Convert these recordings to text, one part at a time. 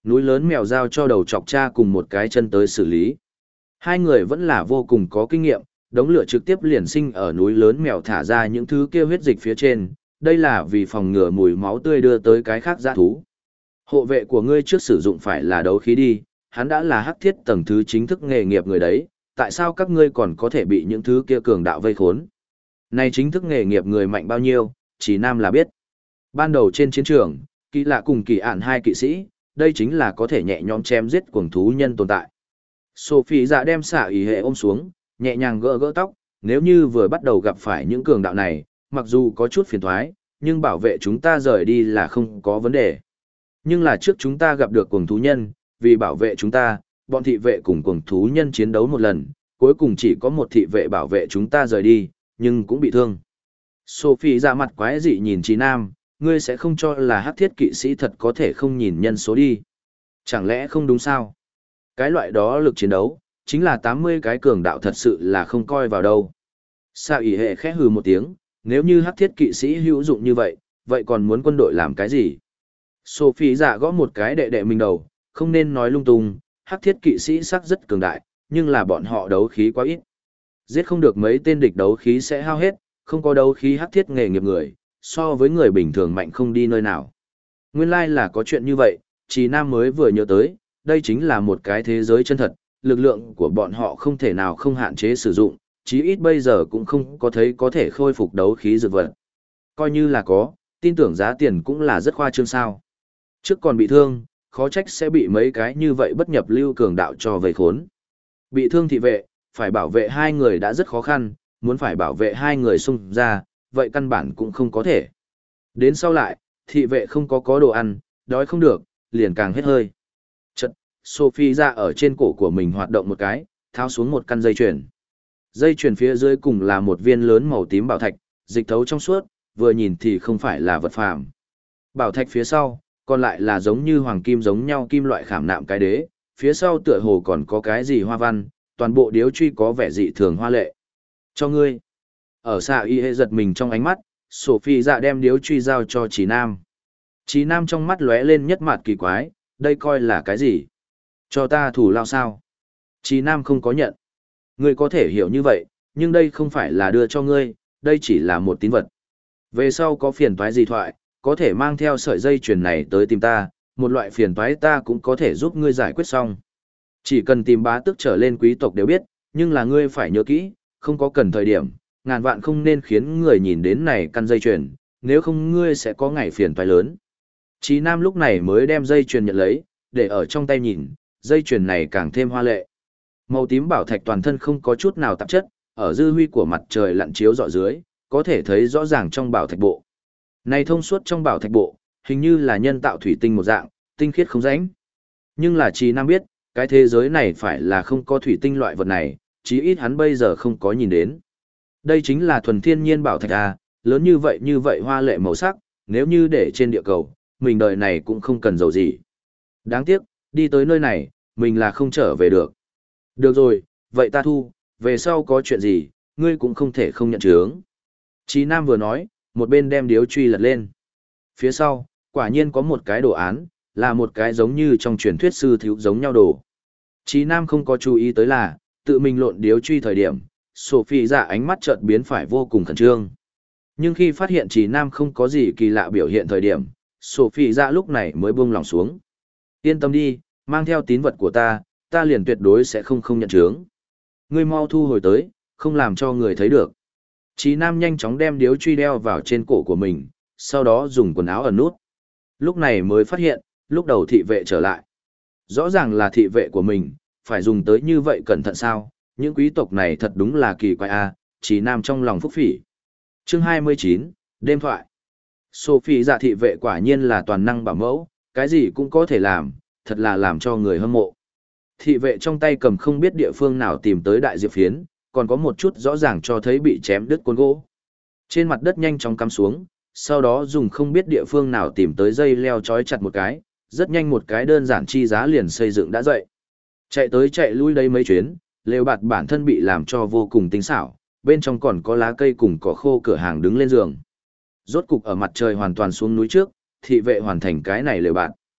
núi lớn mèo giao cho đầu chọc cha cùng một cái chân tới xử lý. Hai người vẫn là vô cùng có kinh nghiệm, đống lửa trực tiếp liền sinh ở núi lớn mèo thả ra những thứ kia huyết dịch phía trên, đây là vì phòng ngừa mùi máu tươi đưa tới cái khác dã thú. Hộ vệ của ngươi trước sử dụng phải là đấu khí đi, hắn đã là hắc thiết tầng thứ chính thức nghề nghiệp người đấy, tại sao các ngươi còn có thể bị những thứ kia cường đạo vây khốn? Này chính thức nghề nghiệp người mạnh bao nhiêu, chỉ Nam là biết. Ban đầu trên chiến trường, Kỳ Lạ cùng Kỳ Ản hai kỵ sĩ, đây chính là có thể nhẹ nhõm chém giết cuồng thú nhân tồn tại. Sophie dạ đem xạ ý hệ ôm xuống, nhẹ nhàng gỡ gỡ tóc, nếu như vừa bắt đầu gặp phải những cường đạo này, mặc dù có chút phiền toái, nhưng bảo vệ chúng ta rời đi là không có vấn đề. Nhưng là trước chúng ta gặp được cuồng thú nhân, vì bảo vệ chúng ta, bọn thị vệ cùng cuồng thú nhân chiến đấu một lần, cuối cùng chỉ có một thị vệ bảo vệ chúng ta rời đi, nhưng cũng bị thương. Sophie ra mặt quái dị nhìn Trí Nam, ngươi sẽ không cho là hắc thiết kỵ sĩ thật có thể không nhìn nhân số đi. Chẳng lẽ không đúng sao? Cái loại đó lực chiến đấu, chính là 80 cái cường đạo thật sự là không coi vào đâu. Sa ỉ hệ khẽ hừ một tiếng, nếu như hắc thiết kỵ sĩ hữu dụng như vậy, vậy còn muốn quân đội làm cái gì? Sophie dạ gõ một cái đệ đệ mình đầu, không nên nói lung tung, hắc thiết kỵ sĩ sắc rất cường đại, nhưng là bọn họ đấu khí quá ít. Giết không được mấy tên địch đấu khí sẽ hao hết, không có đấu khí hắc thiết nghề nghiệp người, so với người bình thường mạnh không đi nơi nào. Nguyên lai là có chuyện như vậy, Trì Nam mới vừa nhớ tới, đây chính là một cái thế giới chân thật, lực lượng của bọn họ không thể nào không hạn chế sử dụng, chí ít bây giờ cũng không có thấy có thể khôi phục đấu khí dược vật. Coi như là có, tin tưởng giá tiền cũng là rất khoa trương sao. Trước còn bị thương, khó trách sẽ bị mấy cái như vậy bất nhập lưu cường đạo cho vây khốn. Bị thương thị vệ, phải bảo vệ hai người đã rất khó khăn, muốn phải bảo vệ hai người xung ra, vậy căn bản cũng không có thể. Đến sau lại, thị vệ không có đồ ăn, đói không được, liền càng hết hơi. Chật, Sophie ra ở trên cổ của mình hoạt động một cái, tháo xuống một căn dây chuyền. Dây chuyền phía dưới cùng là một viên lớn màu tím bảo thạch, dịch thấu trong suốt, vừa nhìn thì không phải là vật phàm. Bảo thạch phía sau, còn lại là giống như hoàng kim giống nhau kim loại khảm nạm cái đế, phía sau tựa hồ còn có cái gì hoa văn, toàn bộ điếu truy có vẻ dị thường hoa lệ. Cho ngươi. Ở xạ y hệ giật mình trong ánh mắt, Sophie dạ đem điếu truy giao cho Trí Nam. Trí Nam trong mắt lóe lên nhất mặt kỳ quái, đây coi là cái gì? Cho ta thủ lao sao? Trí Nam không có nhận. Ngươi có thể hiểu như vậy, nhưng đây không phải là đưa cho ngươi, đây chỉ là một tín vật. Về sau có phiền toái gì thoại, có thể mang theo sợi dây chuyền này tới tìm ta, một loại phiền toái ta cũng có thể giúp ngươi giải quyết xong. Chỉ cần tìm bá tước trở lên quý tộc đều biết, nhưng là ngươi phải nhớ kỹ, không có cần thời điểm, ngàn vạn không nên khiến người nhìn đến này căn dây chuyền, nếu không ngươi sẽ có ngày phiền toái lớn. Chí Nam lúc này mới đem dây chuyền nhận lấy, để ở trong tay nhìn, dây chuyền này càng thêm hoa lệ. Màu tím bảo thạch toàn thân không có chút nào tạp chất, ở dư huy của mặt trời lặn chiếu rọi dưới, có thể thấy rõ ràng trong bảo thạch bộ. Này thông suốt trong bảo thạch bộ, hình như là nhân tạo thủy tinh một dạng, tinh khiết không rãnh. Nhưng là Chí Nam biết, cái thế giới này phải là không có thủy tinh loại vật này, chí ít hắn bây giờ không có nhìn đến. Đây chính là thuần thiên nhiên bảo thạch à, lớn như vậy hoa lệ màu sắc, nếu như để trên địa cầu, mình đời này cũng không cần giàu gì. Đáng tiếc, đi tới nơi này, mình là không trở về được. Được rồi, vậy ta thu, về sau có chuyện gì, ngươi cũng không thể không nhận chướng. Chí Nam vừa nói, một bên đem điếu truy lật lên. Phía sau, quả nhiên có một cái đồ án, là một cái giống như trong truyền thuyết sư thiếu giống nhau đồ. Chí Nam không có chú ý tới là, tự mình lộn điếu truy thời điểm, Sophie dạ ánh mắt chợt biến phải vô cùng khẩn trương. Nhưng khi phát hiện Chí Nam không có gì kỳ lạ biểu hiện thời điểm, Sophie dạ lúc này mới buông lòng xuống. Yên tâm đi, mang theo tín vật của ta liền tuyệt đối sẽ không nhận chướng. Ngươi mau thu hồi tới, không làm cho người thấy được. Chí Nam nhanh chóng đem điếu truy đeo vào trên cổ của mình, sau đó dùng quần áo ẩn nút. Lúc này mới phát hiện, lúc đầu thị vệ trở lại. Rõ ràng là thị vệ của mình, phải dùng tới như vậy cẩn thận sao, những quý tộc này thật đúng là kỳ quái a. Chí Nam trong lòng phúc phỉ. Chương 29, đêm thoại. Sophie dạ thị vệ quả nhiên là toàn năng bảo mẫu, cái gì cũng có thể làm, thật là làm cho người hâm mộ. Thị vệ trong tay cầm không biết địa phương nào tìm tới đại diệp phiến, còn có một chút rõ ràng cho thấy bị chém đứt côn gỗ. Trên mặt đất nhanh chóng cắm xuống, sau đó dùng không biết địa phương nào tìm tới dây leo trói chặt một cái, rất nhanh một cái đơn giản chi giá liền xây dựng đã dậy. Chạy tới chạy lui đây mấy chuyến, lều bạt bản thân bị làm cho vô cùng tinh xảo, bên trong còn có lá cây cùng cỏ khô cửa hàng đứng lên giường. Rốt cục ở mặt trời hoàn toàn xuống núi trước, thị vệ hoàn thành cái này lều bạt.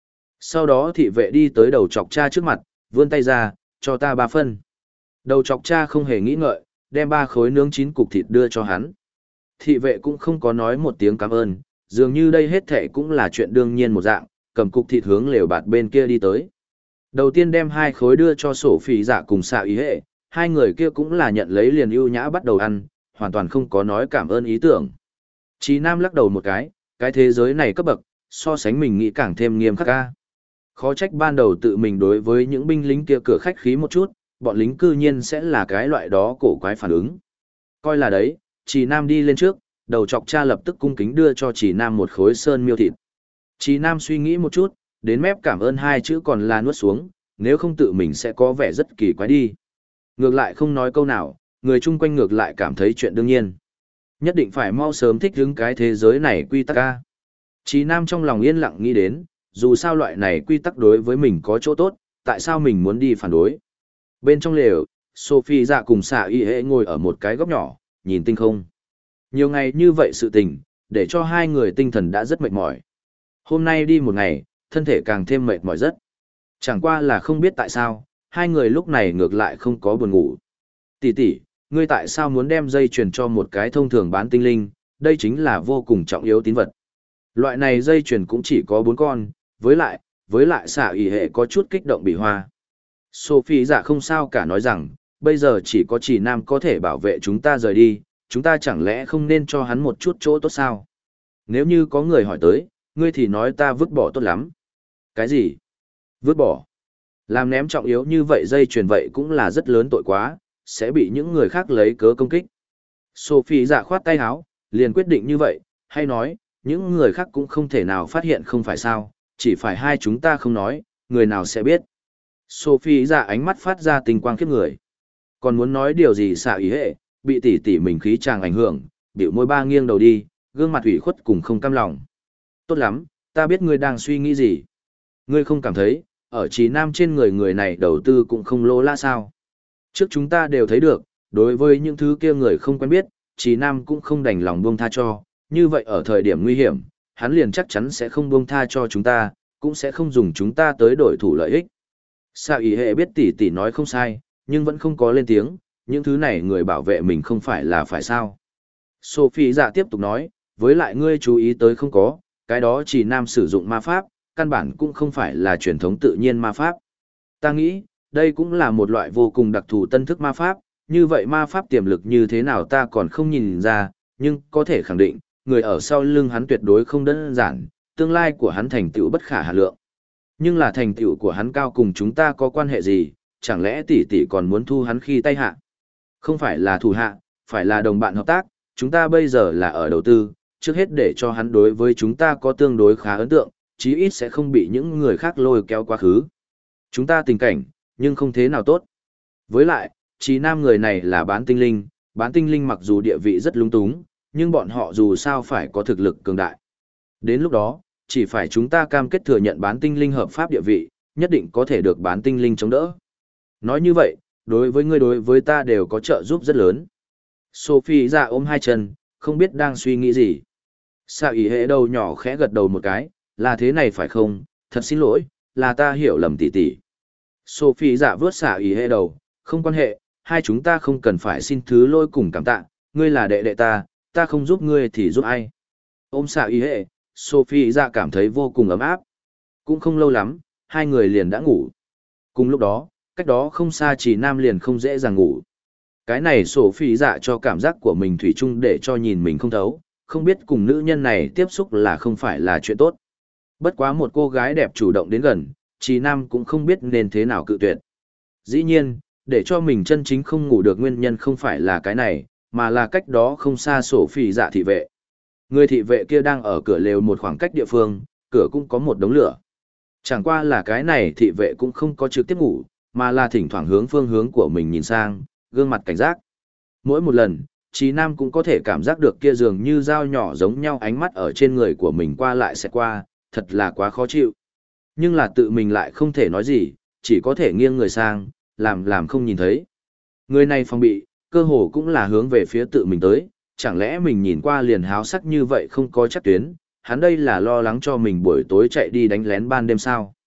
Sau đó thị vệ đi tới đầu chọc cha trước mặt, vươn tay ra, cho ta 3 phân. Đầu chọc cha không hề nghĩ ngợi, đem 3 khối nướng chín cục thịt đưa cho hắn. Thị vệ cũng không có nói một tiếng cảm ơn, dường như đây hết thệ cũng là chuyện đương nhiên một dạng, cầm cục thịt hướng lều bạt bên kia đi tới. Đầu tiên đem 2 khối đưa cho sổ phỉ dạ cùng xạ ý hệ, hai người kia cũng là nhận lấy liền ưu nhã bắt đầu ăn, hoàn toàn không có nói cảm ơn ý tưởng. Chí Nam lắc đầu một cái thế giới này cấp bậc, so sánh mình nghĩ càng thêm nghiêm khắc ca. Khó trách ban đầu tự mình đối với những binh lính kia cửa khách khí một chút, bọn lính cư nhiên sẽ là cái loại đó cổ quái phản ứng. Coi là đấy, Chí Nam đi lên trước, đầu chọc cha lập tức cung kính đưa cho Chí Nam một khối sơn miêu thịt. Chí Nam suy nghĩ một chút, đến mép cảm ơn 2 chữ còn là nuốt xuống, nếu không tự mình sẽ có vẻ rất kỳ quái đi. Ngược lại không nói câu nào, người chung quanh ngược lại cảm thấy chuyện đương nhiên. Nhất định phải mau sớm thích ứng cái thế giới này quy tắc ca. Chí Nam trong lòng yên lặng nghĩ đến, dù sao loại này quy tắc đối với mình có chỗ tốt, tại sao mình muốn đi phản đối. Bên trong lều, Sophie dạ cùng xạ y hệ ngồi ở một cái góc nhỏ, nhìn tinh không. Nhiều ngày như vậy sự tình, để cho hai người tinh thần đã rất mệt mỏi. Hôm nay đi một ngày, thân thể càng thêm mệt mỏi rất. Chẳng qua là không biết tại sao, hai người lúc này ngược lại không có buồn ngủ. Tỷ tỷ, ngươi tại sao muốn đem dây chuyền cho một cái thông thường bán tinh linh, đây chính là vô cùng trọng yếu tín vật. Loại này dây chuyền cũng chỉ có 4 con, với lại xạ ủy hệ có chút kích động bị hoa. Sophie dạ không sao cả nói rằng, bây giờ chỉ có chỉ Nam có thể bảo vệ chúng ta rời đi, chúng ta chẳng lẽ không nên cho hắn một chút chỗ tốt sao? Nếu như có người hỏi tới, ngươi thì nói ta vứt bỏ tốt lắm. Cái gì? Vứt bỏ? Làm ném trọng yếu như vậy dây chuyền vậy cũng là rất lớn tội quá, sẽ bị những người khác lấy cớ công kích. Sophie dạ khoát tay áo, liền quyết định như vậy, hay nói, những người khác cũng không thể nào phát hiện không phải sao, chỉ phải hai chúng ta không nói, người nào sẽ biết. Sophie dạ ánh mắt phát ra tình quang khiếp người. Còn muốn nói điều gì xạ ý hệ, bị tỷ tỷ mình khí chàng ảnh hưởng, biểu môi ba nghiêng đầu đi, gương mặt ủy khuất cùng không cam lòng. Tốt lắm, ta biết ngươi đang suy nghĩ gì. Ngươi không cảm thấy, ở Chí Nam trên người này đầu tư cũng không lỗ lã sao. Trước chúng ta đều thấy được, đối với những thứ kia người không quen biết, Chí Nam cũng không đành lòng buông tha cho, như vậy ở thời điểm nguy hiểm, hắn liền chắc chắn sẽ không buông tha cho chúng ta, cũng sẽ không dùng chúng ta tới đổi thủ lợi ích. Sao ý hệ biết tỷ tỷ nói không sai, nhưng vẫn không có lên tiếng, những thứ này người bảo vệ mình không phải là phải sao. Sophie dạ tiếp tục nói, với lại ngươi chú ý tới không có, cái đó chỉ Nam sử dụng ma pháp, căn bản cũng không phải là truyền thống tự nhiên ma pháp. Ta nghĩ, đây cũng là một loại vô cùng đặc thù tân thức ma pháp, như vậy ma pháp tiềm lực như thế nào ta còn không nhìn ra, nhưng có thể khẳng định, người ở sau lưng hắn tuyệt đối không đơn giản, tương lai của hắn thành tựu bất khả hà lượng. Nhưng là thành tựu của hắn cao cùng chúng ta có quan hệ gì, chẳng lẽ tỷ tỷ còn muốn thu hắn khi tay hạ? Không phải là thủ hạ, phải là đồng bạn hợp tác, chúng ta bây giờ là ở đầu tư, trước hết để cho hắn đối với chúng ta có tương đối khá ấn tượng, chí ít sẽ không bị những người khác lôi kéo quá khứ. Chúng ta tình cảnh, nhưng không thế nào tốt. Với lại, Chí Nam người này là bán tinh linh mặc dù địa vị rất lung túng, nhưng bọn họ dù sao phải có thực lực cường đại. Đến lúc đó, chỉ phải chúng ta cam kết thừa nhận bán tinh linh hợp pháp địa vị, nhất định có thể được bán tinh linh chống đỡ. Nói như vậy, đối với ngươi đối với ta đều có trợ giúp rất lớn. Sophie ra ôm hai chân, không biết đang suy nghĩ gì. Sao ý hệ đầu nhỏ khẽ gật đầu một cái, là thế này phải không, thật xin lỗi, là ta hiểu lầm tỷ tỷ. Sophie dạ vớt xả ý hệ đầu, không quan hệ, hai chúng ta không cần phải xin thứ lỗi cùng cảm tạ, ngươi là đệ đệ ta không giúp ngươi thì giúp ai. Ôm xả ý hệ, Sophie dạ cảm thấy vô cùng ấm áp. Cũng không lâu lắm, hai người liền đã ngủ. Cùng lúc đó, cách đó không xa chỉ Nam liền không dễ dàng ngủ. Cái này Sophie dạ cho cảm giác của mình thủy chung để cho nhìn mình không thấu, không biết cùng nữ nhân này tiếp xúc là không phải là chuyện tốt. Bất quá một cô gái đẹp chủ động đến gần, Chí Nam cũng không biết nên thế nào cự tuyệt. Dĩ nhiên, để cho mình chân chính không ngủ được nguyên nhân không phải là cái này, mà là cách đó không xa Sophie dạ thị vệ. Người thị vệ kia đang ở cửa lều một khoảng cách địa phương, cửa cũng có một đống lửa. Chẳng qua là cái này thị vệ cũng không có trực tiếp ngủ, mà là thỉnh thoảng hướng phương hướng của mình nhìn sang, gương mặt cảnh giác. Mỗi một lần, Chí Nam cũng có thể cảm giác được kia dường như dao nhỏ giống nhau ánh mắt ở trên người của mình qua lại sẽ qua, thật là quá khó chịu. Nhưng là tự mình lại không thể nói gì, chỉ có thể nghiêng người sang, làm không nhìn thấy. Người này phòng bị, cơ hồ cũng là hướng về phía tự mình tới, chẳng lẽ mình nhìn qua liền háo sắc như vậy không có chắc tuyến, hắn đây là lo lắng cho mình buổi tối chạy đi đánh lén ban đêm sao.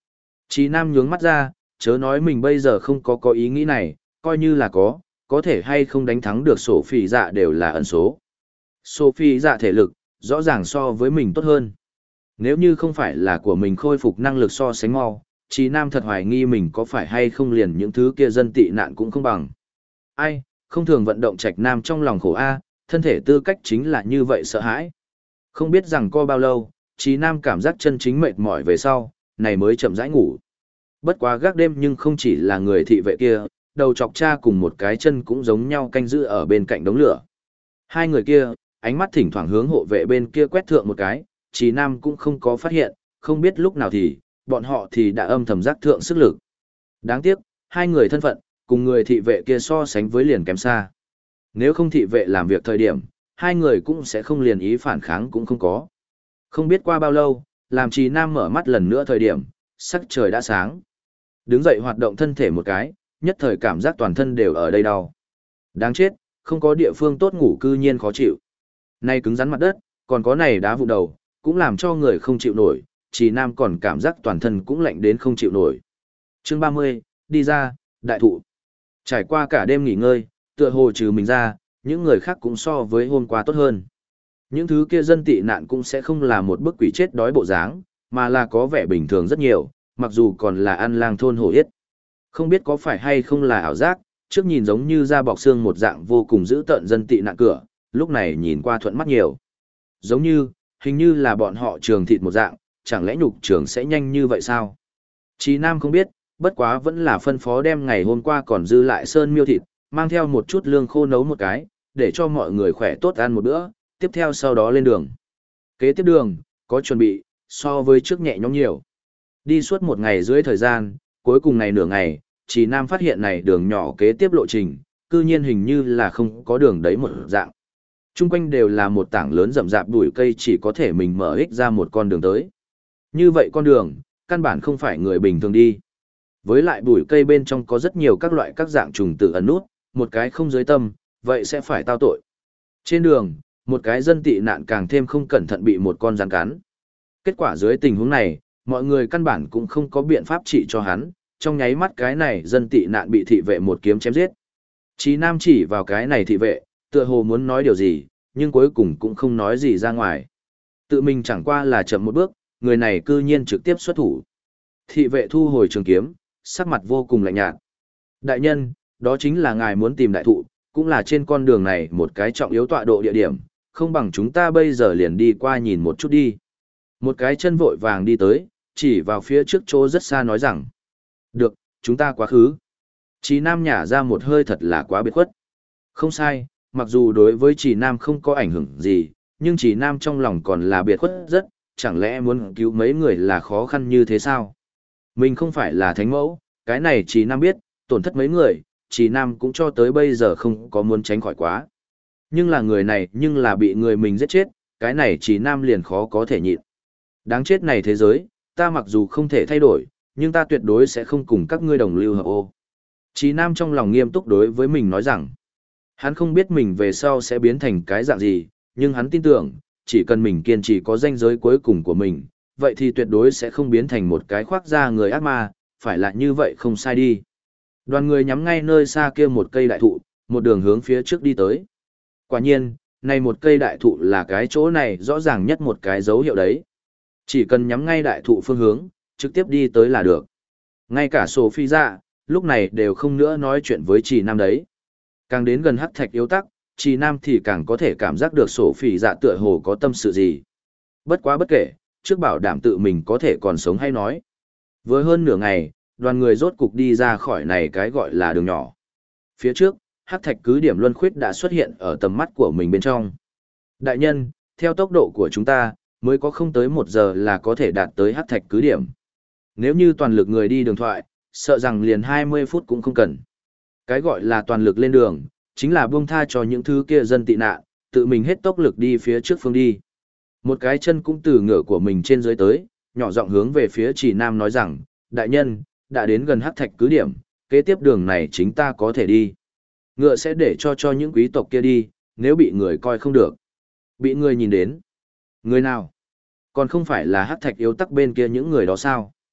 Chí Nam nhướng mắt ra, chớ nói mình bây giờ không có ý nghĩ này, coi như là có thể hay không đánh thắng được sổ phi dạ đều là ẩn số. Sổ phi dạ thể lực, rõ ràng so với mình tốt hơn. Nếu như không phải là của mình khôi phục năng lực so sánh mau, Chí Nam thật hoài nghi mình có phải hay không liền những thứ kia dân tị nạn cũng không bằng. Ai, không thường vận động Trạch Nam trong lòng khổ A, thân thể tư cách chính là như vậy sợ hãi. Không biết rằng co bao lâu, Chí Nam cảm giác chân chính mệt mỏi về sau, này mới chậm rãi ngủ. Bất quá gác đêm nhưng không chỉ là người thị vệ kia, đầu chọc cha cùng một cái chân cũng giống nhau canh giữ ở bên cạnh đống lửa. Hai người kia, ánh mắt thỉnh thoảng hướng hộ vệ bên kia quét thượng một cái, Chí Nam cũng không có phát hiện, không biết lúc nào thì, bọn họ thì đã âm thầm giác thượng sức lực. Đáng tiếc, hai người thân phận, cùng người thị vệ kia so sánh với liền kém xa. Nếu không thị vệ làm việc thời điểm, hai người cũng sẽ không liền ý phản kháng cũng không có. Không biết qua bao lâu, làm Chí Nam mở mắt lần nữa thời điểm, sắc trời đã sáng. Đứng dậy hoạt động thân thể một cái, nhất thời cảm giác toàn thân đều ở đây đau. Đáng chết, không có địa phương tốt ngủ cư nhiên khó chịu. Nay cứng rắn mặt đất, còn có này đá vụn đầu, cũng làm cho người không chịu nổi, Chí Nam còn cảm giác toàn thân cũng lạnh đến không chịu nổi. Chương 30, đi ra, đại thụ. Trải qua cả đêm nghỉ ngơi, tựa hồ trừ mình ra, những người khác cũng so với hôm qua tốt hơn. Những thứ kia dân tị nạn cũng sẽ không là một bức quỷ chết đói bộ dáng, mà là có vẻ bình thường rất nhiều, mặc dù còn là ăn lang thôn hổ yết. Không biết có phải hay không là ảo giác, trước nhìn giống như da bọc xương một dạng vô cùng dữ tợn dân tị nạn cửa, lúc này nhìn qua thuận mắt nhiều. Giống như, hình như là bọn họ trường thịt một dạng, chẳng lẽ nhục trường sẽ nhanh như vậy sao? Chí Nam không biết, bất quá vẫn là phân phó đem ngày hôm qua còn dư lại sơn miêu thịt, mang theo một chút lương khô nấu một cái, để cho mọi người khỏe tốt ăn một bữa, tiếp theo sau đó lên đường. Kế tiếp đường, có chuẩn bị, so với trước nhẹ nhõm nhiều. Đi suốt một ngày dưới thời gian, cuối cùng ngày nửa ngày, Chí Nam phát hiện này đường nhỏ kế tiếp lộ trình, cư nhiên hình như là không có đường đấy một dạng. Trung quanh đều là một tảng lớn rậm rạp bụi cây chỉ có thể mình mở ích ra một con đường tới. Như vậy con đường, căn bản không phải người bình thường đi. Với lại bụi cây bên trong có rất nhiều các loại các dạng trùng tử ẩn nút, một cái không dưới tâm, vậy sẽ phải tao tội. Trên đường, một cái dân tị nạn càng thêm không cẩn thận bị một con rắn cắn. Kết quả dưới tình huống này, mọi người căn bản cũng không có biện pháp trị cho hắn, trong nháy mắt cái này dân tị nạn bị thị vệ một kiếm chém giết. Chí Nam chỉ vào cái này thị vệ, tựa hồ muốn nói điều gì, nhưng cuối cùng cũng không nói gì ra ngoài. Tự mình chẳng qua là chậm một bước, người này cư nhiên trực tiếp xuất thủ. Thị vệ thu hồi trường kiếm, sắc mặt vô cùng lạnh nhạt. Đại nhân, đó chính là ngài muốn tìm đại thụ, cũng là trên con đường này một cái trọng yếu tọa độ địa điểm, không bằng chúng ta bây giờ liền đi qua nhìn một chút đi. Một cái chân vội vàng đi tới, chỉ vào phía trước chỗ rất xa nói rằng. Được, chúng ta quá khứ. Chí Nam nhả ra một hơi thật là quá biệt khuất. Không sai, mặc dù đối với Chí Nam không có ảnh hưởng gì, nhưng Chí Nam trong lòng còn là biệt khuất rất, chẳng lẽ muốn cứu mấy người là khó khăn như thế sao? Mình không phải là thánh mẫu, cái này Chí Nam biết, tổn thất mấy người, Chí Nam cũng cho tới bây giờ không có muốn tránh khỏi quá. Nhưng là người này nhưng là bị người mình giết chết, cái này Chí Nam liền khó có thể nhịn. Đáng chết này thế giới, ta mặc dù không thể thay đổi, nhưng ta tuyệt đối sẽ không cùng các ngươi đồng lưu hợp ô. Chí Nam trong lòng nghiêm túc đối với mình nói rằng, hắn không biết mình về sau sẽ biến thành cái dạng gì, nhưng hắn tin tưởng, chỉ cần mình kiên trì có ranh giới cuối cùng của mình, vậy thì tuyệt đối sẽ không biến thành một cái khoác da người ác ma, phải là như vậy không sai đi. Đoàn người nhắm ngay nơi xa kia một cây đại thụ, một đường hướng phía trước đi tới. Quả nhiên, này một cây đại thụ là cái chỗ này rõ ràng nhất một cái dấu hiệu đấy. Chỉ cần nhắm ngay đại thụ phương hướng, trực tiếp đi tới là được. Ngay cả Sophie dạ, lúc này đều không nữa nói chuyện với Trì Nam đấy. Càng đến gần hắc thạch yếu tắc, Trì Nam thì càng có thể cảm giác được Sophie dạ tựa hồ có tâm sự gì. Bất quá bất kể, trước bảo đảm tự mình có thể còn sống hay nói. Với hơn nửa ngày, đoàn người rốt cục đi ra khỏi này cái gọi là đường nhỏ. Phía trước, hắc thạch cứ điểm luân khuyết đã xuất hiện ở tầm mắt của mình bên trong. Đại nhân, theo tốc độ của chúng ta, mới có không tới 1 giờ là có thể đạt tới hắc thạch cứ điểm. Nếu như toàn lực người đi đường thoại, sợ rằng liền 20 phút cũng không cần. Cái gọi là toàn lực lên đường, chính là buông tha cho những thứ kia dân tị nạn, tự mình hết tốc lực đi phía trước phương đi. Một cái chân cũng từ ngựa của mình trên dưới tới, nhỏ giọng hướng về phía Trì Nam nói rằng, đại nhân, đã đến gần hắc thạch cứ điểm, kế tiếp đường này chính ta có thể đi. Ngựa sẽ để cho những quý tộc kia đi, nếu bị người coi không được. Bị người nhìn đến. Người nào? Còn không phải là hắc thạch yếu tắc bên kia những người đó sao?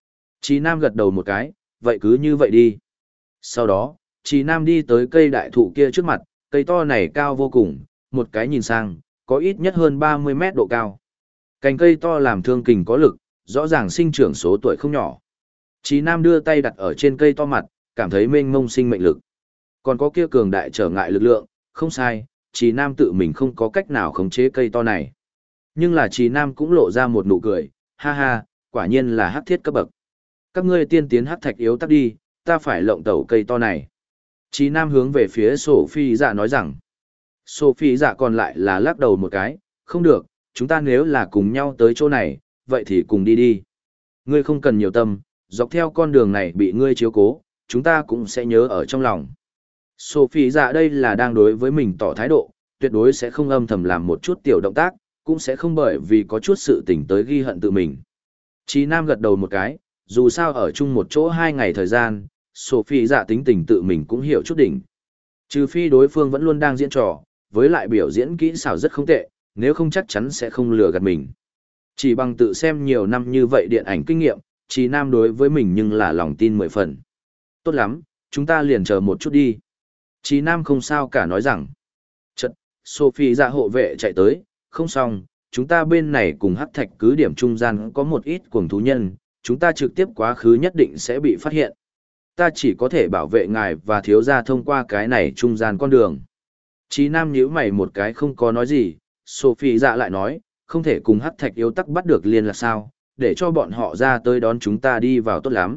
Trí Nam gật đầu một cái, vậy cứ như vậy đi. Sau đó, Trí Nam đi tới cây đại thụ kia trước mặt, cây to này cao vô cùng, một cái nhìn sang, có ít nhất hơn 30 mét độ cao. Cành cây to làm thương kình có lực, rõ ràng sinh trưởng số tuổi không nhỏ. Trí Nam đưa tay đặt ở trên cây to mặt, cảm thấy mênh mông sinh mệnh lực. Còn có kia cường đại trở ngại lực lượng, không sai, Trí Nam tự mình không có cách nào khống chế cây to này. Nhưng là Trí Nam cũng lộ ra một nụ cười, ha ha, quả nhiên là hắc thiết cấp bậc. Các ngươi tiên tiến hắc thạch yếu tắc đi, ta phải lộng tẩu cây to này. Trí Nam hướng về phía Sophie dạ nói rằng. Sophie dạ còn lại là lắc đầu một cái, không được, chúng ta nếu là cùng nhau tới chỗ này, vậy thì cùng đi đi. Ngươi không cần nhiều tâm, dọc theo con đường này bị ngươi chiếu cố, chúng ta cũng sẽ nhớ ở trong lòng. Sophie dạ đây là đang đối với mình tỏ thái độ, tuyệt đối sẽ không âm thầm làm một chút tiểu động tác, cũng sẽ không bởi vì có chút sự tình tới ghi hận tự mình. Chí Nam gật đầu một cái, dù sao ở chung một chỗ 2 ngày thời gian, Sophie dạ tính tình tự mình cũng hiểu chút đỉnh. Trừ phi đối phương vẫn luôn đang diễn trò, với lại biểu diễn kỹ xảo rất không tệ, nếu không chắc chắn sẽ không lừa gạt mình. Chỉ bằng tự xem nhiều năm như vậy điện ảnh kinh nghiệm, Chí Nam đối với mình nhưng là lòng tin 10 phần. Tốt lắm, chúng ta liền chờ một chút đi. Chí Nam không sao cả nói rằng. Chật, Sophie dạ hộ vệ chạy tới, không xong, chúng ta bên này cùng hắc thạch cứ điểm trung gian có một ít cuồng thú nhân, chúng ta trực tiếp quá khứ nhất định sẽ bị phát hiện. Ta chỉ có thể bảo vệ ngài và thiếu gia thông qua cái này trung gian con đường. Chí Nam nhíu mày một cái không có nói gì, Sophie dạ lại nói, không thể cùng hắc thạch yếu tắc bắt được liên là sao, để cho bọn họ ra tới đón chúng ta đi vào tốt lắm.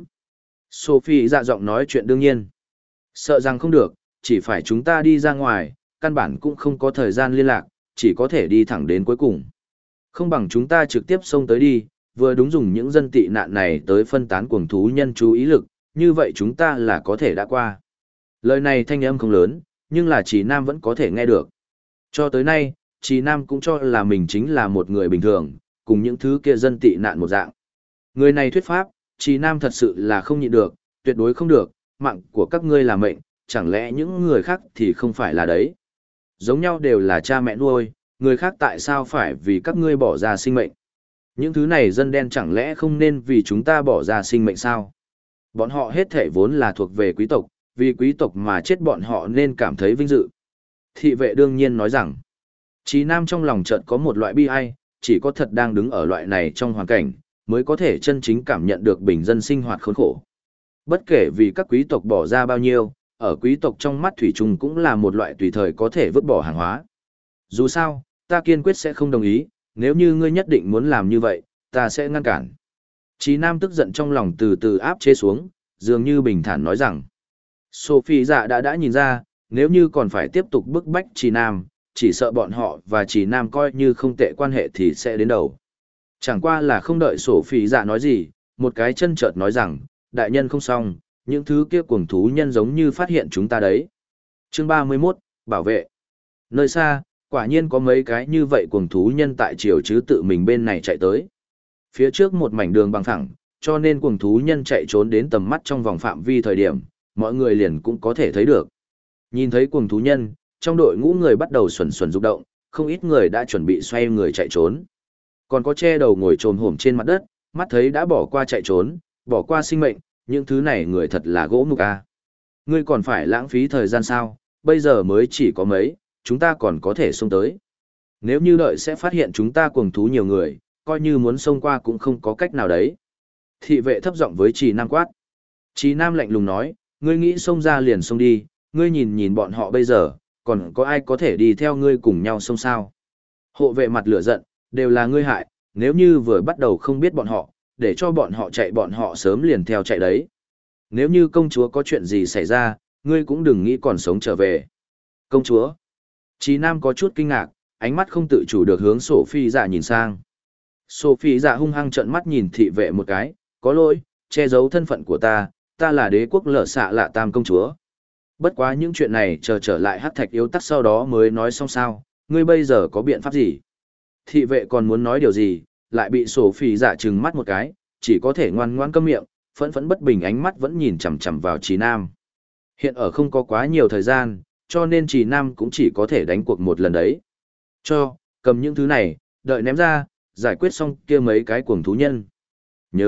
Sophie dạ giọng nói chuyện đương nhiên. Sợ rằng không được, chỉ phải chúng ta đi ra ngoài, căn bản cũng không có thời gian liên lạc, chỉ có thể đi thẳng đến cuối cùng. Không bằng chúng ta trực tiếp xông tới đi, vừa đúng dùng những dân tị nạn này tới phân tán cuồng thú nhân chú ý lực, như vậy chúng ta là có thể đã qua. Lời này thanh âm không lớn, nhưng là Chí Nam vẫn có thể nghe được. Cho tới nay, Chí Nam cũng cho là mình chính là một người bình thường, cùng những thứ kia dân tị nạn một dạng. Người này thuyết pháp, Chí Nam thật sự là không nhịn được, tuyệt đối không được, mạng của các ngươi là mệnh, chẳng lẽ những người khác thì không phải là đấy. Giống nhau đều là cha mẹ nuôi, người khác tại sao phải vì các ngươi bỏ ra sinh mệnh. Những thứ này dân đen chẳng lẽ không nên vì chúng ta bỏ ra sinh mệnh sao? Bọn họ hết thể vốn là thuộc về quý tộc, vì quý tộc mà chết bọn họ nên cảm thấy vinh dự. Thị vệ đương nhiên nói rằng, Chí Nam trong lòng chợt có một loại bi ai, chỉ có thật đang đứng ở loại này trong hoàn cảnh, mới có thể chân chính cảm nhận được bình dân sinh hoạt khốn khổ. Bất kể vì các quý tộc bỏ ra bao nhiêu, ở quý tộc trong mắt thủy chung cũng là một loại tùy thời có thể vứt bỏ hàng hóa. Dù sao, ta kiên quyết sẽ không đồng ý, nếu như ngươi nhất định muốn làm như vậy, ta sẽ ngăn cản. Chí Nam tức giận trong lòng từ từ áp chế xuống, dường như bình thản nói rằng. Sophie dạ đã nhìn ra, nếu như còn phải tiếp tục bức bách Chí Nam, chỉ sợ bọn họ và Chí Nam coi như không tệ quan hệ thì sẽ đến đầu. Chẳng qua là không đợi Sophie dạ nói gì, một cái chân chợt nói rằng, đại nhân không xong, những thứ kia cuồng thú nhân giống như phát hiện chúng ta đấy. Chương 31, bảo vệ. Nơi xa, quả nhiên có mấy cái như vậy cuồng thú nhân tại chiều chứ tự mình bên này chạy tới. Phía trước một mảnh đường bằng phẳng, cho nên cuồng thú nhân chạy trốn đến tầm mắt trong vòng phạm vi thời điểm, mọi người liền cũng có thể thấy được. Nhìn thấy cuồng thú nhân, trong đội ngũ người bắt đầu xuẩn xuẩn rụng động, không ít người đã chuẩn bị xoay người chạy trốn. Còn có che đầu ngồi trồm hổm trên mặt đất, mắt thấy đã bỏ qua chạy trốn, bỏ qua sinh mệnh, những thứ này người thật là gỗ mục a. Ngươi còn phải lãng phí thời gian sao, bây giờ mới chỉ có mấy, chúng ta còn có thể xông tới. Nếu như đợi sẽ phát hiện chúng ta cuồng thú nhiều người, coi như muốn xông qua cũng không có cách nào đấy. Thị vệ thấp giọng với Trì Nam quát. Trì Nam lạnh lùng nói, ngươi nghĩ xông ra liền xông đi, ngươi nhìn nhìn bọn họ bây giờ, còn có ai có thể đi theo ngươi cùng nhau xông sao. Hộ vệ mặt lửa giận, đều là ngươi hại, nếu như vừa bắt đầu không biết bọn họ, để cho bọn họ sớm liền theo chạy đấy. Nếu như công chúa có chuyện gì xảy ra, ngươi cũng đừng nghĩ còn sống trở về. Công chúa. Chí Nam có chút kinh ngạc, ánh mắt không tự chủ được hướng Sophie dạ nhìn sang. Sophie dạ hung hăng trợn mắt nhìn thị vệ một cái, có lỗi, che giấu thân phận của ta, ta là đế quốc lở xạ lạ tam công chúa. Bất quá những chuyện này chờ trở lại hắc thạch yếu tắc sau đó mới nói xong sao, ngươi bây giờ có biện pháp gì? Thị vệ còn muốn nói điều gì, lại bị Sophie dạ trừng mắt một cái, chỉ có thể ngoan ngoãn câm miệng, phẫn phẫn bất bình ánh mắt vẫn nhìn chằm chằm vào Chí Nam. Hiện ở không có quá nhiều thời gian, cho nên Chí Nam cũng chỉ có thể đánh cuộc một lần đấy. Cầm những thứ này, đợi ném ra, giải quyết xong kia mấy cái cuồng thú nhân. Nhớ,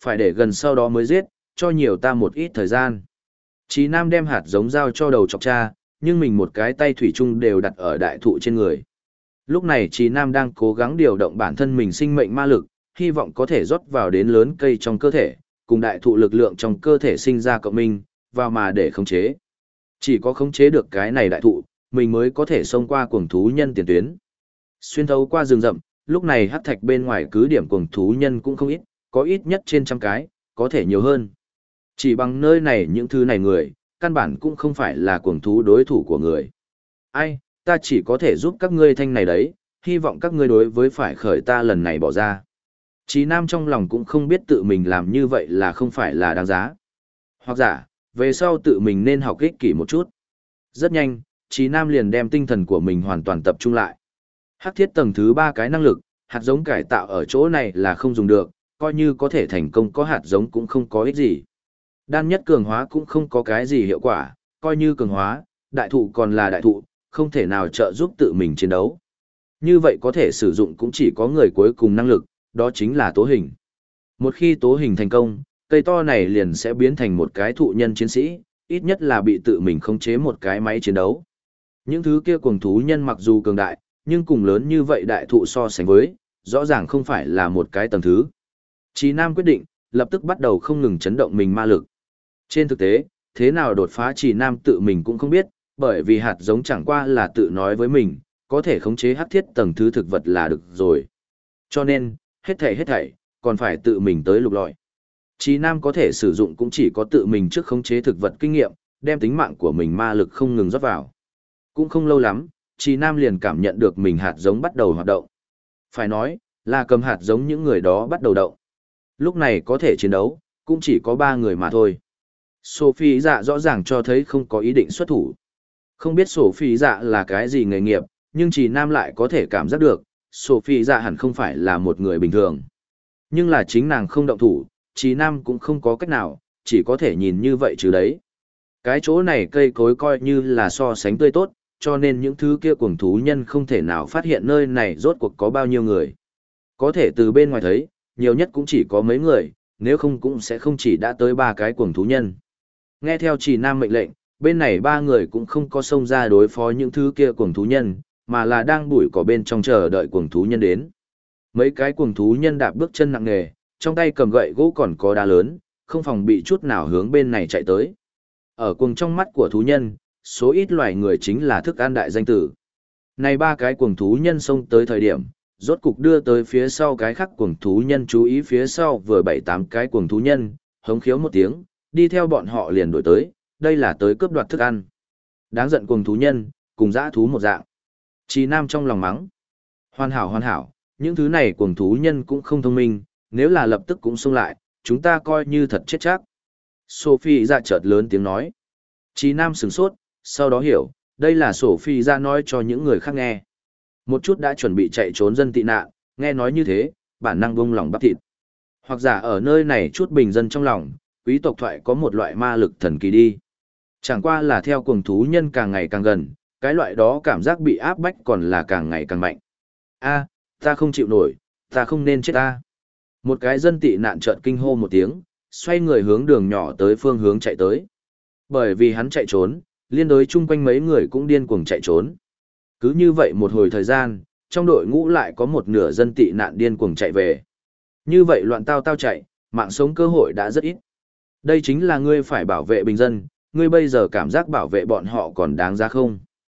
phải để gần sau đó mới giết, cho nhiều ta một ít thời gian. Chí Nam đem hạt giống giao cho đầu chọc cha, nhưng mình một cái tay thủy chung đều đặt ở đại thụ trên người. Lúc này Chí Nam đang cố gắng điều động bản thân mình sinh mệnh ma lực, hy vọng có thể rót vào đến lớn cây trong cơ thể, cùng đại thụ lực lượng trong cơ thể sinh ra cộng minh, vào mà để khống chế. Chỉ có khống chế được cái này đại thụ, mình mới có thể xông qua cuồng thú nhân tiền tuyến. Xuyên thấu qua rừng rậm, lúc này hắc thạch bên ngoài cứ điểm cuồng thú nhân cũng không ít, có ít nhất trên 100 cái, có thể nhiều hơn. Chỉ bằng nơi này những thứ này người, căn bản cũng không phải là cuồng thú đối thủ của người. Ai, ta chỉ có thể giúp các ngươi thanh này đấy, hy vọng các ngươi đối với phải khởi ta lần này bỏ ra. Chí Nam trong lòng cũng không biết tự mình làm như vậy là không phải là đáng giá. Hoặc giả, về sau tự mình nên học ích kỷ một chút. Rất nhanh, Chí Nam liền đem tinh thần của mình hoàn toàn tập trung lại. Hắc thiết tầng thứ 3 cái năng lực, hạt giống cải tạo ở chỗ này là không dùng được, coi như có thể thành công có hạt giống cũng không có ích gì. Đan nhất cường hóa cũng không có cái gì hiệu quả, coi như cường hóa, đại thụ còn là đại thụ, không thể nào trợ giúp tự mình chiến đấu. Như vậy có thể sử dụng cũng chỉ có người cuối cùng năng lực, đó chính là tố hình. Một khi tố hình thành công, cây to này liền sẽ biến thành một cái thụ nhân chiến sĩ, ít nhất là bị tự mình khống chế một cái máy chiến đấu. Những thứ kia cuồng thú nhân mặc dù cường đại, nhưng cùng lớn như vậy đại thụ so sánh với, rõ ràng không phải là một cái tầng thứ. Chí Nam quyết định, lập tức bắt đầu không ngừng chấn động mình ma lực. Trên thực tế, thế nào đột phá Chí Nam tự mình cũng không biết, bởi vì hạt giống chẳng qua là tự nói với mình, có thể khống chế hắc thiết tầng thứ thực vật là được rồi. Cho nên, hết thảy, còn phải tự mình tới lục lọi. Chí Nam có thể sử dụng cũng chỉ có tự mình trước khống chế thực vật kinh nghiệm, đem tính mạng của mình ma lực không ngừng rót vào. Cũng không lâu lắm, Chí Nam liền cảm nhận được mình hạt giống bắt đầu hoạt động. Phải nói, là cầm hạt giống những người đó bắt đầu động. Lúc này có thể chiến đấu, cũng chỉ có 3 người mà thôi. Sophie dạ rõ ràng cho thấy không có ý định xuất thủ. Không biết Sophie dạ là cái gì nghề nghiệp, nhưng Chí Nam lại có thể cảm giác được, Sophie dạ hẳn không phải là một người bình thường. Nhưng là chính nàng không động thủ, Chí Nam cũng không có cách nào, chỉ có thể nhìn như vậy chứ đấy. Cái chỗ này cây cối coi như là so sánh tươi tốt, cho nên những thứ kia cuồng thú nhân không thể nào phát hiện nơi này rốt cuộc có bao nhiêu người. Có thể từ bên ngoài thấy, nhiều nhất cũng chỉ có mấy người, nếu không cũng sẽ không chỉ đã tới 3 cái cuồng thú nhân. Nghe theo Chí Nam mệnh lệnh, bên này 3 người cũng không có xông ra đối phó những thứ kia cuồng thú nhân, mà là đang bụi cỏ bên trong chờ đợi cuồng thú nhân đến. Mấy cái cuồng thú nhân đạp bước chân nặng nề, trong tay cầm gậy gỗ còn có đá lớn, không phòng bị chút nào hướng bên này chạy tới. Ở cuồng trong mắt của thú nhân, số ít loài người chính là thức ăn đại danh tử. Này 3 cái cuồng thú nhân xông tới thời điểm, rốt cục đưa tới phía sau cái khác cuồng thú nhân chú ý phía sau vừa 7-8 cái cuồng thú nhân, hống khiếu một tiếng, đi theo bọn họ liền đuổi tới, đây là tới cướp đoạt thức ăn. Đáng giận cuồng thú nhân, cùng dã thú một dạng. Chí Nam trong lòng mắng. Hoàn hảo, những thứ này cuồng thú nhân cũng không thông minh, nếu là lập tức cũng xông lại, chúng ta coi như thật chết chắc. Sophie ra chợt lớn tiếng nói. Chí Nam sửng sốt, sau đó hiểu, đây là Sophie ra nói cho những người khác nghe. Một chút đã chuẩn bị chạy trốn dân tị nạn, nghe nói như thế, bản năng bông lòng bắp thịt. Hoặc giả ở nơi này chút bình dân trong lòng, quý tộc thoại có một loại ma lực thần kỳ đi. Chẳng qua là theo cuồng thú nhân càng ngày càng gần, cái loại đó cảm giác bị áp bách còn là càng ngày càng mạnh. A, ta không chịu nổi, ta không nên chết ta. Một cái dân tị nạn chợt kinh hô một tiếng, xoay người hướng đường nhỏ tới phương hướng chạy tới. Bởi vì hắn chạy trốn, liên đối chung quanh mấy người cũng điên cuồng chạy trốn. Cứ như vậy một hồi thời gian, trong đội ngũ lại có một nửa dân tị nạn điên cuồng chạy về. Như vậy loạn tao chạy, mạng sống cơ hội đã rất ít. Đây chính là ngươi phải bảo vệ bình dân, ngươi bây giờ cảm giác bảo vệ bọn họ còn đáng giá không?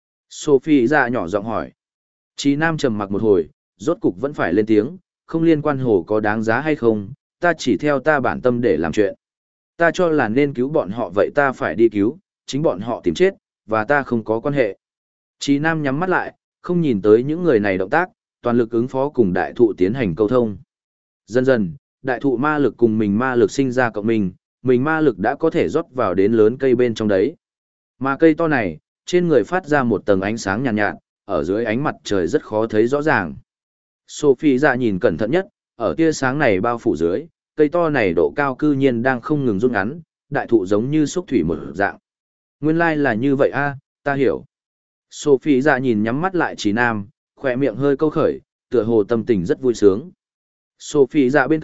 Sophie ra nhỏ giọng hỏi. Chí Nam trầm mặc một hồi, rốt cục vẫn phải lên tiếng, không liên quan hồ có đáng giá hay không, ta chỉ theo ta bản tâm để làm chuyện. Ta cho là nên cứu bọn họ vậy ta phải đi cứu, chính bọn họ tìm chết, và ta không có quan hệ. Chí Nam nhắm mắt lại, không nhìn tới những người này động tác, toàn lực ứng phó cùng đại thụ tiến hành câu thông. Dần dần, đại thụ ma lực cùng mình ma lực sinh ra cộng mình ma lực đã có thể rót vào đến lớn cây bên trong đấy. Mà cây to này, trên người phát ra một tầng ánh sáng nhàn nhạt, ở dưới ánh mặt trời rất khó thấy rõ ràng. Sophie ra nhìn cẩn thận nhất, ở tia sáng này bao phủ dưới, cây to này độ cao cư nhiên đang không ngừng rút ngắn, đại thụ giống như xúc thủy một dạng. Nguyên lai là như vậy a, ta hiểu. Sophie ra nhìn nhắm mắt lại Chí Nam, khỏe miệng hơi câu khởi, tựa hồ tâm tình rất vui sướng. Sophie ra bên cạnh,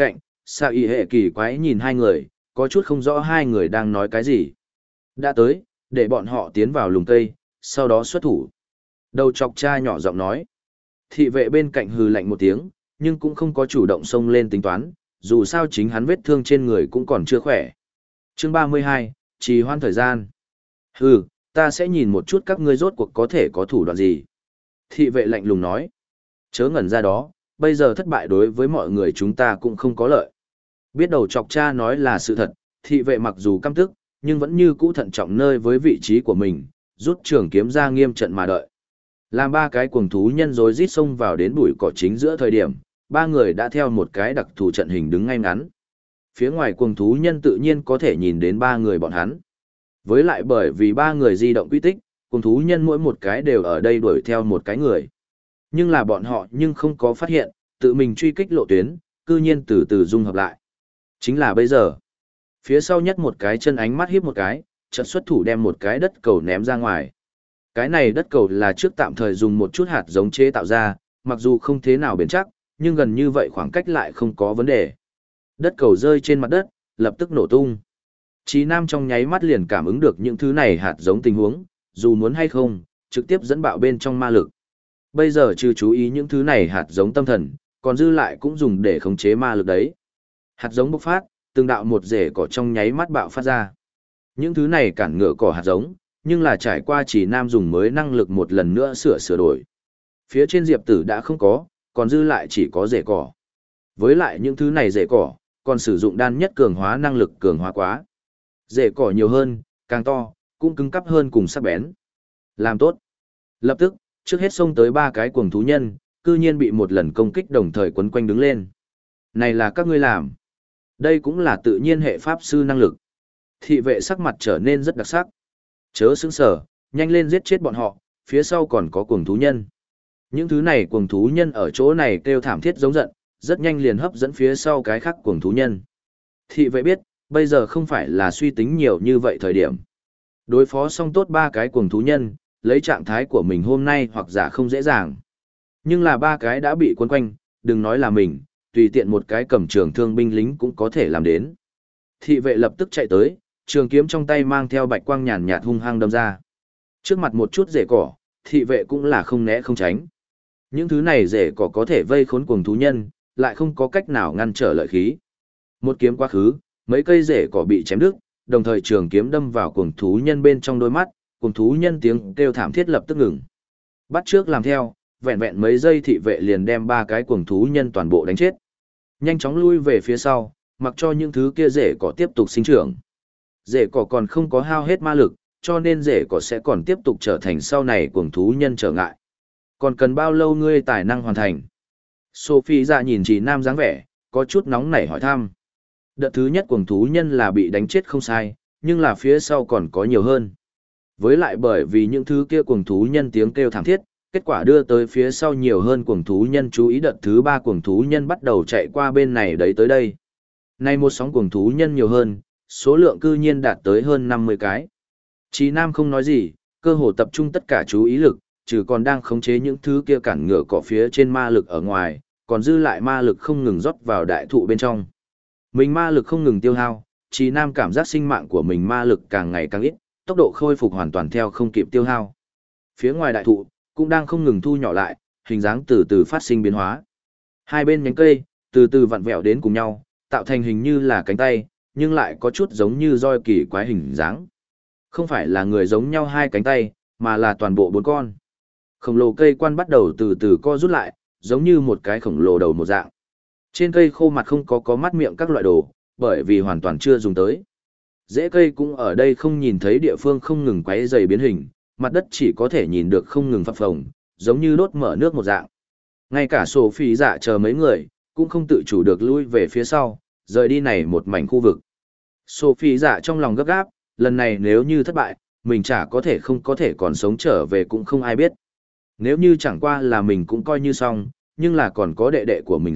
Xạ y hệ kỳ quái nhìn hai người, có chút không rõ hai người đang nói cái gì. Đã tới, để bọn họ tiến vào lùm cây, sau đó xuất thủ. Đầu chọc cha nhỏ giọng nói. Thị vệ bên cạnh hừ lạnh một tiếng, nhưng cũng không có chủ động xông lên tính toán, dù sao chính hắn vết thương trên người cũng còn chưa khỏe. Chương 32, trì hoãn thời gian. Hừ, ta sẽ nhìn một chút các ngươi rốt cuộc có thể có thủ đoạn gì. Thị vệ lạnh lùng nói. Chớ ngẩn ra đó, bây giờ thất bại đối với mọi người chúng ta cũng không có lợi. Biết đầu chọc cha nói là sự thật, thị vệ mặc dù căm tức, nhưng vẫn như cũ thận trọng nơi với vị trí của mình, rút trường kiếm ra nghiêm trận mà đợi. Làm ba cái cuồng thú nhân rối rít xông vào đến bụi cỏ chính giữa thời điểm, ba người đã theo một cái đặc thù trận hình đứng ngay ngắn. Phía ngoài cuồng thú nhân tự nhiên có thể nhìn đến ba người bọn hắn. Với lại bởi vì ba người di động quy tích, cuồng thú nhân mỗi một cái đều ở đây đuổi theo một cái người. Nhưng là bọn họ nhưng không có phát hiện, tự mình truy kích lộ tuyến, cư nhiên từ từ dung hợp lại. Chính là bây giờ. Phía sau nhất một cái chân ánh mắt hiếp một cái, chợt xuất thủ đem một cái đất cầu ném ra ngoài. Cái này đất cầu là trước tạm thời dùng một chút hạt giống chế tạo ra, mặc dù không thế nào bền chắc, nhưng gần như vậy khoảng cách lại không có vấn đề. Đất cầu rơi trên mặt đất, lập tức nổ tung. Chí Nam trong nháy mắt liền cảm ứng được những thứ này hạt giống tình huống, dù muốn hay không, trực tiếp dẫn bạo bên trong ma lực. Bây giờ trừ chú ý những thứ này hạt giống tâm thần, còn dư lại cũng dùng để khống chế ma lực đấy. Hạt giống bộc phát, từng đạo một rễ cỏ trong nháy mắt bạo phát ra. Những thứ này cản ngựa cỏ hạt giống, nhưng là trải qua Chỉ Nam dùng mới năng lực một lần nữa sửa đổi. Phía trên diệp tử đã không có, còn dư lại chỉ có rễ cỏ. Với lại những thứ này rễ cỏ, còn sử dụng đan nhất cường hóa năng lực cường hóa quá. Rễ cỏ nhiều hơn, càng to, cũng cứng cắp hơn cùng sắc bén. Làm tốt. Lập tức, trước hết xông tới ba cái cuồng thú nhân, cư nhiên bị một lần công kích đồng thời quấn quanh đứng lên. Này là các ngươi làm. Đây cũng là tự nhiên hệ pháp sư năng lực. Thị vệ sắc mặt trở nên rất đặc sắc. Chớ sững sờ, nhanh lên giết chết bọn họ, phía sau còn có cuồng thú nhân. Những thứ này cuồng thú nhân ở chỗ này kêu thảm thiết giống giận, rất nhanh liền hấp dẫn phía sau cái khác cuồng thú nhân. Thị vệ biết, bây giờ không phải là suy tính nhiều như vậy thời điểm. Đối phó xong tốt ba cái cuồng thú nhân, lấy trạng thái của mình hôm nay hoặc giả không dễ dàng. Nhưng là ba cái đã bị quấn quanh, đừng nói là mình, tùy tiện một cái cầm trường thương binh lính cũng có thể làm đến. Thị vệ lập tức chạy tới, trường kiếm trong tay mang theo bạch quang nhàn nhạt hung hăng đâm ra. Trước mặt một chút rễ cỏ, thị vệ cũng là không né không tránh. Những thứ này rễ cỏ có thể vây khốn cuồng thú nhân, lại không có cách nào ngăn trở lợi khí. Một kiếm quá khứ, mấy cây rễ cỏ bị chém đứt, đồng thời trường kiếm đâm vào cuồng thú nhân bên trong đôi mắt, cuồng thú nhân tiếng kêu thảm thiết lập tức ngừng. Bắt trước làm theo, vẹn vẹn mấy giây thị vệ liền đem ba cái cuồng thú nhân toàn bộ đánh chết. Nhanh chóng lui về phía sau, mặc cho những thứ kia rễ cỏ tiếp tục sinh trưởng. Rễ cỏ còn không có hao hết ma lực, cho nên rễ cỏ sẽ còn tiếp tục trở thành sau này cuồng thú nhân trở ngại. Còn cần bao lâu ngươi tài năng hoàn thành? Sophie dạ nhìn chị Nam dáng vẻ, có chút nóng nảy hỏi thăm. Đợt thứ nhất cuồng thú nhân là bị đánh chết không sai, nhưng là phía sau còn có nhiều hơn. Với lại bởi vì những thứ kia cuồng thú nhân tiếng kêu thảm thiết, kết quả đưa tới phía sau nhiều hơn cuồng thú nhân chú ý đợt thứ ba cuồng thú nhân bắt đầu chạy qua bên này đấy tới đây. Nay một sóng cuồng thú nhân nhiều hơn, số lượng cư nhiên đạt tới hơn 50 cái. Chí Nam không nói gì, cơ hồ tập trung tất cả chú ý lực, trừ còn đang khống chế những thứ kia cản ngựa cỏ phía trên ma lực ở ngoài, còn dư lại ma lực không ngừng rót vào đại thụ bên trong. Mình ma lực không ngừng tiêu hao, Chí Nam cảm giác sinh mạng của mình ma lực càng ngày càng ít, tốc độ khôi phục hoàn toàn theo không kịp tiêu hao. Phía ngoài đại thụ cũng đang không ngừng thu nhỏ lại, hình dáng từ từ phát sinh biến hóa. Hai bên nhánh cây từ từ vặn vẹo đến cùng nhau, tạo thành hình như là cánh tay, nhưng lại có chút giống như roi kỳ quái hình dáng. Không phải là người giống nhau hai cánh tay, mà là toàn bộ bốn con. Khổng lồ cây quan bắt đầu từ từ co rút lại, giống như một cái khổng lồ đầu một dạng. Trên cây khô mặt không có mắt miệng các loại đồ, bởi vì hoàn toàn chưa dùng tới. Rễ cây cũng ở đây không nhìn thấy địa phương không ngừng quấy dày biến hình, mặt đất chỉ có thể nhìn được không ngừng phập phồng, giống như đốt mở nước một dạng. Ngay cả Sophie dạ chờ mấy người, cũng không tự chủ được lui về phía sau, rời đi này một mảnh khu vực. Sophie dạ trong lòng gấp gáp, lần này nếu như thất bại, mình chả có thể không có thể còn sống trở về cũng không ai biết. Nếu như chẳng qua là mình cũng coi như xong, nhưng là còn có đệ đệ của mình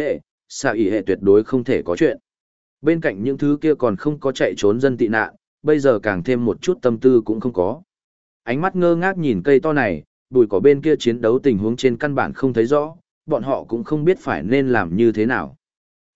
xạ ý hệ tuyệt đối không thể có chuyện. Bên cạnh những thứ kia còn không có chạy trốn dân tị nạn, bây giờ càng thêm một chút tâm tư cũng không có. Ánh mắt ngơ ngác nhìn cây to này, bụi cỏ bên kia chiến đấu tình huống trên căn bản không thấy rõ, bọn họ cũng không biết phải nên làm như thế nào.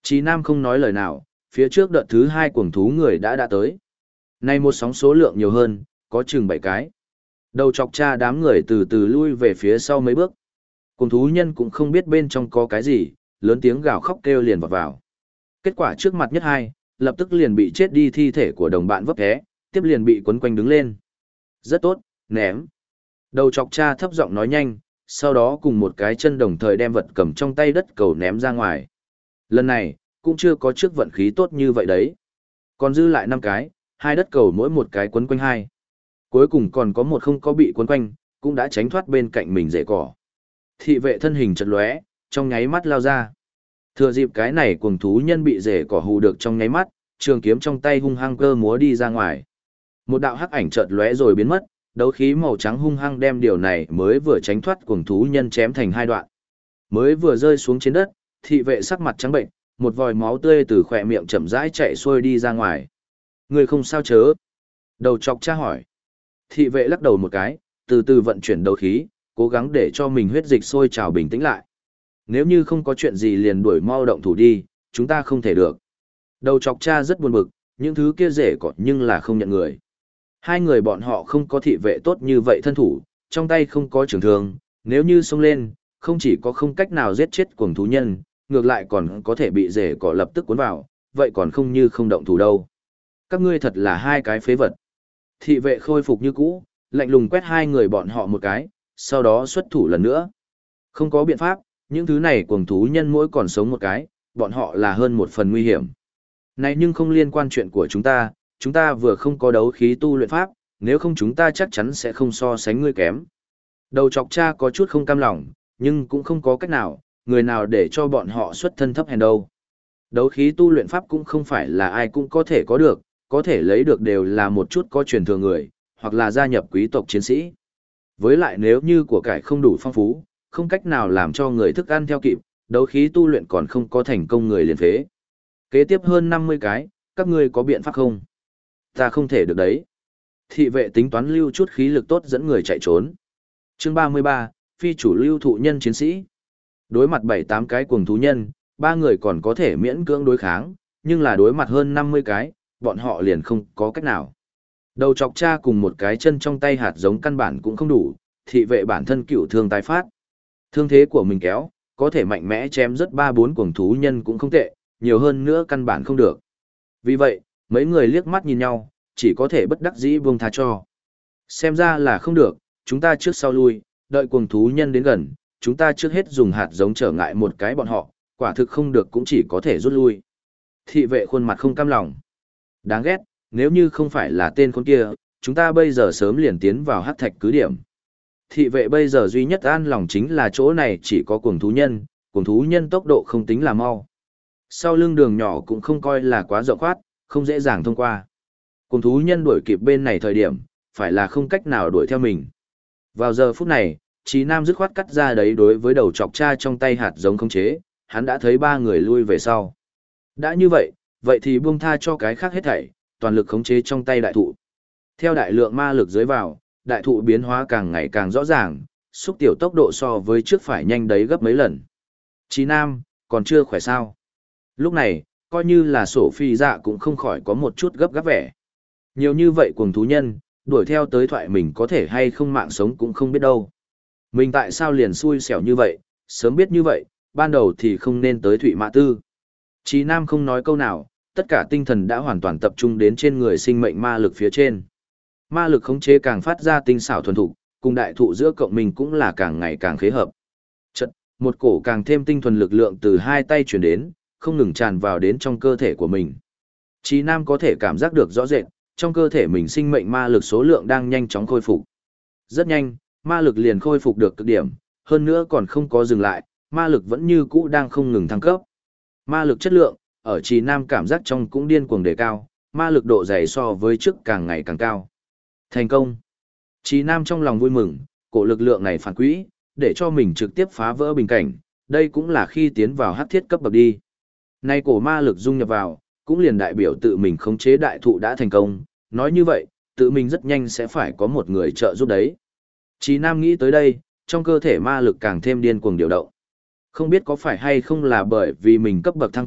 Chí Nam không nói lời nào, phía trước đợt thứ 2 cuồng thú người đã tới. Nay một sóng số lượng nhiều hơn, có chừng 7 cái. Đầu chọc cha đám người từ từ lui về phía sau mấy bước. Cuồng thú nhân cũng không biết bên trong có cái gì, lớn tiếng gào khóc kêu liền vào. Kết quả trước mặt nhất hai, lập tức liền bị chết đi thi thể của đồng bạn vấp té, tiếp liền bị quấn quanh đứng lên. Rất tốt, ném. Đầu chọc cha thấp giọng nói nhanh, sau đó cùng một cái chân đồng thời đem vật cầm trong tay đất cầu ném ra ngoài. Lần này, cũng chưa có trước vận khí tốt như vậy đấy. Còn dư lại 5 cái, 2 đất cầu mỗi một cái quấn quanh 2. Cuối cùng còn có một không có bị quấn quanh, cũng đã tránh thoát bên cạnh mình rễ cỏ. Thị vệ thân hình chật lóe, trong nháy mắt lao ra. Thừa dịp cái này cuồng thú nhân bị rễ cỏ hù được trong nháy mắt, trường kiếm trong tay hung hăng cơ múa đi ra ngoài. Một đạo hắc ảnh chợt lóe rồi biến mất, đấu khí màu trắng hung hăng đem điều này mới vừa tránh thoát cuồng thú nhân chém thành 2 đoạn. Mới vừa rơi xuống trên đất, thị vệ sắc mặt trắng bệnh, một vòi máu tươi từ khỏe miệng chậm rãi chạy xuôi đi ra ngoài. Người không sao chớ? Đầu chọc tra hỏi. Thị vệ lắc đầu một cái, từ từ vận chuyển đấu khí, cố gắng để cho mình huyết dịch sôi trào bình tĩnh lại. Nếu như không có chuyện gì liền đuổi mau động thủ đi, chúng ta không thể được. Đầu chọc cha rất buồn bực, những thứ kia rể cọt nhưng là không nhận người. Hai người bọn họ không có thị vệ tốt như vậy thân thủ, trong tay không có trường thương, nếu như xông lên, không chỉ có không cách nào giết chết cuồng thú nhân, ngược lại còn có thể bị rể cỏ lập tức cuốn vào, vậy còn không như không động thủ đâu. Các ngươi thật là hai cái phế vật. Thị vệ khôi phục như cũ, lạnh lùng quét hai người bọn họ một cái, sau đó xuất thủ lần nữa. Không có biện pháp, những thứ này cuồng thú nhân mỗi còn sống một cái, bọn họ là hơn một phần nguy hiểm. Này nhưng không liên quan chuyện của chúng ta vừa không có đấu khí tu luyện pháp, nếu không chúng ta chắc chắn sẽ không so sánh ngươi kém. Đầu chọc cha có chút không cam lòng, nhưng cũng không có cách nào, người nào để cho bọn họ xuất thân thấp hèn đâu. Đấu khí tu luyện pháp cũng không phải là ai cũng có thể lấy được đều là một chút có truyền thừa người, hoặc là gia nhập quý tộc chiến sĩ. Với lại nếu như của cải không đủ phong phú, không cách nào làm cho người thức ăn theo kịp, đấu khí tu luyện còn không có thành công người liền phế. Kế tiếp hơn 50 cái, các ngươi có biện pháp không? Ta không thể được đấy. Thị vệ tính toán lưu chút khí lực tốt dẫn người chạy trốn. Chương 33, phi chủ lưu thụ nhân chiến sĩ. Đối mặt 7-8 cái cuồng thú nhân, 3 người còn có thể miễn cưỡng đối kháng, nhưng là đối mặt hơn 50 cái, bọn họ liền không có cách nào. Đầu chọc cha cùng một cái chân trong tay hạt giống căn bản cũng không đủ, thị vệ bản thân cựu thương tái phát. Thương thế của mình kéo, có thể mạnh mẽ chém rất 3-4 cuồng thú nhân cũng không tệ, nhiều hơn nữa căn bản không được. Vì vậy, mấy người liếc mắt nhìn nhau, chỉ có thể bất đắc dĩ buông tha cho. Xem ra là không được, chúng ta trước sau lui, đợi cuồng thú nhân đến gần, chúng ta trước hết dùng hạt giống trở ngại một cái bọn họ, quả thực không được cũng chỉ có thể rút lui. Thị vệ khuôn mặt không cam lòng. Đáng ghét, nếu như không phải là tên con kia, chúng ta bây giờ sớm liền tiến vào hắc thạch cứ điểm. Thị vệ bây giờ duy nhất an lòng chính là chỗ này chỉ có cuồng thú nhân tốc độ không tính là mau. Sau lưng đường nhỏ cũng không coi là quá rộng khoát, không dễ dàng thông qua. Cuồng thú nhân đuổi kịp bên này thời điểm, phải là không cách nào đuổi theo mình. Vào giờ phút này, Chí Nam dứt khoát cắt ra đấy đối với đầu chọc cha trong tay hạt giống khống chế, hắn đã thấy 3 người lui về sau. Đã như vậy, vậy thì buông tha cho cái khác hết thảy, toàn lực khống chế trong tay đại thụ. Theo đại lượng ma lực dưới vào, đại thụ biến hóa càng ngày càng rõ ràng, xúc tiểu tốc độ so với trước phải nhanh đấy gấp mấy lần. Chí Nam, còn chưa khỏe sao? Lúc này, coi như là sổ phi dạ cũng không khỏi có một chút gấp gáp vẻ. Nhiều như vậy cuồng thú nhân, đuổi theo tới thoại mình có thể hay không mạng sống cũng không biết đâu. Mình tại sao liền xui xẻo như vậy, sớm biết như vậy, ban đầu thì không nên tới Thụy Mã Tư. Chí Nam không nói câu nào, tất cả tinh thần đã hoàn toàn tập trung đến trên người sinh mệnh ma lực phía trên. Ma lực khống chế càng phát ra tinh xảo thuần thục, cùng đại thụ giữa cộng mình cũng là càng ngày càng khế hợp. Chật, một cổ càng thêm tinh thuần lực lượng từ hai tay truyền đến, không ngừng tràn vào đến trong cơ thể của mình. Chí Nam có thể cảm giác được rõ rệt, trong cơ thể mình sinh mệnh ma lực số lượng đang nhanh chóng khôi phục. Rất nhanh, ma lực liền khôi phục được cực điểm, hơn nữa còn không có dừng lại, ma lực vẫn như cũ đang không ngừng thăng cấp. Ma lực chất lượng, ở Chí Nam cảm giác trong cũng điên cuồng đề cao, ma lực độ dày so với trước càng ngày càng cao. Thành công! Chí Nam trong lòng vui mừng, cổ lực lượng này phản quỹ, để cho mình trực tiếp phá vỡ bình cảnh, đây cũng là khi tiến vào hắc thiết cấp bậc đi. Nay cổ ma lực dung nhập vào, cũng liền đại biểu tự mình khống chế đại thụ đã thành công, nói như vậy, tự mình rất nhanh sẽ phải có một người trợ giúp đấy. Chí Nam nghĩ tới đây, trong cơ thể ma lực càng thêm điên cuồng điều động. Không biết có phải hay không là bởi vì mình cấp bậc thăng cấp,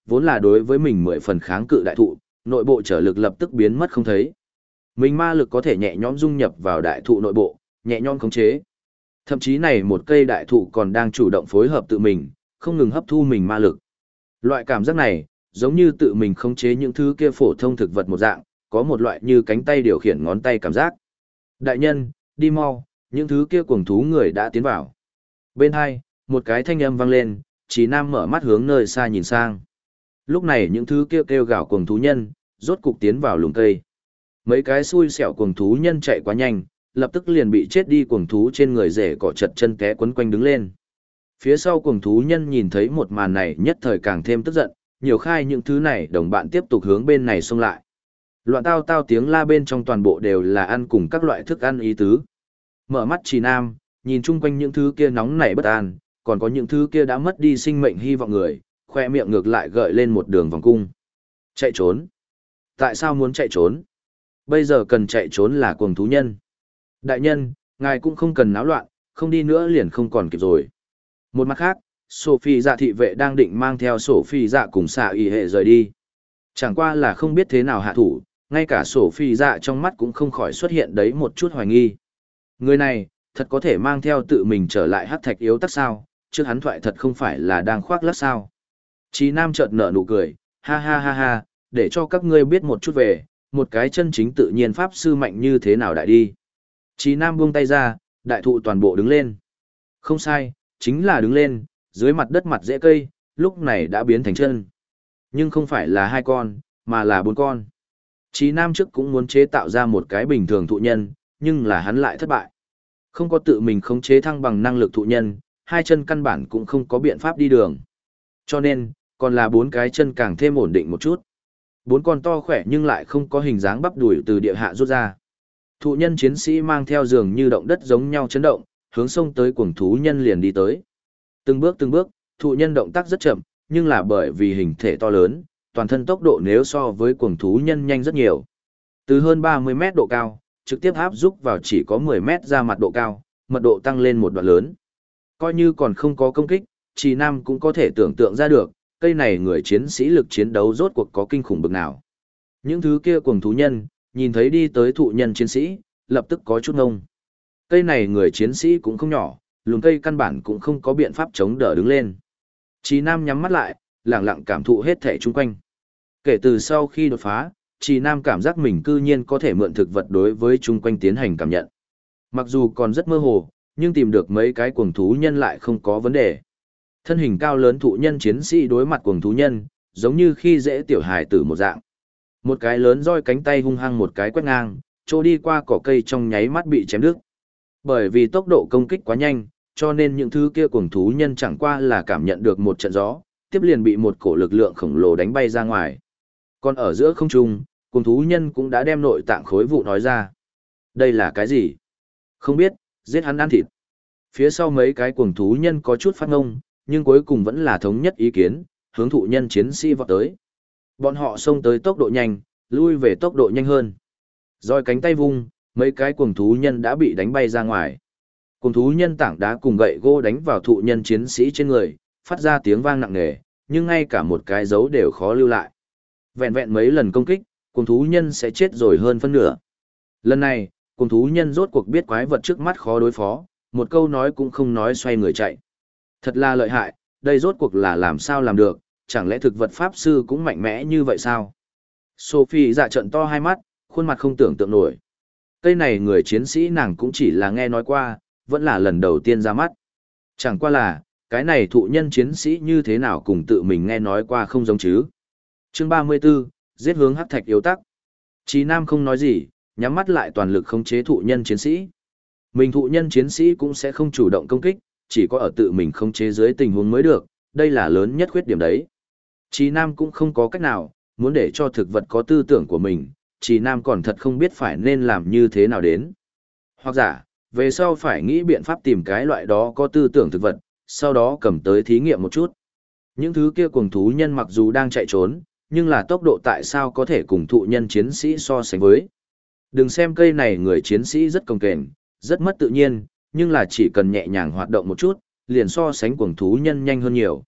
vốn là đối với mình 10 phần kháng cự đại thụ, nội bộ trở lực lập tức biến mất không thấy. Mình ma lực có thể nhẹ nhõm dung nhập vào đại thụ nội bộ, nhẹ nhõm khống chế. Thậm chí này một cây đại thụ còn đang chủ động phối hợp tự mình, không ngừng hấp thu mình ma lực. Loại cảm giác này, giống như tự mình khống chế những thứ kia phổ thông thực vật một dạng, có một loại như cánh tay điều khiển ngón tay cảm giác. Đại nhân, đi mau, những thứ kia cuồng thú người đã tiến vào. Bên hai, một cái thanh âm vang lên, Trí Nam mở mắt hướng nơi xa nhìn sang. Lúc này những thứ kia kêu gào cuồng thú nhân, rốt cục tiến vào lùm cây. Mấy cái xui xẻo cuồng thú nhân chạy quá nhanh, lập tức liền bị chết đi cuồng thú trên người rễ cỏ chật chân té quấn quanh đứng lên. Phía sau cuồng thú nhân nhìn thấy một màn này nhất thời càng thêm tức giận, nhiều khai những thứ này đồng bạn tiếp tục hướng bên này xông lại. Loạn tao tao tiếng la bên trong toàn bộ đều là ăn cùng các loại thức ăn ý tứ. Mở mắt Trì Nam, nhìn chung quanh những thứ kia nóng nảy bất an, còn có những thứ kia đã mất đi sinh mệnh hy vọng người, khoe miệng ngược lại gợi lên một đường vòng cung. Chạy trốn. Tại sao muốn chạy trốn? Bây giờ cần chạy trốn là cuồng thú nhân. Đại nhân, ngài cũng không cần náo loạn, không đi nữa liền không còn kịp rồi. Một mặt khác, Sophie dạ thị vệ đang định mang theo Sophie dạ cùng xạ y hệ rời đi. Chẳng qua là không biết thế nào hạ thủ, ngay cả Sophie dạ trong mắt cũng không khỏi xuất hiện đấy một chút hoài nghi. Người này, thật có thể mang theo tự mình trở lại hắc thạch yếu tắc sao, trước hắn thoại thật không phải là đang khoác lác sao. Chí Nam chợt nở nụ cười, ha ha ha ha, để cho các ngươi biết một chút về, một cái chân chính tự nhiên pháp sư mạnh như thế nào đại đi. Chí Nam buông tay ra, đại thụ toàn bộ đứng lên. Không sai, chính là đứng lên, dưới mặt đất mặt rễ cây, lúc này đã biến thành chân. Nhưng không phải là 2 con, mà là 4 con. Chí Nam trước cũng muốn chế tạo ra một cái bình thường thụ nhân, nhưng là hắn lại thất bại. Không có tự mình khống chế thăng bằng năng lực thụ nhân, 2 chân căn bản cũng không có biện pháp đi đường. Cho nên, còn là 4 cái chân càng thêm ổn định một chút. 4 con to khỏe nhưng lại không có hình dáng bắp đùi từ địa hạ rút ra. Thụ nhân chiến sĩ mang theo giường như động đất giống nhau chấn động, hướng sông tới cuồng thú nhân liền đi tới. Từng bước, thụ nhân động tác rất chậm, nhưng là bởi vì hình thể to lớn, toàn thân tốc độ nếu so với cuồng thú nhân nhanh rất nhiều. Từ hơn 30 mét độ cao, trực tiếp áp xúc vào chỉ có 10 mét ra mặt độ cao, mật độ tăng lên một đoạn lớn. Coi như còn không có công kích, Trì Nam cũng có thể tưởng tượng ra được, cây này người chiến sĩ lực chiến đấu rốt cuộc có kinh khủng bực nào. Những thứ kia cuồng thú nhân, nhìn thấy đi tới thụ nhân chiến sĩ, lập tức có chút ngông. Cây này người chiến sĩ cũng không nhỏ, lùn cây căn bản cũng không có biện pháp chống đỡ đứng lên. Trì Nam nhắm mắt lại, lặng lặng cảm thụ hết thể chung quanh. Kể từ sau khi đột phá, Trì Nam cảm giác mình cư nhiên có thể mượn thực vật đối với chung quanh tiến hành cảm nhận. Mặc dù còn rất mơ hồ, nhưng tìm được mấy cái cuồng thú nhân lại không có vấn đề. Thân hình cao lớn thụ nhân chiến sĩ đối mặt cuồng thú nhân, giống như khi dễ tiểu hài tử một dạng. Một cái lớn roi cánh tay hung hăng một cái quét ngang, trô đi qua cỏ cây trong nháy mắt bị chém đứt. Bởi vì tốc độ công kích quá nhanh, cho nên những thứ kia cuồng thú nhân chẳng qua là cảm nhận được một trận gió, tiếp liền bị một cổ lực lượng khổng lồ đánh bay ra ngoài. Còn ở giữa không trung, cuồng thú nhân cũng đã đem nội tạng khối vụ nói ra. Đây là cái gì? Không biết, giết hắn ăn thịt. Phía sau mấy cái cuồng thú nhân có chút phát ngông, nhưng cuối cùng vẫn là thống nhất ý kiến, hướng thụ nhân chiến sĩ vọt tới. Bọn họ xông tới tốc độ nhanh, lui về tốc độ nhanh hơn. Rồi cánh tay vung, mấy cái cuồng thú nhân đã bị đánh bay ra ngoài. Cuồng thú nhân tảng đá cùng gậy gỗ đánh vào thụ nhân chiến sĩ trên người, phát ra tiếng vang nặng nề, nhưng ngay cả một cái dấu đều khó lưu lại. Vẹn vẹn mấy lần công kích, cuồng thú nhân sẽ chết rồi hơn phân nửa. Lần này, cuồng thú nhân rốt cuộc biết quái vật trước mắt khó đối phó, một câu nói cũng không nói xoay người chạy. Thật là lợi hại, đây rốt cuộc là làm sao làm được, chẳng lẽ thực vật pháp sư cũng mạnh mẽ như vậy sao? Sophie dạ trận to hai mắt, khuôn mặt không tưởng tượng nổi. Cây này người chiến sĩ nàng cũng chỉ là nghe nói qua, vẫn là lần đầu tiên ra mắt. Chẳng qua là, cái này thụ nhân chiến sĩ như thế nào cùng tự mình nghe nói qua không giống chứ. Chương 34, giết hướng hắc thạch yếu tắc. Chí Nam không nói gì, nhắm mắt lại toàn lực khống chế thụ nhân chiến sĩ. Mình thụ nhân chiến sĩ cũng sẽ không chủ động công kích, chỉ có ở tự mình khống chế dưới tình huống mới được, đây là lớn nhất khuyết điểm đấy. Chí Nam cũng không có cách nào, muốn để cho thực vật có tư tưởng của mình, Chí Nam còn thật không biết phải nên làm như thế nào đến. Hoặc giả, về sau phải nghĩ biện pháp tìm cái loại đó có tư tưởng thực vật, sau đó cầm tới thí nghiệm một chút. Những thứ kia cuồng thú nhân mặc dù đang chạy trốn, nhưng là tốc độ tại sao có thể cùng thụ nhân chiến sĩ so sánh với. Đừng xem cây này người chiến sĩ rất cồng kềnh, rất mất tự nhiên, nhưng là chỉ cần nhẹ nhàng hoạt động một chút, liền so sánh cuồng thú nhân nhanh hơn nhiều.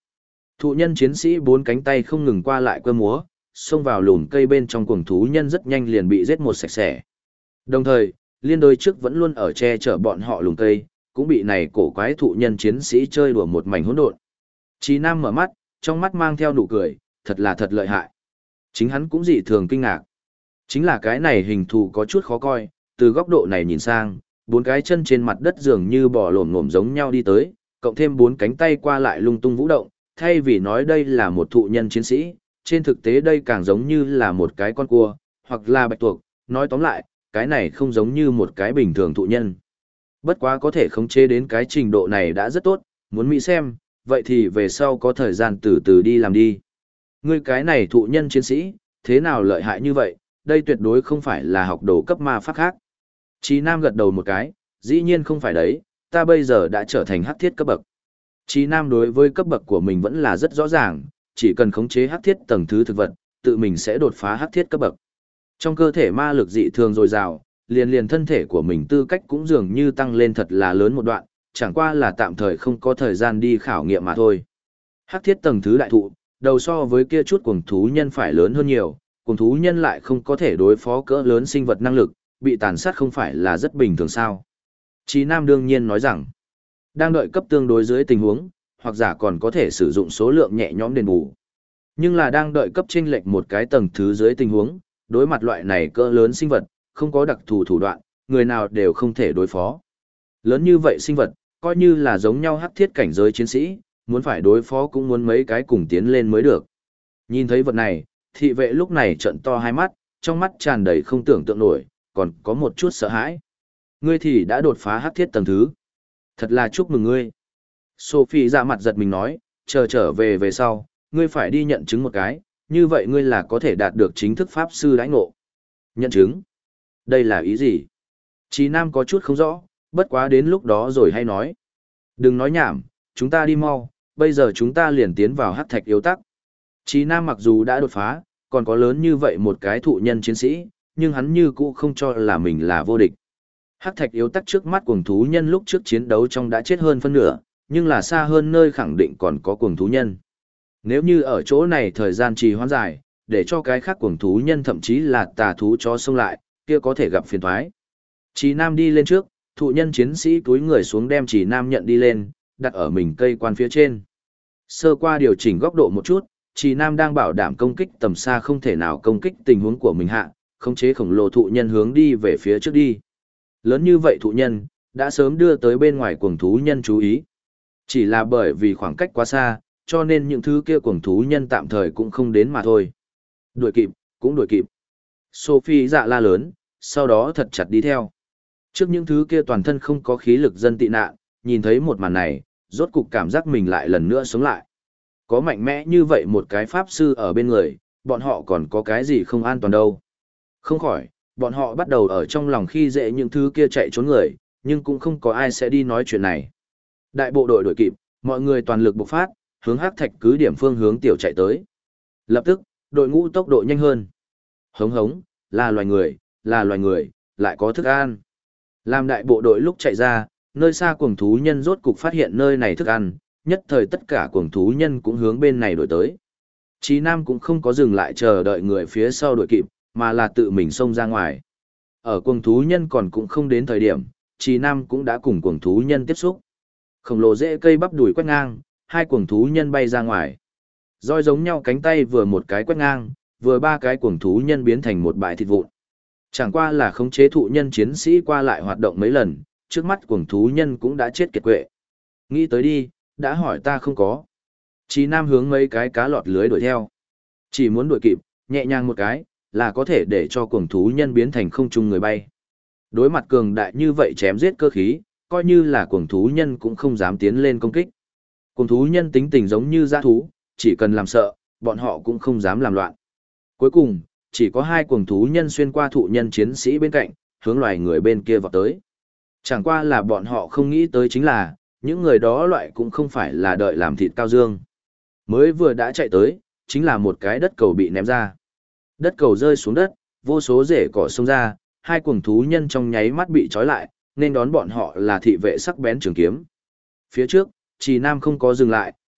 Thụ nhân chiến sĩ bốn cánh tay không ngừng qua lại cơ múa, xông vào lùm cây bên trong cuồng thú nhân rất nhanh liền bị giết một sạch sẽ. Đồng thời, liên đối trước vẫn luôn ở che chở bọn họ lùm cây, cũng bị này cổ quái thụ nhân chiến sĩ chơi đùa một mảnh hỗn độn. Chí Nam mở mắt, trong mắt mang theo nụ cười, thật là thật lợi hại. Chính hắn cũng dị thường kinh ngạc. Chính là cái này hình thù có chút khó coi, từ góc độ này nhìn sang, bốn cái chân trên mặt đất dường như bò lổm ngổm giống nhau đi tới, cộng thêm bốn cánh tay qua lại lung tung vũ động, thay vì nói đây là một thụ nhân chiến sĩ, trên thực tế đây càng giống như là một cái con cua, hoặc là bạch tuộc, nói tóm lại, cái này không giống như một cái bình thường thụ nhân. Bất quá có thể khống chế đến cái trình độ này đã rất tốt, muốn mỹ xem, vậy thì về sau có thời gian từ từ đi làm đi. Ngươi cái này thụ nhân chiến sĩ, thế nào lợi hại như vậy, đây tuyệt đối không phải là học đồ cấp ma pháp khác. Chí Nam gật đầu một cái, dĩ nhiên không phải đấy, ta bây giờ đã trở thành hắc thiết cấp bậc. Chí Nam đối với cấp bậc của mình vẫn là rất rõ ràng, chỉ cần khống chế hắc thiết tầng thứ thực vật, tự mình sẽ đột phá hắc thiết cấp bậc. Trong cơ thể ma lực dị thường dồi dào, liền thân thể của mình tư cách cũng dường như tăng lên thật là lớn một đoạn, chẳng qua là tạm thời không có thời gian đi khảo nghiệm mà thôi. Hắc thiết tầng thứ đại thụ, đầu so với kia chút cuồng thú nhân phải lớn hơn nhiều, cuồng thú nhân lại không có thể đối phó cỡ lớn sinh vật năng lực, bị tàn sát không phải là rất bình thường sao. Chí Nam đương nhiên nói rằng, đang đợi cấp tương đối dưới tình huống, hoặc giả còn có thể sử dụng số lượng nhẹ nhõm đền bù. Nhưng là đang đợi cấp chênh lệch một cái tầng thứ dưới tình huống, đối mặt loại này cỡ lớn sinh vật, không có đặc thù thủ đoạn, người nào đều không thể đối phó. Lớn như vậy sinh vật, coi như là giống nhau hắc thiết cảnh giới chiến sĩ, muốn phải đối phó cũng muốn mấy cái cùng tiến lên mới được. Nhìn thấy vật này, thị vệ lúc này trợn to hai mắt, trong mắt tràn đầy không tưởng tượng nổi, còn có một chút sợ hãi. Ngươi thì đã đột phá hắc thiết tầng thứ. Thật là chúc mừng ngươi. Sophie ra mặt giật mình nói, trở về sau, ngươi phải đi nhận chứng một cái, như vậy ngươi là có thể đạt được chính thức pháp sư đãi ngộ. Nhận chứng? Đây là ý gì? Chí Nam có chút không rõ, bất quá đến lúc đó rồi hay nói. Đừng nói nhảm, chúng ta đi mau, bây giờ chúng ta liền tiến vào hắc thạch yếu tắc. Chí Nam mặc dù đã đột phá, còn có lớn như vậy một cái thụ nhân chiến sĩ, nhưng hắn như cũ không cho là mình là vô địch. Hắc thạch yếu tắc trước mắt cuồng thú nhân lúc trước chiến đấu trong đã chết hơn phân nửa, nhưng là xa hơn nơi khẳng định còn có cuồng thú nhân. Nếu như ở chỗ này thời gian trì hoãn dài, để cho cái khác cuồng thú nhân thậm chí là tà thú chó xông lại, kia có thể gặp phiền toái. Chí Nam đi lên trước, thụ nhân chiến sĩ túi người xuống đem Chí Nam nhận đi lên, đặt ở mình cây quan phía trên. Sơ qua điều chỉnh góc độ một chút, Chí Nam đang bảo đảm công kích tầm xa không thể nào công kích tình huống của mình hạ, khống chế khổng lồ thụ nhân hướng đi về phía trước đi. Lớn như vậy thụ nhân, đã sớm đưa tới bên ngoài cuồng thú nhân chú ý. Chỉ là bởi vì khoảng cách quá xa, cho nên những thứ kia cuồng thú nhân tạm thời cũng không đến mà thôi. Đuổi kịp, cũng đuổi kịp. Sophie dạ la lớn, sau đó thật chặt đi theo. Trước những thứ kia toàn thân không có khí lực dân tị nạn, nhìn thấy một màn này, rốt cục cảm giác mình lại lần nữa sống lại. Có mạnh mẽ như vậy một cái pháp sư ở bên người, bọn họ còn có cái gì không an toàn đâu. Không khỏi, bọn họ bắt đầu ở trong lòng khi dễ những thứ kia chạy trốn người, nhưng cũng không có ai sẽ đi nói chuyện này. Đại bộ đội đuổi kịp, mọi người toàn lực bộc phát, hướng hắc thạch cứ điểm phương hướng tiểu chạy tới. Lập tức, đội ngũ tốc độ nhanh hơn. Hống hống, là loài người, lại có thức ăn. Làm đại bộ đội lúc chạy ra, nơi xa cuồng thú nhân rốt cục phát hiện nơi này thức ăn, nhất thời tất cả cuồng thú nhân cũng hướng bên này đuổi tới. Chí Nam cũng không có dừng lại chờ đợi người phía sau đuổi kịp, mà là tự mình xông ra ngoài. Ở cuồng thú nhân còn cũng không đến thời điểm, Chí Nam cũng đã cùng cuồng thú nhân tiếp xúc. Khổng lồ rễ cây bắp đùi quét ngang, hai cuồng thú nhân bay ra ngoài. Roi giống nhau cánh tay vừa một cái quét ngang, vừa ba cái cuồng thú nhân biến thành một bãi thịt vụn. Chẳng qua là khống chế thụ nhân chiến sĩ qua lại hoạt động mấy lần, trước mắt cuồng thú nhân cũng đã chết kiệt quệ. Nghĩ tới đi, đã hỏi ta không có. Chí Nam hướng mấy cái cá lọt lưới đuổi theo. Chỉ muốn đuổi kịp, nhẹ nhàng một cái, là có thể để cho cuồng thú nhân biến thành không trung người bay. Đối mặt cường đại như vậy chém giết cơ khí, coi như là cuồng thú nhân cũng không dám tiến lên công kích. Cuồng thú nhân tính tình giống như dã thú, chỉ cần làm sợ, bọn họ cũng không dám làm loạn. Cuối cùng, chỉ có hai cuồng thú nhân xuyên qua thụ nhân chiến sĩ bên cạnh, hướng loài người bên kia vọt tới. Chẳng qua là bọn họ không nghĩ tới chính là, những người đó loại cũng không phải là đợi làm thịt cao dương. Mới vừa đã chạy tới, chính là một cái đất cầu bị ném ra. Đất cầu rơi xuống đất, vô số rễ cỏ xông ra, hai cuồng thú nhân trong nháy mắt bị trói lại, nên đón bọn họ là thị vệ sắc bén trường kiếm. Phía trước, Trì Nam không có dừng lại,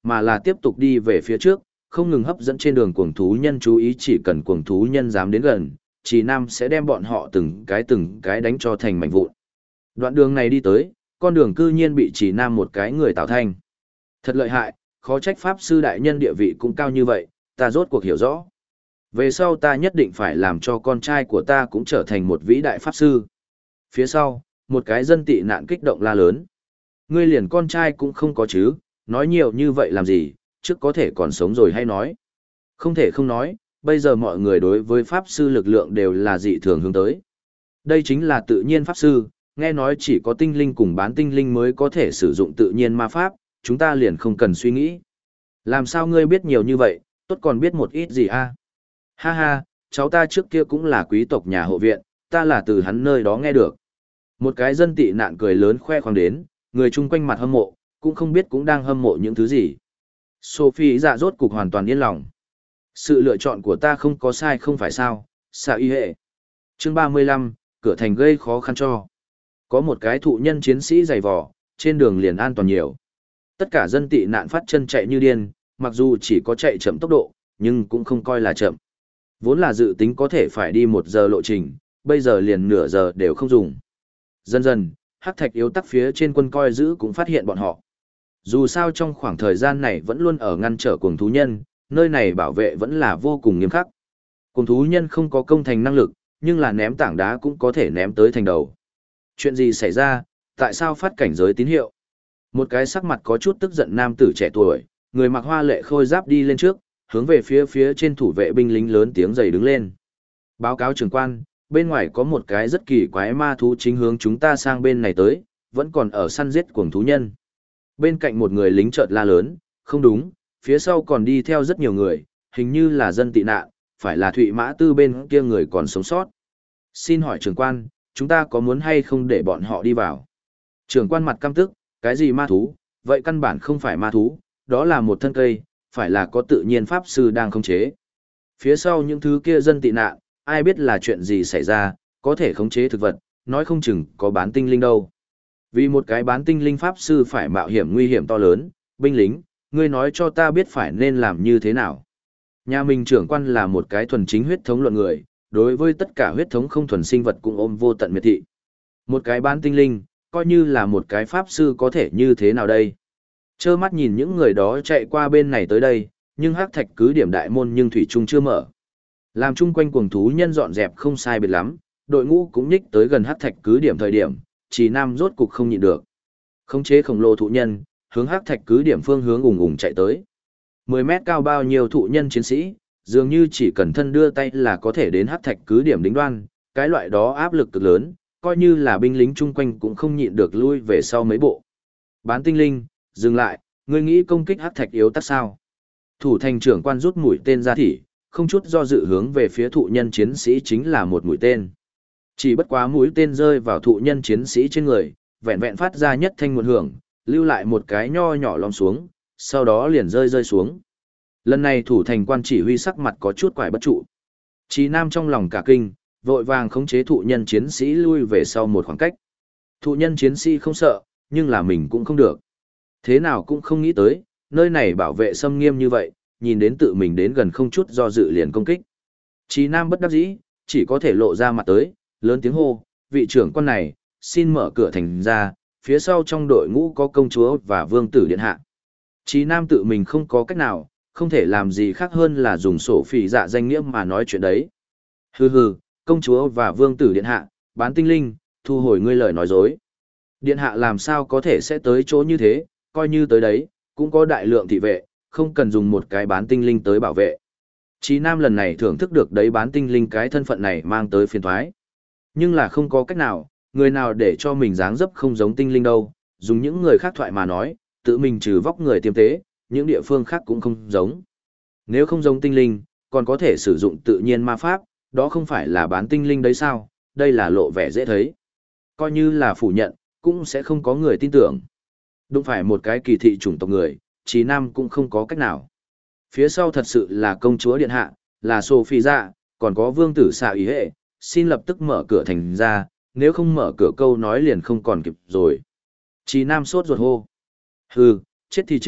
mà là tiếp tục đi về phía trước, không ngừng hấp dẫn trên đường cuồng thú nhân chú ý, chỉ cần cuồng thú nhân dám đến gần, Trì Nam sẽ đem bọn họ từng cái đánh cho thành mảnh vụn. Đoạn đường này đi tới, con đường cư nhiên bị Trì Nam một cái người tạo thành. Thật lợi hại, khó trách Pháp Sư đại nhân địa vị cũng cao như vậy, ta rốt cuộc hiểu rõ. Về sau ta nhất định phải làm cho con trai của ta cũng trở thành một vĩ đại Pháp Sư. Phía sau, một cái dân tị nạn kích động la lớn. Ngươi liền con trai cũng không có chứ, nói nhiều như vậy làm gì, trước có thể còn sống rồi hay nói. Không thể không nói, bây giờ mọi người đối với Pháp Sư lực lượng đều là dị thường hướng tới. Đây chính là tự nhiên Pháp Sư, nghe nói chỉ có tinh linh cùng bán tinh linh mới có thể sử dụng tự nhiên ma pháp, chúng ta liền không cần suy nghĩ. Làm sao ngươi biết nhiều như vậy, tốt còn biết một ít gì a? Ha ha, cháu ta trước kia cũng là quý tộc nhà hộ viện, ta là từ hắn nơi đó nghe được. Một cái dân tị nạn cười lớn khoe khoang đến, người chung quanh mặt hâm mộ, cũng không biết cũng đang hâm mộ những thứ gì. Sophie dạ rốt cục hoàn toàn yên lòng. Sự lựa chọn của ta không có sai không phải sao, xạ y hệ. Chương 35, cửa thành gây khó khăn cho. Có một cái thụ nhân chiến sĩ dày vò, trên đường liền an toàn nhiều. Tất cả dân tị nạn phát chân chạy như điên, mặc dù chỉ có chạy chậm tốc độ, nhưng cũng không coi là chậm. Vốn là dự tính có thể phải đi 1 giờ lộ trình, bây giờ liền nửa giờ đều không dùng. Dần dần, hắc thạch yếu tắc phía trên quân coi giữ cũng phát hiện bọn họ. Dù sao trong khoảng thời gian này vẫn luôn ở ngăn trở cuồng thú nhân, nơi này bảo vệ vẫn là vô cùng nghiêm khắc. Cuồng thú nhân không có công thành năng lực, nhưng là ném tảng đá cũng có thể ném tới thành đầu. Chuyện gì xảy ra, tại sao phát cảnh giới tín hiệu? Một cái sắc mặt có chút tức giận nam tử trẻ tuổi, người mặc hoa lệ khôi giáp đi lên trước, hướng về phía trên thủ vệ binh lính lớn tiếng dày đứng lên. Báo cáo trưởng quan, bên ngoài có một cái rất kỳ quái ma thú chính hướng chúng ta sang bên này tới, vẫn còn ở săn giết cuồng thú nhân. Bên cạnh một người lính chợt la lớn, không đúng, phía sau còn đi theo rất nhiều người, hình như là dân tị nạn, phải là Thụy Mã Tư bên kia người còn sống sót. Xin hỏi trưởng quan, chúng ta có muốn hay không để bọn họ đi vào? Trưởng quan mặt căm tức, cái gì ma thú, vậy căn bản không phải ma thú, đó là một thân cây, phải là có tự nhiên pháp sư đang khống chế. Phía sau những thứ kia dân tị nạn, ai biết là chuyện gì xảy ra, có thể khống chế thực vật, nói không chừng có bán tinh linh đâu. Vì một cái bán tinh linh pháp sư phải mạo hiểm nguy hiểm to lớn, binh lính, ngươi nói cho ta biết phải nên làm như thế nào. Nhà mình trưởng quan là một cái thuần chính huyết thống luận người, đối với tất cả huyết thống không thuần sinh vật cũng ôm vô tận miệt thị. Một cái bán tinh linh, coi như là một cái pháp sư có thể như thế nào đây? Chơ mắt nhìn những người đó chạy qua bên này tới đây, nhưng hắc thạch cứ điểm đại môn nhưng thủy trung chưa mở. Làm chung quanh cuồng thú nhân dọn dẹp không sai biệt lắm, đội ngũ cũng nhích tới gần hắc thạch cứ điểm thời điểm, Trì Nam rốt cục không nhịn được. Khống chế khổng lồ thụ nhân, hướng hắc thạch cứ điểm phương hướng ùng ùng chạy tới. 10 mét cao bao nhiêu thụ nhân chiến sĩ, dường như chỉ cần thân đưa tay là có thể đến hắc thạch cứ điểm đính đoan, cái loại đó áp lực cực lớn, coi như là binh lính chung quanh cũng không nhịn được lui về sau mấy bộ. Bán tinh linh, dừng lại, ngươi nghĩ công kích hắc thạch yếu tắc sao? Thủ thành trưởng quan rút mũi tên ra thỉ, không chút do dự hướng về phía thụ nhân chiến sĩ chính là một mũi tên. Chỉ bất quá mũi tên rơi vào thụ nhân chiến sĩ trên người, vẹn vẹn phát ra nhất thanh nguồn hưởng, lưu lại một cái nho nhỏ lom xuống, sau đó liền rơi xuống. Lần này thủ thành quan chỉ huy sắc mặt có chút quải bất trụ. Chí Nam trong lòng cả kinh, vội vàng khống chế thụ nhân chiến sĩ lui về sau một khoảng cách. Thụ nhân chiến sĩ không sợ, nhưng là mình cũng không được. Thế nào cũng không nghĩ tới, nơi này bảo vệ xâm nghiêm như vậy, nhìn đến tự mình đến gần không chút do dự liền công kích. Chí Nam bất đắc dĩ, chỉ có thể lộ ra mặt tới, lớn tiếng hô, vị trưởng quan này, xin mở cửa thành ra, phía sau trong đội ngũ có công chúa và vương tử điện hạ. Chí Nam tự mình không có cách nào, không thể làm gì khác hơn là dùng sổ phỉ dạ danh nghĩa mà nói chuyện đấy. Hừ hừ, công chúa và vương tử điện hạ, bán tinh linh, thu hồi ngươi lời nói dối. Điện hạ làm sao có thể sẽ tới chỗ như thế, coi như tới đấy, cũng có đại lượng thị vệ, không cần dùng một cái bán tinh linh tới bảo vệ. Chí Nam lần này thưởng thức được đấy bán tinh linh cái thân phận này mang tới phiền thoái. Nhưng là không có cách nào, người nào để cho mình dáng dấp không giống tinh linh đâu, dùng những người khác thoại mà nói, tự mình trừ vóc người tiêm tế, những địa phương khác cũng không giống. Nếu không giống tinh linh, còn có thể sử dụng tự nhiên ma pháp, đó không phải là bán tinh linh đấy sao, đây là lộ vẻ dễ thấy. Coi như là phủ nhận, cũng sẽ không có người tin tưởng. Đúng phải một cái kỳ thị chủng tộc người, Chí Nam cũng không có cách nào. Phía sau thật sự là công chúa điện hạ, là Sophie dạ, còn có vương tử xạ ý hệ, xin lập tức mở cửa thành ra, nếu không mở cửa câu nói liền không còn kịp rồi. Chí Nam sốt ruột hô. Hừ, chết thì chết,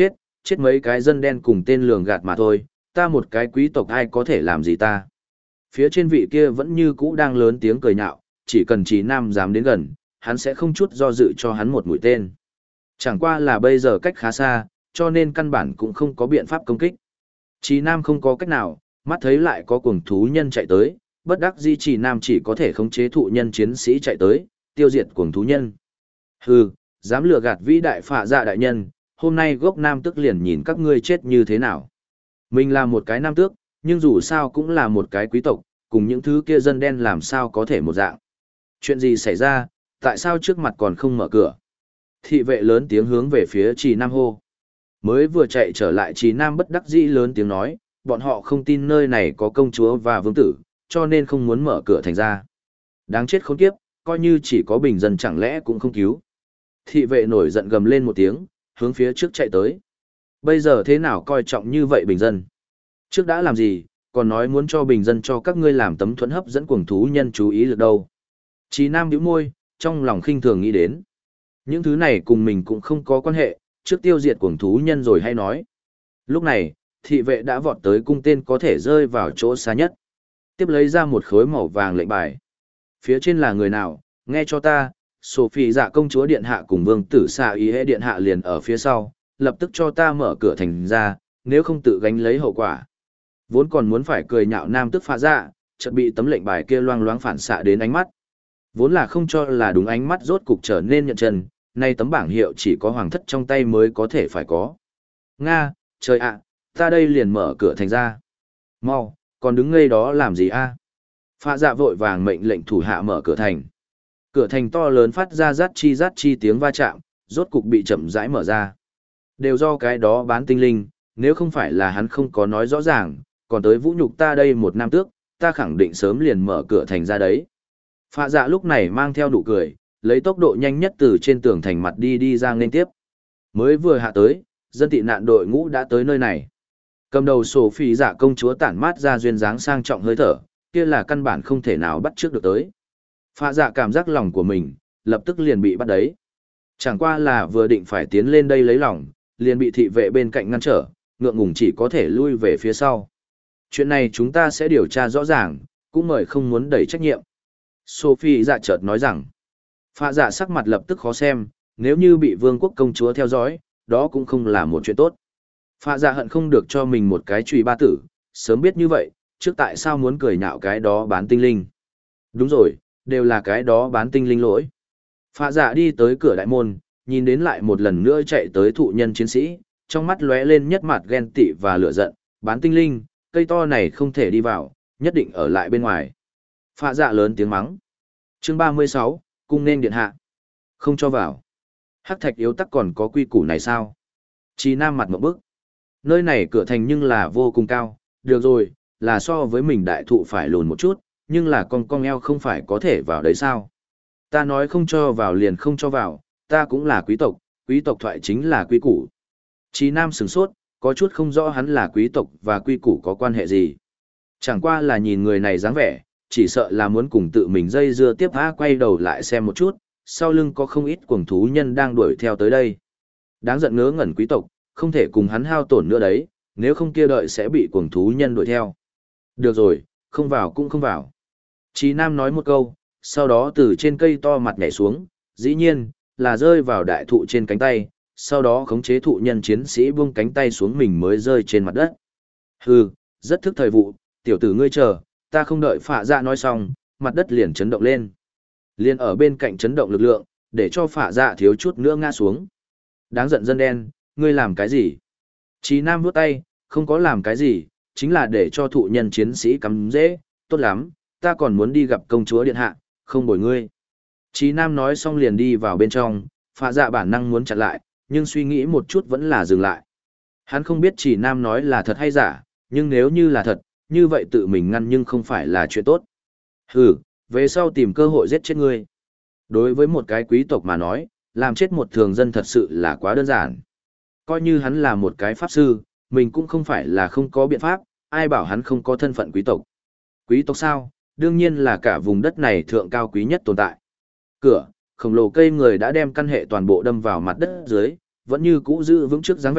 chết mấy cái dân đen cùng tên lường gạt mà thôi, ta một cái quý tộc ai có thể làm gì ta. Phía trên vị kia vẫn như cũ đang lớn tiếng cười nhạo, chỉ cần Trí Nam dám đến gần, hắn sẽ không chút do dự cho hắn một mũi tên. Chẳng qua là bây giờ cách khá xa, cho nên căn bản cũng không có biện pháp công kích. Trí Nam không có cách nào, mắt thấy lại có cuồng thú nhân chạy tới, bất đắc dĩ Trí Nam chỉ có thể khống chế thụ nhân chiến sĩ chạy tới, tiêu diệt cuồng thú nhân. Hừ, dám lừa gạt vĩ đại phạ dạ đại nhân, hôm nay gốc nam tước liền nhìn các ngươi chết như thế nào. Mình là một cái nam tước, nhưng dù sao cũng là một cái quý tộc, cùng những thứ kia dân đen làm sao có thể một dạng. Chuyện gì xảy ra, tại sao trước mặt còn không mở cửa? Thị vệ lớn tiếng hướng về phía Trì Nam hô. Mới vừa chạy trở lại Trì Nam bất đắc dĩ lớn tiếng nói, bọn họ không tin nơi này có công chúa và vương tử, cho nên không muốn mở cửa thành ra. Đáng chết khốn kiếp, coi như chỉ có bình dân chẳng lẽ cũng không cứu. Thị vệ nổi giận gầm lên một tiếng, hướng phía trước chạy tới. Bây giờ thế nào coi trọng như vậy bình dân? Trước đã làm gì, còn nói muốn cho bình dân cho các ngươi làm tấm thuẫn hấp dẫn cuồng thú nhân chú ý lực đâu. Chí Nam bĩu môi, trong lòng khinh thường nghĩ đến. Những thứ này cùng mình cũng không có quan hệ, trước tiêu diệt cuồng thú nhân rồi hay nói. Lúc này, thị vệ đã vọt tới cung tên có thể rơi vào chỗ xa nhất. Tiếp lấy ra một khối màu vàng lệnh bài. Phía trên là người nào, nghe cho ta, Sophie dạ công chúa điện hạ cùng vương tử xạ ý hệ điện hạ liền ở phía sau, lập tức cho ta mở cửa thành ra, nếu không tự gánh lấy hậu quả. Vốn còn muốn phải cười nhạo nam tức phá dạ, chợt bị tấm lệnh bài kia loang loáng phản xạ đến ánh mắt. Vốn là không cho là đúng ánh mắt rốt cục trở nên nhận chân, nay tấm bảng hiệu chỉ có hoàng thất trong tay mới có thể phải có. Nga, trời ạ, ta đây liền mở cửa thành ra. Mau, còn đứng ngây đó làm gì a? Phá dạ vội vàng mệnh lệnh thủ hạ mở cửa thành. Cửa thành to lớn phát ra rát chi tiếng va chạm, rốt cục bị chậm rãi mở ra. Đều do cái đó bán tinh linh, nếu không phải là hắn không có nói rõ ràng, còn tới vũ nhục ta đây một năm tước, ta khẳng định sớm liền mở cửa thành ra đấy. Phạ dạ lúc này mang theo nụ cười, lấy tốc độ nhanh nhất từ trên tường thành mặt đi ra nên tiếp. Mới vừa hạ tới, dân tị nạn đội ngũ đã tới nơi này. Cầm đầu sổ phỉ dạ công chúa tản mát ra duyên dáng sang trọng hơi thở, kia là căn bản không thể nào bắt trước được tới. Phạ dạ cảm giác lòng của mình, lập tức liền bị bắt đấy. Chẳng qua là vừa định phải tiến lên đây lấy lòng, liền bị thị vệ bên cạnh ngăn trở, ngượng ngùng chỉ có thể lui về phía sau. Chuyện này chúng ta sẽ điều tra rõ ràng, cũng mời không muốn đẩy trách nhiệm. Sophie dạ chợt nói rằng, phạ dạ sắc mặt lập tức khó xem, nếu như bị vương quốc công chúa theo dõi, đó cũng không là một chuyện tốt. Phạ dạ hận không được cho mình một cái chùy ba tử, sớm biết như vậy, trước tại sao muốn cười nhạo cái đó bán tinh linh. Đúng rồi, đều là cái đó bán tinh linh lỗi. Phạ dạ đi tới cửa đại môn, nhìn đến lại một lần nữa chạy tới thụ nhân chiến sĩ, trong mắt lóe lên nhất mặt ghen tị và lửa giận, bán tinh linh, cây to này không thể đi vào, nhất định ở lại bên ngoài. Phạ dạ lớn tiếng mắng. Chương 36, cung nên điện hạ. Không cho vào. Hắc thạch yếu tắc còn có quy củ này sao? Chí Nam mặt một bức. Nơi này cửa thành nhưng là vô cùng cao, được rồi, là so với mình đại thụ phải lùn một chút, nhưng là con eo không phải có thể vào đấy sao? Ta nói không cho vào liền không cho vào, ta cũng là quý tộc thoại chính là quy củ. Chí Nam sửng sốt, có chút không rõ hắn là quý tộc và quy củ có quan hệ gì. Chẳng qua là nhìn người này dáng vẻ, chỉ sợ là muốn cùng tự mình dây dưa tiếp quay đầu lại xem một chút, sau lưng có không ít cuồng thú nhân đang đuổi theo tới đây. Đáng giận ngớ ngẩn quý tộc, không thể cùng hắn hao tổn nữa đấy, nếu không kia đợi sẽ bị cuồng thú nhân đuổi theo. Được rồi, không vào cũng không vào. Chí Nam nói một câu, sau đó từ trên cây to mặt nhảy xuống, dĩ nhiên, là rơi vào đại thụ trên cánh tay, sau đó khống chế thụ nhân chiến sĩ buông cánh tay xuống mình mới rơi trên mặt đất. Hừ, rất thức thời vụ, tiểu tử ngươi chờ, ta không đợi phạ dạ nói xong, mặt đất liền chấn động lên. Liền ở bên cạnh chấn động lực lượng, để cho phạ dạ thiếu chút nữa ngã xuống. Đáng giận dân đen, ngươi làm cái gì? Chí Nam vuốt tay, không có làm cái gì, chính là để cho thụ nhân chiến sĩ cắm dễ, tốt lắm, ta còn muốn đi gặp công chúa điện hạ, không bồi ngươi. Chí Nam nói xong liền đi vào bên trong, phạ dạ bản năng muốn chặn lại, nhưng suy nghĩ một chút vẫn là dừng lại. Hắn không biết Chí Nam nói là thật hay giả, nhưng nếu như là thật, như vậy tự mình ngăn nhưng không phải là chuyện tốt. Hừ, về sau tìm cơ hội giết chết ngươi. Đối với một cái quý tộc mà nói, làm chết một thường dân thật sự là quá đơn giản. Coi như hắn là một cái pháp sư, mình cũng không phải là không có biện pháp, ai bảo hắn không có thân phận quý tộc. Quý tộc sao? Đương nhiên là cả vùng đất này thượng cao quý nhất tồn tại. Cửa, khổng lồ cây người đã đem căn hệ toàn bộ đâm vào mặt đất dưới, vẫn như cũ giữ vững trước dáng vẻ,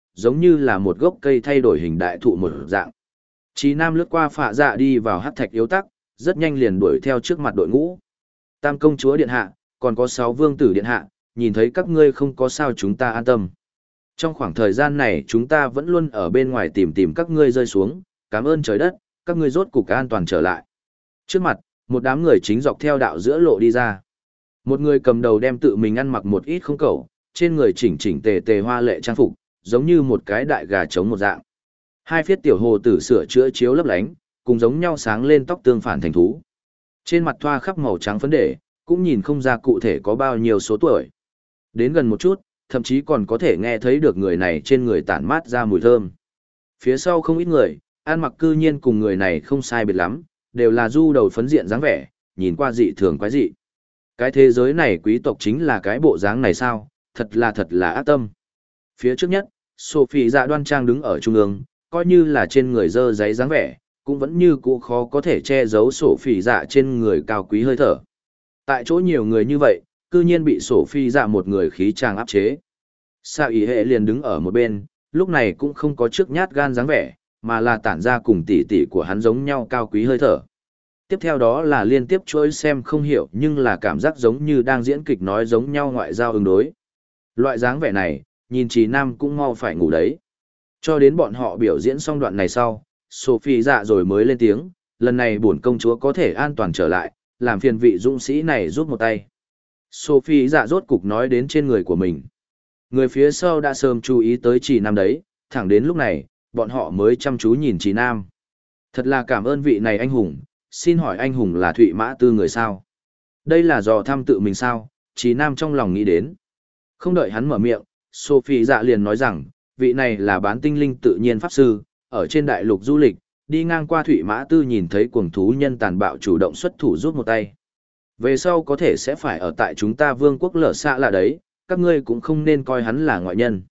giống như là một gốc cây thay đổi hình đại thụ một dạng. Chí Nam lướt qua phạ dạ đi vào hắc thạch yếu tắc, rất nhanh liền đuổi theo trước mặt đội ngũ. Tam công chúa điện hạ, còn có 6 vương tử điện hạ, nhìn thấy các ngươi không có sao chúng ta an tâm. Trong khoảng thời gian này chúng ta vẫn luôn ở bên ngoài tìm tìm các ngươi rơi xuống, cảm ơn trời đất, các ngươi rốt cục an toàn trở lại. Trước mặt, một đám người chính dọc theo đạo giữa lộ đi ra. Một người cầm đầu đem tự mình ăn mặc một ít không cẩu, trên người chỉnh chỉnh tề tề hoa lệ trang phục, giống như một cái đại gà trống một dạng. Hai phiết tiểu hồ tử sửa chữa chiếu lấp lánh, cùng giống nhau sáng lên tóc tương phản thành thú. Trên mặt thoa khắp màu trắng phấn để, cũng nhìn không ra cụ thể có bao nhiêu số tuổi. Đến gần một chút, thậm chí còn có thể nghe thấy được người này trên người tản mát ra mùi thơm. Phía sau không ít người, ăn mặc cư nhiên cùng người này không sai biệt lắm, đều là du đầu phấn diện dáng vẻ, nhìn qua dị thường quái dị. Cái thế giới này quý tộc chính là cái bộ dáng này sao, thật là ác tâm. Phía trước nhất, Sophie dạ đoan trang đứng ở trung ương, coi như là trên người dơ giấy dáng vẻ, cũng vẫn như cũ khó có thể che giấu Sophie dạ trên người cao quý hơi thở. Tại chỗ nhiều người như vậy, cư nhiên bị Sophie dạ một người khí trang áp chế. Sa ý hệ liền đứng ở một bên, lúc này cũng không có trước nhát gan dáng vẻ, mà là tản ra cùng tỷ tỷ của hắn giống nhau cao quý hơi thở. Tiếp theo đó là liên tiếp chuỗi xem không hiểu nhưng là cảm giác giống như đang diễn kịch nói giống nhau ngoại giao ứng đối. Loại dáng vẻ này, nhìn Trí Nam cũng mau phải ngủ đấy. Cho đến bọn họ biểu diễn xong đoạn này sau, Sophie dạ rồi mới lên tiếng, lần này bổn công chúa có thể an toàn trở lại, làm phiền vị dũng sĩ này giúp một tay. Sophie dạ rốt cục nói đến trên người của mình. Người phía sau đã sớm chú ý tới Trí Nam đấy, thẳng đến lúc này, bọn họ mới chăm chú nhìn Trí Nam. Thật là cảm ơn vị này anh hùng, xin hỏi anh hùng là Thụy Mã Tư người sao? Đây là dò thăm tự mình sao? Trí Nam trong lòng nghĩ đến. Không đợi hắn mở miệng, Sophie dạ liền nói rằng, vị này là bán tinh linh tự nhiên pháp sư, ở trên đại lục du lịch, đi ngang qua Thụy Mã Tư nhìn thấy cuồng thú nhân tàn bạo chủ động xuất thủ giúp một tay. Về sau có thể sẽ phải ở tại chúng ta vương quốc lở xạ là đấy, các ngươi cũng không nên coi hắn là ngoại nhân.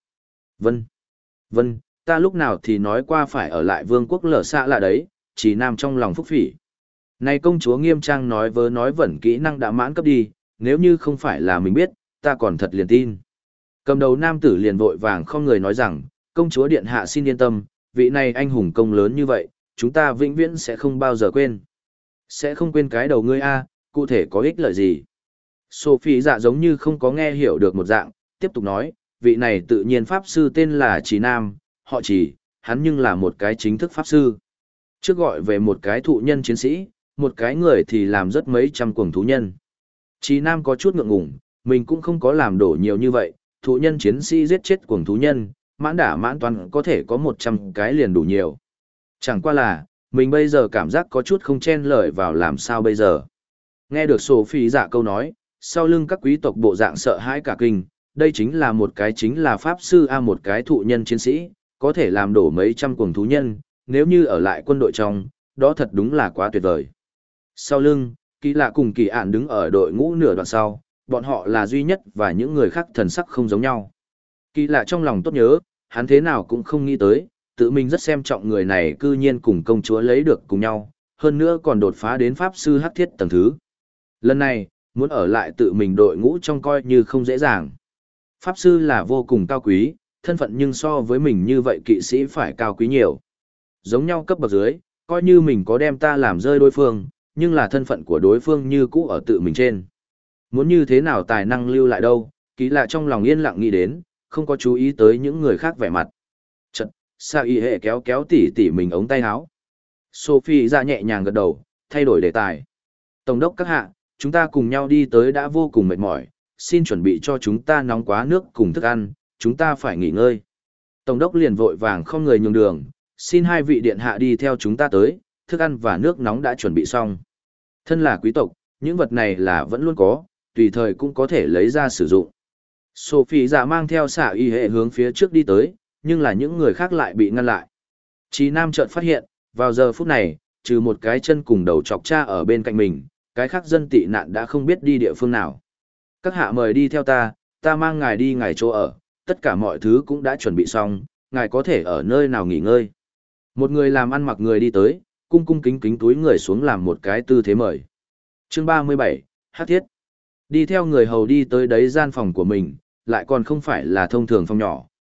Vâng, ta lúc nào thì nói qua phải ở lại vương quốc lở xạ là đấy, Trí Nam trong lòng phúc phỉ. Này công chúa nghiêm trang nói vớ nói vẩn kỹ năng đã mãn cấp đi, nếu như không phải là mình biết, ta còn thật liền tin. Cầm đầu nam tử liền vội vàng không người nói rằng, công chúa điện hạ xin yên tâm, vị này anh hùng công lớn như vậy, chúng ta vĩnh viễn sẽ không bao giờ quên. Sẽ không quên cái đầu ngươi a, cụ thể có ích lợi gì? Sophie dạ giống như không có nghe hiểu được một dạng, tiếp tục nói, vị này tự nhiên pháp sư tên là Trí Nam, họ Trí, hắn nhưng là một cái chính thức pháp sư. Trước gọi về một cái thụ nhân chiến sĩ, một cái người thì làm rất mấy trăm cuồng thú nhân. Trí Nam có chút ngượng ngùng, mình cũng không có làm đổ nhiều như vậy, thụ nhân chiến sĩ giết chết cuồng thú nhân, mãn đả mãn toàn có thể có 100 cái liền đủ nhiều. Chẳng qua là, mình bây giờ cảm giác có chút không chen lời vào làm sao bây giờ. Nghe được Sophie dạ câu nói, sau lưng các quý tộc bộ dạng sợ hãi cả kinh, đây chính là một cái chính là pháp sư a một cái thụ nhân chiến sĩ, có thể làm đổ mấy trăm cuồng thú nhân, nếu như ở lại quân đội trong, đó thật đúng là quá tuyệt vời. Sau lưng, Kỳ Lạ cùng Kỳ Ản đứng ở đội ngũ nửa đoạn sau, bọn họ là duy nhất và những người khác thần sắc không giống nhau. Kỳ Lạ trong lòng tốt nhớ, hắn thế nào cũng không nghĩ tới, tự mình rất xem trọng người này cư nhiên cùng công chúa lấy được cùng nhau, hơn nữa còn đột phá đến pháp sư hắc thiết tầng thứ. Lần này, muốn ở lại tự mình đội ngũ trong coi như không dễ dàng. Pháp sư là vô cùng cao quý, thân phận nhưng so với mình như vậy kỵ sĩ phải cao quý nhiều. Giống nhau cấp bậc dưới, coi như mình có đem ta làm rơi đối phương, nhưng là thân phận của đối phương như cũ ở tự mình trên. Muốn như thế nào tài năng lưu lại đâu, Kỳ Lạ trong lòng yên lặng nghĩ đến, không có chú ý tới những người khác vẻ mặt. Chật, Sa Y hệ kéo kéo tỉ mình ống tay áo. Sophie ra nhẹ nhàng gật đầu, thay đổi đề tài. Tổng đốc các hạ, chúng ta cùng nhau đi tới đã vô cùng mệt mỏi, xin chuẩn bị cho chúng ta nóng quá nước cùng thức ăn, chúng ta phải nghỉ ngơi. Tổng đốc liền vội vàng không người nhường đường, xin hai vị điện hạ đi theo chúng ta tới, thức ăn và nước nóng đã chuẩn bị xong. Thân là quý tộc, những vật này là vẫn luôn có, tùy thời cũng có thể lấy ra sử dụng. Sophie giả mang theo Sa Y hệ hướng phía trước đi tới, nhưng là những người khác lại bị ngăn lại. Trí Nam chợt phát hiện, vào giờ phút này, trừ một cái chân cùng đầu chọc cha ở bên cạnh mình, cái khác dân tị nạn đã không biết đi địa phương nào. Các hạ mời đi theo ta, ta mang ngài đi ngài chỗ ở, tất cả mọi thứ cũng đã chuẩn bị xong, ngài có thể ở nơi nào nghỉ ngơi. Một người làm ăn mặc người đi tới, cung cung kính kính túi người xuống làm một cái tư thế mời. Chương 37, Hắc Thiết. Đi theo người hầu đi tới đấy gian phòng của mình, lại còn không phải là thông thường phòng nhỏ,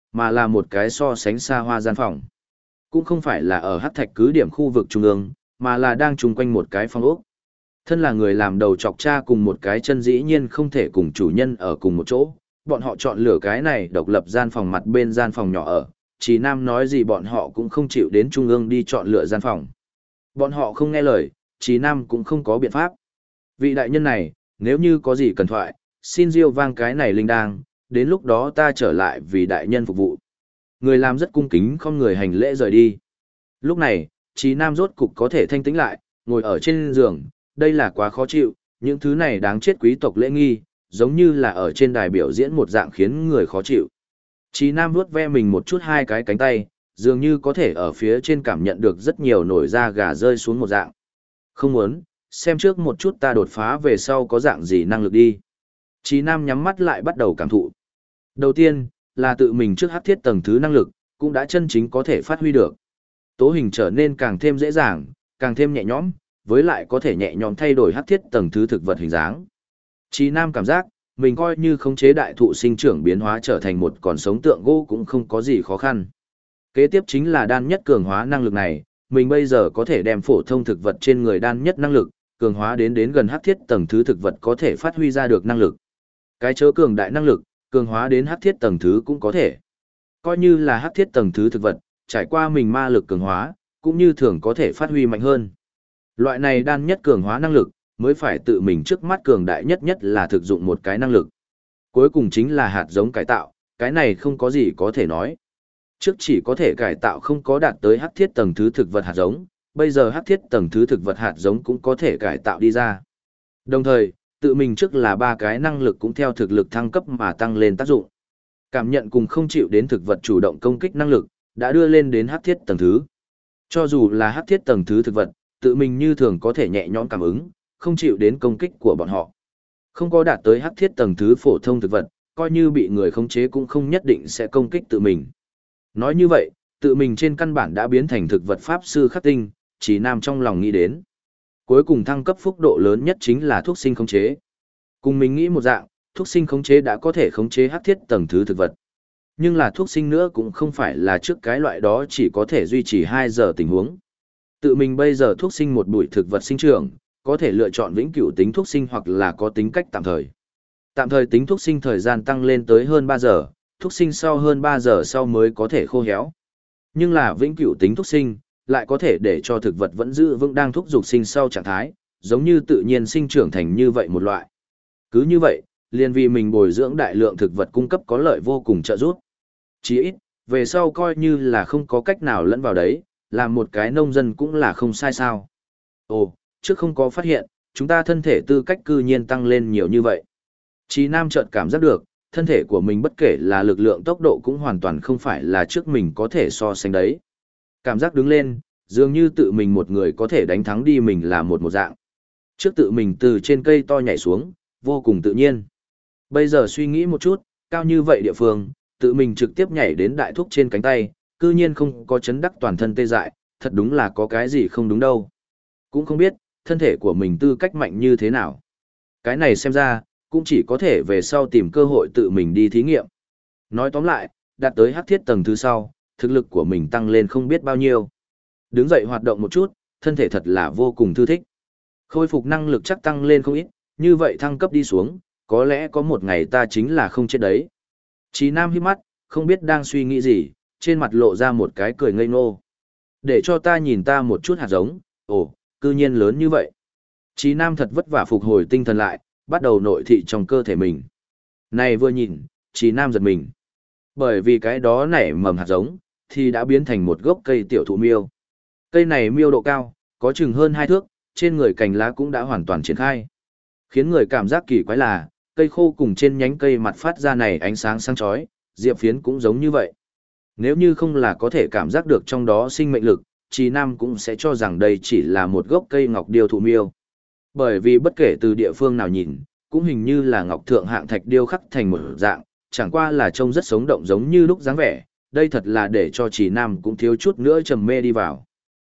mà là một cái so sánh xa hoa gian phòng. Cũng không phải là ở hắc thạch cứ điểm khu vực trung ương, mà là đang chung quanh một cái phòng ốc. Thân là người làm đầu chọc cha cùng một cái chân dĩ nhiên không thể cùng chủ nhân ở cùng một chỗ, bọn họ chọn lựa cái này độc lập gian phòng mặt bên gian phòng nhỏ ở, Chí Nam nói gì bọn họ cũng không chịu đến trung ương đi chọn lựa gian phòng. Bọn họ không nghe lời, Chí Nam cũng không có biện pháp. Vị đại nhân này, nếu như có gì cần thoại, xin diêu vang cái này linh đang, đến lúc đó ta trở lại vì đại nhân phục vụ. Người làm rất cung kính không người hành lễ rời đi. Lúc này, Chí Nam rốt cục có thể thanh tĩnh lại, ngồi ở trên giường, đây là quá khó chịu, những thứ này đáng chết quý tộc lễ nghi, giống như là ở trên đài biểu diễn một dạng khiến người khó chịu. Chí Nam vuốt ve mình một chút hai cái cánh tay, dường như có thể ở phía trên cảm nhận được rất nhiều nổi da gà rơi xuống một dạng. Không muốn, xem trước một chút ta đột phá về sau có dạng gì năng lực đi. Chí Nam nhắm mắt lại bắt đầu cảm thụ. Đầu tiên, là tự mình trước hắc thiết tầng thứ năng lực, cũng đã chân chính có thể phát huy được. Tố hình trở nên càng thêm dễ dàng, càng thêm nhẹ nhõm, với lại có thể nhẹ nhõm thay đổi hắc thiết tầng thứ thực vật hình dáng. Chí Nam cảm giác, mình coi như khống chế đại thụ sinh trưởng biến hóa trở thành một con sống tượng gỗ cũng không có gì khó khăn. Kế tiếp chính là đan nhất cường hóa năng lực này, mình bây giờ có thể đem phổ thông thực vật trên người đan nhất năng lực, cường hóa đến gần hắc thiết tầng thứ thực vật có thể phát huy ra được năng lực. Cái chớ cường đại năng lực, cường hóa đến hắc thiết tầng thứ cũng có thể. Coi như là hắc thiết tầng thứ thực vật, trải qua mình ma lực cường hóa, cũng như thường có thể phát huy mạnh hơn. Loại này đan nhất cường hóa năng lực, mới phải tự mình trước mắt cường đại nhất là thực dụng một cái năng lực. Cuối cùng chính là hạt giống cải tạo, cái này không có gì có thể nói. Trước chỉ có thể cải tạo không có đạt tới hắc thiết tầng thứ thực vật hạt giống, bây giờ hắc thiết tầng thứ thực vật hạt giống cũng có thể cải tạo đi ra. Đồng thời, tự mình trước là ba cái năng lực cũng theo thực lực thăng cấp mà tăng lên tác dụng. Cảm nhận cùng không chịu đến thực vật chủ động công kích năng lực, đã đưa lên đến hắc thiết tầng thứ. Cho dù là hắc thiết tầng thứ thực vật, tự mình như thường có thể nhẹ nhõm cảm ứng, không chịu đến công kích của bọn họ. Không có đạt tới hắc thiết tầng thứ phổ thông thực vật, coi như bị người khống chế cũng không nhất định sẽ công kích tự mình. Nói như vậy, tự mình trên căn bản đã biến thành thực vật pháp sư khắc tinh, Chí Nam trong lòng nghĩ đến. Cuối cùng thăng cấp phúc độ lớn nhất chính là thuốc sinh khống chế. Cùng mình nghĩ một dạng, thuốc sinh khống chế đã có thể khống chế hắc thiết tầng thứ thực vật. Nhưng là thuốc sinh nữa cũng không phải là trước cái loại đó chỉ có thể duy trì 2 giờ tình huống. Tự mình bây giờ thuốc sinh một bụi thực vật sinh trưởng, có thể lựa chọn vĩnh cửu tính thuốc sinh hoặc là có tính cách tạm thời. Tạm thời tính thuốc sinh thời gian tăng lên tới hơn 3 giờ, thuốc sinh sau hơn 3 giờ sau mới có thể khô héo. Nhưng là vĩnh cửu tính thuốc sinh, lại có thể để cho thực vật vẫn giữ vững đang thúc dục sinh sau trạng thái, giống như tự nhiên sinh trưởng thành như vậy một loại. Cứ như vậy, liền vì mình bồi dưỡng đại lượng thực vật cung cấp có lợi vô cùng trợ giúp. Chỉ ít, về sau coi như là không có cách nào lẫn vào đấy, làm một cái nông dân cũng là không sai sao. Ồ, trước không có phát hiện, chúng ta thân thể tư cách cư nhiên tăng lên nhiều như vậy. Chí Nam chợt cảm giác được, thân thể của mình bất kể là lực lượng tốc độ cũng hoàn toàn không phải là trước mình có thể so sánh đấy. Cảm giác đứng lên, dường như tự mình một người có thể đánh thắng đi mình là một dạng. Trước tự mình từ trên cây to nhảy xuống, vô cùng tự nhiên. Bây giờ suy nghĩ một chút, cao như vậy địa phương, tự mình trực tiếp nhảy đến đại thúc trên cánh tay, cư nhiên không có chấn đắc toàn thân tê dại, thật đúng là có cái gì không đúng đâu. Cũng không biết, thân thể của mình tư cách mạnh như thế nào. Cái này xem ra, cũng chỉ có thể về sau tìm cơ hội tự mình đi thí nghiệm. Nói tóm lại, đạt tới hắc thiết tầng thứ sau, thực lực của mình tăng lên không biết bao nhiêu. Đứng dậy hoạt động một chút, thân thể thật là vô cùng thư thích. Khôi phục năng lực chắc tăng lên không ít, như vậy thăng cấp đi xuống, có lẽ có một ngày ta chính là không chết đấy. Chí Nam hít mắt, không biết đang suy nghĩ gì, trên mặt lộ ra một cái cười ngây ngô. Để cho ta nhìn ta một chút hạt giống, ồ, cư nhiên lớn như vậy. Chí Nam thật vất vả phục hồi tinh thần lại, bắt đầu nội thị trong cơ thể mình. Này vừa nhìn, Chí Nam giật mình. Bởi vì cái đó nảy mầm hạt giống, thì đã biến thành một gốc cây tiểu thụ miêu. Cây này miêu độ cao, có chừng hơn 2 thước, trên người cành lá cũng đã hoàn toàn triển khai. Khiến người cảm giác kỳ quái là, cây khô cùng trên nhánh cây mặt phát ra này ánh sáng sáng chói, diệp phiến cũng giống như vậy. Nếu như không là có thể cảm giác được trong đó sinh mệnh lực, Chí Nam cũng sẽ cho rằng đây chỉ là một gốc cây ngọc điêu thụ miêu. Bởi vì bất kể từ địa phương nào nhìn, cũng hình như là ngọc thượng hạng thạch điêu khắc thành một dạng, chẳng qua là trông rất sống động giống như lúc dáng vẻ, đây thật là để cho Chí Nam cũng thiếu chút nữa trầm mê đi vào.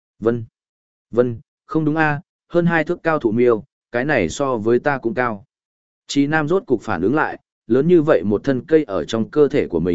Vân, không đúng a, hơn 2 thước cao thụ miêu, cái này so với ta cũng cao. Chí Nam rốt cục phản ứng lại, lớn như vậy một thân cây ở trong cơ thể của mình,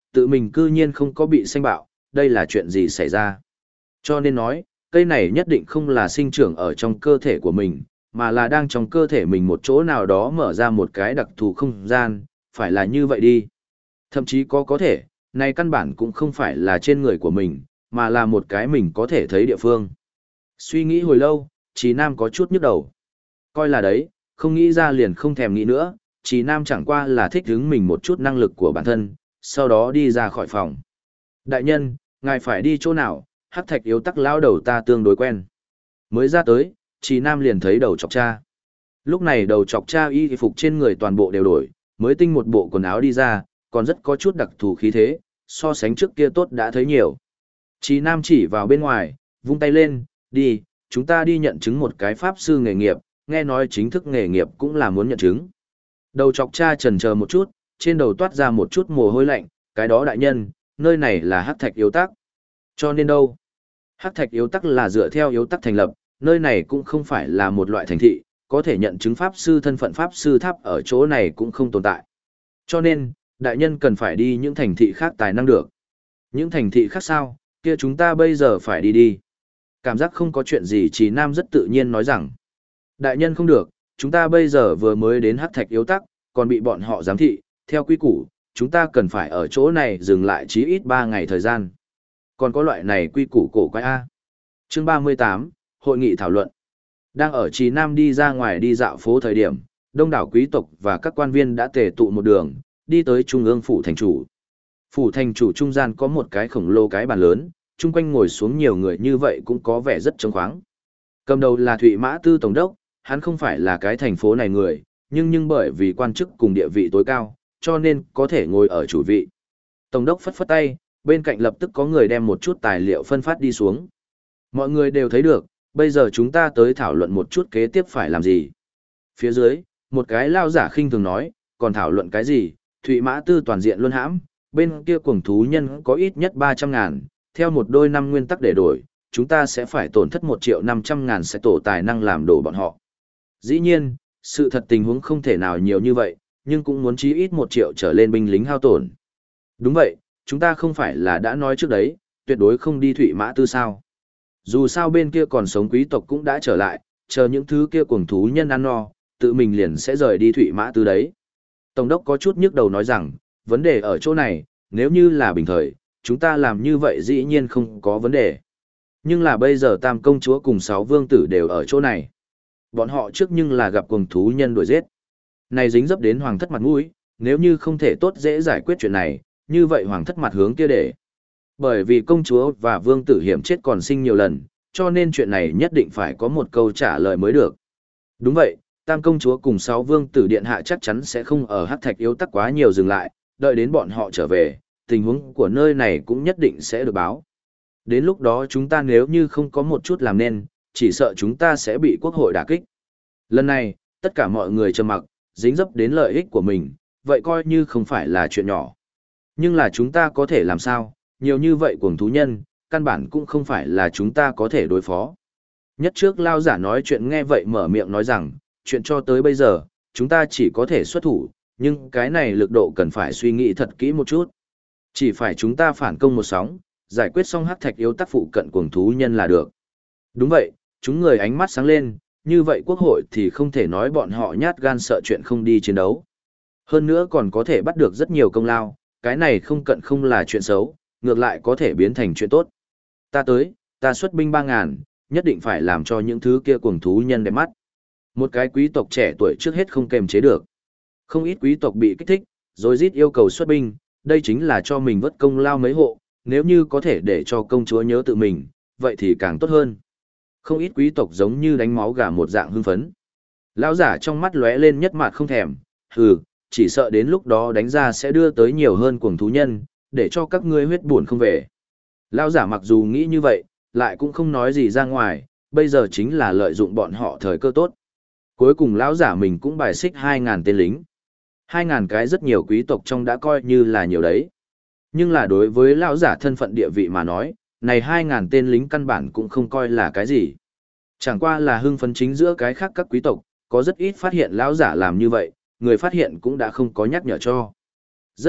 tự mình cư nhiên không có bị sanh bạo, đây là chuyện gì xảy ra. Cho nên nói, cây này nhất định không là sinh trưởng ở trong cơ thể của mình, mà là đang trong cơ thể mình một chỗ nào đó mở ra một cái đặc thù không gian, phải là như vậy đi. Thậm chí có thể, này căn bản cũng không phải là trên người của mình, mà là một cái mình có thể thấy địa phương. Suy nghĩ hồi lâu, Trí Nam có chút nhức đầu. Coi là đấy, không nghĩ ra liền không thèm nghĩ nữa, Trí Nam chẳng qua là thích hứng mình một chút năng lực của bản thân, sau đó đi ra khỏi phòng. Đại nhân, ngài phải đi chỗ nào, hắc thạch yếu tắc lao đầu ta tương đối quen. Mới ra tới, Trí Nam liền thấy đầu chọc cha. Lúc này đầu chọc cha y phục trên người toàn bộ đều đổi, mới tinh một bộ quần áo đi ra, còn rất có chút đặc thù khí thế, so sánh trước kia tốt đã thấy nhiều. Trí Nam chỉ vào bên ngoài, vung tay lên, đi, chúng ta đi nhận chứng một cái pháp sư nghề nghiệp, nghe nói chính thức nghề nghiệp cũng là muốn nhận chứng. Đầu chọc cha chần chờ một chút, trên đầu toát ra một chút mồ hôi lạnh, cái đó đại nhân, nơi này là hắc thạch yếu tắc. Cho nên đâu? Hắc thạch yếu tắc là dựa theo yếu tắc thành lập, nơi này cũng không phải là một loại thành thị, có thể nhận chứng pháp sư thân phận pháp sư tháp ở chỗ này cũng không tồn tại. Cho nên, đại nhân cần phải đi những thành thị khác tài năng được. Những thành thị khác sao, kia chúng ta bây giờ phải đi đi. Cảm giác không có chuyện gì Trí Nam rất tự nhiên nói rằng. Đại nhân không được, chúng ta bây giờ vừa mới đến hắc thạch yếu tắc, còn bị bọn họ giám thị, theo quy củ, chúng ta cần phải ở chỗ này dừng lại chí ít 3 ngày thời gian. Còn có loại này quy củ cổ quái A. Chương 38, Hội nghị thảo luận. Đang ở Trí Nam đi ra ngoài đi dạo phố thời điểm, đông đảo quý tộc và các quan viên đã tề tụ một đường, đi tới trung ương phủ thành chủ. Phủ thành chủ trung gian có một cái khổng lồ cái bàn lớn, chung quanh ngồi xuống nhiều người như vậy cũng có vẻ rất trống khoáng. Cầm đầu là Thụy Mã Tư Tổng đốc, hắn không phải là cái thành phố này người, nhưng bởi vì quan chức cùng địa vị tối cao, cho nên có thể ngồi ở chủ vị. Tổng đốc phất phất tay, bên cạnh lập tức có người đem một chút tài liệu phân phát đi xuống. Mọi người đều thấy được, bây giờ chúng ta tới thảo luận một chút kế tiếp phải làm gì. Phía dưới, một cái lao giả khinh thường nói, còn thảo luận cái gì, Thụy Mã Tư toàn diện luân hãm, bên kia cuồng thú nhân có ít nhất 300.000, theo một đôi năm nguyên tắc để đổi, chúng ta sẽ phải tổn thất 1.500.000 sẽ tổ tài năng làm đổ bọn họ. Dĩ nhiên, sự thật tình huống không thể nào nhiều như vậy, nhưng cũng muốn chí ít 1 triệu trở lên binh lính hao tổn. Đúng vậy, chúng ta không phải là đã nói trước đấy, tuyệt đối không đi Thụy Mã Tư sao. Dù sao bên kia còn sống quý tộc cũng đã trở lại, chờ những thứ kia cuồng thú nhân ăn no, tự mình liền sẽ rời đi Thụy Mã Tư đấy. Tổng đốc có chút nhức đầu nói rằng, vấn đề ở chỗ này, nếu như là bình thời, chúng ta làm như vậy dĩ nhiên không có vấn đề. Nhưng là bây giờ Tam công chúa cùng 6 vương tử đều ở chỗ này. Bọn họ trước nhưng là gặp cuồng thú nhân đuổi giết. Này dính dấp đến hoàng thất mặt mũi, nếu như không thể tốt dễ giải quyết chuyện này, như vậy hoàng thất mặt hướng kia để. Bởi vì công chúa và vương tử hiểm chết còn sinh nhiều lần, cho nên chuyện này nhất định phải có một câu trả lời mới được. Đúng vậy, Tam công chúa cùng 6 vương tử điện hạ chắc chắn sẽ không ở hắc thạch yếu tắc quá nhiều dừng lại, đợi đến bọn họ trở về, tình huống của nơi này cũng nhất định sẽ được báo. Đến lúc đó chúng ta nếu như không có một chút làm nên, chỉ sợ chúng ta sẽ bị quốc hội đả kích. Lần này, tất cả mọi người trầm mặc, dính dấp đến lợi ích của mình, vậy coi như không phải là chuyện nhỏ. Nhưng là chúng ta có thể làm sao, nhiều như vậy cuồng thú nhân, căn bản cũng không phải là chúng ta có thể đối phó. Nhất trước lao giả nói chuyện nghe vậy mở miệng nói rằng, chuyện cho tới bây giờ, chúng ta chỉ có thể xuất thủ, nhưng cái này lực độ cần phải suy nghĩ thật kỹ một chút. Chỉ phải chúng ta phản công một sóng, giải quyết xong hắc thạch yếu tắc phụ cận cuồng thú nhân là được. Đúng vậy, chúng người ánh mắt sáng lên, như vậy quốc hội thì không thể nói bọn họ nhát gan sợ chuyện không đi chiến đấu. Hơn nữa còn có thể bắt được rất nhiều công lao, cái này không cận không là chuyện xấu, ngược lại có thể biến thành chuyện tốt. Ta tới, ta xuất binh 3.000, nhất định phải làm cho những thứ kia cuồng thú nhân đẹp mắt. Một cái quý tộc trẻ tuổi trước hết không kềm chế được. Không ít quý tộc bị kích thích, rồi rít yêu cầu xuất binh, đây chính là cho mình vất công lao mấy hộ, nếu như có thể để cho công chúa nhớ tự mình, vậy thì càng tốt hơn. Không ít quý tộc giống như đánh máu gà một dạng hưng phấn. Lão giả trong mắt lóe lên nhất mặt không thèm, hừ, chỉ sợ đến lúc đó đánh ra sẽ đưa tới nhiều hơn cuồng thú nhân, để cho các ngươi huyết buồn không về. Lão giả mặc dù nghĩ như vậy, lại cũng không nói gì ra ngoài, bây giờ chính là lợi dụng bọn họ thời cơ tốt. Cuối cùng lão giả mình cũng bài xích 2.000 tên lính. 2.000 cái rất nhiều quý tộc trong đã coi như là nhiều đấy. Nhưng là đối với lão giả thân phận địa vị mà nói, này 2.000 tên lính căn bản cũng không coi là cái gì. Chẳng qua là hưng phấn chính giữa cái khác các quý tộc, có rất ít phát hiện lão giả làm như vậy, người phát hiện cũng đã không có nhắc nhở cho. Rất tốt,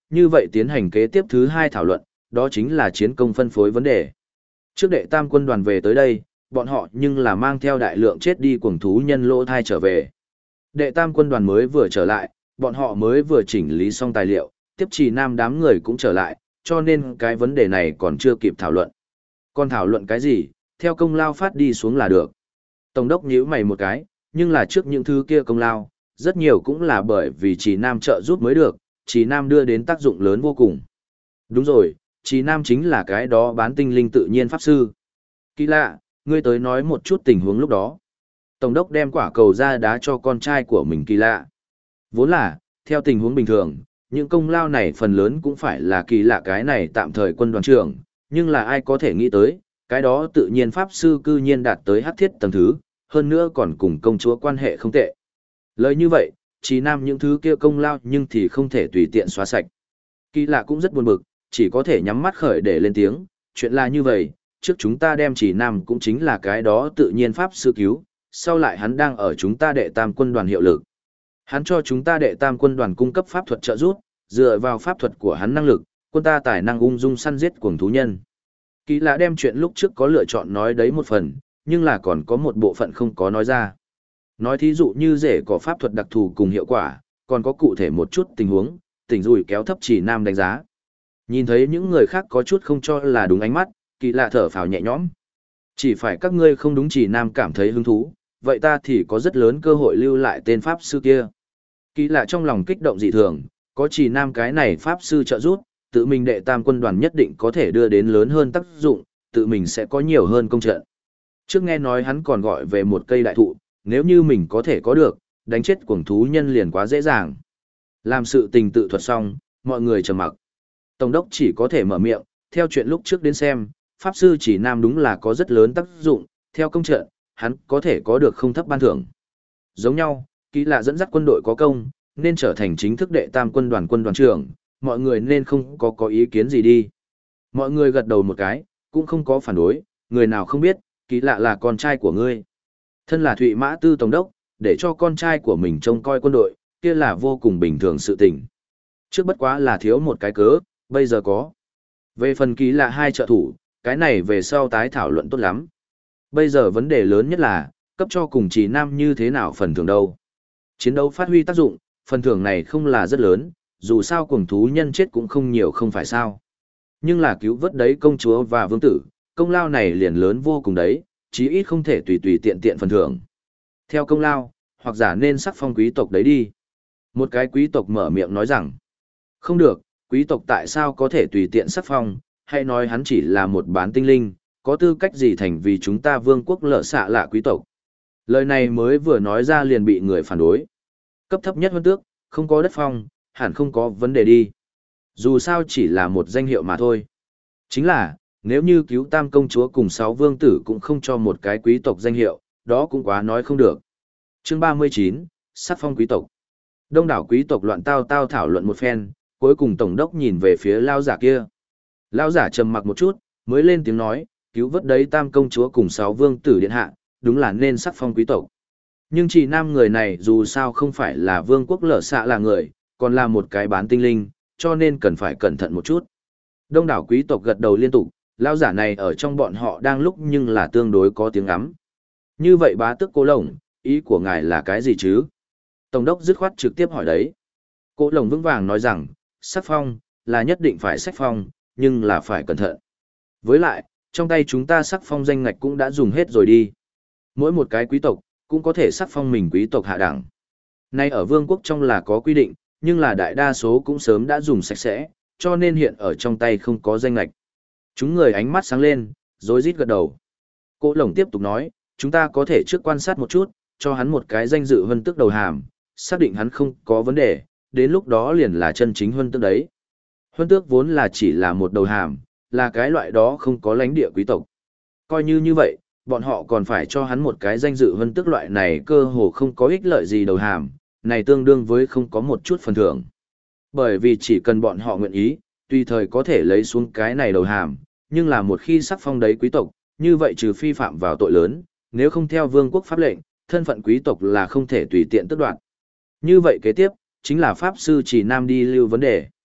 như vậy tiến hành kế tiếp thứ hai thảo luận, đó chính là chiến công phân phối vấn đề. Trước đệ tam quân đoàn về tới đây, bọn họ nhưng là mang theo đại lượng chết đi cuồng thú nhân lỗ thai trở về. Đệ tam quân đoàn mới vừa trở lại, bọn họ mới vừa chỉnh lý xong tài liệu, tiếp chỉ nam đám người cũng trở lại, cho nên cái vấn đề này còn chưa kịp thảo luận. Còn thảo luận cái gì, theo công lao phát đi xuống là được. Tổng đốc nhíu mày một cái, nhưng là trước những thứ kia công lao, rất nhiều cũng là bởi vì chỉ nam trợ giúp mới được, chỉ nam đưa đến tác dụng lớn vô cùng. Đúng rồi, chỉ nam chính là cái đó bán tinh linh tự nhiên pháp sư. Kỳ lạ, ngươi tới nói một chút tình huống lúc đó. Tổng đốc đem quả cầu ra đá cho con trai của mình Kỳ lạ. Vốn là, theo tình huống bình thường, những công lao này phần lớn cũng phải là Kỳ lạ cái này tạm thời quân đoàn trưởng, nhưng là ai có thể nghĩ tới, cái đó tự nhiên pháp sư cư nhiên đạt tới hắc thiết tầng thứ, hơn nữa còn cùng công chúa quan hệ không tệ. Lời như vậy, chỉ nam những thứ kia công lao nhưng thì không thể tùy tiện xóa sạch. Kỳ lạ cũng rất buồn bực, chỉ có thể nhắm mắt khởi để lên tiếng, chuyện là như vậy, trước chúng ta đem chỉ nam cũng chính là cái đó tự nhiên pháp sư cứu, sau lại hắn đang ở chúng ta đệ tam quân đoàn hiệu lực. Hắn cho chúng ta đệ tam quân đoàn cung cấp pháp thuật trợ giúp, dựa vào pháp thuật của hắn năng lực, quân ta tài năng ung dung săn giết cuồng thú nhân. Kỳ lạ đem chuyện lúc trước có lựa chọn nói đấy một phần, nhưng là còn có một bộ phận không có nói ra. Nói thí dụ như rễ có pháp thuật đặc thù cùng hiệu quả, còn có cụ thể một chút tình huống, tỉnh rủi kéo thấp chỉ nam đánh giá. Nhìn thấy những người khác có chút không cho là đúng ánh mắt, Kỳ lạ thở phào nhẹ nhõm. Chỉ phải các ngươi không đúng chỉ nam cảm thấy hứng thú, vậy ta thì có rất lớn cơ hội lưu lại tên pháp sư kia. Kỳ lạ trong lòng kích động dị thường, có chỉ nam cái này pháp sư trợ giúp, tự mình đệ tam quân đoàn nhất định có thể đưa đến lớn hơn tác dụng, tự mình sẽ có nhiều hơn công trận. Trước nghe nói hắn còn gọi về một cây đại thụ, nếu như mình có thể có được, đánh chết cuồng thú nhân liền quá dễ dàng. Làm sự tình tự thuật xong, mọi người trầm mặc. Tổng đốc chỉ có thể mở miệng, theo chuyện lúc trước đến xem, pháp sư chỉ nam đúng là có rất lớn tác dụng, theo công trận, hắn có thể có được không thấp ban thưởng. Giống nhau, Kỳ lạ dẫn dắt quân đội có công, nên trở thành chính thức đệ tam quân đoàn trưởng, mọi người nên không có ý kiến gì đi. Mọi người gật đầu một cái, cũng không có phản đối, người nào không biết, Kỳ lạ là con trai của ngươi. Thân là Thụy Mã Tư Tổng đốc, để cho con trai của mình trông coi quân đội, kia là vô cùng bình thường sự tình. Trước bất quá là thiếu một cái cớ, bây giờ có. Về phần Kỳ lạ hai trợ thủ, cái này về sau tái thảo luận tốt lắm. Bây giờ vấn đề lớn nhất là, cấp cho cùng chỉ nam như thế nào phần thưởng đâu. Chiến đấu phát huy tác dụng, phần thưởng này không là rất lớn, dù sao cuồng thú nhân chết cũng không nhiều không phải sao. Nhưng là cứu vớt đấy công chúa và vương tử, công lao này liền lớn vô cùng đấy, chí ít không thể tùy tùy tiện tiện phần thưởng. Theo công lao, hoặc giả nên sắc phong quý tộc đấy đi. Một cái quý tộc mở miệng nói rằng, không được, quý tộc tại sao có thể tùy tiện sắc phong, hay nói hắn chỉ là một bán tinh linh, có tư cách gì thành vì chúng ta vương quốc lợ xạ lạ quý tộc. Lời này mới vừa nói ra liền bị người phản đối. Cấp thấp nhất huân tước, không có đất phong, hẳn không có vấn đề đi. Dù sao chỉ là một danh hiệu mà thôi. Chính là, nếu như cứu tam công chúa cùng 6 vương tử cũng không cho một cái quý tộc danh hiệu, đó cũng quá nói không được. Chương 39, sắc phong quý tộc. Đông đảo quý tộc loạn tao thảo luận một phen, cuối cùng tổng đốc nhìn về phía lao giả kia. Lao giả trầm mặc một chút, mới lên tiếng nói, cứu vớt đấy tam công chúa cùng 6 vương tử điện hạ, đúng là nên sắc phong quý tộc. Nhưng chỉ nam người này dù sao không phải là vương quốc lở xạ là người, còn là một cái bán tinh linh, cho nên cần phải cẩn thận một chút. Đông đảo quý tộc gật đầu liên tục, lao giả này ở trong bọn họ đang lúc nhưng là tương đối có tiếng ngắm. Như vậy bá tước Cố Lồng, ý của ngài là cái gì chứ? Tổng đốc dứt khoát trực tiếp hỏi đấy. Cố Lồng vững vàng nói rằng, sắc phong, là nhất định phải sắc phong, nhưng là phải cẩn thận. Với lại, trong tay chúng ta sắc phong danh ngạch cũng đã dùng hết rồi đi. Mỗi một cái quý tộc, cũng có thể sắc phong mình quý tộc hạ đẳng. Nay ở vương quốc trong là có quy định, nhưng là đại đa số cũng sớm đã dùng sạch sẽ, cho nên hiện ở trong tay không có danh ngạch. Chúng người ánh mắt sáng lên, rối rít gật đầu. Cố Lồng tiếp tục nói, chúng ta có thể trước quan sát một chút, cho hắn một cái danh dự huân tước đầu hàm, xác định hắn không có vấn đề, đến lúc đó liền là chân chính huân tước đấy. Huân tước vốn là chỉ là một đầu hàm, là cái loại đó không có lãnh địa quý tộc. Coi như vậy, bọn họ còn phải cho hắn một cái danh dự huân tước loại này cơ hồ không có ích lợi gì đầu hàm, này tương đương với không có một chút phần thưởng. Bởi vì chỉ cần bọn họ nguyện ý, tùy thời có thể lấy xuống cái này đầu hàm, nhưng là một khi sắc phong đấy quý tộc, như vậy trừ phi phạm vào tội lớn, nếu không theo vương quốc pháp lệnh, thân phận quý tộc là không thể tùy tiện tước đoạt. Như vậy kế tiếp, chính là pháp sư chỉ nam đi lưu vấn đề.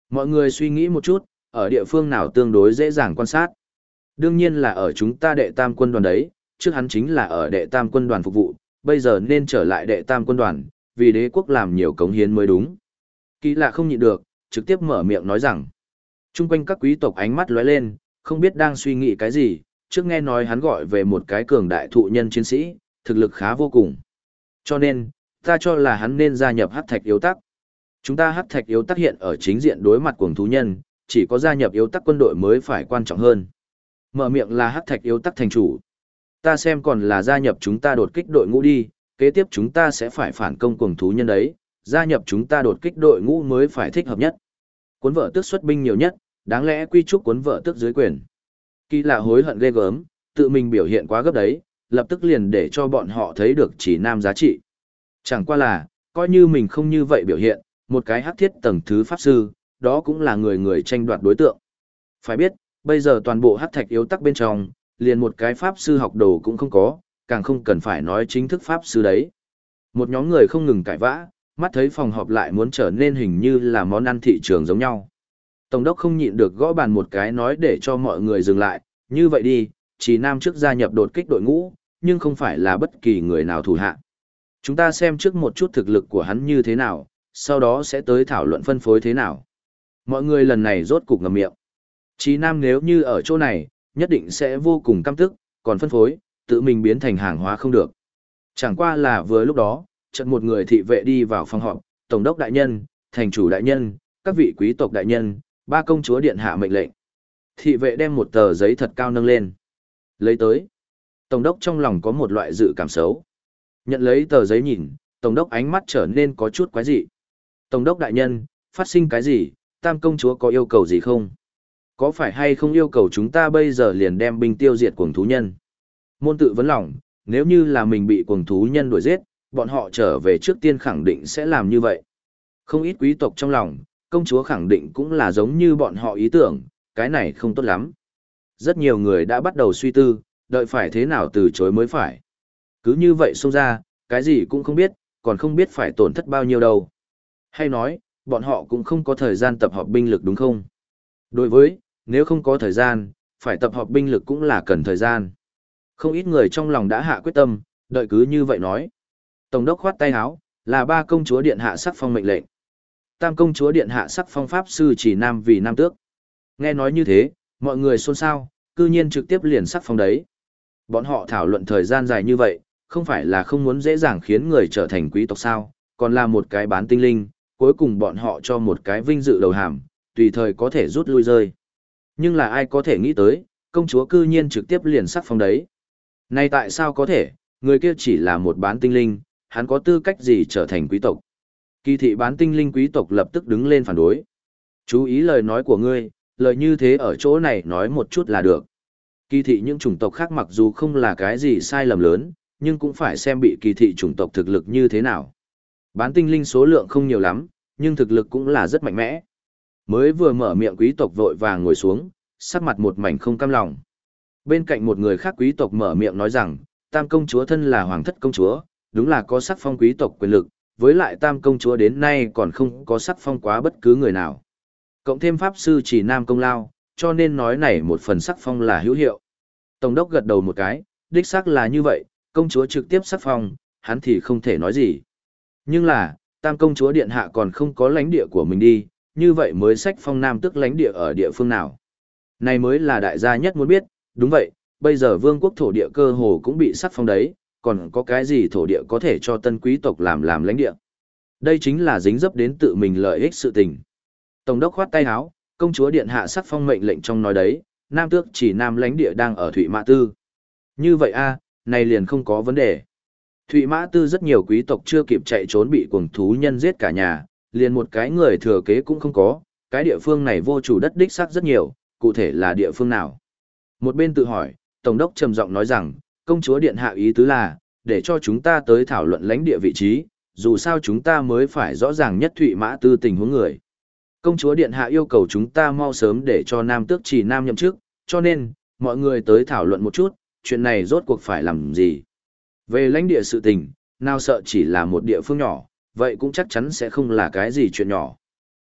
Mọi người suy nghĩ một chút, ở địa phương nào tương đối dễ dàng quan sát. Đương nhiên là ở chúng ta đệ tam quân đoàn đấy, trước hắn chính là ở đệ tam quân đoàn phục vụ, bây giờ nên trở lại đệ tam quân đoàn, vì đế quốc làm nhiều cống hiến mới đúng. Kỳ lạ không nhịn được, trực tiếp mở miệng nói rằng, chung quanh các quý tộc ánh mắt lóe lên, không biết đang suy nghĩ cái gì, trước nghe nói hắn gọi về một cái cường đại thụ nhân chiến sĩ, thực lực khá vô cùng. Cho nên, ta cho là hắn nên gia nhập hắc thạch yếu tắc. Chúng ta hắc thạch yếu tắc hiện ở chính diện đối mặt cuồng thú nhân, chỉ có gia nhập yếu tắc quân đội mới phải quan trọng hơn. Mở miệng là hắc thạch yếu tắc thành chủ. Ta xem còn là gia nhập chúng ta đột kích đội ngũ đi, kế tiếp chúng ta sẽ phải phản công cuồng thú nhân đấy, gia nhập chúng ta đột kích đội ngũ mới phải thích hợp nhất. Cuốn vợ tước xuất binh nhiều nhất, đáng lẽ quy trúc cuốn vợ tước dưới quyền. Kỳ lạ hối hận ghê gớm, tự mình biểu hiện quá gấp đấy, lập tức liền để cho bọn họ thấy được chỉ nam giá trị. Chẳng qua là, coi như mình không như vậy biểu hiện, một cái hắc thiết tầng thứ pháp sư, đó cũng là người người tranh đoạt đối tượng. Phải biết, bây giờ toàn bộ hắc thạch yếu tắc bên trong, liền một cái pháp sư học đồ cũng không có, càng không cần phải nói chính thức pháp sư đấy. Một nhóm người không ngừng cãi vã, mắt thấy phòng họp lại muốn trở nên hình như là món ăn thị trường giống nhau. Tổng đốc không nhịn được gõ bàn một cái nói để cho mọi người dừng lại, như vậy đi, chỉ nam trước gia nhập đột kích đội ngũ, nhưng không phải là bất kỳ người nào thủ hạ. Chúng ta xem trước một chút thực lực của hắn như thế nào, sau đó sẽ tới thảo luận phân phối thế nào. Mọi người lần này rốt cục ngậm miệng. Chí Nam nếu như ở chỗ này, nhất định sẽ vô cùng căm tức, còn phân phối, tự mình biến thành hàng hóa không được. Chẳng qua là vừa lúc đó, chợt một người thị vệ đi vào phòng họp, tổng đốc đại nhân, thành chủ đại nhân, các vị quý tộc đại nhân, ba công chúa điện hạ mệnh lệnh. Thị vệ đem một tờ giấy thật cao nâng lên. Lấy tới. Tổng đốc trong lòng có một loại dự cảm xấu. Nhận lấy tờ giấy nhìn, tổng đốc ánh mắt trở nên có chút quái dị. Tổng đốc đại nhân, phát sinh cái gì, tam công chúa có yêu cầu gì không? Có phải hay không yêu cầu chúng ta bây giờ liền đem binh tiêu diệt cuồng thú nhân? Môn tự vấn lòng, nếu như là mình bị cuồng thú nhân đuổi giết, bọn họ trở về trước tiên khẳng định sẽ làm như vậy. Không ít quý tộc trong lòng, công chúa khẳng định cũng là giống như bọn họ ý tưởng, cái này không tốt lắm. Rất nhiều người đã bắt đầu suy tư, đợi phải thế nào từ chối mới phải. Cứ như vậy xông ra, cái gì cũng không biết, còn không biết phải tổn thất bao nhiêu đâu. Hay nói, bọn họ cũng không có thời gian tập hợp binh lực đúng không? Đối với, nếu không có thời gian, phải tập hợp binh lực cũng là cần thời gian. Không ít người trong lòng đã hạ quyết tâm, đợi cứ như vậy nói. Tổng đốc khoát tay áo, là ba công chúa điện hạ sắc phong mệnh lệnh. Tam công chúa điện hạ sắc phong pháp sư chỉ nam vì nam tước. Nghe nói như thế, mọi người xôn xao, cư nhiên trực tiếp liền sắc phong đấy. Bọn họ thảo luận thời gian dài như vậy, không phải là không muốn dễ dàng khiến người trở thành quý tộc sao, còn là một cái bán tinh linh, cuối cùng bọn họ cho một cái vinh dự đầu hàm, tùy thời có thể rút lui rơi. Nhưng là ai có thể nghĩ tới, công chúa cư nhiên trực tiếp liền sắc phong đấy. Này tại sao có thể, người kia chỉ là một bán tinh linh, hắn có tư cách gì trở thành quý tộc? Kỳ thị bán tinh linh quý tộc lập tức đứng lên phản đối. Chú ý lời nói của ngươi, lời như thế ở chỗ này nói một chút là được. Kỳ thị những chủng tộc khác mặc dù không là cái gì sai lầm lớn, nhưng cũng phải xem bị kỳ thị chủng tộc thực lực như thế nào. Bán tinh linh số lượng không nhiều lắm, nhưng thực lực cũng là rất mạnh mẽ. Mới vừa mở miệng quý tộc vội vàng ngồi xuống, sắc mặt một mảnh không cam lòng. Bên cạnh một người khác quý tộc mở miệng nói rằng, tam công chúa thân là hoàng thất công chúa, đúng là có sắc phong quý tộc quyền lực, với lại tam công chúa đến nay còn không có sắc phong quá bất cứ người nào. Cộng thêm pháp sư chỉ nam công lao, cho nên nói này một phần sắc phong là hữu hiệu. Tổng đốc gật đầu một cái, đích xác là như vậy, công chúa trực tiếp sắc phong, hắn thì không thể nói gì. Nhưng là, tam công chúa điện hạ còn không có lãnh địa của mình đi, như vậy mới sách phong nam tức lãnh địa ở địa phương nào. Này mới là đại gia nhất muốn biết, đúng vậy, bây giờ vương quốc thổ địa cơ hồ cũng bị sắc phong đấy, còn có cái gì thổ địa có thể cho tân quý tộc làm lãnh địa. Đây chính là dính dấp đến tự mình lợi ích sự tình. Tổng đốc khoát tay áo, công chúa điện hạ sắc phong mệnh lệnh trong nói đấy, nam tước chỉ nam lãnh địa đang ở Thụy Mã Tư. Như vậy a, này liền không có vấn đề. Thụy Mã Tư rất nhiều quý tộc chưa kịp chạy trốn bị cuồng thú nhân giết cả nhà, liền một cái người thừa kế cũng không có, cái địa phương này vô chủ đất đích xác rất nhiều, cụ thể là địa phương nào. Một bên tự hỏi, Tổng đốc trầm giọng nói rằng, công chúa điện hạ ý tứ là, để cho chúng ta tới thảo luận lãnh địa vị trí, dù sao chúng ta mới phải rõ ràng nhất Thụy Mã Tư tình huống người. Công chúa điện hạ yêu cầu chúng ta mau sớm để cho nam tước chỉ nam nhậm chức, cho nên, mọi người tới thảo luận một chút, chuyện này rốt cuộc phải làm gì. Về lãnh địa sự tình, nào sợ chỉ là một địa phương nhỏ, vậy cũng chắc chắn sẽ không là cái gì chuyện nhỏ.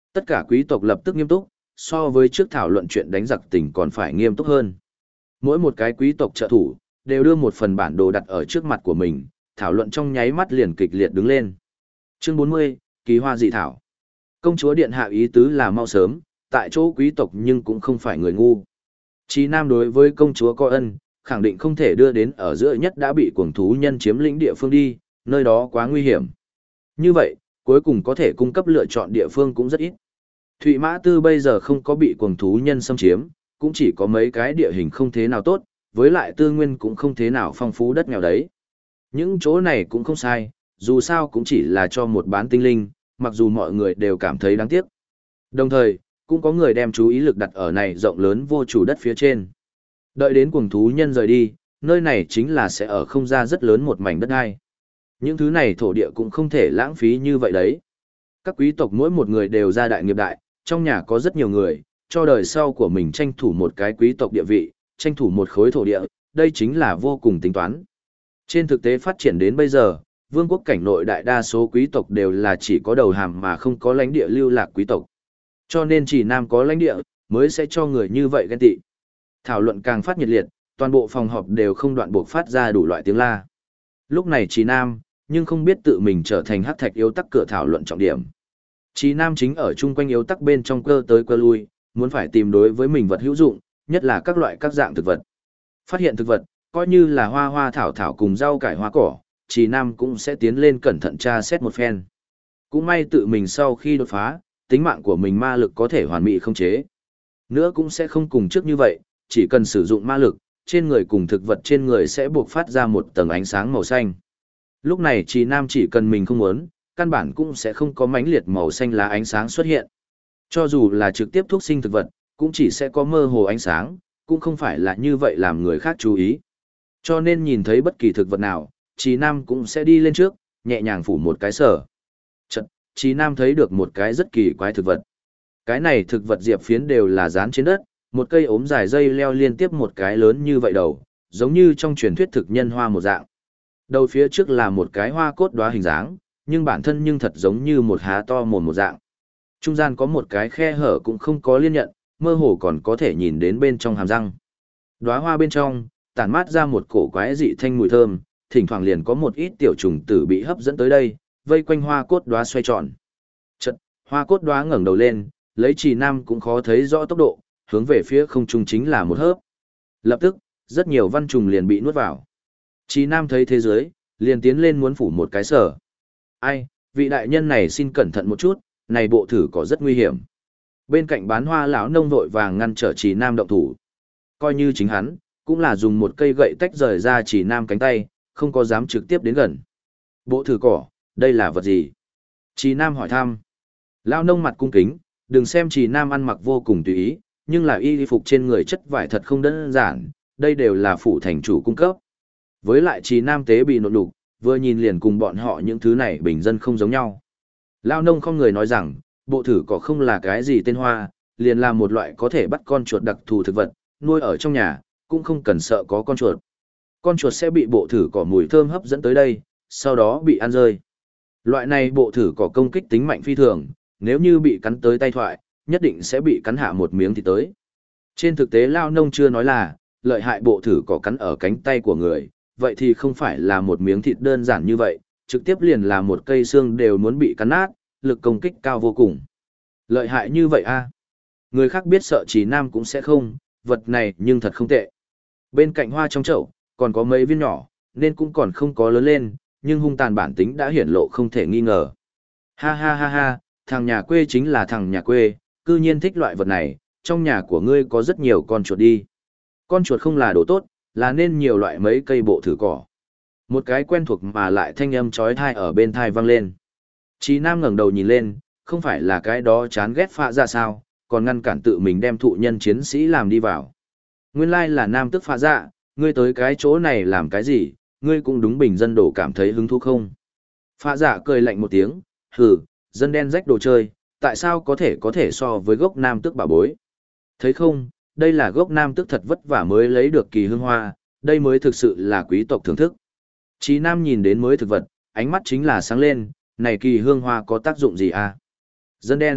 Tất cả quý tộc lập tức nghiêm túc, so với trước thảo luận chuyện đánh giặc tỉnh còn phải nghiêm túc hơn. Mỗi một cái quý tộc trợ thủ, đều đưa một phần bản đồ đặt ở trước mặt của mình, thảo luận trong nháy mắt liền kịch liệt đứng lên. Chương 40, Kỳ hoa dị thảo. Công chúa điện hạ ý tứ là mau sớm, tại chỗ quý tộc nhưng cũng không phải người ngu. Chí Nam đối với công chúa có ân, khẳng định không thể đưa đến ở giữa nhất đã bị cuồng thú nhân chiếm lĩnh địa phương đi, nơi đó quá nguy hiểm. Như vậy, cuối cùng có thể cung cấp lựa chọn địa phương cũng rất ít. Thụy Mã Tư bây giờ không có bị cuồng thú nhân xâm chiếm, cũng chỉ có mấy cái địa hình không thế nào tốt, với lại tư nguyên cũng không thế nào phong phú đất nghèo đấy. Những chỗ này cũng không sai, dù sao cũng chỉ là cho một bán tinh linh, mặc dù mọi người đều cảm thấy đáng tiếc. Đồng thời, cũng có người đem chú ý lực đặt ở này rộng lớn vô chủ đất phía trên. Đợi đến cuồng thú nhân rời đi, nơi này chính là sẽ ở không ra rất lớn một mảnh đất ai. Những thứ này thổ địa cũng không thể lãng phí như vậy đấy. Các quý tộc mỗi một người đều ra đại nghiệp đại, trong nhà có rất nhiều người, cho đời sau của mình tranh thủ một cái quý tộc địa vị, tranh thủ một khối thổ địa, đây chính là vô cùng tính toán. Trên thực tế phát triển đến bây giờ, vương quốc cảnh nội đại đa số quý tộc đều là chỉ có đầu hàm mà không có lãnh địa lưu lạc quý tộc. Cho nên chỉ Nam có lãnh địa, mới sẽ cho người như vậy ghen tị. Thảo luận càng phát nhiệt liệt, toàn bộ phòng họp đều không đoạn buộc phát ra đủ loại tiếng la. Lúc này Chí Nam, nhưng không biết tự mình trở thành hắc thạch yếu tắc cửa thảo luận trọng điểm. Chí Nam chính ở chung quanh yếu tắc bên trong cơ tới cơ lui, muốn phải tìm đối với mình vật hữu dụng, nhất là các loại các dạng thực vật. Phát hiện thực vật, coi như là hoa hoa thảo thảo cùng rau cải hoa cỏ, Chí Nam cũng sẽ tiến lên cẩn thận tra xét một phen. Cũng may tự mình sau khi đột phá, tính mạng của mình ma lực có thể hoàn mỹ không chế. Nữa cũng sẽ không cùng trước như vậy, chỉ cần sử dụng ma lực, trên người cùng thực vật trên người sẽ buộc phát ra một tầng ánh sáng màu xanh. Lúc này Chí Nam chỉ cần mình không muốn, căn bản cũng sẽ không có mãnh liệt màu xanh lá ánh sáng xuất hiện. Cho dù là trực tiếp thuốc sinh thực vật, cũng chỉ sẽ có mơ hồ ánh sáng, cũng không phải là như vậy làm người khác chú ý. Cho nên nhìn thấy bất kỳ thực vật nào, Chí Nam cũng sẽ đi lên trước, nhẹ nhàng phủ một cái sở. Chật, Chí Nam thấy được một cái rất kỳ quái thực vật. Cái này thực vật diệp phiến đều là dán trên đất, một cây ốm dài dây leo liên tiếp một cái lớn như vậy đầu, giống như trong truyền thuyết thực nhân hoa một dạng. Đầu phía trước là một cái hoa cốt đóa hình dáng, nhưng bản thân nhưng thật giống như một há to mồm một dạng. Trung gian có một cái khe hở cũng không có liên nhận, mơ hồ còn có thể nhìn đến bên trong hàm răng. Đóa hoa bên trong, tản mát ra một cổ quái dị thanh mùi thơm, thỉnh thoảng liền có một ít tiểu trùng tử bị hấp dẫn tới đây, vây quanh hoa cốt đóa xoay tròn. Chợt, hoa cốt đóa ngẩng đầu lên, lấy Chí Nam cũng khó thấy rõ tốc độ, hướng về phía không trung chính là một hớp. Lập tức, rất nhiều văn trùng liền bị nuốt vào. Chí Nam thấy thế giới, liền tiến lên muốn phủ một cái sở. Ai, vị đại nhân này xin cẩn thận một chút, này bộ thử có rất nguy hiểm. Bên cạnh bán hoa lão nông vội vàng ngăn trở Chí Nam động thủ. Coi như chính hắn, cũng là dùng một cây gậy tách rời ra Chí Nam cánh tay, không có dám trực tiếp đến gần. Bộ thử cỏ, đây là vật gì? Chí Nam hỏi thăm. Lão nông mặt cung kính, đừng xem Chí Nam ăn mặc vô cùng tùy ý, nhưng là y phục trên người chất vải thật không đơn giản, đây đều là phủ thành chủ cung cấp. Với lại Chí Nam tế bị nộn đục, vừa nhìn liền cùng bọn họ những thứ này bình dân không giống nhau. Lao nông không người nói rằng, bộ thử cỏ không là cái gì tên hoa, liền là một loại có thể bắt con chuột đặc thù thực vật, nuôi ở trong nhà, cũng không cần sợ có con chuột. Con chuột sẽ bị bộ thử cỏ mùi thơm hấp dẫn tới đây, sau đó bị ăn rơi. Loại này bộ thử cỏ công kích tính mạnh phi thường, nếu như bị cắn tới tay thoại, nhất định sẽ bị cắn hạ một miếng thịt tới. Trên thực tế Lao nông chưa nói là, lợi hại bộ thử cỏ cắn ở cánh tay của người, vậy thì không phải là một miếng thịt đơn giản như vậy, trực tiếp liền là một cây xương đều muốn bị cắn nát, lực công kích cao vô cùng. Lợi hại như vậy a? Người khác biết sợ Chí Nam cũng sẽ không, vật này nhưng thật không tệ. Bên cạnh hoa trong chậu, còn có mấy viên nhỏ, nên cũng còn không có lớn lên, nhưng hung tàn bản tính đã hiển lộ không thể nghi ngờ. Ha ha ha ha, thằng nhà quê chính là thằng nhà quê, cư nhiên thích loại vật này, trong nhà của ngươi có rất nhiều con chuột đi. Con chuột không là đồ tốt, là nên nhiều loại mấy cây bộ thử cỏ. Một cái quen thuộc mà lại thanh âm chói tai ở bên tai vang lên. Chí Nam ngẩng đầu nhìn lên, không phải là cái đó chán ghét Phạ Dạ sao, còn ngăn cản tự mình đem thụ nhân chiến sĩ làm đi vào. Nguyên lai là nam tức Phạ Dạ, ngươi tới cái chỗ này làm cái gì, ngươi cũng đúng bình dân đồ cảm thấy hứng thú không? Phạ Dạ cười lạnh một tiếng, hừ, dân đen rách đồ chơi, tại sao có thể so với gốc nam tức bảo bối? Thấy không, đây là gốc nam tức thật vất vả mới lấy được kỳ hương hoa, đây mới thực sự là quý tộc thưởng thức. Chí Nam nhìn đến mới thực vật, ánh mắt chính là sáng lên, này kỳ hương hoa có tác dụng gì à? Dân đen,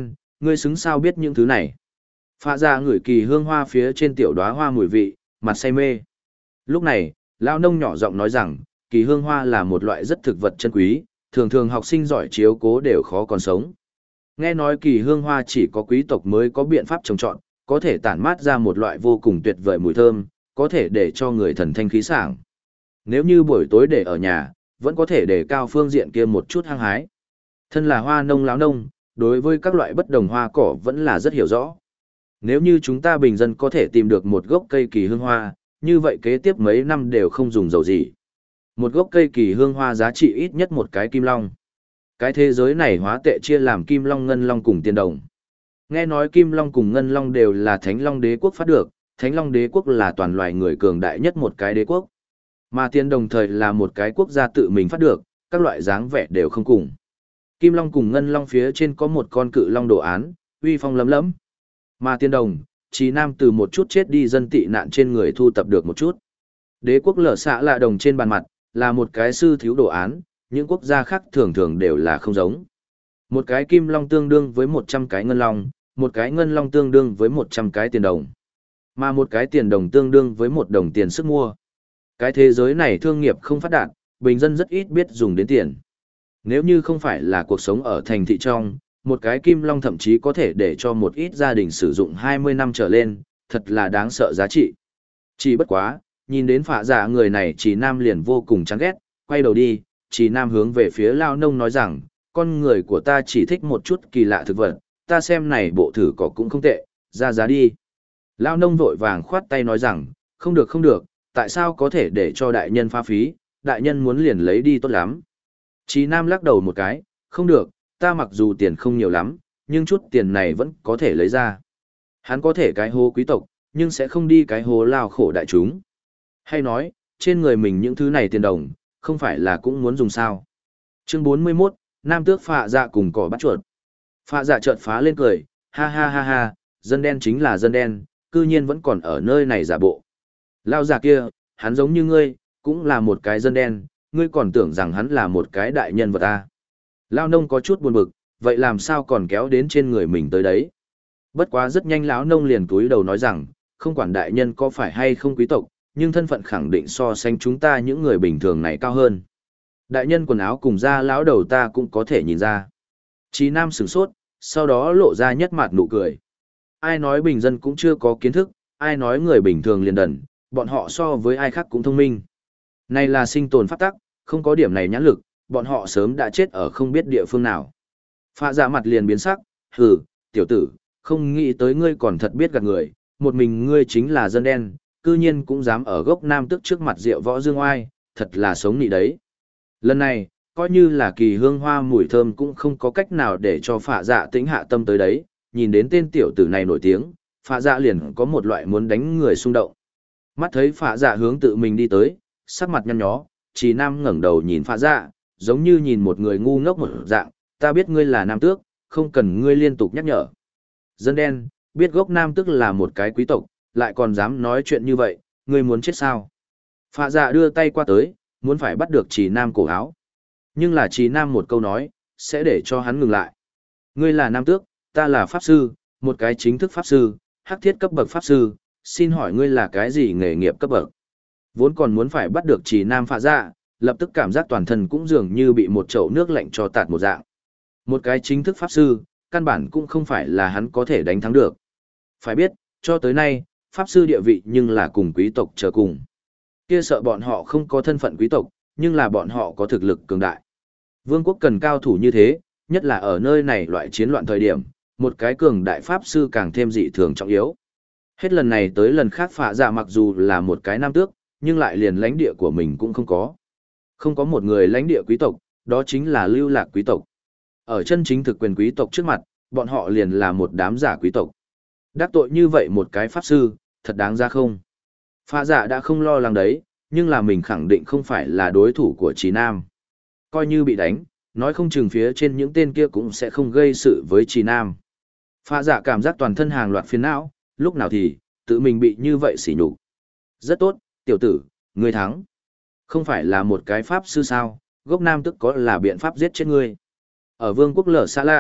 Ngươi xứng sao biết những thứ này. Phạ dạ ngửi kỳ hương hoa phía trên tiểu đóa hoa mùi vị, mặt say mê. Lúc này, lão nông nhỏ giọng nói rằng, kỳ hương hoa là một loại rất thực vật chân quý, thường thường học sinh giỏi chiếu cố đều khó còn sống. Nghe nói kỳ hương hoa chỉ có quý tộc mới có biện pháp trồng trọt, có thể tản mát ra một loại vô cùng tuyệt vời mùi thơm, có thể để cho người thần thanh khí sảng. Nếu như buổi tối để ở nhà, vẫn có thể để cao phương diện kia một chút hăng hái. Thân là hoa nông lão nông, đối với các loại bất đồng hoa cỏ vẫn là rất hiểu rõ. Nếu như chúng ta bình dân có thể tìm được một gốc cây kỳ hương hoa, như vậy kế tiếp mấy năm đều không dùng dầu gì. Một gốc cây kỳ hương hoa giá trị ít nhất một cái kim long. Cái thế giới này hóa tệ chia làm kim long, ngân long cùng tiền đồng. Nghe nói kim long cùng ngân long đều là thánh long đế quốc phát được, thánh long đế quốc là toàn loài người cường đại nhất một cái đế quốc. Mà tiền đồng thời là một cái quốc gia tự mình phát được, các loại dáng vẻ đều không cùng. Kim long cùng ngân long phía trên có một con cự long đồ án, uy phong lấm lấm. Mà tiền đồng, Chí Nam từ một chút chết đi dân tị nạn trên người thu tập được một chút. Đế quốc lở xạ lạ đồng trên bàn mặt, là một cái sư thiếu đồ án, những quốc gia khác thường thường đều là không giống. Một cái kim long tương đương với 100 cái ngân long, một cái ngân long tương đương với 100 cái tiền đồng. Mà một cái tiền đồng tương đương với 1 đồng tiền sức mua. Cái thế giới này thương nghiệp không phát đạt, bình dân rất ít biết dùng đến tiền. Nếu như không phải là cuộc sống ở thành thị trong, một cái kim long thậm chí có thể để cho một ít gia đình sử dụng 20 năm trở lên, thật là đáng sợ giá trị. Chỉ bất quá, nhìn đến phạ giả người này Chí Nam liền vô cùng chán ghét, quay đầu đi, Chí Nam hướng về phía lao nông nói rằng, con người của ta chỉ thích một chút kỳ lạ thực vật, ta xem này bộ thử cỏ cũng không tệ, ra giá đi. Lao nông vội vàng khoát tay nói rằng, không được không được, tại sao có thể để cho đại nhân pha phí, đại nhân muốn liền lấy đi tốt lắm. Chí Nam lắc đầu một cái, không được, ta mặc dù tiền không nhiều lắm, nhưng chút tiền này vẫn có thể lấy ra. Hắn có thể cái hố quý tộc, nhưng sẽ không đi cái hố lao khổ đại chúng. Hay nói, trên người mình những thứ này tiền đồng, không phải là cũng muốn dùng sao. Chương 41, Nam tước phạ dạ cùng cỏ bắt chuột. Phạ dạ chợt phá lên cười, ha ha ha ha, dân đen chính là dân đen, cư nhiên vẫn còn ở nơi này giả bộ. Lao giả kia, hắn giống như ngươi, cũng là một cái dân đen, ngươi còn tưởng rằng hắn là một cái đại nhân vật ta. Lao nông có chút buồn bực, vậy làm sao còn kéo đến trên người mình tới đấy. Bất quá rất nhanh lão nông liền cúi đầu nói rằng, không quản đại nhân có phải hay không quý tộc, nhưng thân phận khẳng định so sánh chúng ta những người bình thường này cao hơn. Đại nhân quần áo cùng da lão đầu ta cũng có thể nhìn ra. Chí Nam sửng sốt, sau đó lộ ra nhất mặt nụ cười. Ai nói bình dân cũng chưa có kiến thức, ai nói người bình thường liền đần, bọn họ so với ai khác cũng thông minh. Này là sinh tồn pháp tắc, không có điểm này nhãn lực, bọn họ sớm đã chết ở không biết địa phương nào. Phạ dạ mặt liền biến sắc, hừ, tiểu tử, không nghĩ tới ngươi còn thật biết gạt người, một mình ngươi chính là dân đen, cư nhiên cũng dám ở gốc nam tức trước mặt rượu võ dương oai, thật là sống nị đấy. Lần này, coi như là kỳ hương hoa mùi thơm cũng không có cách nào để cho phạ dạ tĩnh hạ tâm tới đấy, nhìn đến tên tiểu tử này nổi tiếng, phạ dạ liền có một loại muốn đánh người xung động. Mắt thấy phạ dạ hướng tự mình đi tới, sắc mặt nhăn nhó, Chí Nam ngẩng đầu nhìn phạ dạ, giống như nhìn một người ngu ngốc một dạng, ta biết ngươi là nam tước, không cần ngươi liên tục nhắc nhở. Dân đen, biết gốc nam tước là một cái quý tộc, lại còn dám nói chuyện như vậy, ngươi muốn chết sao? Phạ dạ đưa tay qua tới, muốn phải bắt được Chí Nam cổ áo. Nhưng là Chí Nam một câu nói, sẽ để cho hắn ngừng lại. Ngươi là nam tước, ta là pháp sư, một cái chính thức pháp sư, hắc thiết cấp bậc pháp sư, xin hỏi ngươi là cái gì nghề nghiệp cấp bậc? Vốn còn muốn phải bắt được Chí Nam phạ dạ, lập tức cảm giác toàn thân cũng dường như bị một chậu nước lạnh cho tạt một dạng. Một cái chính thức pháp sư, căn bản cũng không phải là hắn có thể đánh thắng được. Phải biết, cho tới nay, pháp sư địa vị nhưng là cùng quý tộc chờ cùng. Kia sợ bọn họ không có thân phận quý tộc, nhưng là bọn họ có thực lực cường đại. Vương quốc cần cao thủ như thế, nhất là ở nơi này loại chiến loạn thời điểm, một cái cường đại pháp sư càng thêm dị thường trọng yếu. Hết lần này tới lần khác phạ dạ mặc dù là một cái nam tước, nhưng lại liền lãnh địa của mình cũng không có. Không có một người lãnh địa quý tộc, đó chính là lưu lạc quý tộc. Ở chân chính thực quyền quý tộc trước mặt, bọn họ liền là một đám giả quý tộc. Đắc tội như vậy một cái pháp sư, thật đáng ra không? Phạ dạ đã không lo lắng đấy, nhưng là mình khẳng định không phải là đối thủ của Chí Nam. Coi như bị đánh, nói không chừng phía trên những tên kia cũng sẽ không gây sự với Chí Nam. Phạ dạ cảm giác toàn thân hàng loạt phiền não, lúc nào thì, tự mình bị như vậy sỉ nhục. Rất tốt, tiểu tử, ngươi thắng. Không phải là một cái pháp sư sao, gốc nam tức có là biện pháp giết chết ngươi. Ở vương quốc lở xa lạ,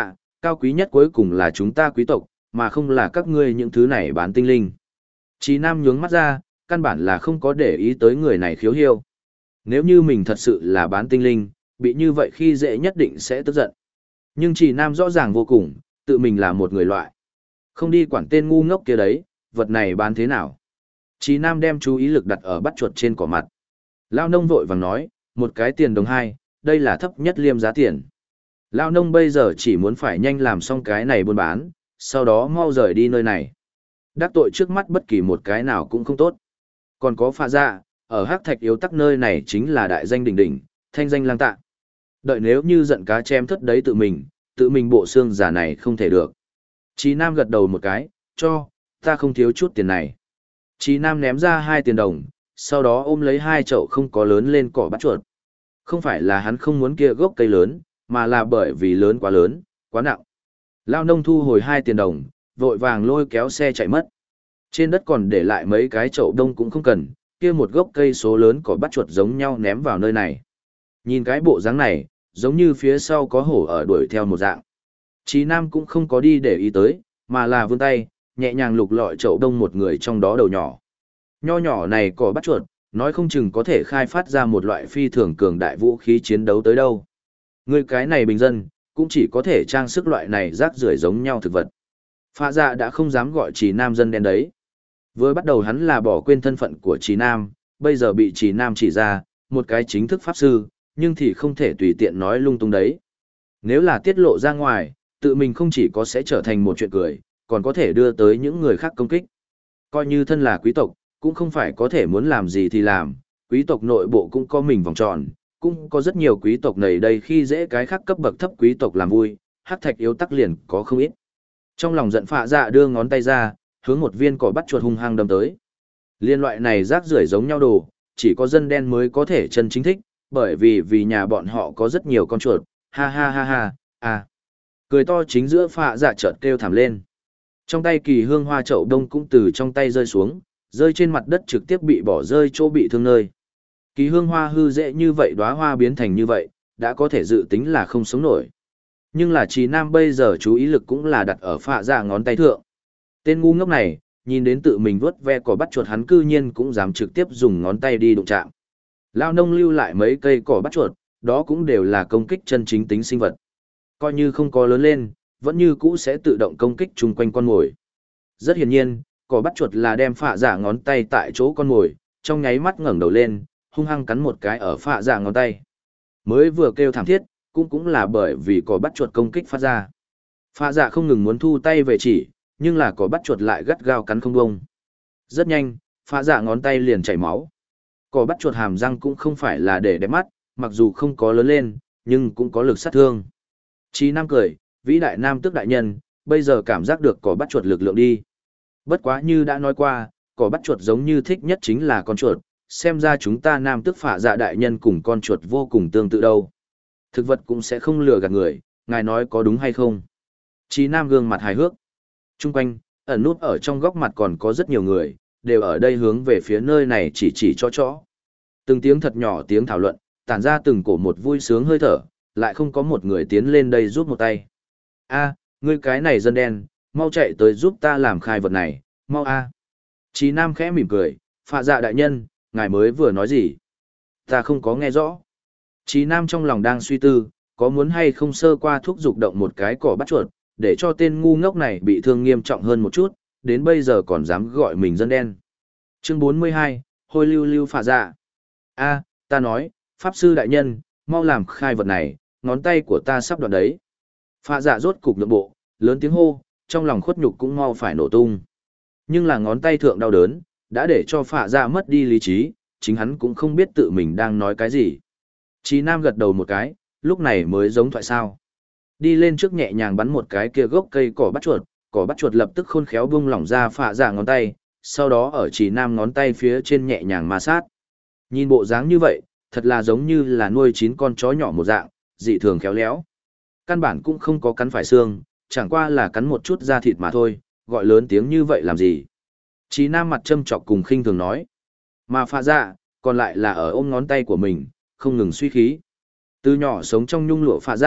Cao quý nhất cuối cùng là chúng ta quý tộc, mà không là các ngươi những thứ này bán tinh linh. Chí Nam nhướng mắt ra, căn bản là không có để ý tới người này khiếu hiêu. Nếu như mình thật sự là bán tinh linh, bị như vậy khi dễ nhất định sẽ tức giận. Nhưng Chí Nam rõ ràng vô cùng, tự mình là một người loại. Không đi quản tên ngu ngốc kia đấy, vật này bán thế nào. Chí Nam đem chú ý lực đặt ở bắt chuột trên cỏ mặt. Lao nông vội vàng nói, một cái tiền đồng 2, đây là thấp nhất liêm giá tiền. Lao nông bây giờ chỉ muốn phải nhanh làm xong cái này buôn bán, sau đó mau rời đi nơi này. Đắc tội trước mắt bất kỳ một cái nào cũng không tốt. Còn có Phạ Dạ, ở Hắc Thạch Yếu Tắc nơi này chính là đại danh đỉnh đỉnh, thanh danh lang tạ. Đợi nếu như giận cá chém thất đấy tự mình bộ xương giả này không thể được. Chí Nam gật đầu một cái, cho, ta không thiếu chút tiền này. Chí Nam ném ra 2 tiền đồng, sau đó ôm lấy 2 chậu không có lớn lên cỏ bắt chuột. Không phải là hắn không muốn kia gốc cây lớn, mà là bởi vì lớn, quá nặng. Lao nông thu hồi 2 tiền đồng, vội vàng lôi kéo xe chạy mất. Trên đất còn để lại mấy cái chậu đông cũng không cần, kia một gốc cây số lớn cỏ bắt chuột giống nhau ném vào nơi này. Nhìn cái bộ dáng này, giống như phía sau có hổ ở đuổi theo một dạng. Chí Nam cũng không có đi để ý tới, mà là vươn tay, nhẹ nhàng lục lọi chậu đông một người trong đó đầu nhỏ. Nho nhỏ này cỏ bắt chuột, nói không chừng có thể khai phát ra một loại phi thường cường đại vũ khí chiến đấu tới đâu. Người cái này bình dân, cũng chỉ có thể trang sức loại này rác rưởi giống nhau thực vật. Phạ Dạ đã không dám gọi Chí Nam dân đen đấy. Vừa bắt đầu hắn là bỏ quên thân phận của Chí Nam, bây giờ bị Chí Nam chỉ ra, một cái chính thức pháp sư, nhưng thì không thể tùy tiện nói lung tung đấy. Nếu là tiết lộ ra ngoài, tự mình không chỉ có sẽ trở thành một chuyện cười, còn có thể đưa tới những người khác công kích. Coi như thân là quý tộc, cũng không phải có thể muốn làm gì thì làm, quý tộc nội bộ cũng có mình vòng tròn, cũng có rất nhiều quý tộc này đây khi dễ cái khác cấp bậc thấp quý tộc làm vui, Hắc Thạch Yếu Tắc liền có không ít. Trong lòng giận Phạ Dạ đưa ngón tay ra, hướng một viên cỏ bắt chuột hung hăng đâm tới. Liên loại này rác rưởi giống nhau đồ, chỉ có dân đen mới có thể chân chính thích, bởi vì nhà bọn họ có rất nhiều con chuột, ha ha ha ha, à. Cười to chính giữa Phạ Dạ chợt kêu thảm lên. Trong tay kỳ hương hoa chậu đông cũng từ trong tay rơi xuống, rơi trên mặt đất trực tiếp bị bỏ rơi chỗ bị thương nơi. Kỳ hương hoa hư dễ như vậy đóa hoa biến thành như vậy, đã có thể dự tính là không sống nổi. Nhưng là Chí Nam bây giờ chú ý lực cũng là đặt ở Phạ Dạ ngón tay thượng. Tên ngu ngốc này, nhìn đến tự mình vuốt ve cỏ bắt chuột hắn cư nhiên cũng dám trực tiếp dùng ngón tay đi đụng chạm. Lao nông lưu lại mấy cây cỏ bắt chuột, đó cũng đều là công kích chân chính tính sinh vật. Coi như không có lớn lên, vẫn như cũ sẽ tự động công kích chung quanh con mồi. Rất hiển nhiên, cỏ bắt chuột là đem Phạ Dạ ngón tay tại chỗ con mồi, trong nháy mắt ngẩng đầu lên, hung hăng cắn một cái ở Phạ Dạ ngón tay. Mới vừa kêu thảm thiết, cũng là bởi vì cỏ bắt chuột công kích phát ra. Phạ Dạ không ngừng muốn thu tay về chỉ, nhưng là cỏ bắt chuột lại gắt gao cắn không bông. Rất nhanh, Phạ Dạ ngón tay liền chảy máu. Cỏ bắt chuột hàm răng cũng không phải là để đẹp mắt, mặc dù không có lớn lên, nhưng cũng có lực sát thương. Chí Nam cười, vĩ đại nam tước đại nhân, bây giờ cảm giác được cỏ bắt chuột lực lượng đi. Bất quá như đã nói qua, cỏ bắt chuột giống như thích nhất chính là con chuột, xem ra chúng ta nam tước Phạ Dạ đại nhân cùng con chuột vô cùng tương tự đâu. Thực vật cũng sẽ không lừa gạt người, ngài nói có đúng hay không? Chí Nam gương mặt hài hước. Trung quanh, ẩn nút ở trong góc mặt còn có rất nhiều người, đều ở đây hướng về phía nơi này chỉ cho. Từng tiếng thật nhỏ tiếng thảo luận, tản ra từng cổ một vui sướng hơi thở, lại không có một người tiến lên đây giúp một tay. A, ngươi cái này dân đen, mau chạy tới giúp ta làm khai vật này, mau a. Chí Nam khẽ mỉm cười, Phạ Dạ đại nhân, ngài mới vừa nói gì? Ta không có nghe rõ. Chí Nam trong lòng đang suy tư, có muốn hay không sơ qua thúc dục động một cái cỏ bắt chuột, để cho tên ngu ngốc này bị thương nghiêm trọng hơn một chút, đến bây giờ còn dám gọi mình dân đen. Chương 42, Hôi lưu lưu Phạ Dạ. A, ta nói, Pháp sư đại nhân, mau làm khai vật này, ngón tay của ta sắp đoạn đấy. Phạ Dạ rốt cục nhượng bộ, lớn tiếng hô, trong lòng khuất nhục cũng mau phải nổ tung. Nhưng là ngón tay thượng đau đớn, đã để cho Phạ Dạ mất đi lý trí, chính hắn cũng không biết tự mình đang nói cái gì. Chí Nam gật đầu một cái, lúc này mới giống thoại sao. Đi lên trước nhẹ nhàng bắn một cái kia gốc cây cỏ bắt chuột lập tức khôn khéo bung lỏng ra Phạ Dạ ngón tay, sau đó ở Chí Nam ngón tay phía trên nhẹ nhàng ma sát. Nhìn bộ dáng như vậy, thật là giống như là nuôi 9 con chó nhỏ một dạng, dị thường khéo léo. Căn bản cũng không có cắn phải xương, chẳng qua là cắn một chút da thịt mà thôi, gọi lớn tiếng như vậy làm gì. Chí Nam mặt châm chọc cùng khinh thường nói. Mà Phạ Dạ, còn lại là ở ôm ngón tay của mình, không ngừng suy khí. Từ nhỏ sống trong nhung lụa Phạ Dạ,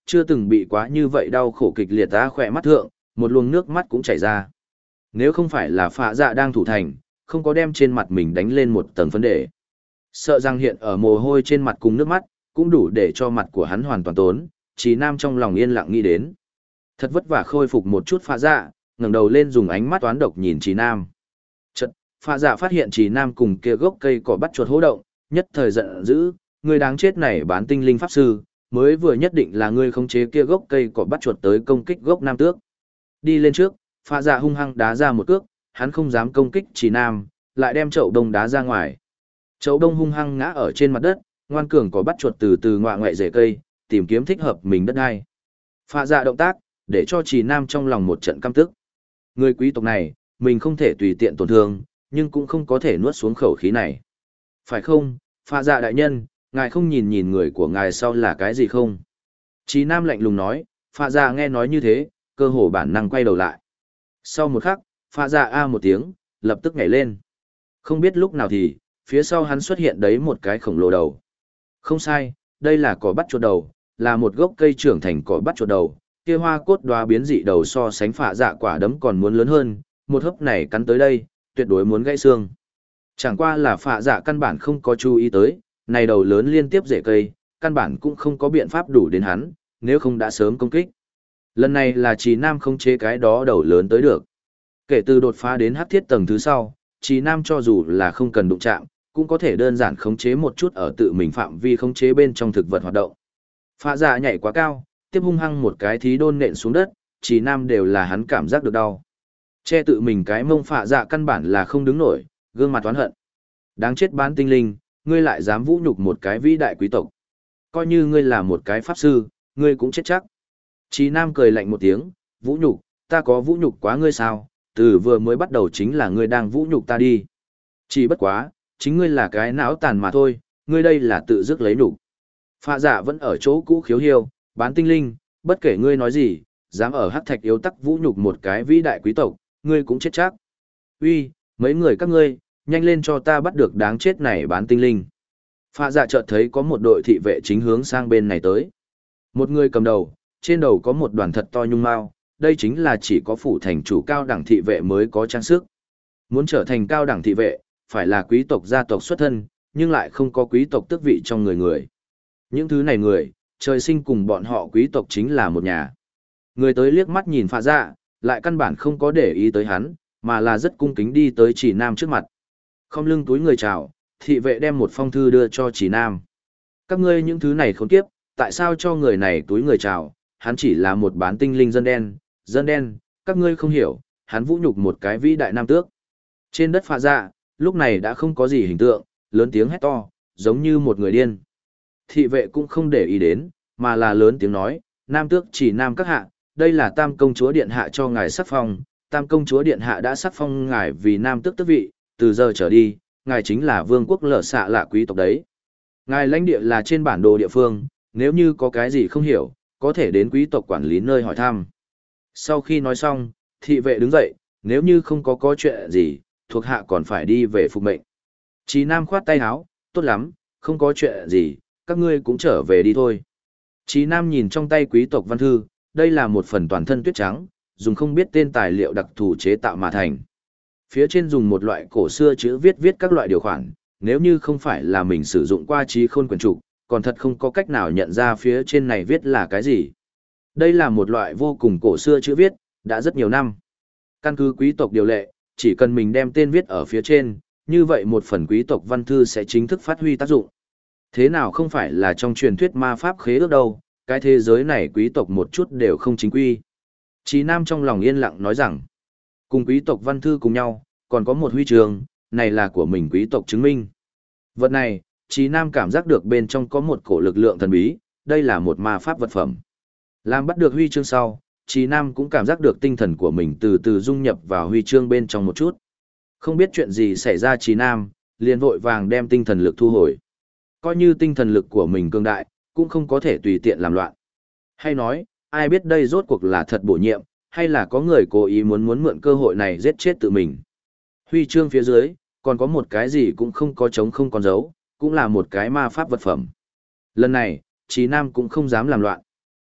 chưa từng bị quá như vậy đau khổ kịch liệt ta khỏe mắt thượng, một luồng nước mắt cũng chảy ra. Nếu không phải là phạ dạ đang thủ thành, không có đem trên mặt mình đánh lên một tầng phấn đề. Sợ rằng hiện ở mồ hôi trên mặt cùng nước mắt, cũng đủ để cho mặt của hắn hoàn toàn tốn, Trí Nam trong lòng yên lặng nghĩ đến. Thật vất vả khôi phục một chút phạ dạ, ngẩng đầu lên dùng ánh mắt toán độc nhìn Trí Nam. Chợt, phạ dạ phát hiện Trí Nam cùng kia gốc cây cỏ bắt chuột hô động, nhất thời giận dữ, người đáng chết này bán tinh linh pháp sư, mới vừa nhất định là ngươi khống chế kia gốc cây cỏ bắt chuột tới công kích gốc nam tước. Đi lên trước, phạ dạ hung hăng đá ra một cước, hắn không dám công kích Trí Nam, lại đem chậu đông đá ra ngoài. Chậu đông hung hăng ngã ở trên mặt đất, ngoan cường cỏ bắt chuột từ từ ngoạ ngoại rễ cây, tìm kiếm thích hợp mình đất đai. Phạ dạ động tác, để cho Trí Nam trong lòng một trận căm tức. Người quý tộc này, mình không thể tùy tiện tổn thương, nhưng cũng không có thể nuốt xuống khẩu khí này. Phải không, phạ dạ đại nhân, ngài không nhìn nhìn người của ngài sau là cái gì không? Trí Nam lạnh lùng nói, phạ dạ nghe nói như thế, cơ hồ bản năng quay đầu lại. Sau một khắc, phạ dạ a một tiếng, lập tức nhảy lên. Không biết lúc nào thì, phía sau hắn xuất hiện đấy một cái khổng lồ đầu. Không sai, đây là cỏ bắt chuột đầu, là một gốc cây trưởng thành cỏ bắt chuột đầu, kia hoa cốt đóa biến dị đầu so sánh phạ dạ quả đấm còn muốn lớn hơn, một hớp này cắn tới đây, tuyệt đối muốn gãy xương. Chẳng qua là phạ dạ căn bản không có chú ý tới, này đầu lớn liên tiếp rễ cây, căn bản cũng không có biện pháp đủ đến hắn, nếu không đã sớm công kích. Lần này là Trí Nam không chế cái đó đầu lớn tới được. Kể từ đột phá đến hắc thiết tầng thứ sau, Trí Nam cho dù là không cần đụng chạm, cũng có thể đơn giản khống chế một chút ở tự mình phạm vi khống chế bên trong thực vật hoạt động. Phạ dạ nhảy quá cao, tiếp hung hăng một cái thí đôn nện xuống đất, Trí Nam đều là hắn cảm giác được đau. Che tự mình cái mông phạ dạ căn bản là không đứng nổi, gương mặt oán hận. Đáng chết bán tinh linh, ngươi lại dám vũ nhục một cái vĩ đại quý tộc. Coi như ngươi là một cái pháp sư, ngươi cũng chết chắc. Trí Nam cười lạnh một tiếng, vũ nhục, ta có vũ nhục quá ngươi sao, từ vừa mới bắt đầu chính là ngươi đang vũ nhục ta đi. Chỉ bất quá, chính ngươi là cái não tàn mà thôi, ngươi đây là tự dứt lấy nhục. Phạ dạ vẫn ở chỗ cũ khiếu hiêu, bán tinh linh, bất kể ngươi nói gì, dám ở hắc thạch yếu tắc vũ nhục một cái vĩ đại quý tộc, ngươi cũng chết chắc. Uy, mấy người các ngươi, nhanh lên cho ta bắt được đáng chết này bán tinh linh. Phạ dạ chợt thấy có một đội thị vệ chính hướng sang bên này tới. Một người cầm đầu, trên đầu có một đoàn thật to nhung mao, đây chính là chỉ có phủ thành chủ cao đẳng thị vệ mới có trang sức. Muốn trở thành cao đẳng thị vệ, phải là quý tộc gia tộc xuất thân, nhưng lại không có quý tộc tước vị trong người người. Những thứ này người, trời sinh cùng bọn họ quý tộc chính là một nhà. Người tới liếc mắt nhìn phạ dạ, lại căn bản không có để ý tới hắn, mà là rất cung kính đi tới Chỉ Nam trước mặt. Không lưng túi người chào, thị vệ đem một phong thư đưa cho Chỉ Nam. Các ngươi những thứ này khốn kiếp, tại sao cho người này túi người chào, hắn chỉ là một bán tinh linh dân đen, các ngươi không hiểu, hắn vũ nhục một cái vĩ đại nam tước. Trên đất phạ dạ, lúc này đã không có gì hình tượng, lớn tiếng hét to, giống như một người điên. Thị vệ cũng không để ý đến, mà là lớn tiếng nói, nam tước Chỉ Nam các hạ, đây là tam công chúa điện hạ cho ngài sắc phong, tam công chúa điện hạ đã sắc phong ngài vì nam tước tước vị, từ giờ trở đi, ngài chính là vương quốc lở xạ lạ quý tộc đấy. Ngài lãnh địa là trên bản đồ địa phương, nếu như có cái gì không hiểu, có thể đến quý tộc quản lý nơi hỏi thăm. Sau khi nói xong, thị vệ đứng dậy, nếu như không có chuyện gì, thuộc hạ còn phải đi về phục mệnh. Chí Nam khoát tay áo, tốt lắm, không có chuyện gì, các ngươi cũng trở về đi thôi. Chí Nam nhìn trong tay quý tộc văn thư, đây là một phần toàn thân tuyết trắng, dùng không biết tên tài liệu đặc thù chế tạo mà thành. Phía trên dùng một loại cổ xưa chữ viết các loại điều khoản, nếu như không phải là mình sử dụng qua trí khôn quyển trục, còn thật không có cách nào nhận ra phía trên này viết là cái gì. Đây là một loại vô cùng cổ xưa chữ viết, đã rất nhiều năm. Căn cứ quý tộc điều lệ, chỉ cần mình đem tên viết ở phía trên, như vậy một phần quý tộc văn thư sẽ chính thức phát huy tác dụng. Thế nào không phải là trong truyền thuyết ma pháp khế ước đâu, cái thế giới này quý tộc một chút đều không chính quy. Chí Nam trong lòng yên lặng nói rằng, cùng quý tộc văn thư cùng nhau, còn có một huy chương, này là của mình quý tộc chứng minh. Vật này, Chí Nam cảm giác được bên trong có một cổ lực lượng thần bí, đây là một ma pháp vật phẩm. Làm bắt được huy chương sau, Chí Nam cũng cảm giác được tinh thần của mình từ từ dung nhập vào huy chương bên trong một chút. Không biết chuyện gì xảy ra Chí Nam, liền vội vàng đem tinh thần lực thu hồi. Coi như tinh thần lực của mình cường đại, cũng không có thể tùy tiện làm loạn. Hay nói, ai biết đây rốt cuộc là thật bổ nhiệm, hay là có người cố ý muốn mượn cơ hội này giết chết tự mình. Huy chương phía dưới, còn có một cái gì cũng không có trống không còn dấu, cũng là một cái ma pháp vật phẩm. Lần này, Chí Nam cũng không dám làm loạn.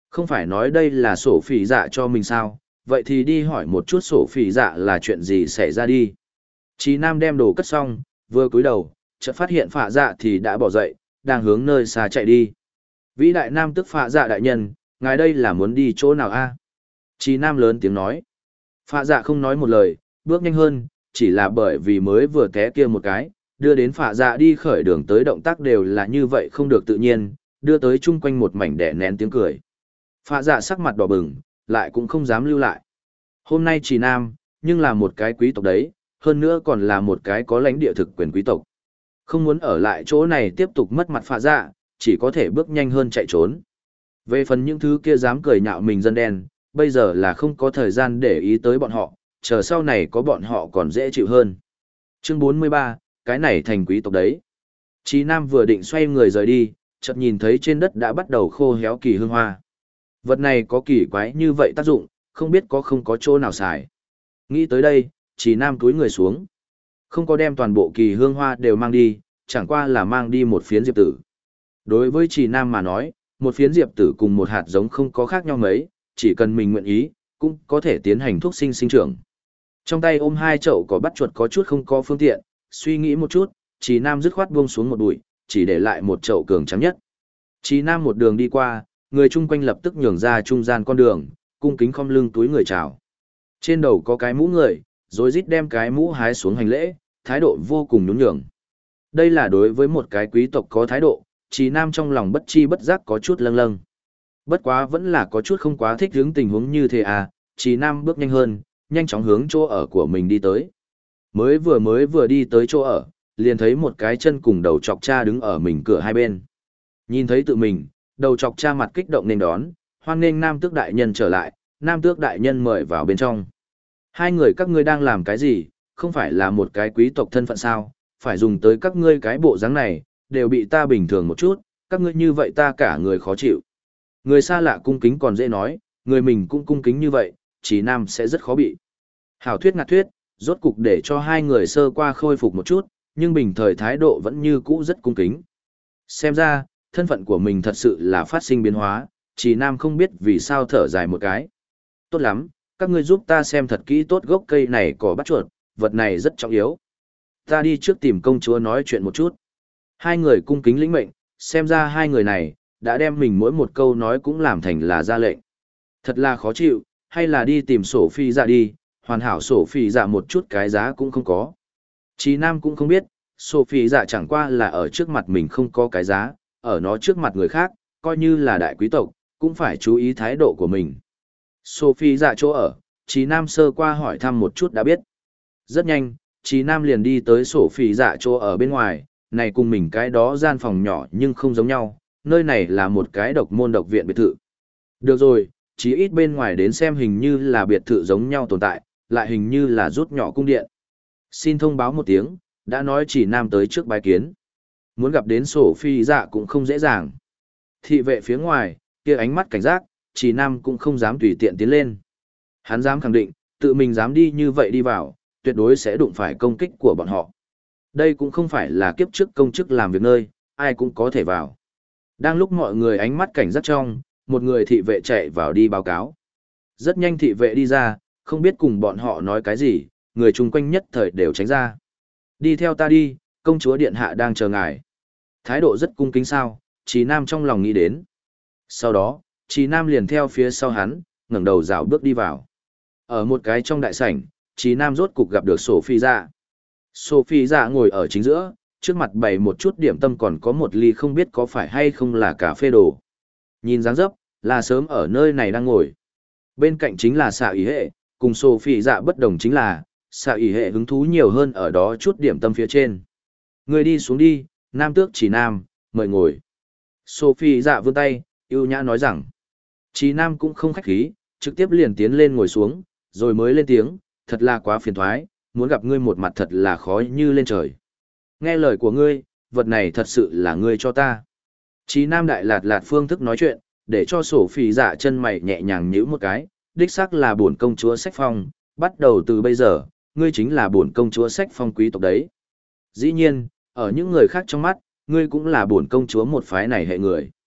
Không phải nói đây là sổ phỉ dạ cho mình sao, vậy thì đi hỏi một chút sổ phỉ dạ là chuyện gì xảy ra đi. Chí Nam đem đồ cất xong, vừa cúi đầu, chợt phát hiện phạ dạ thì đã bỏ dậy, đang hướng nơi xa chạy đi. Vĩ đại nam tức phạ dạ đại nhân, ngài đây là muốn đi chỗ nào a? Chí Nam lớn tiếng nói. Phạ dạ không nói một lời, bước nhanh hơn, chỉ là bởi vì mới vừa té kia một cái, đưa đến phạ dạ đi khởi đường tới động tác đều là như vậy không được tự nhiên, đưa tới chung quanh một mảnh đẻ nén tiếng cười. Phạ dạ sắc mặt đỏ bừng, lại cũng không dám lưu lại. Hôm nay Chí Nam, nhưng là một cái quý tộc đấy, hơn nữa còn là một cái có lãnh địa thực quyền quý tộc. Không muốn ở lại chỗ này tiếp tục mất mặt phạ dạ, chỉ có thể bước nhanh hơn chạy trốn. Về phần những thứ kia dám cười nhạo mình dân đen, bây giờ là không có thời gian để ý tới bọn họ, chờ sau này có bọn họ còn dễ chịu hơn. Chương 43, cái này thành quý tộc đấy. Chí Nam vừa định xoay người rời đi, chợt nhìn thấy trên đất đã bắt đầu khô héo kỳ hương hoa. Vật này có kỳ quái như vậy tác dụng, không biết có không có chỗ nào xài. Nghĩ tới đây, Chí Nam cúi người xuống. Không có đem toàn bộ kỳ hương hoa đều mang đi, chẳng qua là mang đi một phiến diệp tử. Đối với Chí Nam mà nói, một phiến diệp tử cùng một hạt giống không có khác nhau mấy, chỉ cần mình nguyện ý, cũng có thể tiến hành thuốc sinh sinh trưởng. Trong tay ôm hai chậu cỏ bắt chuột có chút không có phương tiện, suy nghĩ một chút, Chí Nam dứt khoát buông xuống một bụi, chỉ để lại một chậu cường trắng nhất. Chí Nam một đường đi qua, người chung quanh lập tức nhường ra trung gian con đường, cung kính khom lưng túi người chào. Trên đầu có cái mũ người, rồi rít đem cái mũ hái xuống hành lễ, thái độ vô cùng nhún nhường. Đây là đối với một cái quý tộc có thái độ, Chí Nam trong lòng bất chi bất giác có chút lâng lâng. Bất quá vẫn là có chút không quá thích hướng tình huống như thế à, Chí Nam bước nhanh hơn, nhanh chóng hướng chỗ ở của mình đi tới. Mới vừa đi tới chỗ ở, liền thấy một cái chân cùng đầu chọc cha đứng ở mình cửa hai bên. Nhìn thấy tự mình, đầu chọc cha mặt kích động nên đón, hoan nghênh Nam Tước đại nhân trở lại, Nam Tước đại nhân mời vào bên trong. Hai người các ngươi đang làm cái gì, không phải là một cái quý tộc thân phận sao, phải dùng tới các ngươi cái bộ dáng này, đều bị ta bình thường một chút, các ngươi như vậy ta cả người khó chịu. Người xa lạ cung kính còn dễ nói, người mình cũng cung kính như vậy, Chí Nam sẽ rất khó bị. Hảo thuyết ngạt thuyết, rốt cục để cho hai người sơ qua khôi phục một chút, nhưng bình thời thái độ vẫn như cũ rất cung kính. Xem ra, thân phận của mình thật sự là phát sinh biến hóa, Chí Nam không biết vì sao thở dài một cái. Tốt lắm, các ngươi giúp ta xem thật kỹ tốt gốc cây này cỏ bắt chuột, vật này rất trọng yếu. Ta đi trước tìm công chúa nói chuyện một chút. Hai người cung kính lĩnh mệnh, xem ra hai người này, đã đem mình mỗi một câu nói cũng làm thành là ra lệnh. Thật là khó chịu, hay là đi tìm sổ phi dạ đi, hoàn hảo sổ phi dạ một chút cái giá cũng không có. Chí Nam cũng không biết, sổ phi dạ chẳng qua là ở trước mặt mình không có cái giá, ở nó trước mặt người khác, coi như là đại quý tộc, cũng phải chú ý thái độ của mình. Sophie dạ chỗ ở, Chí Nam sơ qua hỏi thăm một chút đã biết. Rất nhanh, Chí Nam liền đi tới Sophie dạ chỗ ở bên ngoài, này cùng mình cái đó gian phòng nhỏ nhưng không giống nhau, nơi này là một cái độc môn độc viện biệt thự. Được rồi, chí ít bên ngoài đến xem hình như là biệt thự giống nhau tồn tại, lại hình như là rút nhỏ cung điện. Xin thông báo một tiếng, đã nói Chí Nam tới trước bái kiến. Muốn gặp đến Sophie dạ cũng không dễ dàng. Thị vệ phía ngoài, kia ánh mắt cảnh giác, Chí Nam cũng không dám tùy tiện tiến lên. Hắn dám khẳng định, tự mình dám đi như vậy đi vào, tuyệt đối sẽ đụng phải công kích của bọn họ. Đây cũng không phải là kiếp trước công chức làm việc nơi, ai cũng có thể vào. Đang lúc mọi người ánh mắt cảnh giác trong, một người thị vệ chạy vào đi báo cáo. Rất nhanh thị vệ đi ra, không biết cùng bọn họ nói cái gì, người chung quanh nhất thời đều tránh ra. Đi theo ta đi, công chúa điện hạ đang chờ ngài. Thái độ rất cung kính sao, Chí Nam trong lòng nghĩ đến. Sau đó, Chí Nam liền theo phía sau hắn, ngẩng đầu dạo bước đi vào. Ở một cái trong đại sảnh, Chí Nam rốt cục gặp được Sophie dạ. Sophie dạ ngồi ở chính giữa, trước mặt bày một chút điểm tâm còn có một ly không biết có phải hay không là cà phê đồ. Nhìn dáng dấp, là sớm ở nơi này đang ngồi. Bên cạnh chính là xạ ý hệ, cùng Sophie dạ bất đồng chính là, xạ ý hệ hứng thú nhiều hơn ở đó chút điểm tâm phía trên. Người đi xuống đi, Nam Tước Chí Nam, mời ngồi. Sophie dạ vươn tay, yêu nhã nói rằng. Chí Nam cũng không khách khí, trực tiếp liền tiến lên ngồi xuống, rồi mới lên tiếng, thật là quá phiền thoái, muốn gặp ngươi một mặt thật là khó như lên trời. Nghe lời của ngươi, vật này thật sự là ngươi cho ta. Chí Nam đại lạt lạt phương thức nói chuyện, để cho Sophie dạ chân mày nhẹ nhàng nhíu một cái, đích xác là bổn công chúa sách phong, bắt đầu từ bây giờ, ngươi chính là bổn công chúa sách phong quý tộc đấy. Dĩ nhiên, ở những người khác trong mắt, ngươi cũng là bổn công chúa một phái này hệ người.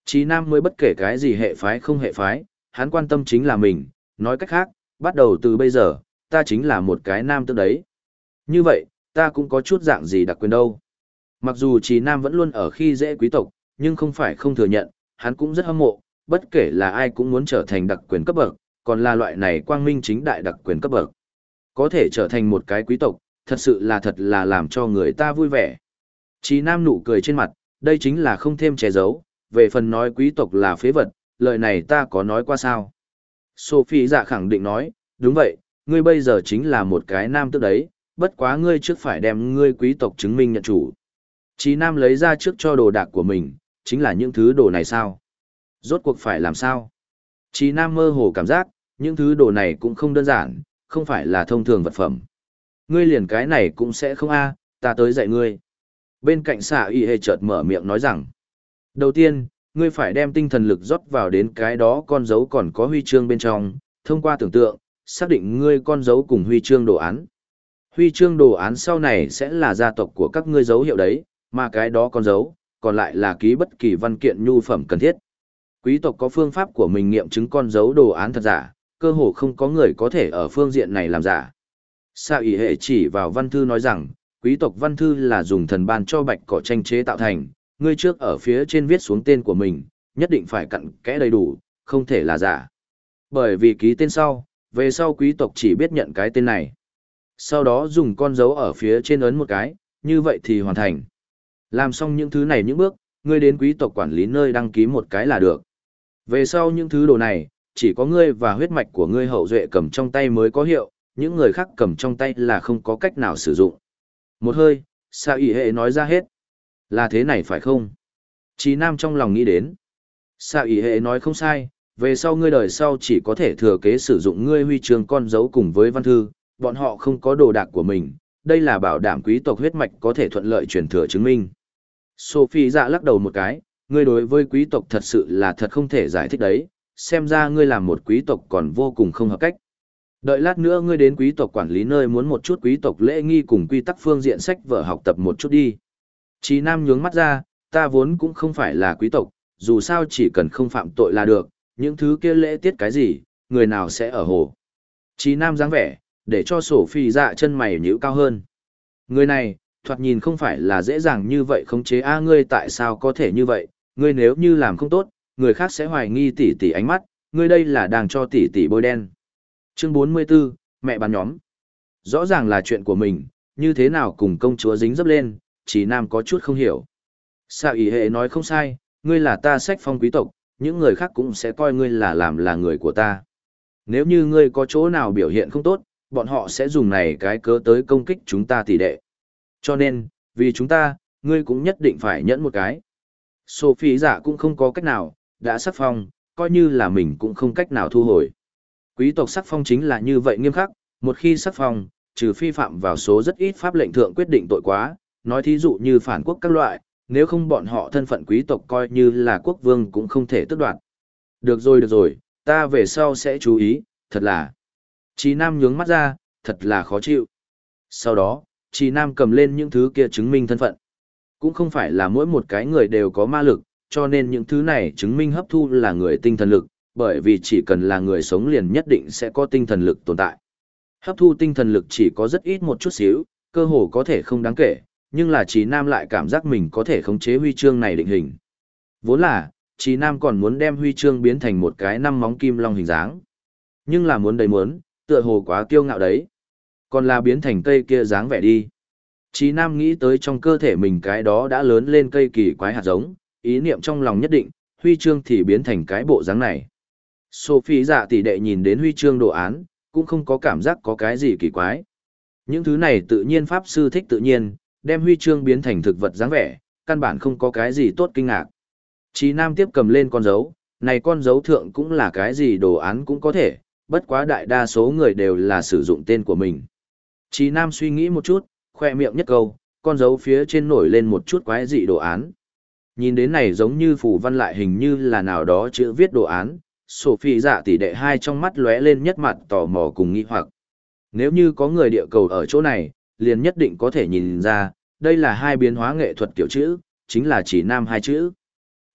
Chí Nam mới bất kể cái gì hệ phái không hệ phái, hắn quan tâm chính là mình, nói cách khác, bắt đầu từ bây giờ, ta chính là một cái nam tước đấy. Như vậy, ta cũng có chút dạng gì đặc quyền đâu. Mặc dù Chí Nam vẫn luôn ở khi dễ quý tộc, nhưng không phải không thừa nhận, hắn cũng rất hâm mộ, bất kể là ai cũng muốn trở thành đặc quyền cấp bậc, còn là loại này quang minh chính đại đặc quyền cấp bậc. Có thể trở thành một cái quý tộc, thật là làm cho người ta vui vẻ. Chí Nam nụ cười trên mặt, đây chính là không thêm che giấu, về phần nói quý tộc là phế vật, lời này ta có nói qua sao. Sophie dạ khẳng định nói, đúng vậy, ngươi bây giờ chính là một cái nam tước đấy, bất quá ngươi trước phải đem ngươi quý tộc chứng minh nhận chủ. Chí Nam lấy ra trước cho đồ đạc của mình, chính là những thứ đồ này sao? Rốt cuộc phải làm sao? Chí Nam mơ hồ cảm giác, những thứ đồ này cũng không đơn giản, không phải là thông thường vật phẩm. Ngươi liền cái này cũng sẽ không ta tới dạy ngươi. Bên cạnh xạ y hề chợt mở miệng nói rằng, đầu tiên, ngươi phải đem tinh thần lực rót vào đến cái đó con dấu còn có huy chương bên trong, thông qua tưởng tượng, xác định ngươi con dấu cùng huy chương đồ án. Huy chương đồ án sau này sẽ là gia tộc của các ngươi dấu hiệu đấy, mà cái đó con dấu, còn lại là ký bất kỳ văn kiện nhu phẩm cần thiết. Quý tộc có phương pháp của mình nghiệm chứng con dấu đồ án thật giả, cơ hồ không có người có thể ở phương diện này làm giả. Sa ủy hệ chỉ vào văn thư nói rằng, quý tộc văn thư là dùng thần ban cho bạch cỏ tranh chế tạo thành, ngươi trước ở phía trên viết xuống tên của mình, nhất định phải cặn kẽ đầy đủ, không thể là giả. Bởi vì ký tên sau, về sau quý tộc chỉ biết nhận cái tên này. Sau đó dùng con dấu ở phía trên ấn một cái, như vậy thì hoàn thành. Làm xong những thứ này những bước, ngươi đến quý tộc quản lý nơi đăng ký một cái là được. Về sau những thứ đồ này, chỉ có ngươi và huyết mạch của ngươi hậu duệ cầm trong tay mới có hiệu, những người khác cầm trong tay là không có cách nào sử dụng. Một hơi, Sa Y hệ nói ra hết. Là thế này phải không? Chí Nam trong lòng nghĩ đến. Sa Y hệ nói không sai, về sau ngươi đời sau chỉ có thể thừa kế sử dụng ngươi huy chương con dấu cùng với văn thư, bọn họ không có đồ đạc của mình, đây là bảo đảm quý tộc huyết mạch có thể thuận lợi truyền thừa chứng minh. Sophie dạ lắc đầu một cái, ngươi đối với quý tộc thật sự là thật không thể giải thích đấy, xem ra ngươi làm một quý tộc còn vô cùng không hợp cách. Đợi lát nữa ngươi đến quý tộc quản lý nơi muốn một chút quý tộc lễ nghi cùng quy tắc phương diện sách vở học tập một chút đi. Chí Nam nhướng mắt ra, ta vốn cũng không phải là quý tộc, dù sao chỉ cần không phạm tội là được, những thứ kia lễ tiết cái gì, người nào sẽ ở hồ. Chí Nam dáng vẻ, để cho Sophie dạ chân mày nhíu cao hơn. Người này, thoạt nhìn không phải là dễ dàng như vậy khống chế ngươi tại sao có thể như vậy, ngươi nếu như làm không tốt, người khác sẽ hoài nghi tỷ tỷ ánh mắt, ngươi đây là đang cho tỷ tỷ bôi đen. Chương 44, mẹ bán nhóm. Rõ ràng là chuyện của mình, như thế nào cùng công chúa dính dấp lên, Chí Nam có chút không hiểu. Sa Y hệ nói không sai, ngươi là ta sách phong quý tộc, những người khác cũng sẽ coi ngươi là làm là người của ta. Nếu như ngươi có chỗ nào biểu hiện không tốt, bọn họ sẽ dùng này cái cớ tới công kích chúng ta tỷ đệ. Cho nên, vì chúng ta, ngươi cũng nhất định phải nhẫn một cái. Sophie dạ cũng không có cách nào, đã sắc phong, coi như là mình cũng không cách nào thu hồi. Quý tộc sắc phong chính là như vậy nghiêm khắc, một khi sắc phong, trừ phi phạm vào số rất ít pháp lệnh thượng quyết định tội quá, nói thí dụ như phản quốc các loại, nếu không bọn họ thân phận quý tộc coi như là quốc vương cũng không thể tước đoạt. Được rồi, ta về sau sẽ chú ý, thật là. Chí Nam nhướng mắt ra, thật là khó chịu. Sau đó, Chí Nam cầm lên những thứ kia chứng minh thân phận. Cũng không phải là mỗi một cái người đều có ma lực, cho nên những thứ này chứng minh hấp thu là người tinh thần lực, bởi vì chỉ cần là người sống liền nhất định sẽ có tinh thần lực tồn tại. Hấp thu tinh thần lực chỉ có rất ít một chút xíu, cơ hồ có thể không đáng kể, nhưng là Chí Nam lại cảm giác mình có thể khống chế huy chương này định hình. Vốn là, Chí Nam còn muốn đem huy chương biến thành một cái 5 móng kim long hình dáng. Nhưng là muốn, tựa hồ quá kiêu ngạo đấy. Còn là biến thành cây kia dáng vẻ đi. Chí Nam nghĩ tới trong cơ thể mình cái đó đã lớn lên cây kỳ quái hạt giống, ý niệm trong lòng nhất định, huy chương thì biến thành cái bộ dáng này. Sophie dạ tỷ đệ nhìn đến huy chương đồ án, cũng không có cảm giác có cái gì kỳ quái. Những thứ này tự nhiên pháp sư thích tự nhiên, đem huy chương biến thành thực vật dáng vẻ, căn bản không có cái gì tốt kinh ngạc. Chí Nam tiếp cầm lên con dấu, này con dấu thượng cũng là cái gì đồ án cũng có thể, bất quá đại đa số người đều là sử dụng tên của mình. Chí Nam suy nghĩ một chút, khoe miệng nhất câu, con dấu phía trên nổi lên một chút quái dị đồ án. Nhìn đến này giống như phù văn lại hình như là nào đó chữ viết đồ án, Sophie dạ tỷ đệ hai trong mắt lóe lên nhất mặt tò mò cùng nghi hoặc. Nếu như có người địa cầu ở chỗ này, liền nhất định có thể nhìn ra, đây là hai biến hóa nghệ thuật kiểu chữ, chính là chỉ nam hai chữ.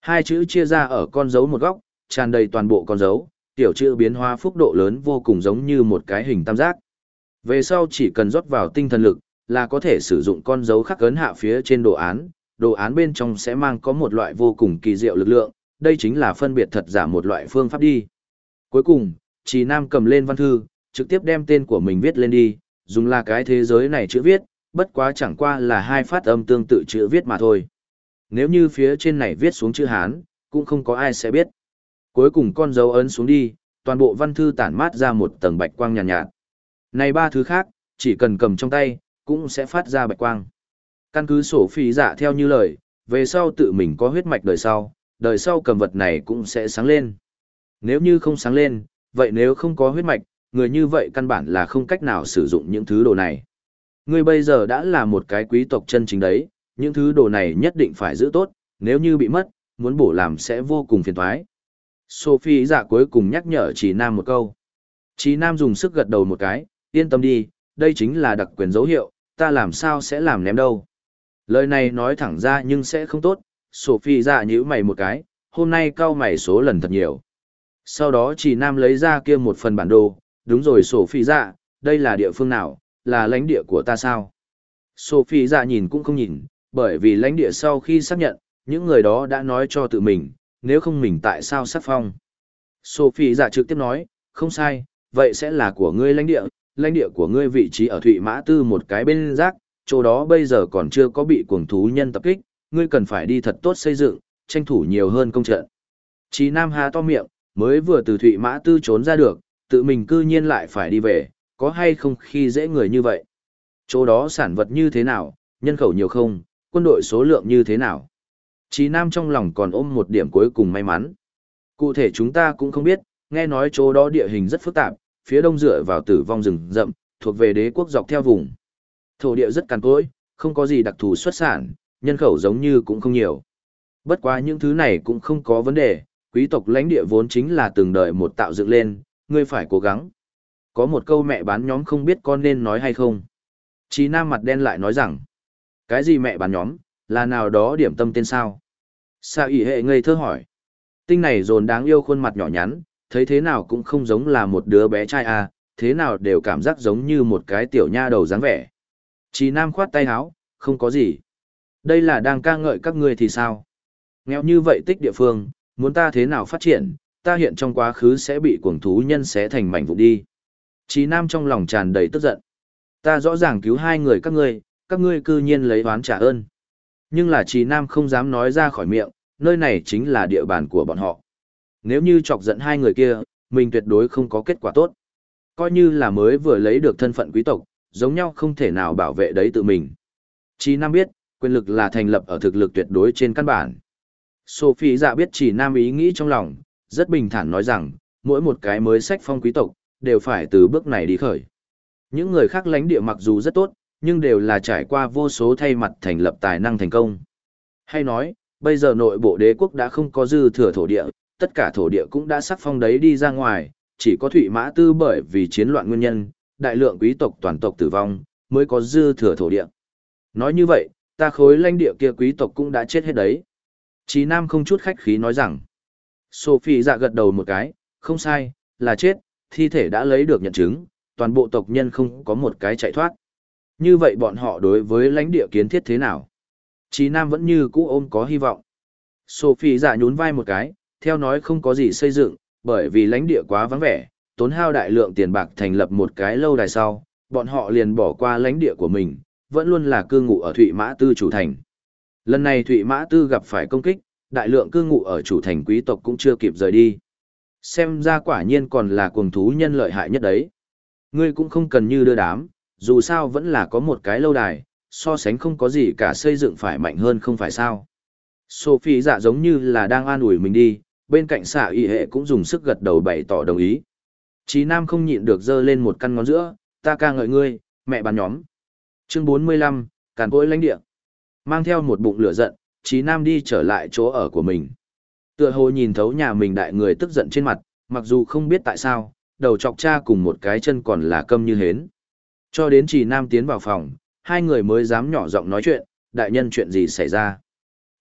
Hai chữ chia ra ở con dấu một góc, tràn đầy toàn bộ con dấu, tiểu chữ biến hóa phúc độ lớn vô cùng giống như một cái hình tam giác. Về sau chỉ cần rót vào tinh thần lực, là có thể sử dụng con dấu khắc ấn hạ phía trên đồ án bên trong sẽ mang có một loại vô cùng kỳ diệu lực lượng, đây chính là phân biệt thật giả một loại phương pháp đi. Cuối cùng, Trì Nam cầm lên văn thư, trực tiếp đem tên của mình viết lên đi, dùng là cái thế giới này chữ viết, bất quá chẳng qua là hai phát âm tương tự chữ viết mà thôi. Nếu như phía trên này viết xuống chữ Hán, cũng không có ai sẽ biết. Cuối cùng con dấu ấn xuống đi, toàn bộ văn thư tản mát ra một tầng bạch quang nhàn nhạt. Này ba thứ khác, chỉ cần cầm trong tay, cũng sẽ phát ra bạch quang. Căn cứ sổ phi dạ theo như lời, về sau tự mình có huyết mạch đời sau cầm vật này cũng sẽ sáng lên. Nếu như không sáng lên, vậy nếu không có huyết mạch, người như vậy căn bản là không cách nào sử dụng những thứ đồ này. Ngươi bây giờ đã là một cái quý tộc chân chính đấy, những thứ đồ này nhất định phải giữ tốt, nếu như bị mất, muốn bổ làm sẽ vô cùng phiền toái. Sophie dạ cuối cùng nhắc nhở Trí Nam một câu. Trí Nam dùng sức gật đầu một cái, yên tâm đi, đây chính là đặc quyền dấu hiệu, ta làm sao sẽ làm ném đâu. Lời này nói thẳng ra nhưng sẽ không tốt, Sophie dạ nhíu mày một cái, hôm nay cau mày số lần thật nhiều. Sau đó Trí Nam lấy ra kia một phần bản đồ, đúng rồi Sophie dạ, đây là địa phương nào, là lãnh địa của ta sao? Sophie dạ nhìn cũng không nhìn, bởi vì lãnh địa sau khi xác nhận, những người đó đã nói cho tự mình, nếu không mình tại sao sắc phong. Sophie dạ trực tiếp nói, không sai, vậy sẽ là của ngươi lãnh địa của ngươi vị trí ở Thụy Mã Tư một cái bên rác, chỗ đó bây giờ còn chưa có bị cuồng thú nhân tập kích, ngươi cần phải đi thật tốt xây dựng, tranh thủ nhiều hơn công trận. Chí Nam há to miệng, mới vừa từ Thụy Mã Tư trốn ra được, tự mình cư nhiên lại phải đi về, có hay không khi dễ người như vậy. Chỗ đó sản vật như thế nào, nhân khẩu nhiều không, quân đội số lượng như thế nào. Chí Nam trong lòng còn ôm một điểm cuối cùng may mắn. Cụ thể chúng ta cũng không biết, nghe nói chỗ đó địa hình rất phức tạp, phía đông dựa vào tử vong rừng rậm, thuộc về đế quốc dọc theo vùng. Thổ địa rất cằn cỗi, không có gì đặc thù xuất sản, nhân khẩu giống như cũng không nhiều. Bất quá những thứ này cũng không có vấn đề, quý tộc lãnh địa vốn chính là từng đời một tạo dựng lên, ngươi phải cố gắng. Có một câu mẹ bán nhóm không biết con nên nói hay không. Chí Nam mặt đen lại nói rằng, cái gì mẹ bán nhóm, là nào đó điểm tâm tên sao? Sa ỉ hệ ngây thơ hỏi. Tinh này dồn đáng yêu khuôn mặt nhỏ nhắn, thấy thế nào cũng không giống là một đứa bé trai à, thế nào đều cảm giác giống như một cái tiểu nha đầu dáng vẻ. Chí Nam khoát tay áo, không có gì. Đây là đang ca ngợi các ngươi thì sao? Nghèo như vậy tích địa phương, muốn ta thế nào phát triển, ta hiện trong quá khứ sẽ bị cuồng thú nhân xé thành mảnh vụn đi. Chí Nam trong lòng tràn đầy tức giận. Ta rõ ràng cứu hai người các ngươi cư nhiên lấy oán trả ơn. Nhưng là Chí Nam không dám nói ra khỏi miệng, nơi này chính là địa bàn của bọn họ. Nếu như chọc giận hai người kia, mình tuyệt đối không có kết quả tốt. Coi như là mới vừa lấy được thân phận quý tộc, giống nhau không thể nào bảo vệ đấy tự mình. Chí Nam biết, quyền lực là thành lập ở thực lực tuyệt đối trên căn bản. Sophie dạ biết Chí Nam ý nghĩ trong lòng, rất bình thản nói rằng, mỗi một cái mới sách phong quý tộc, đều phải từ bước này đi khởi. Những người khác lãnh địa mặc dù rất tốt, nhưng đều là trải qua vô số thay mặt thành lập tài năng thành công. Hay nói, bây giờ nội bộ đế quốc đã không có dư thừa thổ địa, tất cả thổ địa cũng đã sắc phong đấy đi ra ngoài, chỉ có Thụy Mã Tư bởi vì chiến loạn nguyên nhân, đại lượng quý tộc toàn tộc tử vong, mới có dư thừa thổ địa. Nói như vậy, ta khối lãnh địa kia quý tộc cũng đã chết hết đấy. Chí Nam không chút khách khí nói rằng. Sophie dạ gật đầu một cái, không sai, là chết, thi thể đã lấy được nhận chứng, toàn bộ tộc nhân không có một cái chạy thoát. Như vậy bọn họ đối với lãnh địa kiến thiết thế nào? Chí Nam vẫn như cũ ôm có hy vọng. Sophie dạ nhún vai một cái, theo nói không có gì xây dựng, bởi vì lãnh địa quá vắng vẻ, tốn hao đại lượng tiền bạc thành lập một cái lâu đài sau, bọn họ liền bỏ qua lãnh địa của mình, vẫn luôn là cư ngụ ở Thụy Mã Tư chủ thành. Lần này Thụy Mã Tư gặp phải công kích, đại lượng cư ngụ ở chủ thành quý tộc cũng chưa kịp rời đi. Xem ra quả nhiên còn là cuồng thú nhân lợi hại nhất đấy. Ngươi cũng không cần như đưa đám, dù sao vẫn là có một cái lâu đài, so sánh không có gì cả xây dựng phải mạnh hơn không phải sao. Sophie dạ giống như là đang an ủi mình đi, bên cạnh xạ y hệ cũng dùng sức gật đầu bày tỏ đồng ý. Chí Nam không nhịn được giơ lên một căn ngón giữa, ta ca ngợi ngươi, mẹ bán nhóm. Chương 45, càn cỗi lãnh địa. Mang theo một bụng lửa giận, Chí Nam đi trở lại chỗ ở của mình. Tựa hồ nhìn thấu nhà mình đại người tức giận trên mặt, mặc dù không biết tại sao, đầu chọc cha cùng một cái chân còn là câm như hến. Cho đến Chí Nam tiến vào phòng, hai người mới dám nhỏ giọng nói chuyện, đại nhân chuyện gì xảy ra.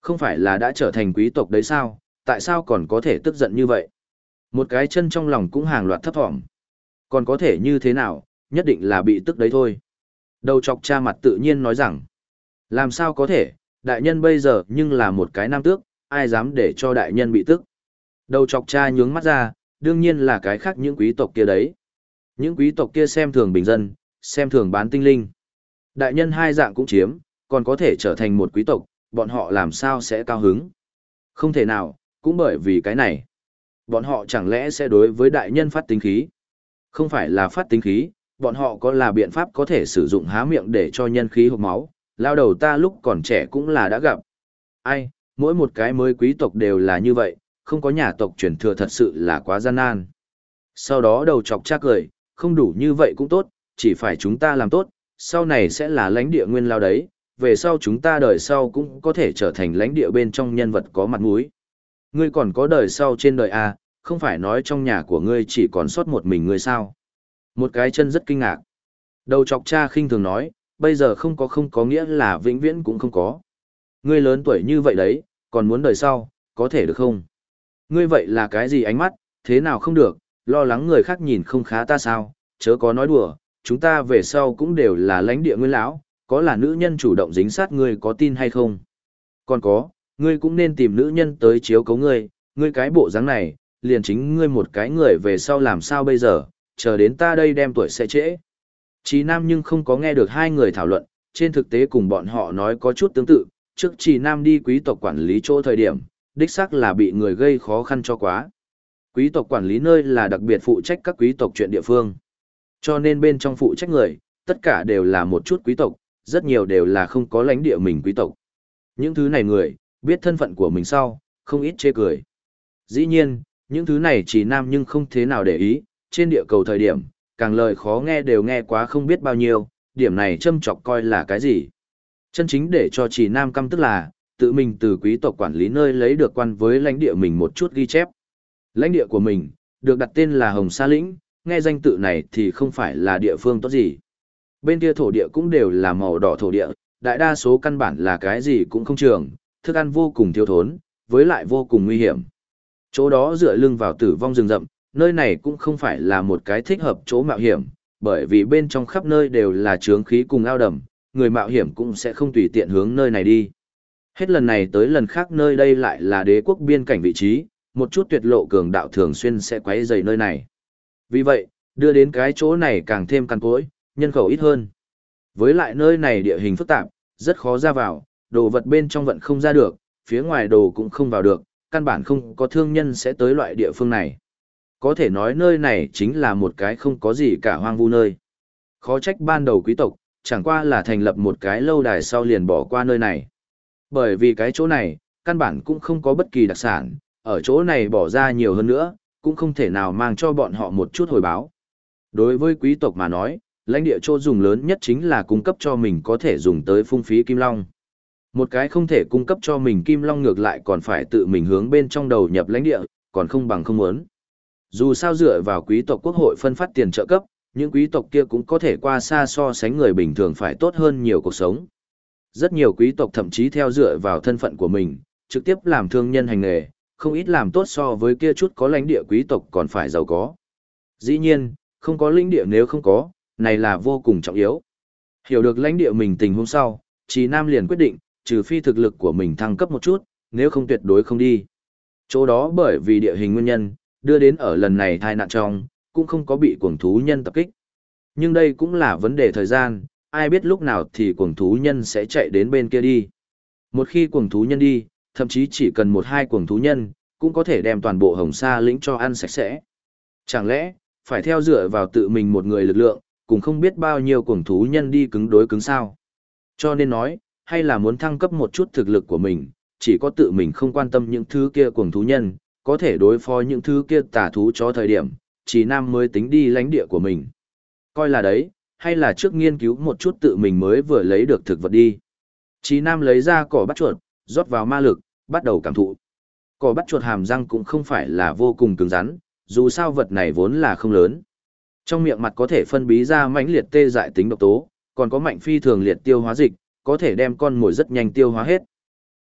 Không phải là đã trở thành quý tộc đấy sao, tại sao còn có thể tức giận như vậy? Một cái chân trong lòng cũng hàng loạt thấp thỏm. Còn có thể như thế nào, nhất định là bị tức đấy thôi. Đầu chọc cha mặt tự nhiên nói rằng, làm sao có thể, đại nhân bây giờ nhưng là một cái nam tước, ai dám để cho đại nhân bị tức. Đầu chọc cha nhướng mắt ra, đương nhiên là cái khác những quý tộc kia đấy. Những quý tộc kia xem thường bình dân, xem thường bán tinh linh. Đại nhân hai dạng cũng chiếm, còn có thể trở thành một quý tộc, bọn họ làm sao sẽ cao hứng. Không thể nào, cũng bởi vì cái này. Bọn họ chẳng lẽ sẽ đối với đại nhân phát tính khí? Không phải là phát tính khí, bọn họ có là biện pháp có thể sử dụng há miệng để cho nhân khí hộc máu. Lao đầu ta lúc còn trẻ cũng là đã gặp. Ai, mỗi một cái mới quý tộc đều là như vậy, không có nhà tộc truyền thừa thật sự là quá gian nan. Sau đó đầu chọc chắc cười, không đủ như vậy cũng tốt, chỉ phải chúng ta làm tốt, sau này sẽ là lãnh địa nguyên lao đấy, về sau chúng ta đời sau cũng có thể trở thành lãnh địa bên trong nhân vật có mặt mũi. Ngươi còn có đời sau trên đời à, không phải nói trong nhà của ngươi chỉ còn sót một mình ngươi sao? Một cái chân rất kinh ngạc. Đầu chọc cha khinh thường nói, bây giờ không có nghĩa là vĩnh viễn cũng không có. Ngươi lớn tuổi như vậy đấy, còn muốn đời sau, có thể được không? Ngươi vậy là cái gì ánh mắt, thế nào không được, lo lắng người khác nhìn không khá ta sao, chớ có nói đùa, chúng ta về sau cũng đều là lãnh địa nguyên lão, có là nữ nhân chủ động dính sát ngươi có tin hay không? Còn có, ngươi cũng nên tìm nữ nhân tới chiếu cấu ngươi cái bộ dáng này, liền chính ngươi một cái người về sau làm sao bây giờ, chờ đến ta đây đem tuổi sẽ trễ. Chí Nam nhưng không có nghe được hai người thảo luận, trên thực tế cùng bọn họ nói có chút tương tự, trước Chí Nam đi quý tộc quản lý chỗ thời điểm, đích xác là bị người gây khó khăn cho quá. Quý tộc quản lý nơi là đặc biệt phụ trách các quý tộc chuyện địa phương. Cho nên bên trong phụ trách người, tất cả đều là một chút quý tộc, rất nhiều đều là không có lãnh địa mình quý tộc. Những thứ này người, biết thân phận của mình sau, không ít chê cười. Dĩ nhiên, những thứ này chỉ nam nhưng không thế nào để ý, trên địa cầu thời điểm, càng lời khó nghe đều nghe quá không biết bao nhiêu, điểm này châm chọc coi là cái gì. Chân chính để cho chỉ nam căm tức là, tự mình từ quý tộc quản lý nơi lấy được quan với lãnh địa mình một chút ghi chép. Lãnh địa của mình, được đặt tên là Hồng Sa Lĩnh, nghe danh tự này thì không phải là địa phương tốt gì. Bên kia thổ địa cũng đều là màu đỏ thổ địa, đại đa số căn bản là cái gì cũng không trường, thức ăn vô cùng thiếu thốn, với lại vô cùng nguy hiểm. Chỗ đó dựa lưng vào tử vong rừng rậm, nơi này cũng không phải là một cái thích hợp chỗ mạo hiểm, bởi vì bên trong khắp nơi đều là chướng khí cùng ao đầm, người mạo hiểm cũng sẽ không tùy tiện hướng nơi này đi. Hết lần này tới lần khác nơi đây lại là đế quốc biên cảnh vị trí, một chút tuyệt lộ cường đạo thường xuyên sẽ quấy rầy nơi này. Vì vậy, đưa đến cái chỗ này càng thêm cằn cỗi, nhân khẩu ít hơn. Với lại nơi này địa hình phức tạp, rất khó ra vào, đồ vật bên trong vận không ra được, phía ngoài đồ cũng không vào được, căn bản không có thương nhân sẽ tới loại địa phương này. Có thể nói nơi này chính là một cái không có gì cả hoang vu nơi. Khó trách ban đầu quý tộc, chẳng qua là thành lập một cái lâu đài sau liền bỏ qua nơi này. Bởi vì cái chỗ này, căn bản cũng không có bất kỳ đặc sản, ở chỗ này bỏ ra nhiều hơn nữa, cũng không thể nào mang cho bọn họ một chút hồi báo. Đối với quý tộc mà nói, lãnh địa chỗ dùng lớn nhất chính là cung cấp cho mình có thể dùng tới phung phí kim long. Một cái không thể cung cấp cho mình kim long ngược lại còn phải tự mình hướng bên trong đầu nhập lãnh địa, còn không bằng không muốn. Dù sao dựa vào quý tộc quốc hội phân phát tiền trợ cấp, những quý tộc kia cũng có thể qua xa so sánh người bình thường phải tốt hơn nhiều cuộc sống. Rất nhiều quý tộc thậm chí theo dựa vào thân phận của mình, trực tiếp làm thương nhân hành nghề, không ít làm tốt so với kia chút có lãnh địa quý tộc còn phải giàu có. Dĩ nhiên, không có lãnh địa nếu không có, này là vô cùng trọng yếu. Hiểu được lãnh địa mình tình huống sau, Chí Nam liền quyết định, trừ phi thực lực của mình thăng cấp một chút, nếu không tuyệt đối không đi. Chỗ đó bởi vì địa hình nguyên nhân, đưa đến ở lần này tai nạn trong, cũng không có bị cuồng thú nhân tập kích. Nhưng đây cũng là vấn đề thời gian, ai biết lúc nào thì cuồng thú nhân sẽ chạy đến bên kia đi. Một khi cuồng thú nhân đi, thậm chí chỉ cần một hai cuồng thú nhân, cũng có thể đem toàn bộ Hồng Sa lĩnh cho ăn sạch sẽ. Chẳng lẽ, phải theo dựa vào tự mình một người lực lượng, cũng không biết bao nhiêu cuồng thú nhân đi cứng đối cứng sao. Cho nên nói, hay là muốn thăng cấp một chút thực lực của mình, chỉ có tự mình không quan tâm những thứ kia cuồng thú nhân, có thể đối phó những thứ kia tà thú cho thời điểm, Chí Nam mới tính đi lãnh địa của mình. Coi là đấy, hay là trước nghiên cứu một chút tự mình mới vừa lấy được thực vật đi. Chí Nam lấy ra cỏ bắt chuột, rót vào ma lực, bắt đầu cảm thụ. Cỏ bắt chuột hàm răng cũng không phải là vô cùng cứng rắn, dù sao vật này vốn là không lớn. Trong miệng mặt có thể phân bí ra mãnh liệt tê dại tính độc tố, còn có mạnh phi thường liệt tiêu hóa dịch, có thể đem con mồi rất nhanh tiêu hóa hết.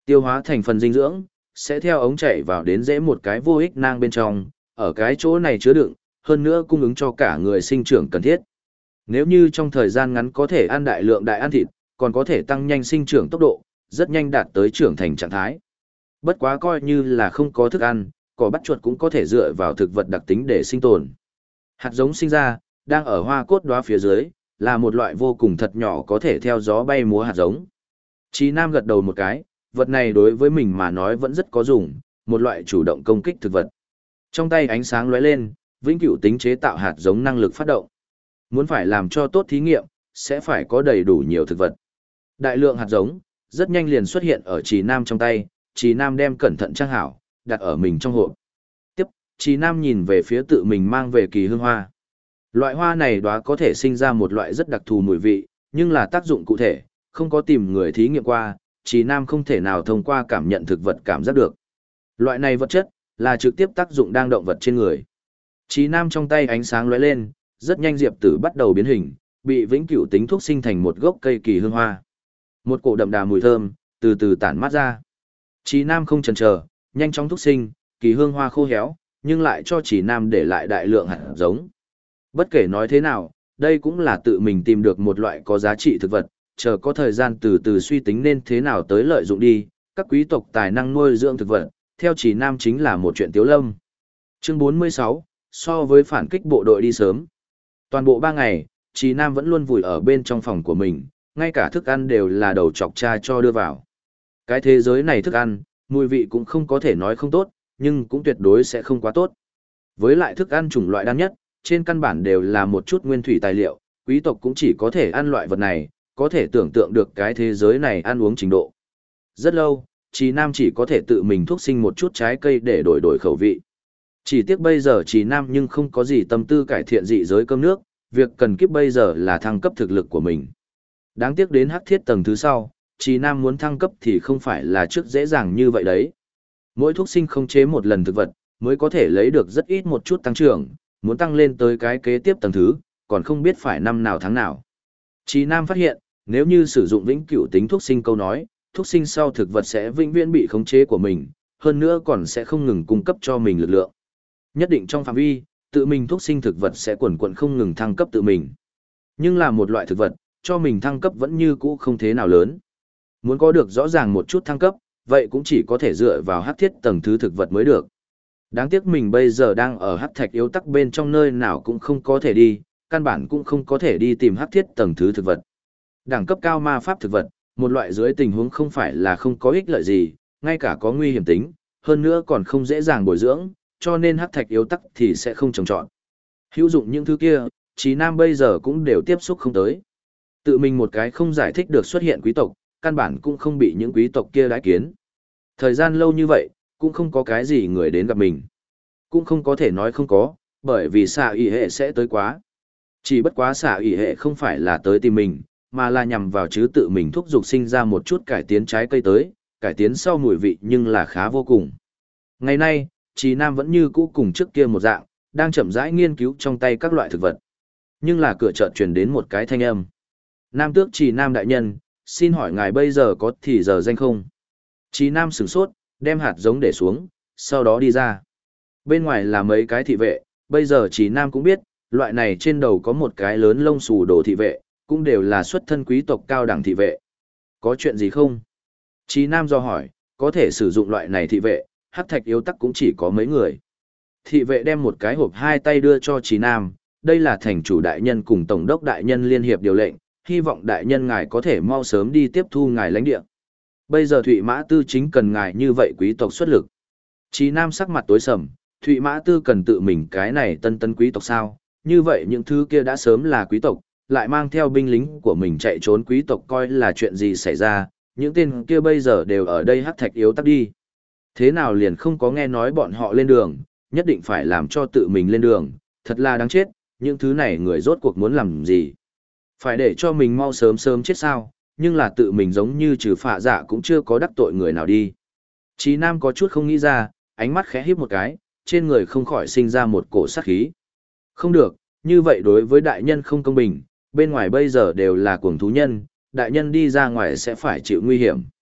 Tiêu hóa thành phần dinh dưỡng, sẽ theo ống chảy vào đến rễ một cái vô ích nang bên trong, ở cái chỗ này chứa đựng, hơn nữa cung ứng cho cả người sinh trưởng cần thiết. Nếu như trong thời gian ngắn có thể ăn đại lượng đại ăn thịt, còn có thể tăng nhanh sinh trưởng tốc độ, rất nhanh đạt tới trưởng thành trạng thái. Bất quá coi như là không có thức ăn, cỏ bắt chuột cũng có thể dựa vào thực vật đặc tính để sinh tồn. Hạt giống sinh ra, đang ở hoa cốt đóa phía dưới, là một loại vô cùng thật nhỏ có thể theo gió bay múa hạt giống. Chí Nam gật đầu một cái, vật này đối với mình mà nói vẫn rất có dùng, một loại chủ động công kích thực vật. Trong tay ánh sáng lóe lên, vĩnh cửu tính chế tạo hạt giống năng lực phát động. Muốn phải làm cho tốt thí nghiệm, sẽ phải có đầy đủ nhiều thực vật. Đại lượng hạt giống, rất nhanh liền xuất hiện ở Chí Nam trong tay, Chí Nam đem cẩn thận trang hảo, đặt ở mình trong hộp. Tiếp, Chí Nam nhìn về phía tự mình mang về kỳ hương hoa. Loại hoa này đóa có thể sinh ra một loại rất đặc thù mùi vị, nhưng là tác dụng cụ thể, không có tìm người thí nghiệm qua, Chí Nam không thể nào thông qua cảm nhận thực vật cảm giác được. Loại này vật chất, là trực tiếp tác dụng đang động vật trên người. Chí Nam trong tay ánh sáng lóe lên, rất nhanh diệp tử bắt đầu biến hình, bị vĩnh cửu tính thuốc sinh thành một gốc cây kỳ hương hoa. Một cổ đậm đà mùi thơm, từ từ tản mát ra. Chí Nam không chần chờ, nhanh chóng thuốc sinh, kỳ hương hoa khô héo, nhưng lại cho Chí Nam để lại đại lượng hạt giống. Bất kể nói thế nào, đây cũng là tự mình tìm được một loại có giá trị thực vật, chờ có thời gian từ từ suy tính nên thế nào tới lợi dụng đi, các quý tộc tài năng nuôi dưỡng thực vật, theo Chí Nam chính là một chuyện tiếu lâm. Chương 46, so với phản kích bộ đội đi sớm. Toàn bộ 3 ngày, Chí Nam vẫn luôn vùi ở bên trong phòng của mình, ngay cả thức ăn đều là đầu chọc cha cho đưa vào. Cái thế giới này thức ăn, mùi vị cũng không có thể nói không tốt, nhưng cũng tuyệt đối sẽ không quá tốt. Với lại thức ăn chủng loại đa nhất, trên căn bản đều là một chút nguyên thủy tài liệu, quý tộc cũng chỉ có thể ăn loại vật này, có thể tưởng tượng được cái thế giới này ăn uống trình độ. Rất lâu, Chí Nam chỉ có thể tự mình thuốc sinh một chút trái cây để đổi đổi khẩu vị. Chỉ tiếc bây giờ Chí Nam nhưng không có gì tâm tư cải thiện dị giới cơm nước, việc cần kiếp bây giờ là thăng cấp thực lực của mình. Đáng tiếc đến hắc thiết tầng thứ sau, Chí Nam muốn thăng cấp thì không phải là trước dễ dàng như vậy đấy. Mỗi thuốc sinh không chế một lần thực vật, mới có thể lấy được rất ít một chút tăng trưởng, muốn tăng lên tới cái kế tiếp tầng thứ, còn không biết phải năm nào tháng nào. Chí Nam phát hiện, nếu như sử dụng vĩnh cửu tính thuốc sinh câu nói, thuốc sinh sau thực vật sẽ vĩnh viễn bị khống chế của mình, hơn nữa còn sẽ không ngừng cung cấp cho mình lực lượng. Nhất định trong phạm vi, tự mình thuốc sinh thực vật sẽ quần quần không ngừng thăng cấp tự mình. Nhưng là một loại thực vật, cho mình thăng cấp vẫn như cũ không thế nào lớn. Muốn có được rõ ràng một chút thăng cấp, vậy cũng chỉ có thể dựa vào hắc thiết tầng thứ thực vật mới được. Đáng tiếc mình bây giờ đang ở hắc thạch yếu tắc bên trong nơi nào cũng không có thể đi, căn bản cũng không có thể đi tìm hắc thiết tầng thứ thực vật. Đẳng cấp cao ma pháp thực vật, một loại dưới tình huống không phải là không có ích lợi gì, ngay cả có nguy hiểm tính, hơn nữa còn không dễ dàng bồi dưỡng, cho nên hắc thạch yếu tắc thì sẽ không trồng trọt. Hữu dụng những thứ kia, Chí Nam bây giờ cũng đều tiếp xúc không tới. Tự mình một cái không giải thích được xuất hiện quý tộc, căn bản cũng không bị những quý tộc kia đãi kiến. Thời gian lâu như vậy, cũng không có cái gì người đến gặp mình. Cũng không có thể nói không có, bởi vì xạ ủy hệ sẽ tới quá. Chỉ bất quá xạ ủy hệ không phải là tới tìm mình, mà là nhằm vào chứ tự mình thúc giục sinh ra một chút cải tiến trái cây tới, cải tiến sau mùi vị nhưng là khá vô cùng. Ngày nay, Chí Nam vẫn như cũ cùng trước kia một dạng, đang chậm rãi nghiên cứu trong tay các loại thực vật. Nhưng là cửa chợt truyền đến một cái thanh âm. Nam tước Chí Nam đại nhân, xin hỏi ngài bây giờ có thì giờ danh không? Chí Nam sửng sốt, đem hạt giống để xuống, sau đó đi ra. Bên ngoài là mấy cái thị vệ, bây giờ Chí Nam cũng biết, loại này trên đầu có một cái lớn lông xù đồ thị vệ, cũng đều là xuất thân quý tộc cao đẳng thị vệ. Có chuyện gì không? Chí Nam do hỏi, có thể sử dụng loại này thị vệ, hắc thạch yếu tắc cũng chỉ có mấy người. Thị vệ đem một cái hộp hai tay đưa cho Chí Nam, đây là thành chủ đại nhân cùng tổng đốc đại nhân liên hiệp điều lệnh, hy vọng đại nhân ngài có thể mau sớm đi tiếp thu ngài lãnh địa. Bây giờ Thụy Mã Tư chính cần ngài như vậy quý tộc xuất lực. Chí Nam sắc mặt tối sầm, Thụy Mã Tư cần tự mình cái này tân tân quý tộc sao? Như vậy những thứ kia đã sớm là quý tộc, lại mang theo binh lính của mình chạy trốn quý tộc coi là chuyện gì xảy ra, những tên kia bây giờ đều ở đây hắc thạch yếu tắc đi. Thế nào liền không có nghe nói bọn họ lên đường, nhất định phải làm cho tự mình lên đường, thật là đáng chết, những thứ này người rốt cuộc muốn làm gì. Phải để cho mình mau sớm sớm chết sao, nhưng là tự mình giống như trừ phạ dạ cũng chưa có đắc tội người nào đi. Chí Nam có chút không nghĩ ra, ánh mắt khẽ híp một cái, trên người không khỏi sinh ra một cổ sát khí. Không được, như vậy đối với đại nhân không công bình, bên ngoài bây giờ đều là cuồng thú nhân, đại nhân đi ra ngoài sẽ phải chịu nguy hiểm.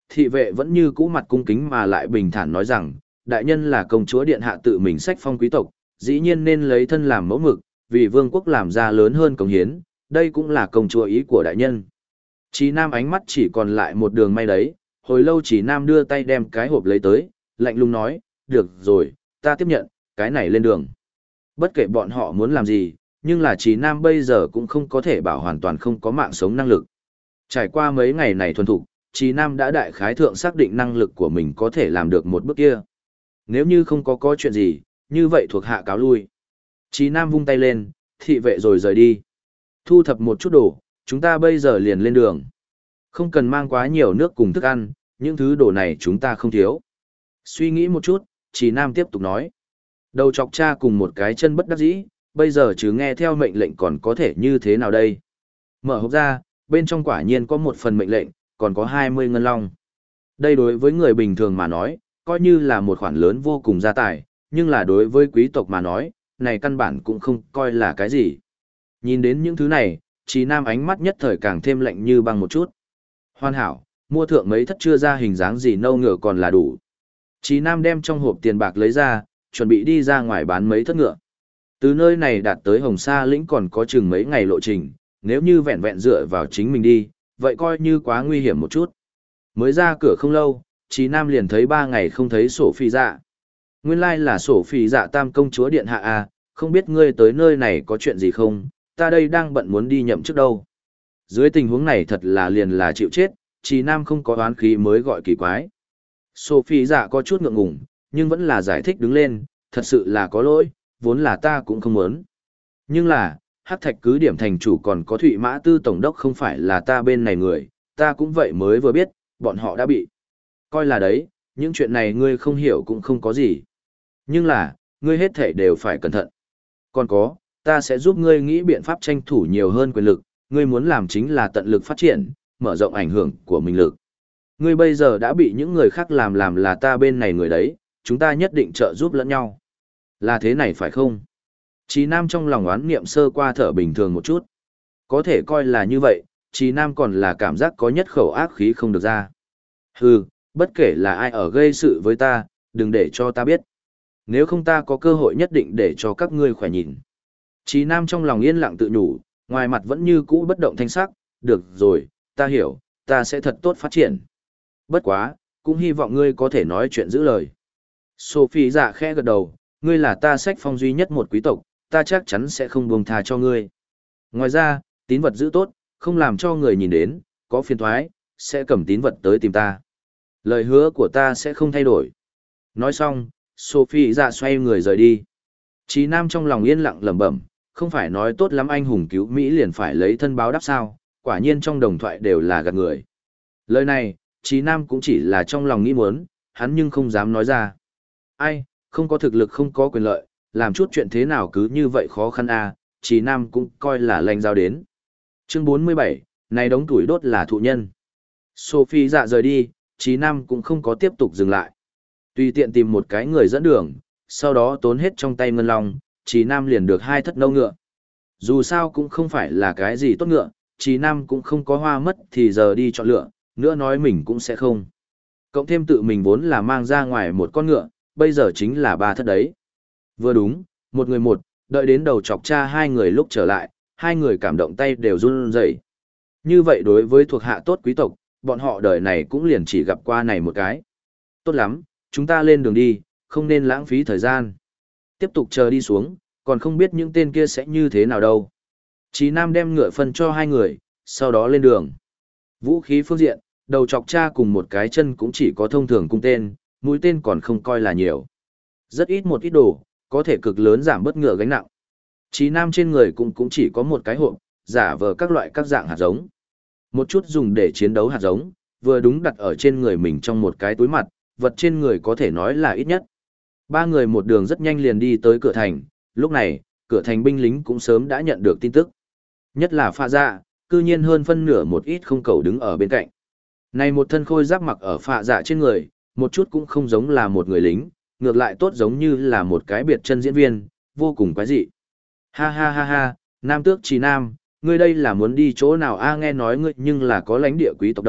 Thị vệ vẫn như cũ mặt cung kính mà lại bình thản nói rằng, đại nhân là công chúa điện hạ tự mình sách phong quý tộc, dĩ nhiên nên lấy thân làm mẫu mực, vì vương quốc làm ra lớn hơn cống hiến, đây cũng là công chúa ý của đại nhân. Chí Nam ánh mắt chỉ còn lại một đường may đấy, hồi lâu Chí Nam đưa tay đem cái hộp lấy tới, lạnh lùng nói, được rồi, ta tiếp nhận, cái này lên đường. Bất kể bọn họ muốn làm gì, nhưng là Chí Nam bây giờ cũng không có thể bảo hoàn toàn không có mạng sống năng lực. Trải qua mấy ngày này thuần thục, Chí Nam đã đại khái thượng xác định năng lực của mình có thể làm được một bước kia. Nếu như không có chuyện gì, như vậy thuộc hạ cáo lui. Chí Nam vung tay lên, thị vệ rồi rời đi. Thu thập một chút đồ, chúng ta bây giờ liền lên đường. Không cần mang quá nhiều nước cùng thức ăn, những thứ đồ này chúng ta không thiếu. Suy nghĩ một chút, Chí Nam tiếp tục nói. Đầu chọc cha cùng một cái chân bất đắc dĩ, bây giờ chứ nghe theo mệnh lệnh còn có thể như thế nào đây? Mở hộp ra, bên trong quả nhiên có một phần mệnh lệnh, còn có 20 ngân long. Đây đối với người bình thường mà nói, coi như là một khoản lớn vô cùng gia tài, nhưng là đối với quý tộc mà nói, này căn bản cũng không coi là cái gì. Nhìn đến những thứ này, Chí Nam ánh mắt nhất thời càng thêm lạnh như băng một chút. Hoàn hảo, mua thượng mấy thất chưa ra hình dáng gì nâu ngựa còn là đủ. Chí Nam đem trong hộp tiền bạc lấy ra, chuẩn bị đi ra ngoài bán mấy thất ngựa. Từ nơi này đạt tới Hồng Sa lĩnh còn có chừng mấy ngày lộ trình, nếu như vẹn vẹn dựa vào chính mình đi, vậy coi như quá nguy hiểm một chút. Mới ra cửa không lâu, Chí Nam liền thấy 3 ngày không thấy sổ phi dạ. Nguyên lai là sổ phi dạ tam công chúa điện hạ à, không biết ngươi tới nơi này có chuyện gì không, ta đây đang bận muốn đi nhậm chức đâu. Dưới tình huống này thật là liền là chịu chết, Chí Nam không có oán khí mới gọi kỳ quái. Sổ phi dạ có chút ngượng ngùng, nhưng vẫn là giải thích đứng lên, thật sự là có lỗi, vốn là ta cũng không muốn. Nhưng là, Hắc Thạch cứ điểm thành chủ còn có Thụy Mã Tư tổng đốc không phải là ta bên này người, ta cũng vậy mới vừa biết, bọn họ đã bị. Coi là đấy, những chuyện này ngươi không hiểu cũng không có gì. Nhưng là, ngươi hết thể đều phải cẩn thận. Còn có, ta sẽ giúp ngươi nghĩ biện pháp tranh thủ nhiều hơn quyền lực, ngươi muốn làm chính là tận lực phát triển, mở rộng ảnh hưởng của mình lực. Ngươi bây giờ đã bị những người khác làm là ta bên này người đấy, chúng ta nhất định trợ giúp lẫn nhau. Là thế này phải không? Chí Nam trong lòng oán niệm sơ qua thở bình thường một chút. Có thể coi là như vậy, Chí Nam còn là cảm giác có nhất khẩu ác khí không được ra. Hừ, bất kể là ai ở gây sự với ta, đừng để cho ta biết. Nếu không ta có cơ hội nhất định để cho các ngươi khỏe nhìn. Chí Nam trong lòng yên lặng tự nhủ, ngoài mặt vẫn như cũ bất động thanh sắc, được rồi, ta hiểu, ta sẽ thật tốt phát triển. Bất quá, cũng hy vọng ngươi có thể nói chuyện giữ lời. Sophie dạ khẽ gật đầu, ngươi là ta sách phong duy nhất một quý tộc, ta chắc chắn sẽ không buông tha cho ngươi. Ngoài ra, tín vật giữ tốt, không làm cho người nhìn đến, có phiền thoái, sẽ cầm tín vật tới tìm ta. Lời hứa của ta sẽ không thay đổi. Nói xong, Sophie dạ xoay người rời đi. Chí Nam trong lòng yên lặng lẩm bẩm, không phải nói tốt lắm anh hùng cứu Mỹ liền phải lấy thân báo đáp sao, quả nhiên trong đồng thoại đều là gạt người. Lời này, Chí Nam cũng chỉ là trong lòng nghĩ muốn, hắn nhưng không dám nói ra. Ai, không có thực lực không có quyền lợi, làm chút chuyện thế nào cứ như vậy khó khăn à, Chí Nam cũng coi là lành giao đến. Chương 47, này đống tuổi đốt là thụ nhân. Sophie dạ rời đi, Chí Nam cũng không có tiếp tục dừng lại. Tùy tiện tìm một cái người dẫn đường, sau đó tốn hết trong tay ngân long, Chí Nam liền được 2 thất nâu ngựa. Dù sao cũng không phải là cái gì tốt ngựa, Chí Nam cũng không có hoa mất thì giờ đi chọn lựa, nữa nói mình cũng sẽ không. Cộng thêm tự mình vốn là mang ra ngoài một con ngựa, bây giờ chính là 3 thất đấy. Vừa đúng, một người một, đợi đến đầu chọc cha 2 người lúc trở lại, 2 người cảm động tay đều run rẩy. Như vậy đối với thuộc hạ tốt quý tộc, bọn họ đời này cũng liền chỉ gặp qua này một cái. Tốt lắm, chúng ta lên đường đi, không nên lãng phí thời gian. Tiếp tục chờ đi xuống, còn không biết những tên kia sẽ như thế nào đâu. Chí Nam đem ngựa phân cho 2 người, sau đó lên đường. Vũ khí phương diện, đầu chọc cha cùng một cái chân cũng chỉ có thông thường cung tên, mũi tên còn không coi là nhiều. Rất ít một ít đồ, có thể cực lớn giảm bớt ngựa gánh nặng. Chí Nam trên người cũng chỉ có một cái hộp, giả vờ các loại các dạng hạt giống. Một chút dùng để chiến đấu hạt giống, vừa đúng đặt ở trên người mình trong một cái túi mặt, vật trên người có thể nói là ít nhất. 3 người một đường rất nhanh liền đi tới cửa thành, lúc này, cửa thành binh lính cũng sớm đã nhận được tin tức. Nhất là Pha Dạ, cư nhiên hơn phân nửa một ít không cầu đứng ở bên cạnh. Này một thân khôi giáp mặc ở Pha Dạ trên người, một chút cũng không giống là một người lính, ngược lại tốt giống như là một cái biệt chân diễn viên, vô cùng quái dị. Ha ha ha ha, Nam Tước Chí Nam, ngươi đây là muốn đi chỗ nào a, nghe nói ngươi nhưng là có lãnh địa quý tộc đâu,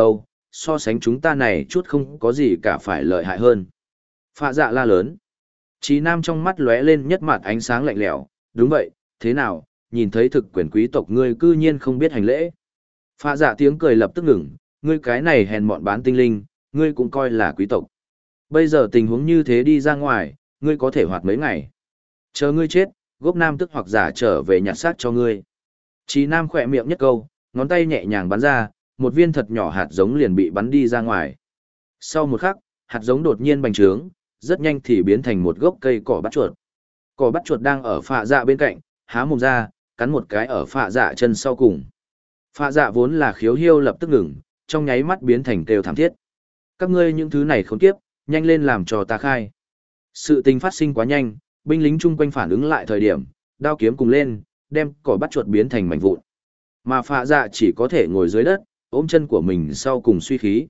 so sánh chúng ta này chút không có gì cả phải lợi hại hơn. Phạ dạ la lớn. Trí Nam trong mắt lóe lên nhất mặt ánh sáng lạnh lẽo, đúng vậy, thế nào, nhìn thấy thực quyền quý tộc ngươi cư nhiên không biết hành lễ. Phạ dạ tiếng cười lập tức ngừng, ngươi cái này hèn mọn bán tinh linh, ngươi cũng coi là quý tộc. Bây giờ tình huống như thế đi ra ngoài, ngươi có thể hoạt mấy ngày. Chờ ngươi chết, gốc nam tức hoặc giả trở về nhặt xác cho ngươi. Trí Nam khỏe miệng nhất câu, ngón tay nhẹ nhàng bắn ra, một viên thật nhỏ hạt giống liền bị bắn đi ra ngoài. Sau một khắc, hạt giống đột nhiên bành trướng, rất nhanh thì biến thành một gốc cây cỏ bắt chuột. Cỏ bắt chuột đang ở phạ dạ bên cạnh, há mồm ra, cắn một cái ở phạ dạ chân sau cùng. Phạ dạ vốn là khiếu hiêu lập tức ngừng, trong nháy mắt biến thành kêu thảm thiết. Các ngươi những thứ này khốn kiếp, nhanh lên làm cho ta khai. Sự tình phát sinh quá nhanh, binh lính chung quanh phản ứng lại thời điểm, đao kiếm cùng lên, đem cỏ bắt chuột biến thành mảnh vụn. Mà phạ dạ chỉ có thể ngồi dưới đất, ôm chân của mình sau cùng suy khí.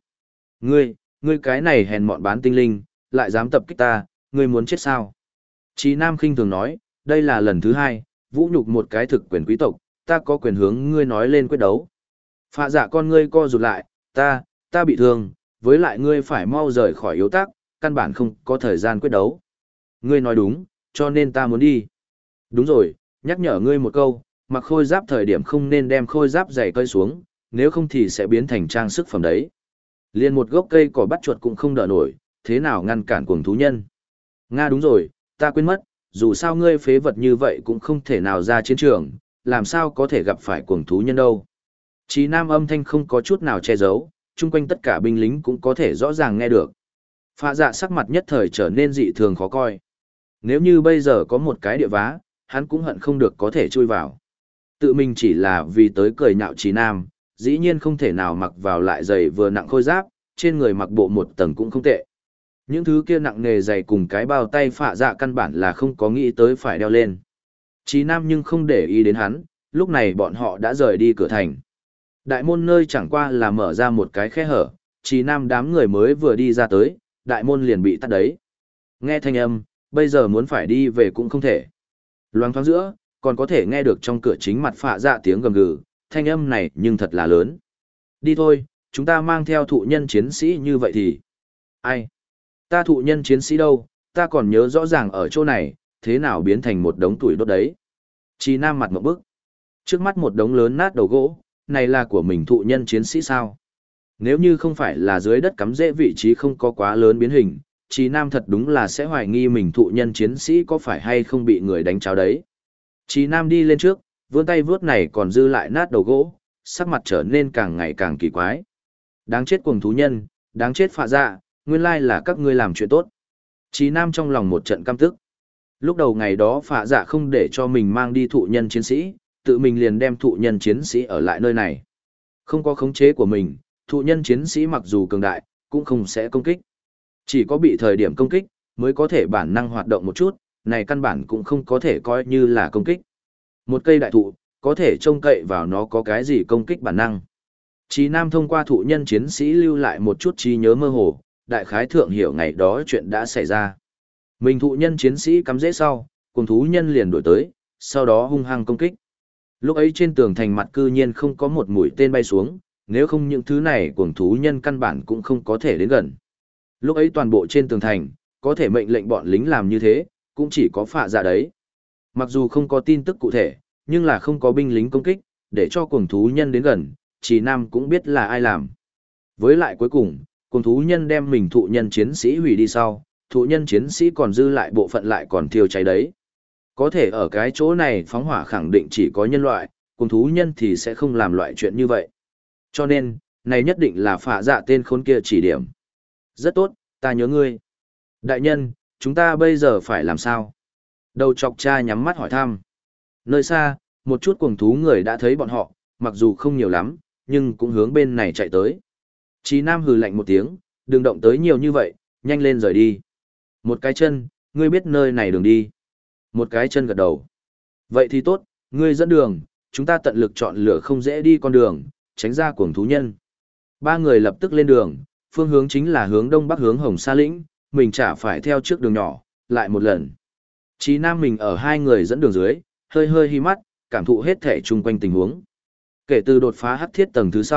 Ngươi cái này hèn mọn bán tinh linh, lại dám tập kích ta, ngươi muốn chết sao? Chí Nam khinh thường nói, đây là lần thứ hai, vũ nhục một cái thực quyền quý tộc, ta có quyền hướng ngươi nói lên quyết đấu. Phạ dạ con ngươi co rụt lại, ta bị thương, với lại ngươi phải mau rời khỏi yếu tác, căn bản không có thời gian quyết đấu. Ngươi nói đúng, cho nên ta muốn đi. Đúng rồi, nhắc nhở ngươi một câu, mặc khôi giáp thời điểm không nên đem khôi giáp dày cơi xuống, nếu không thì sẽ biến thành trang sức phẩm đấy. Liên một gốc cây cỏ bắt chuột cũng không đỡ nổi, thế nào ngăn cản cuồng thú nhân. Nga đúng rồi, ta quên mất, dù sao ngươi phế vật như vậy cũng không thể nào ra chiến trường, làm sao có thể gặp phải cuồng thú nhân đâu. Chí Nam âm thanh không có chút nào che giấu, chung quanh tất cả binh lính cũng có thể rõ ràng nghe được. Phạ dạ sắc mặt nhất thời trở nên dị thường khó coi. Nếu như bây giờ có một cái địa vá, hắn cũng hận không được có thể chui vào. Tự mình chỉ là vì tới cười nhạo Chí Nam, dĩ nhiên không thể nào mặc vào lại giày vừa nặng khôi giáp, trên người mặc bộ một tầng cũng không tệ. Những thứ kia nặng nề giày cùng cái bao tay phạ dạ căn bản là không có nghĩ tới phải đeo lên. Chí Nam nhưng không để ý đến hắn, lúc này bọn họ đã rời đi cửa thành. Đại môn nơi chẳng qua là mở ra một cái khe hở, Chí Nam đám người mới vừa đi ra tới, đại môn liền bị tắt đấy. Nghe thanh âm, bây giờ muốn phải đi về cũng không thể. Loáng thoáng giữa, còn có thể nghe được trong cửa chính mặt phạ dạ tiếng gầm gừ, thanh âm này nhưng thật là lớn. Đi thôi, chúng ta mang theo thụ nhân chiến sĩ như vậy thì... Ai? Ta thụ nhân chiến sĩ đâu, ta còn nhớ rõ ràng ở chỗ này, thế nào biến thành một đống tuổi đốt đấy. Chí Nam mặt một bức. Trước mắt một đống lớn nát đầu gỗ, này là của mình thụ nhân chiến sĩ sao? Nếu như không phải là dưới đất cắm rễ vị trí không có quá lớn biến hình, Chí Nam thật đúng là sẽ hoài nghi mình thụ nhân chiến sĩ có phải hay không bị người đánh cháo đấy. Chí Nam đi lên trước, vươn tay vướt này còn dư lại nát đầu gỗ, sắc mặt trở nên càng ngày càng kỳ quái. Đáng chết cuồng thú nhân, đáng chết phạ dạ, nguyên lai là các ngươi làm chuyện tốt. Chí Nam trong lòng một trận căm tức. Lúc đầu ngày đó phạ dạ không để cho mình mang đi thụ nhân chiến sĩ, tự mình liền đem thụ nhân chiến sĩ ở lại nơi này. Không có khống chế của mình, thụ nhân chiến sĩ mặc dù cường đại, cũng không sẽ công kích. Chỉ có bị thời điểm công kích, mới có thể bản năng hoạt động một chút, này căn bản cũng không có thể coi như là công kích. Một cây đại thụ, có thể trông cậy vào nó có cái gì công kích bản năng. Chí Nam thông qua thụ nhân chiến sĩ lưu lại một chút trí nhớ mơ hồ, đại khái thượng hiểu ngày đó chuyện đã xảy ra. Mình thụ nhân chiến sĩ cắm rễ sau, cùng thú nhân liền đổi tới, sau đó hung hăng công kích. Lúc ấy trên tường thành mặt cư nhiên không có một mũi tên bay xuống, nếu không những thứ này cuồng thú nhân căn bản cũng không có thể đến gần. Lúc ấy toàn bộ trên tường thành, có thể mệnh lệnh bọn lính làm như thế, cũng chỉ có phạ dạ đấy. Mặc dù không có tin tức cụ thể, nhưng là không có binh lính công kích, để cho cuồng thú nhân đến gần, Chí Nam cũng biết là ai làm. Với lại cuối cùng, cuồng thú nhân đem mình thụ nhân chiến sĩ hủy đi sau, thụ nhân chiến sĩ còn dư lại bộ phận lại còn thiêu cháy đấy. Có thể ở cái chỗ này phóng hỏa khẳng định chỉ có nhân loại, cuồng thú nhân thì sẽ không làm loại chuyện như vậy. Cho nên, này nhất định là phạ dạ tên khốn kia chỉ điểm. Rất tốt, ta nhớ ngươi. Đại nhân, chúng ta bây giờ phải làm sao? Đầu chọc cha nhắm mắt hỏi thăm. Nơi xa, một chút cuồng thú người đã thấy bọn họ, mặc dù không nhiều lắm, nhưng cũng hướng bên này chạy tới. Chí Nam hừ lạnh một tiếng, đừng động tới nhiều như vậy, nhanh lên rời đi. Một cái chân, ngươi biết nơi này đường đi. Một cái chân gật đầu. Vậy thì tốt, ngươi dẫn đường, chúng ta tận lực chọn lựa không dễ đi con đường, tránh ra cuồng thú nhân. Ba người lập tức lên đường, phương hướng chính là hướng đông bắc hướng Hồng Sa Lĩnh, mình chả phải theo trước đường nhỏ, lại một lần. Chí Nam mình ở hai người dẫn đường dưới, hơi hơi hi mắt, cảm thụ hết thể chung quanh tình huống. Kể từ đột phá hắc thiết tầng thứ sau,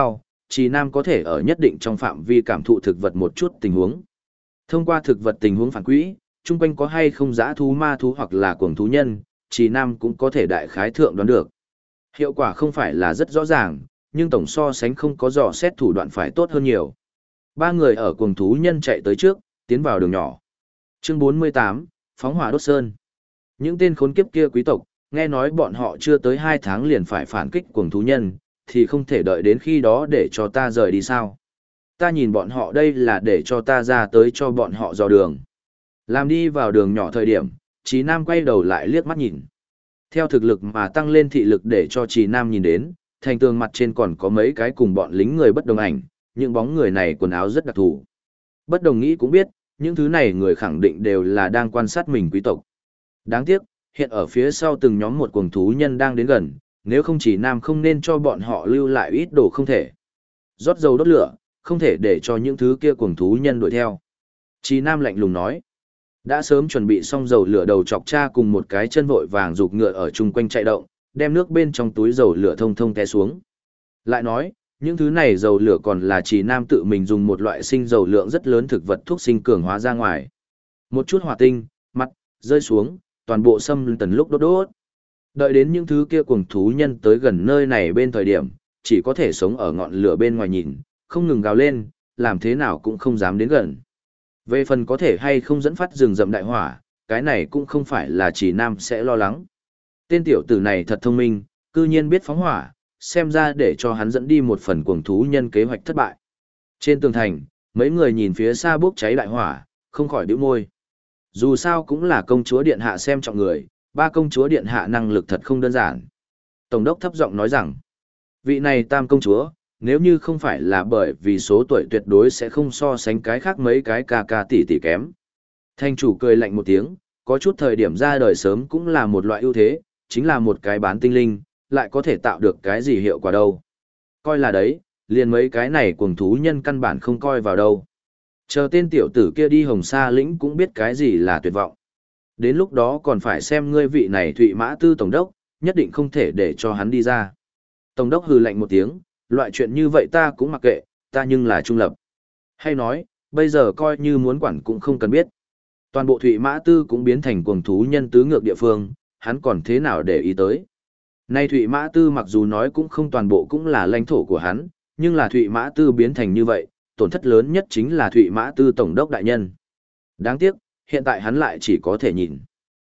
Trì Nam có thể ở nhất định trong phạm vi cảm thụ thực vật một chút tình huống. Thông qua thực vật tình huống phản quỹ, chung quanh có hay không dã thú ma thú hoặc là cuồng thú nhân, Trì Nam cũng có thể đại khái thượng đoán được. Hiệu quả không phải là rất rõ ràng, nhưng tổng so sánh không có dò xét thủ đoạn phải tốt hơn nhiều. Ba người ở cuồng thú nhân chạy tới trước, tiến vào đường nhỏ. Chương 48, phóng hỏa đốt sơn. Những tên khốn kiếp kia quý tộc, nghe nói bọn họ chưa tới 2 tháng liền phải phản kích cuồng thú nhân, thì không thể đợi đến khi đó để cho ta rời đi sao. Ta nhìn bọn họ đây là để cho ta ra tới cho bọn họ dò đường. Làm đi vào đường nhỏ thời điểm, Trí Nam quay đầu lại liếc mắt nhìn. Theo thực lực mà tăng lên thị lực để cho Trí Nam nhìn đến, thành tường mặt trên còn có mấy cái cùng bọn lính người bất đồng ảnh, những bóng người này quần áo rất đặc thù. Bất đồng nghĩ cũng biết, những thứ này người khẳng định đều là đang quan sát mình quý tộc. Đáng tiếc, hiện ở phía sau từng nhóm một cuồng thú nhân đang đến gần, nếu không Trí Nam không nên cho bọn họ lưu lại ít đồ không thể. Rót dầu đốt lửa, không thể để cho những thứ kia cuồng thú nhân đuổi theo. Trí Nam lạnh lùng nói. Đã sớm chuẩn bị xong dầu lửa đầu chọc cha cùng một cái chân vội vàng rục ngựa ở chung quanh chạy động, đem nước bên trong túi dầu lửa thông thông té xuống. Lại nói, những thứ này dầu lửa còn là Trí Nam tự mình dùng một loại sinh dầu lượng rất lớn thực vật thuốc sinh cường hóa ra ngoài. Một chút hỏa tinh, mặt, rơi xuống, toàn bộ xâm tần lúc đốt đốt. Đợi đến những thứ kia cuồng thú nhân tới gần nơi này bên thời điểm, chỉ có thể sống ở ngọn lửa bên ngoài nhìn, không ngừng gào lên, làm thế nào cũng không dám đến gần. Về phần có thể hay không dẫn phát rừng rậm đại hỏa, cái này cũng không phải là Trí Nam sẽ lo lắng. Tên tiểu tử này thật thông minh, cư nhiên biết phóng hỏa, xem ra để cho hắn dẫn đi một phần cuồng thú nhân kế hoạch thất bại. Trên tường thành, mấy người nhìn phía xa bốc cháy đại hỏa, không khỏi bĩu môi. Dù sao cũng là công chúa điện hạ xem trọng người, ba công chúa điện hạ năng lực thật không đơn giản. Tổng đốc thấp giọng nói rằng, vị này tam công chúa, nếu như không phải là bởi vì số tuổi tuyệt đối sẽ không so sánh cái khác mấy cái ca tỷ tỷ kém. Thanh chủ cười lạnh một tiếng, có chút thời điểm ra đời sớm cũng là một loại ưu thế, chính là một cái bán tinh linh, lại có thể tạo được cái gì hiệu quả đâu. Coi là đấy, liền mấy cái này cuồng thú nhân căn bản không coi vào đâu. Chờ tên tiểu tử kia đi Hồng Sa lĩnh cũng biết cái gì là tuyệt vọng. Đến lúc đó còn phải xem ngươi vị này Thụy Mã Tư Tổng đốc, nhất định không thể để cho hắn đi ra. Tổng đốc hừ lạnh một tiếng, loại chuyện như vậy ta cũng mặc kệ, ta nhưng là trung lập. Hay nói, bây giờ coi như muốn quản cũng không cần biết. Toàn bộ Thụy Mã Tư cũng biến thành cuồng thú nhân tứ ngược địa phương, hắn còn thế nào để ý tới. Nay Thụy Mã Tư mặc dù nói cũng không toàn bộ cũng là lãnh thổ của hắn, nhưng là Thụy Mã Tư biến thành như vậy, tổn thất lớn nhất chính là Thụy Mã Tư Tổng đốc đại nhân. Đáng tiếc, hiện tại hắn lại chỉ có thể nhìn.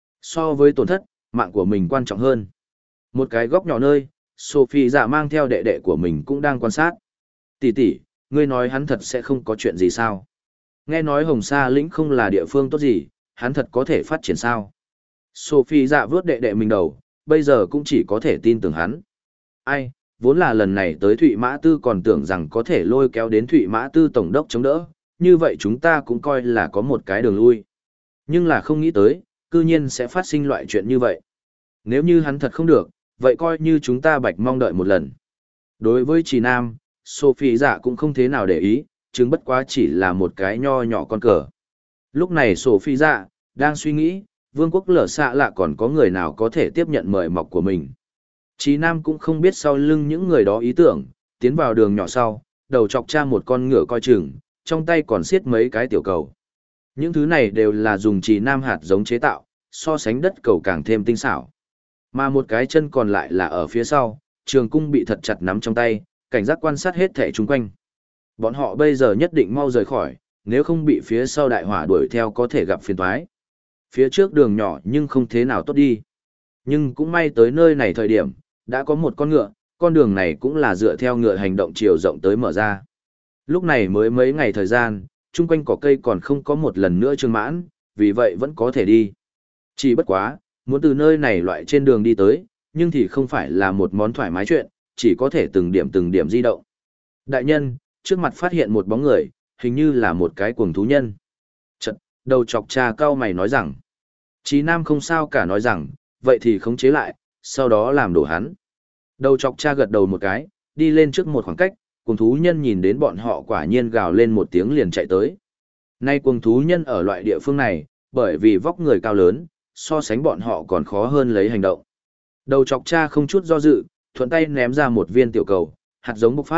So với tổn thất, mạng của mình quan trọng hơn. Một cái góc nhỏ nơi, Sophie dạ mang theo đệ đệ của mình cũng đang quan sát. Tỷ tỷ, ngươi nói hắn thật sẽ không có chuyện gì sao? Nghe nói Hồng Sa lĩnh không là địa phương tốt gì, hắn thật có thể phát triển sao? Sophie dạ vướt đệ đệ mình đầu, bây giờ cũng chỉ có thể tin tưởng hắn. Ai, vốn là lần này tới Thụy Mã Tư còn tưởng rằng có thể lôi kéo đến Thụy Mã Tư Tổng đốc chống đỡ, như vậy chúng ta cũng coi là có một cái đường lui. Nhưng là không nghĩ tới, cư nhiên sẽ phát sinh loại chuyện như vậy. Nếu như hắn thật không được, vậy coi như chúng ta bạch mong đợi một lần. Đối với Trì Nam, Sophie dạ cũng không thế nào để ý, chứng bất quá chỉ là một cái nho nhỏ con cờ. Lúc này Sophie dạ, đang suy nghĩ, vương quốc lở xạ lạ còn có người nào có thể tiếp nhận mời mọc của mình. Trì Nam cũng không biết sau lưng những người đó ý tưởng, tiến vào đường nhỏ sau, đầu chọc cha một con ngựa coi chừng, trong tay còn xiết mấy cái tiểu cầu. Những thứ này đều là dùng Trì Nam hạt giống chế tạo, so sánh đất cầu càng thêm tinh xảo. Mà một cái chân còn lại là ở phía sau, trường cung bị thật chặt nắm trong tay, cảnh giác quan sát hết thảy chung quanh. Bọn họ bây giờ nhất định mau rời khỏi, nếu không bị phía sau đại hỏa đuổi theo có thể gặp phiền toái. Phía trước đường nhỏ nhưng không thế nào tốt đi. Nhưng cũng may tới nơi này thời điểm, đã có một con ngựa, con đường này cũng là dựa theo ngựa hành động chiều rộng tới mở ra. Lúc này mới mấy ngày thời gian, chung quanh cỏ cây còn không có một lần nữa trương mãn, vì vậy vẫn có thể đi. Chỉ bất quá, muốn từ nơi này loại trên đường đi tới, nhưng thì không phải là một món thoải mái chuyện, chỉ có thể từng điểm di động. Đại nhân, trước mặt phát hiện một bóng người, hình như là một cái cuồng thú nhân. Chật, đầu chọc trà cao mày nói rằng, Chí Nam không sao cả nói rằng, vậy thì khống chế lại, sau đó làm đổ hắn. Đầu chọc cha gật đầu một cái, đi lên trước một khoảng cách, cuồng thú nhân nhìn đến bọn họ quả nhiên gào lên một tiếng liền chạy tới. Nay cuồng thú nhân ở loại địa phương này, bởi vì vóc người cao lớn, so sánh bọn họ còn khó hơn lấy hành động. Đầu chọc cha không chút do dự, thuận tay ném ra một viên tiểu cầu, hạt giống bộc phát,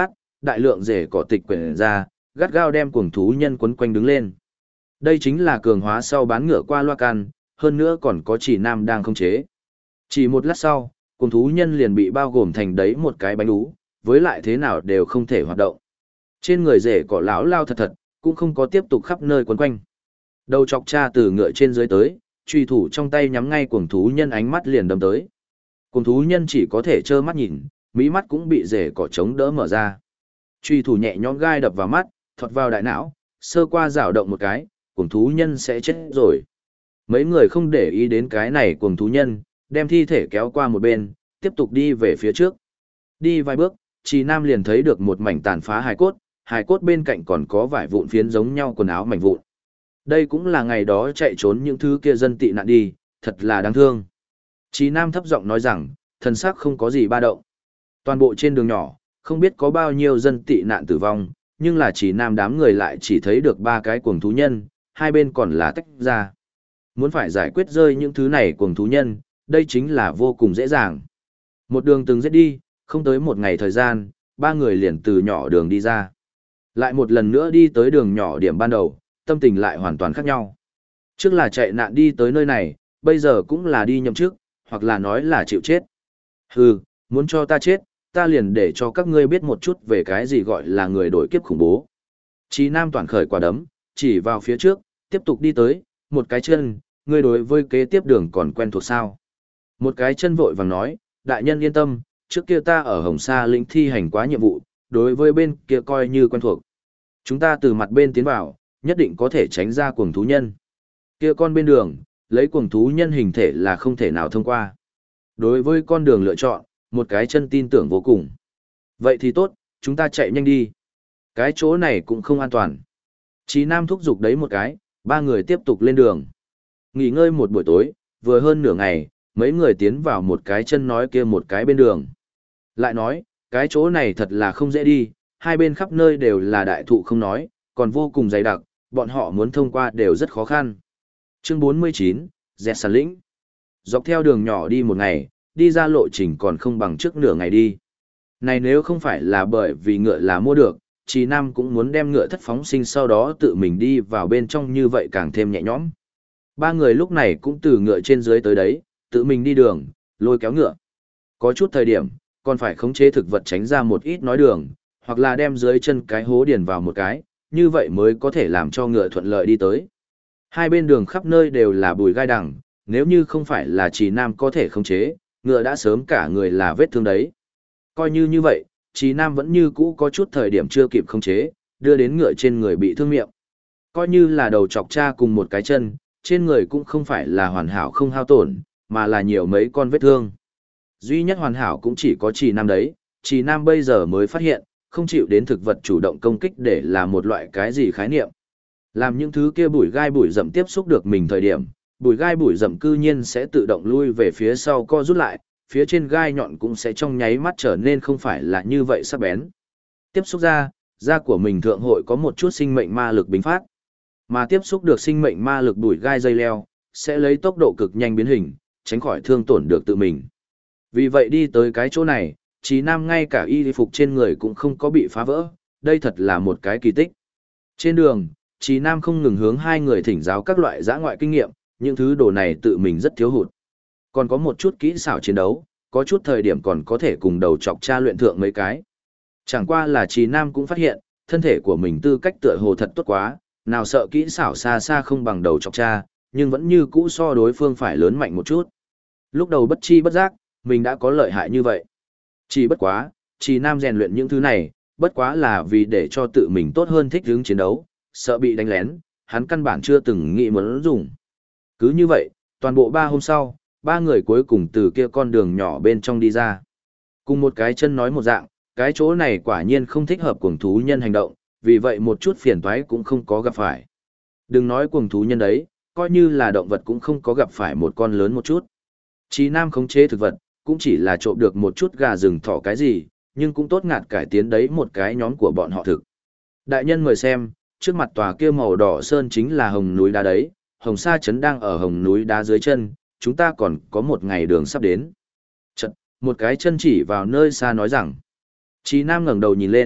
đại lượng rễ cỏ tịch quyển ra, gắt gao đem cuồng thú nhân quấn quanh đứng lên. Đây chính là cường hóa sau bán ngựa qua loa can, hơn nữa còn có chỉ nam đang khống chế. Chỉ một lát sau, cuồng thú nhân liền bị bao gồm thành đấy một cái bánh đú, với lại thế nào đều không thể hoạt động. Trên người rể cỏ lão lao thật thật, cũng không có tiếp tục khắp nơi quấn quanh. Đầu chọc cha từ ngựa trên dưới tới, truy thủ trong tay nhắm ngay cuồng thú nhân ánh mắt liền đâm tới. Cuồng thú nhân chỉ có thể trơ mắt nhìn, mí mắt cũng bị rể cỏ chống đỡ mở ra. Truy thủ nhẹ nhõm gai đập vào mắt, thọt vào đại não, sơ qua rảo động một cái, cuồng thú nhân sẽ chết rồi. Mấy người không để ý đến cái này cuồng thú nhân, đem thi thể kéo qua một bên, tiếp tục đi về phía trước. Đi vài bước, Trì Nam liền thấy được một mảnh tàn phá hài cốt bên cạnh còn có vải vụn phiến giống nhau quần áo mảnh vụn. Đây cũng là ngày đó chạy trốn những thứ kia dân tị nạn đi, thật là đáng thương. Trì Nam thấp giọng nói rằng, thần sắc không có gì ba động. Toàn bộ trên đường nhỏ, không biết có bao nhiêu dân tị nạn tử vong, nhưng là Trì Nam đám người lại chỉ thấy được 3 cái cuồng thú nhân, hai bên còn là tách ra. Muốn phải giải quyết rơi những thứ này cuồng thú nhân, đây chính là vô cùng dễ dàng. Một đường từng giết đi, không tới một ngày thời gian, 3 người liền từ nhỏ đường đi ra. Lại một lần nữa đi tới đường nhỏ điểm ban đầu, tâm tình lại hoàn toàn khác nhau. Trước là chạy nạn đi tới nơi này, bây giờ cũng là đi nhậm chức, hoặc là nói là chịu chết. Hừ, muốn cho ta chết, ta liền để cho các ngươi biết một chút về cái gì gọi là người đổi kiếp khủng bố. Chí Nam toàn khởi quả đấm, chỉ vào phía trước, tiếp tục đi tới, một cái chân, ngươi đối với kế tiếp đường còn quen thuộc sao. Một cái chân vội vàng nói, đại nhân yên tâm, trước kia ta ở Hồng Sa lĩnh thi hành quá nhiệm vụ, đối với bên kia coi như quen thuộc. Chúng ta từ mặt bên tiến vào, nhất định có thể tránh ra cuồng thú nhân. Kia con bên đường, lấy cuồng thú nhân hình thể là không thể nào thông qua. Đối với con đường lựa chọn, một cái chân tin tưởng vô cùng. Vậy thì tốt, chúng ta chạy nhanh đi. Cái chỗ này cũng không an toàn. Chí Nam thúc giục đấy một cái, 3 người tiếp tục lên đường. Nghỉ ngơi một buổi tối, vừa hơn nửa ngày, mấy người tiến vào một cái chân nói kia một cái bên đường. Lại nói, cái chỗ này thật là không dễ đi, hai bên khắp nơi đều là đại thụ không nói, còn vô cùng dày đặc, bọn họ muốn thông qua đều rất khó khăn. Chương 49, Dẹt Sàn Lĩnh. Dọc theo đường nhỏ đi một ngày, đi ra lộ trình còn không bằng trước nửa ngày đi. Này nếu không phải là bởi vì ngựa là mua được, Chí Nam cũng muốn đem ngựa thất phóng sinh sau đó tự mình đi vào bên trong như vậy càng thêm nhẹ nhõm. 3 người lúc này cũng từ ngựa trên dưới tới đấy, tự mình đi đường, lôi kéo ngựa. Có chút thời điểm, còn phải khống chế thực vật tránh ra một ít nói đường, hoặc là đem dưới chân cái hố điền vào một cái, như vậy mới có thể làm cho ngựa thuận lợi đi tới. Hai bên đường khắp nơi đều là bùi gai đằng, nếu như không phải là Chí Nam có thể khống chế, ngựa đã sớm cả người là vết thương đấy. Coi như vậy, Chí Nam vẫn như cũ có chút thời điểm chưa kịp khống chế, đưa đến ngựa trên người bị thương miệng. Coi như là đầu chọc cha cùng một cái chân, trên người cũng không phải là hoàn hảo không hao tổn, mà là nhiều mấy con vết thương. Duy nhất hoàn hảo cũng chỉ có Chí Nam đấy, Chí Nam bây giờ mới phát hiện, không chịu đến thực vật chủ động công kích để là một loại cái gì khái niệm. Làm những thứ kia bụi gai bụi rậm tiếp xúc được mình thời điểm, bụi gai bụi rậm cư nhiên sẽ tự động lui về phía sau co rút lại, phía trên gai nhọn cũng sẽ trong nháy mắt trở nên không phải là như vậy sắc bén. Tiếp xúc ra, da của mình thượng hội có một chút sinh mệnh ma lực bính phát. Mà tiếp xúc được sinh mệnh ma lực bụi gai dây leo, sẽ lấy tốc độ cực nhanh biến hình, tránh khỏi thương tổn được tự mình. Vì vậy đi tới cái chỗ này, Chí Nam ngay cả y phục trên người cũng không có bị phá vỡ, đây thật là một cái kỳ tích. Trên đường, Chí Nam không ngừng hướng 2 người thỉnh giáo các loại dã ngoại kinh nghiệm, những thứ đồ này tự mình rất thiếu hụt. Còn có một chút kỹ xảo chiến đấu, có chút thời điểm còn có thể cùng đầu chọc cha luyện thượng mấy cái. Chẳng qua là Chí Nam cũng phát hiện, thân thể của mình tư cách tựa hồ thật tốt quá, nào sợ kỹ xảo xa xa không bằng đầu chọc cha, nhưng vẫn như cũ so đối phương phải lớn mạnh một chút. Lúc đầu bất chi bất giác, mình đã có lợi hại như vậy. Chỉ bất quá, Chí Nam rèn luyện những thứ này, bất quá là vì để cho tự mình tốt hơn thích ứng chiến đấu, sợ bị đánh lén, hắn căn bản chưa từng nghĩ muốn dùng. Cứ như vậy, toàn bộ 3 hôm sau, 3 người cuối cùng từ kia con đường nhỏ bên trong đi ra. Cùng một cái chân nói một dạng, cái chỗ này quả nhiên không thích hợp cuồng thú nhân hành động, vì vậy một chút phiền toái cũng không có gặp phải. Đừng nói cuồng thú nhân đấy, coi như là động vật cũng không có gặp phải một con lớn một chút. Chí Nam khống chế thực vật, cũng chỉ là trộm được một chút gà rừng thỏ cái gì, nhưng cũng tốt ngạt cải tiến đấy một cái nhóm của bọn họ thực. Đại nhân mời xem, trước mặt tòa kia màu đỏ sơn chính là hồng núi đá đấy, Hồng Sa trấn đang ở hồng núi đá dưới chân, chúng ta còn có một ngày đường sắp đến. Chật, một cái chân chỉ vào nơi xa nói rằng. Chí Nam ngẩng đầu nhìn lên,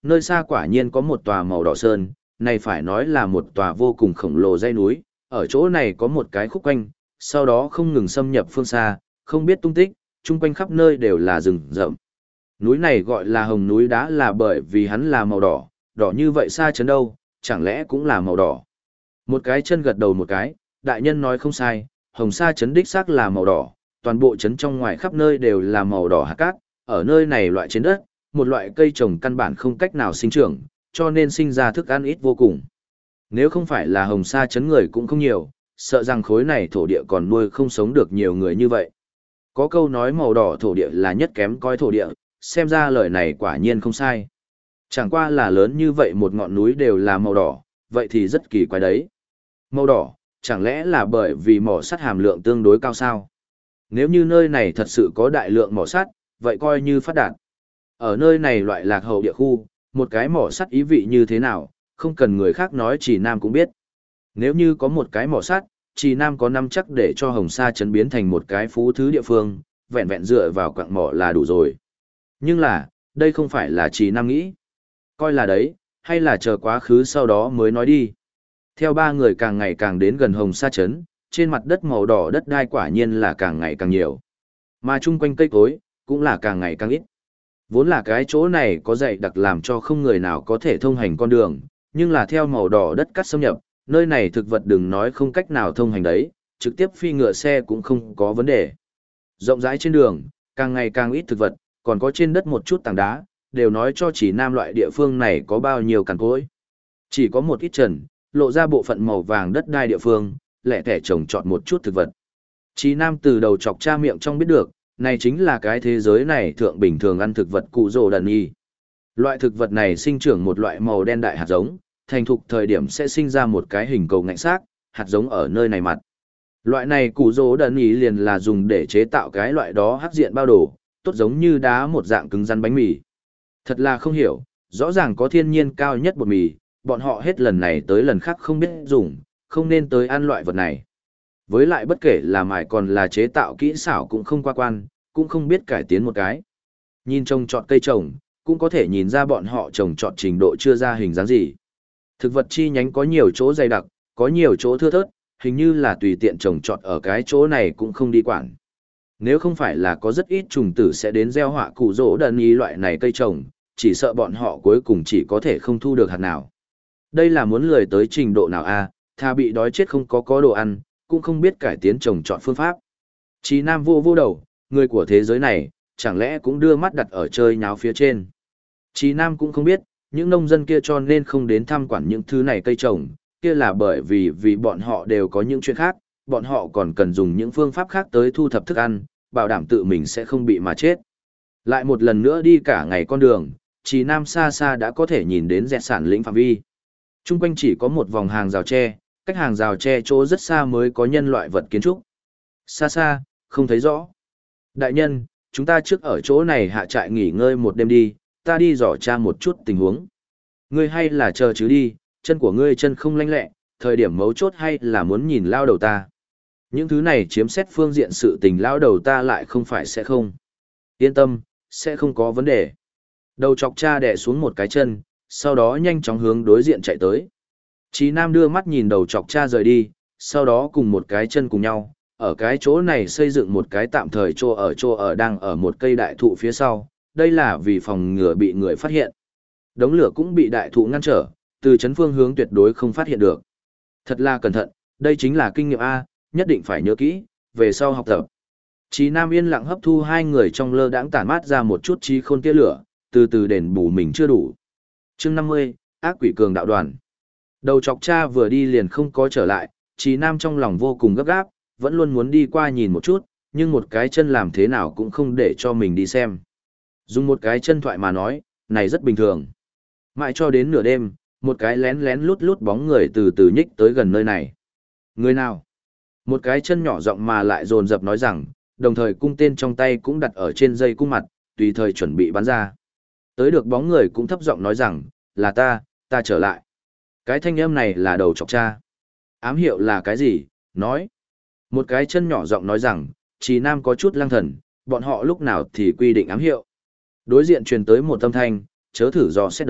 nơi xa quả nhiên có một tòa màu đỏ sơn, này phải nói là một tòa vô cùng khổng lồ dãy núi, ở chỗ này có một cái khúc quanh, sau đó không ngừng xâm nhập phương xa, không biết tung tích, chung quanh khắp nơi đều là rừng rậm. Núi này gọi là hồng núi đá là bởi vì hắn là màu đỏ, đỏ như vậy xa chấn đâu, chẳng lẽ cũng là màu đỏ. Một cái chân gật đầu một cái, đại nhân nói không sai, hồng sa chấn đích xác là màu đỏ, toàn bộ chấn trong ngoài khắp nơi đều là màu đỏ hạt cát, ở nơi này loại trên đất, một loại cây trồng căn bản không cách nào sinh trưởng, cho nên sinh ra thức ăn ít vô cùng. Nếu không phải là hồng sa chấn người cũng không nhiều, sợ rằng khối này thổ địa còn nuôi không sống được nhiều người như vậy. Có câu nói màu đỏ thổ địa là nhất kém coi thổ địa, xem ra lời này quả nhiên không sai. Chẳng qua là lớn như vậy một ngọn núi đều là màu đỏ, vậy thì rất kỳ quái đấy. Màu đỏ, chẳng lẽ là bởi vì mỏ sắt hàm lượng tương đối cao sao? Nếu như nơi này thật sự có đại lượng mỏ sắt, vậy coi như phát đạt. Ở nơi này loại lạc hậu địa khu, một cái mỏ sắt ý vị như thế nào, không cần người khác nói Trì Nam cũng biết. Nếu như có một cái mỏ sắt, Trì Nam có năm chắc để cho Hồng Sa trấn biến thành một cái phú thứ địa phương, vẹn vẹn dựa vào quặng mỏ là đủ rồi. Nhưng là, đây không phải là Trì Nam nghĩ. Coi là đấy, hay là chờ quá khứ sau đó mới nói đi. Theo ba người càng ngày càng đến gần Hồng Sa trấn, trên mặt đất màu đỏ đất đai quả nhiên là càng ngày càng nhiều. Mà chung quanh cây cối, cũng là càng ngày càng ít. Vốn là cái chỗ này có dày đặc làm cho không người nào có thể thông hành con đường, nhưng là theo màu đỏ đất cắt xâm nhập, nơi này thực vật đừng nói không cách nào thông hành đấy, trực tiếp phi ngựa xe cũng không có vấn đề. Rộng rãi trên đường, càng ngày càng ít thực vật, còn có trên đất một chút tảng đá, đều nói cho chỉ Nam loại địa phương này có bao nhiêu cằn cỗi. Chỉ có một ít trần, lộ ra bộ phận màu vàng đất đai địa phương, lẻ tẻ trồng trọt một chút thực vật. Chí Nam từ đầu chọc cha miệng trong biết được, này chính là cái thế giới này thượng bình thường ăn thực vật cụ rồ đần y. Loại thực vật này sinh trưởng một loại màu đen đại hạt giống, thành thục thời điểm sẽ sinh ra một cái hình cầu ngạnh xác, hạt giống ở nơi này mặt. Loại này cụ rồ đần y liền là dùng để chế tạo cái loại đó hắc diện bao đồ, tốt giống như đá một dạng cứng rắn bánh mì. Thật là không hiểu, rõ ràng có thiên nhiên cao nhất bột mì, bọn họ hết lần này tới lần khác không biết dùng, không nên tới ăn loại vật này. Với lại bất kể là mài còn là chế tạo kỹ xảo cũng không qua quan, cũng không biết cải tiến một cái. Nhìn trồng trọt cây trồng, cũng có thể nhìn ra bọn họ trồng trọt trình độ chưa ra hình dáng gì. Thực vật chi nhánh có nhiều chỗ dày đặc, có nhiều chỗ thưa thớt, hình như là tùy tiện trồng trọt ở cái chỗ này cũng không đi quản. Nếu không phải là có rất ít trùng tử sẽ đến gieo họa cụ rỗ đần ý loại này cây trồng, chỉ sợ bọn họ cuối cùng chỉ có thể không thu được hạt nào. Đây là muốn lười tới trình độ nào a? Thà bị đói chết không có đồ ăn, cũng không biết cải tiến trồng trọt phương pháp. Chí Nam vô vô đầu, người của thế giới này, chẳng lẽ cũng đưa mắt đặt ở chơi nháo phía trên. Chí Nam cũng không biết, những nông dân kia cho nên không đến thăm quản những thứ này cây trồng, kia là bởi vì bọn họ đều có những chuyện khác, bọn họ còn cần dùng những phương pháp khác tới thu thập thức ăn, bảo đảm tự mình sẽ không bị mà chết. Lại một lần nữa đi cả ngày con đường, Chí Nam xa xa đã có thể nhìn đến dẹt sản lĩnh phạm vi. Trung quanh chỉ có một vòng hàng rào tre, cách hàng rào tre chỗ rất xa mới có nhân loại vật kiến trúc. Xa xa, không thấy rõ. Đại nhân, chúng ta trước ở chỗ này hạ trại nghỉ ngơi một đêm đi, ta đi dò tra một chút tình huống. Ngươi hay là chờ chứ đi, chân của ngươi chân không lanh lẹ, thời điểm mấu chốt hay là muốn nhìn lao đầu ta. Những thứ này chiếm xét phương diện sự tình lao đầu ta lại không phải sẽ không. Yên tâm, sẽ không có vấn đề. Đầu chọc cha đè xuống một cái chân, sau đó nhanh chóng hướng đối diện chạy tới. Chí Nam đưa mắt nhìn đầu chọc cha rời đi, sau đó cùng một cái chân cùng nhau, ở cái chỗ này xây dựng một cái tạm thời chỗ ở đang ở một cây đại thụ phía sau, đây là vì phòng ngừa bị người phát hiện. Đống lửa cũng bị đại thụ ngăn trở, từ chấn phương hướng tuyệt đối không phát hiện được. Thật là cẩn thận, đây chính là kinh nghiệm A, nhất định phải nhớ kỹ, về sau học tập. Chí Nam yên lặng hấp thu hai người trong lơ đãng tản mát ra một chút trí khôn tia lửa, từ từ đền bù mình chưa đủ. Chương 50, ác quỷ cường đạo đoàn. Đầu chọc cha vừa đi liền không có trở lại, Chí Nam trong lòng vô cùng gấp gáp, vẫn luôn muốn đi qua nhìn một chút, nhưng một cái chân làm thế nào cũng không để cho mình đi xem. Dùng một cái chân thoại mà nói, này rất bình thường. Mãi cho đến nửa đêm, một cái lén lén lút lút bóng người từ từ nhích tới gần nơi này. Người nào? Một cái chân nhỏ giọng mà lại dồn dập nói rằng, đồng thời cung tên trong tay cũng đặt ở trên dây cung mặt, tùy thời chuẩn bị bắn ra. Tới được bóng người cũng thấp giọng nói rằng, là ta trở lại. Cái thanh âm này là đầu chọc cha. Ám hiệu là cái gì? Nói. Một cái chân nhỏ giọng nói rằng, Chí Nam có chút lang thần, bọn họ lúc nào thì quy định ám hiệu. Đối diện truyền tới một âm thanh, chớ thử dò xét đấy,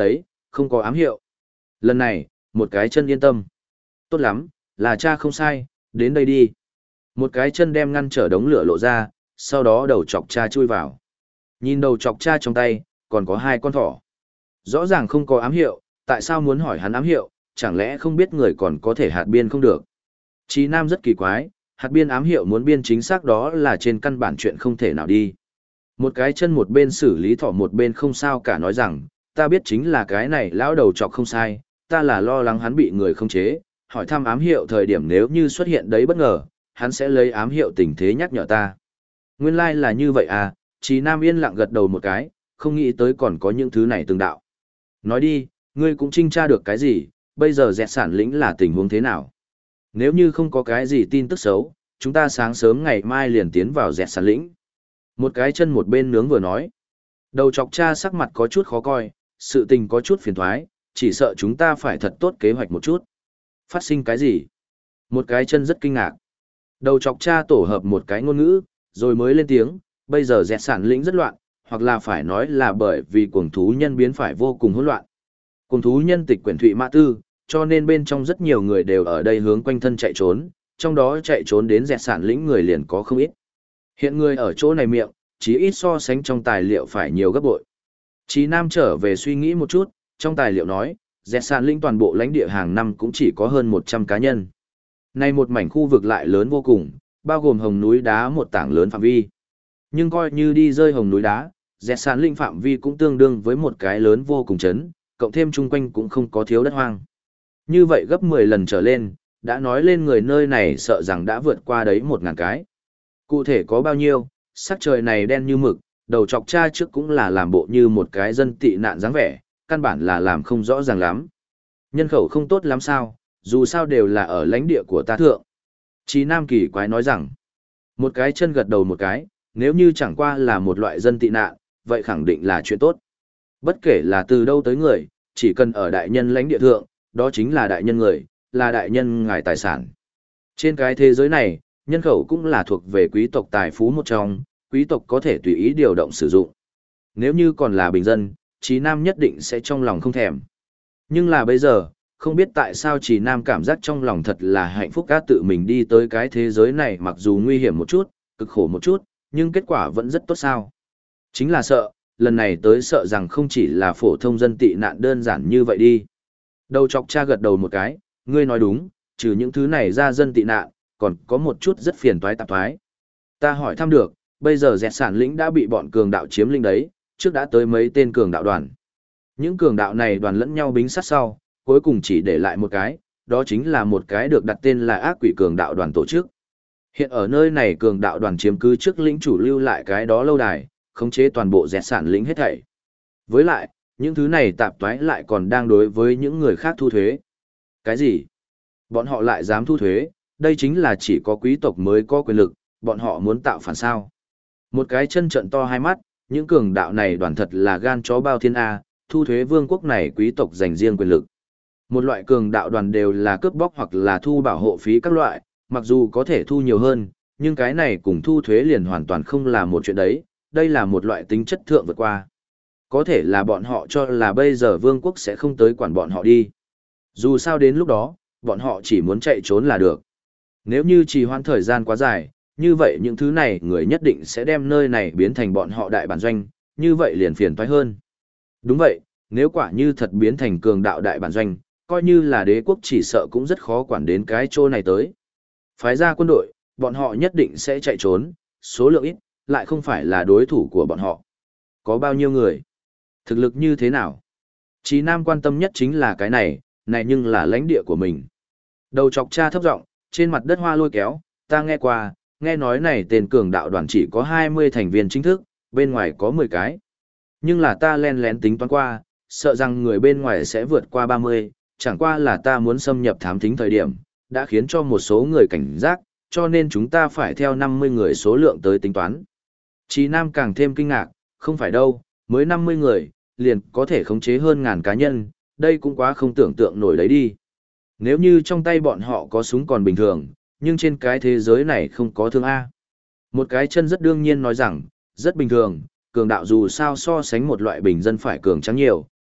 không có ám hiệu. Lần này, một cái chân yên tâm. Tốt lắm, là cha không sai, đến đây đi. Một cái chân đem ngăn trở đống lửa lộ ra, sau đó đầu chọc cha chui vào. Nhìn đầu chọc cha trong tay, còn có 2 con thỏ. Rõ ràng không có ám hiệu, tại sao muốn hỏi hắn ám hiệu, chẳng lẽ không biết người còn có thể hạt biên không được. Chí Nam rất kỳ quái, hạt biên ám hiệu muốn biên chính xác đó là trên căn bản chuyện không thể nào đi. Một cái chân một bên xử lý thỏ một bên không sao cả nói rằng, ta biết chính là cái này lão đầu chọc không sai, ta là lo lắng hắn bị người không chế, hỏi thăm ám hiệu thời điểm nếu như xuất hiện đấy bất ngờ, hắn sẽ lấy ám hiệu tình thế nhắc nhở ta. Nguyên lai là như vậy à, Chí Nam yên lặng gật đầu một cái, không nghĩ tới còn có những thứ này tương đạo. Nói đi, ngươi cũng trinh tra được cái gì, bây giờ dẹt sản lĩnh là tình huống thế nào? Nếu như không có cái gì tin tức xấu, chúng ta sáng sớm ngày mai liền tiến vào dẹt sản lĩnh. Một cái chân một bên nướng vừa nói. Đầu chọc cha sắc mặt có chút khó coi, sự tình có chút phiền thoái, chỉ sợ chúng ta phải thật tốt kế hoạch một chút. Phát sinh cái gì? Một cái chân rất kinh ngạc. Đầu chọc cha tổ hợp một cái ngôn ngữ, rồi mới lên tiếng, bây giờ dẹt sản lĩnh rất loạn, hoặc là phải nói là bởi vì cuồng thú nhân biến phải vô cùng hỗn loạn. Cuồng thú nhân tịch quyển thụy mã tư, cho nên bên trong rất nhiều người đều ở đây hướng quanh thân chạy trốn, trong đó chạy trốn đến dẹt sản lĩnh người liền có không ít. Hiện người ở chỗ này miệng, chí ít so sánh trong tài liệu phải nhiều gấp bội. Chí Nam trở về suy nghĩ một chút, trong tài liệu nói, dẹt sản lĩnh toàn bộ lãnh địa hàng năm cũng chỉ có hơn 100 cá nhân. Nay một mảnh khu vực lại lớn vô cùng, bao gồm hồng núi đá một tảng lớn phạm vi. Nhưng coi như đi rơi hồng núi đá, dẹt sản lĩnh phạm vi cũng tương đương với một cái lớn vô cùng chấn, cộng thêm chung quanh cũng không có thiếu đất hoang. Như vậy gấp 10 lần trở lên, đã nói lên người nơi này sợ rằng đã vượt qua đấy 1.000 cái. Cụ thể có bao nhiêu, sắc trời này đen như mực, đầu chọc cha trước cũng là làm bộ như một cái dân tị nạn dáng vẻ, căn bản là làm không rõ ràng lắm. Nhân khẩu không tốt lắm sao, dù sao đều là ở lãnh địa của ta thượng. Chí Nam kỳ quái nói rằng, một cái chân gật đầu một cái, nếu như chẳng qua là một loại dân tị nạn, vậy khẳng định là chuyện tốt. Bất kể là từ đâu tới người, chỉ cần ở đại nhân lãnh địa thượng, đó chính là đại nhân người, là đại nhân ngài tài sản. Trên cái thế giới này, nhân khẩu cũng là thuộc về quý tộc tài phú một trong, quý tộc có thể tùy ý điều động sử dụng. Nếu như còn là bình dân, Chí Nam nhất định sẽ trong lòng không thèm. Nhưng là bây giờ, không biết tại sao Chí Nam cảm giác trong lòng thật là hạnh phúc cá tự mình đi tới cái thế giới này mặc dù nguy hiểm một chút, cực khổ một chút, nhưng kết quả vẫn rất tốt sao. Chính là sợ, lần này tới sợ rằng không chỉ là phổ thông dân tị nạn đơn giản như vậy đi. Đầu chọc cha gật đầu một cái, ngươi nói đúng, trừ những thứ này ra dân tị nạn, còn có một chút rất phiền toái tạp toái. Ta hỏi thăm được, bây giờ dẹt sản lĩnh đã bị bọn cường đạo chiếm lĩnh đấy, trước đã tới mấy tên cường đạo đoàn. Những cường đạo này đoàn lẫn nhau bính sát sau, cuối cùng chỉ để lại một cái, đó chính là một cái được đặt tên là ác quỷ cường đạo đoàn tổ chức. Hiện ở nơi này cường đạo đoàn chiếm cứ trước lĩnh chủ lưu lại cái đó lâu đài, khống chế toàn bộ dẹt sản lĩnh hết thảy. Với lại, những thứ này tạp toái lại còn đang đối với những người khác thu thuế. Cái gì? Bọn họ lại dám thu thuế, đây chính là chỉ có quý tộc mới có quyền lực, bọn họ muốn tạo phản sao. Một cái chân trận to hai mắt, những cường đạo này đoàn thật là gan chó bao thiên A, thu thuế vương quốc này quý tộc dành riêng quyền lực. Một loại cường đạo đoàn đều là cướp bóc hoặc là thu bảo hộ phí các loại, mặc dù có thể thu nhiều hơn, nhưng cái này cùng thu thuế liền hoàn toàn không là một chuyện đấy, đây là một loại tính chất thượng vượt qua. Có thể là bọn họ cho là bây giờ vương quốc sẽ không tới quản bọn họ đi. Dù sao đến lúc đó, bọn họ chỉ muốn chạy trốn là được. Nếu như trì hoãn thời gian quá dài, như vậy những thứ này người nhất định sẽ đem nơi này biến thành bọn họ đại bản doanh, như vậy liền phiền toái hơn. Đúng vậy, nếu quả như thật biến thành cường đạo đại bản doanh, coi như là đế quốc chỉ sợ cũng rất khó quản đến cái chỗ này tới. Phái ra quân đội, bọn họ nhất định sẽ chạy trốn, số lượng ít, lại không phải là đối thủ của bọn họ. Có bao nhiêu người? Thực lực như thế nào? Chí Nam quan tâm nhất chính là cái này nhưng là lãnh địa của mình. Đầu chọc cha thấp giọng, trên mặt đất hoa lôi kéo, ta nghe qua, nghe nói này tên cường đạo đoàn chỉ có 20 thành viên chính thức, bên ngoài có 10 cái. Nhưng là ta len lén tính toán qua, sợ rằng người bên ngoài sẽ vượt qua 30, chẳng qua là ta muốn xâm nhập thám thính thời điểm, đã khiến cho một số người cảnh giác, cho nên chúng ta phải theo 50 người số lượng tới tính toán. Chí Nam càng thêm kinh ngạc, không phải đâu, mới 50 người, liền có thể khống chế hơn ngàn cá nhân, đây cũng quá không tưởng tượng nổi đấy đi. Nếu như trong tay bọn họ có súng còn bình thường, nhưng trên cái thế giới này không có thương A. Một cái chân rất đương nhiên nói rằng, rất bình thường, cường đạo dù sao so sánh một loại bình dân phải cường trắng nhiều,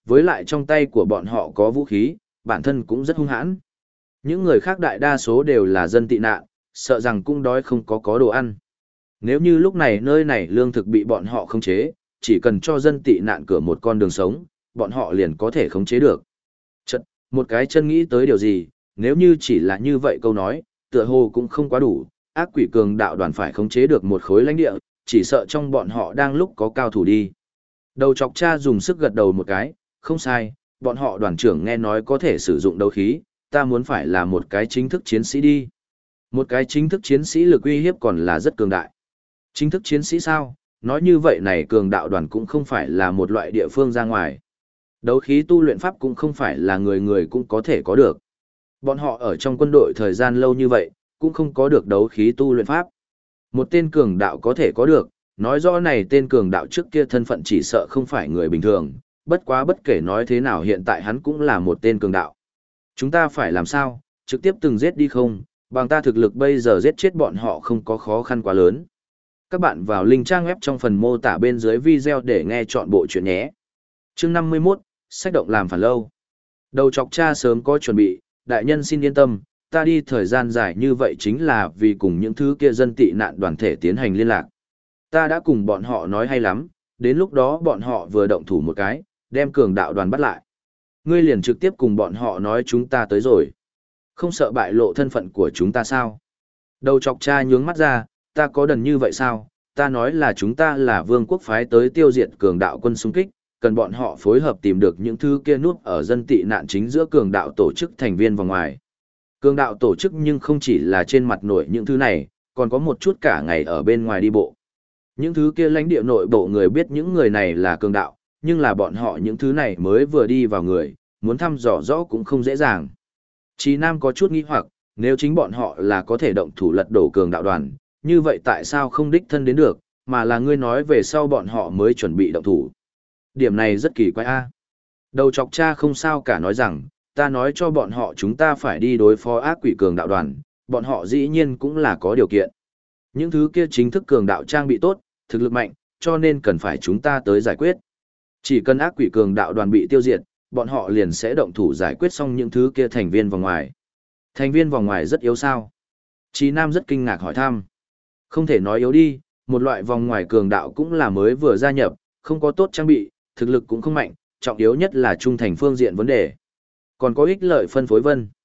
với lại trong tay của bọn họ có vũ khí, bản thân cũng rất hung hãn. Những người khác đại đa số đều là dân tị nạn, sợ rằng cũng đói không có đồ ăn. Nếu như lúc này nơi này lương thực bị bọn họ khống chế, chỉ cần cho dân tị nạn cửa một con đường sống, bọn họ liền có thể khống chế được. Chật, một cái chân nghĩ tới điều gì, nếu như chỉ là như vậy câu nói, tựa hồ cũng không quá đủ, ác quỷ cường đạo đoàn phải khống chế được một khối lãnh địa, chỉ sợ trong bọn họ đang lúc có cao thủ đi. Đầu chọc cha dùng sức gật đầu một cái, không sai, bọn họ đoàn trưởng nghe nói có thể sử dụng đấu khí, ta muốn phải là một cái chính thức chiến sĩ đi. Một cái chính thức chiến sĩ lực uy hiếp còn là rất cường đại. Chính thức chiến sĩ sao? Nói như vậy này cường đạo đoàn cũng không phải là một loại địa phương ra ngoài. Đấu khí tu luyện pháp cũng không phải là người người cũng có thể có được. Bọn họ ở trong quân đội thời gian lâu như vậy, cũng không có được đấu khí tu luyện pháp. Một tên cường đạo có thể có được, nói rõ này tên cường đạo trước kia thân phận chỉ sợ không phải người bình thường, bất quá bất kể nói thế nào hiện tại hắn cũng là một tên cường đạo. Chúng ta phải làm sao, trực tiếp từng giết đi không, bằng ta thực lực bây giờ giết chết bọn họ không có khó khăn quá lớn. Các bạn vào link trang web trong phần mô tả bên dưới video để nghe chọn bộ chuyện nhé. Chương 51, sách động làm phản lâu. Đầu chọc cha sớm có chuẩn bị, đại nhân xin yên tâm, ta đi thời gian dài như vậy chính là vì cùng những thứ kia dân tị nạn đoàn thể tiến hành liên lạc. Ta đã cùng bọn họ nói hay lắm, đến lúc đó bọn họ vừa động thủ một cái, đem cường đạo đoàn bắt lại. Ngươi liền trực tiếp cùng bọn họ nói chúng ta tới rồi. Không sợ bại lộ thân phận của chúng ta sao? Đầu chọc cha nhướng mắt ra, ta có đần như vậy sao? Ta nói là chúng ta là vương quốc phái tới tiêu diệt cường đạo quân xung kích, cần bọn họ phối hợp tìm được những thứ kia núp ở dân tị nạn chính giữa cường đạo tổ chức thành viên vào ngoài. Cường đạo tổ chức nhưng không chỉ là trên mặt nổi những thứ này, còn có một chút cả ngày ở bên ngoài đi bộ. Những thứ kia lãnh địa nội bộ người biết những người này là cường đạo, nhưng là bọn họ những thứ này mới vừa đi vào người, muốn thăm dò rõ cũng không dễ dàng. Chí Nam có chút nghi hoặc, nếu chính bọn họ là có thể động thủ lật đổ cường đạo đoàn, như vậy tại sao không đích thân đến được, mà là ngươi nói về sau bọn họ mới chuẩn bị động thủ. Điểm này rất kỳ quái a. Đầu chọc cha không sao cả nói rằng, ta nói cho bọn họ chúng ta phải đi đối phó ác quỷ cường đạo đoàn, bọn họ dĩ nhiên cũng là có điều kiện. Những thứ kia chính thức cường đạo trang bị tốt, thực lực mạnh, cho nên cần phải chúng ta tới giải quyết. Chỉ cần ác quỷ cường đạo đoàn bị tiêu diệt, bọn họ liền sẽ động thủ giải quyết xong những thứ kia thành viên vòng ngoài. Thành viên vòng ngoài rất yếu sao? Chí Nam rất kinh ngạc hỏi thăm. Không thể nói yếu đi, một loại vòng ngoài cường đạo cũng là mới vừa gia nhập, không có tốt trang bị, thực lực cũng không mạnh, trọng yếu nhất là trung thành phương diện vấn đề. Còn có ích lợi phân phối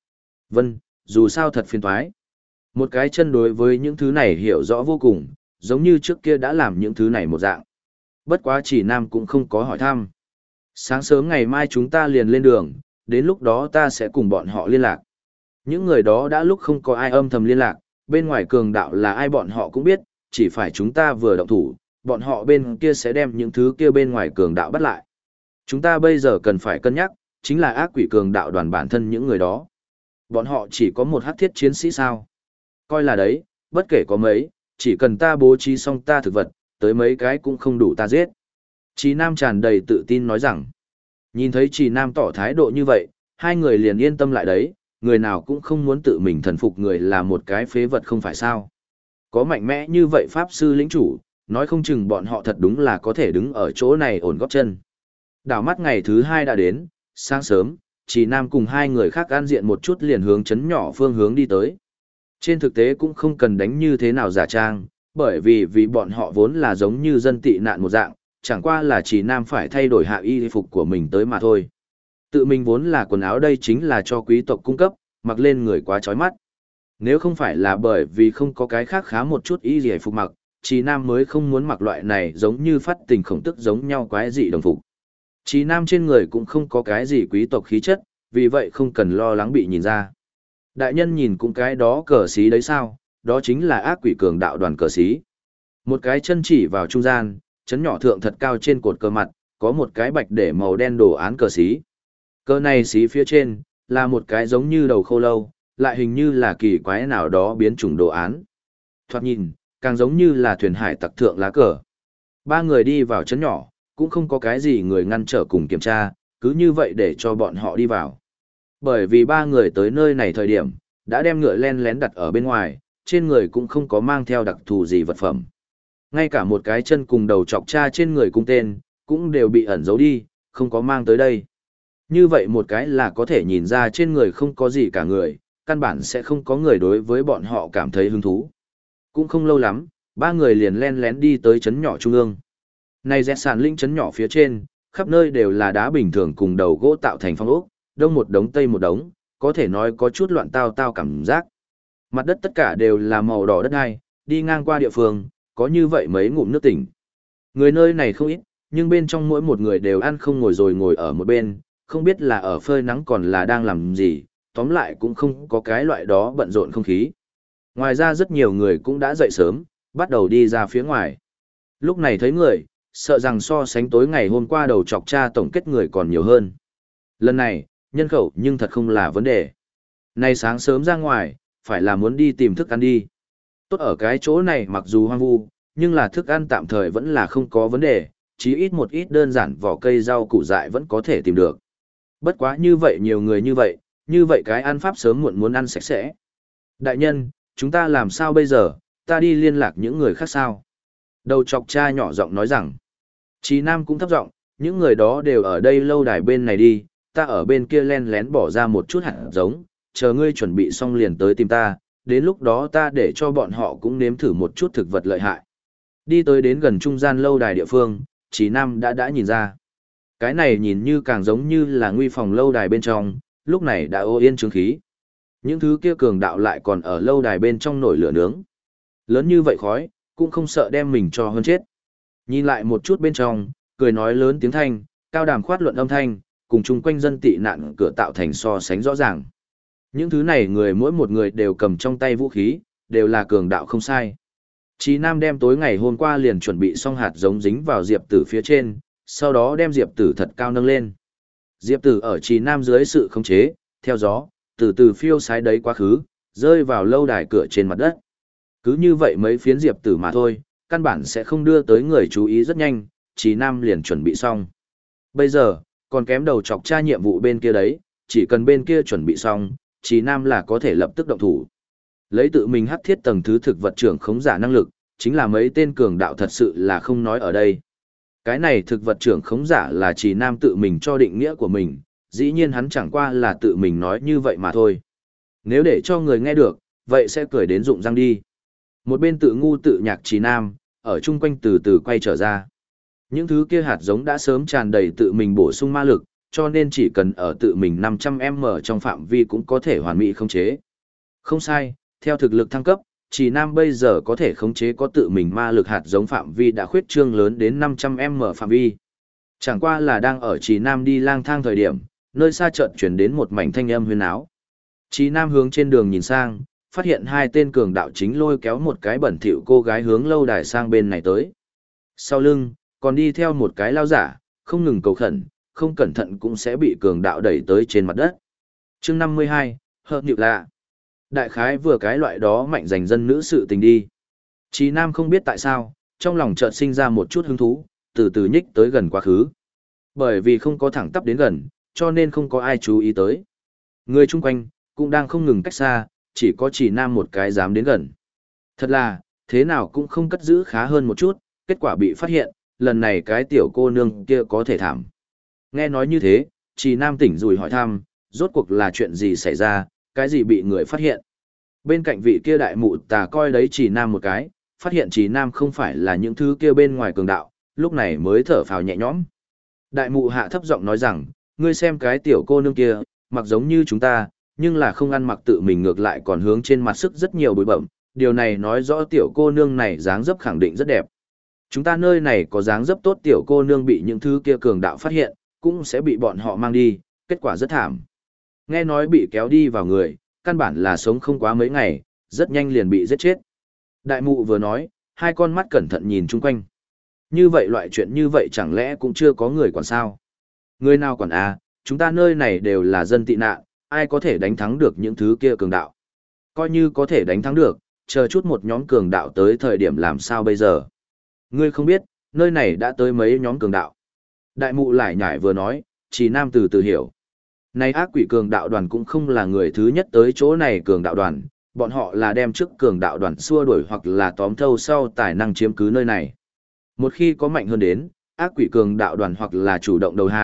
vân, dù sao thật phiền toái. Một cái chân đối với những thứ này hiểu rõ vô cùng, giống như trước kia đã làm những thứ này một dạng. Bất quá Chỉ Nam cũng không có hỏi thăm. Sáng sớm ngày mai chúng ta liền lên đường, đến lúc đó ta sẽ cùng bọn họ liên lạc. Những người đó đã lúc không có ai âm thầm liên lạc, bên ngoài cường đạo là ai bọn họ cũng biết, chỉ phải chúng ta vừa động thủ, bọn họ bên kia sẽ đem những thứ kia bên ngoài cường đạo bắt lại. Chúng ta bây giờ cần phải cân nhắc, chính là ác quỷ cường đạo đoàn bản thân những người đó. Bọn họ chỉ có một hắc thiết chiến sĩ sao? Coi là đấy, bất kể có mấy, chỉ cần ta bố trí xong ta thực vật, tới mấy cái cũng không đủ ta giết. Chí Nam tràn đầy tự tin nói rằng, nhìn thấy Chí Nam tỏ thái độ như vậy, hai người liền yên tâm lại đấy, người nào cũng không muốn tự mình thần phục người là một cái phế vật không phải sao. Có mạnh mẽ như vậy Pháp sư lĩnh chủ, nói không chừng bọn họ thật đúng là có thể đứng ở chỗ này ổn góp chân. Đảo mắt ngày thứ hai đã đến, sáng sớm, Chí Nam cùng hai người khác an diện một chút liền hướng chấn nhỏ phương hướng đi tới. Trên thực tế cũng không cần đánh như thế nào giả trang, bởi vì bọn họ vốn là giống như dân tị nạn một dạng, chẳng qua là Chí Nam phải thay đổi hạ y phục của mình tới mà thôi. Tự mình vốn là quần áo đây chính là cho quý tộc cung cấp, mặc lên người quá chói mắt. Nếu không phải là bởi vì không có cái khác khá một chút y gì phục mặc, Chí Nam mới không muốn mặc loại này giống như phát tình khổng tức giống nhau quái dị đồng phục. Chí Nam trên người cũng không có cái gì quý tộc khí chất, vì vậy không cần lo lắng bị nhìn ra. Đại nhân nhìn cũng cái đó cờ xí đấy sao, đó chính là ác quỷ cường đạo đoàn cờ xí. Một cái chân chỉ vào trung gian, chấn nhỏ thượng thật cao trên cột cờ mặt, có một cái bạch để màu đen đồ án cờ xí. Cờ này xí phía trên, là một cái giống như đầu khô lâu, lại hình như là kỳ quái nào đó biến chủng đồ án. Thoạt nhìn, càng giống như là thuyền hải tặc thượng lá cờ. Ba người đi vào chấn nhỏ, cũng không có cái gì người ngăn trở cùng kiểm tra, cứ như vậy để cho bọn họ đi vào. Bởi vì ba người tới nơi này thời điểm, đã đem ngựa len lén đặt ở bên ngoài, trên người cũng không có mang theo đặc thù gì vật phẩm. Ngay cả một cái chân cùng đầu chọc cha trên người cung tên, cũng đều bị ẩn giấu đi, không có mang tới đây. Như vậy một cái là có thể nhìn ra trên người không có gì cả người, căn bản sẽ không có người đối với bọn họ cảm thấy hứng thú. Cũng không lâu lắm, ba người liền len lén đi tới trấn nhỏ trung ương. Này dẹt sàn linh trấn nhỏ phía trên, khắp nơi đều là đá bình thường cùng đầu gỗ tạo thành phong ốc, đông một đống tây một đống, có thể nói có chút loạn tao tao cảm giác. Mặt đất tất cả đều là màu đỏ đất đai, đi ngang qua địa phương, có như vậy mấy ngụm nước tỉnh. Người nơi này không ít, nhưng bên trong mỗi một người đều ăn không ngồi rồi ngồi ở một bên, không biết là ở phơi nắng còn là đang làm gì, tóm lại cũng không có cái loại đó bận rộn không khí. Ngoài ra rất nhiều người cũng đã dậy sớm, bắt đầu đi ra phía ngoài. Lúc này thấy người, sợ rằng so sánh tối ngày hôm qua đầu chọc cha tổng kết người còn nhiều hơn. Lần này, nhân khẩu nhưng thật không là vấn đề. Nay sáng sớm ra ngoài, phải là muốn đi tìm thức ăn đi. Tốt ở cái chỗ này mặc dù hoang vu, nhưng là thức ăn tạm thời vẫn là không có vấn đề, chí ít một ít đơn giản vỏ cây rau củ dại vẫn có thể tìm được. Bất quá như vậy nhiều người như vậy cái ăn pháp sớm muộn muốn ăn sạch sẽ. Đại nhân, chúng ta làm sao bây giờ, ta đi liên lạc những người khác sao? Đầu chọc cha nhỏ giọng nói rằng, Chí Nam cũng thấp giọng, những người đó đều ở đây lâu đài bên này đi, ta ở bên kia len lén bỏ ra một chút hạt giống, chờ ngươi chuẩn bị xong liền tới tìm ta, đến lúc đó ta để cho bọn họ cũng nếm thử một chút thực vật lợi hại. Đi tới đến gần trung gian lâu đài địa phương, Chí Nam đã nhìn ra. Cái này nhìn như càng giống như là nguy phòng lâu đài bên trong, lúc này đã ô yên chứng khí. Những thứ kia cường đạo lại còn ở lâu đài bên trong nổi lửa nướng. Lớn như vậy khói, cũng không sợ đem mình cho hơn chết. Nhìn lại một chút bên trong, cười nói lớn tiếng thanh, cao đàm khoát luận âm thanh, cùng chung quanh dân tị nạn cửa tạo thành so sánh rõ ràng. Những thứ này người mỗi một người đều cầm trong tay vũ khí, đều là cường đạo không sai. Chí Nam đem tối ngày hôm qua liền chuẩn bị xong hạt giống dính vào Diệp Tử phía trên, sau đó đem Diệp Tử thật cao nâng lên. Diệp Tử ở Chí Nam dưới sự khống chế, theo gió, từ từ phiêu sái đấy quá khứ, rơi vào lâu đài cửa trên mặt đất. Cứ như vậy mấy phiến Diệp Tử mà thôi, căn bản sẽ không đưa tới người chú ý rất nhanh, Chí Nam liền chuẩn bị xong. Bây giờ, còn kém đầu chọc tra nhiệm vụ bên kia đấy, chỉ cần bên kia chuẩn bị xong, Chí Nam là có thể lập tức động thủ. Lấy tự mình hắc thiết tầng thứ thực vật trưởng khống giả năng lực, chính là mấy tên cường đạo thật sự là không nói ở đây. Cái này thực vật trưởng khống giả là Chí Nam tự mình cho định nghĩa của mình, dĩ nhiên hắn chẳng qua là tự mình nói như vậy mà thôi. Nếu để cho người nghe được, vậy sẽ cười đến rụng răng đi. Một bên tự ngu tự nhạc Chí Nam, ở chung quanh từ từ quay trở ra. Những thứ kia hạt giống đã sớm tràn đầy tự mình bổ sung ma lực, cho nên chỉ cần ở tự mình 500m trong phạm vi cũng có thể hoàn mỹ khống chế. Không sai, theo thực lực thăng cấp, Chí Nam bây giờ có thể khống chế có tự mình ma lực hạt giống phạm vi đã khuyết trương lớn đến 500m phạm vi. Chẳng qua là đang ở Chí Nam đi lang thang thời điểm, nơi xa chợt chuyển đến một mảnh thanh âm huyên áo. Chí Nam hướng trên đường nhìn sang, phát hiện hai tên cường đạo chính lôi kéo một cái bẩn thỉu cô gái hướng lâu đài sang bên này tới. Sau lưng, còn đi theo một cái lao giả, không ngừng cầu khẩn, không cẩn thận cũng sẽ bị cường đạo đẩy tới trên mặt đất. Chương 52, hợt nhịu lạ. Đại khái vừa cái loại đó mạnh giành dân nữ sự tình đi. Chí Nam không biết tại sao, trong lòng chợt sinh ra một chút hứng thú, từ từ nhích tới gần quá khứ. Bởi vì không có thẳng tắp đến gần, cho nên không có ai chú ý tới. Người chung quanh, cũng đang không ngừng cách xa, chỉ có Chí Nam một cái dám đến gần. Thật là, thế nào cũng không cất giữ khá hơn một chút, kết quả bị phát hiện, lần này cái tiểu cô nương kia có thể thảm. Nghe nói như thế, Chí Nam tỉnh rùi hỏi thăm, rốt cuộc là chuyện gì xảy ra, cái gì bị người phát hiện. Bên cạnh vị kia đại mụ tà coi đấy Chí Nam một cái, phát hiện Chí Nam không phải là những thứ kia bên ngoài cường đạo, lúc này mới thở phào nhẹ nhõm. Đại mụ hạ thấp giọng nói rằng, ngươi xem cái tiểu cô nương kia, mặc giống như chúng ta, nhưng là không ăn mặc tự mình ngược lại còn hướng trên mặt sức rất nhiều bụi bẩm, điều này nói rõ tiểu cô nương này dáng dấp khẳng định rất đẹp. Chúng ta nơi này có dáng dấp tốt tiểu cô nương bị những thứ kia cường đạo phát hiện, cũng sẽ bị bọn họ mang đi, kết quả rất thảm. Nghe nói bị kéo đi vào người, căn bản là sống không quá mấy ngày, rất nhanh liền bị giết chết. Đại mụ vừa nói, hai con mắt cẩn thận nhìn chung quanh. Như vậy loại chuyện như vậy chẳng lẽ cũng chưa có người quản sao? Người nào quản à, chúng ta nơi này đều là dân tị nạn, ai có thể đánh thắng được những thứ kia cường đạo? Coi như có thể đánh thắng được, chờ chút một nhóm cường đạo tới thời điểm làm sao bây giờ? Ngươi không biết, nơi này đã tới mấy nhóm cường đạo. Đại mụ lại nhải vừa nói, Chí Nam từ từ hiểu. Này ác quỷ cường đạo đoàn cũng không là người thứ nhất tới chỗ này cường đạo đoàn, bọn họ là đem trước cường đạo đoàn xua đuổi hoặc là tóm thâu sau tài năng chiếm cứ nơi này. Một khi có mạnh hơn đến, ác quỷ cường đạo đoàn hoặc là chủ động đầu hàng,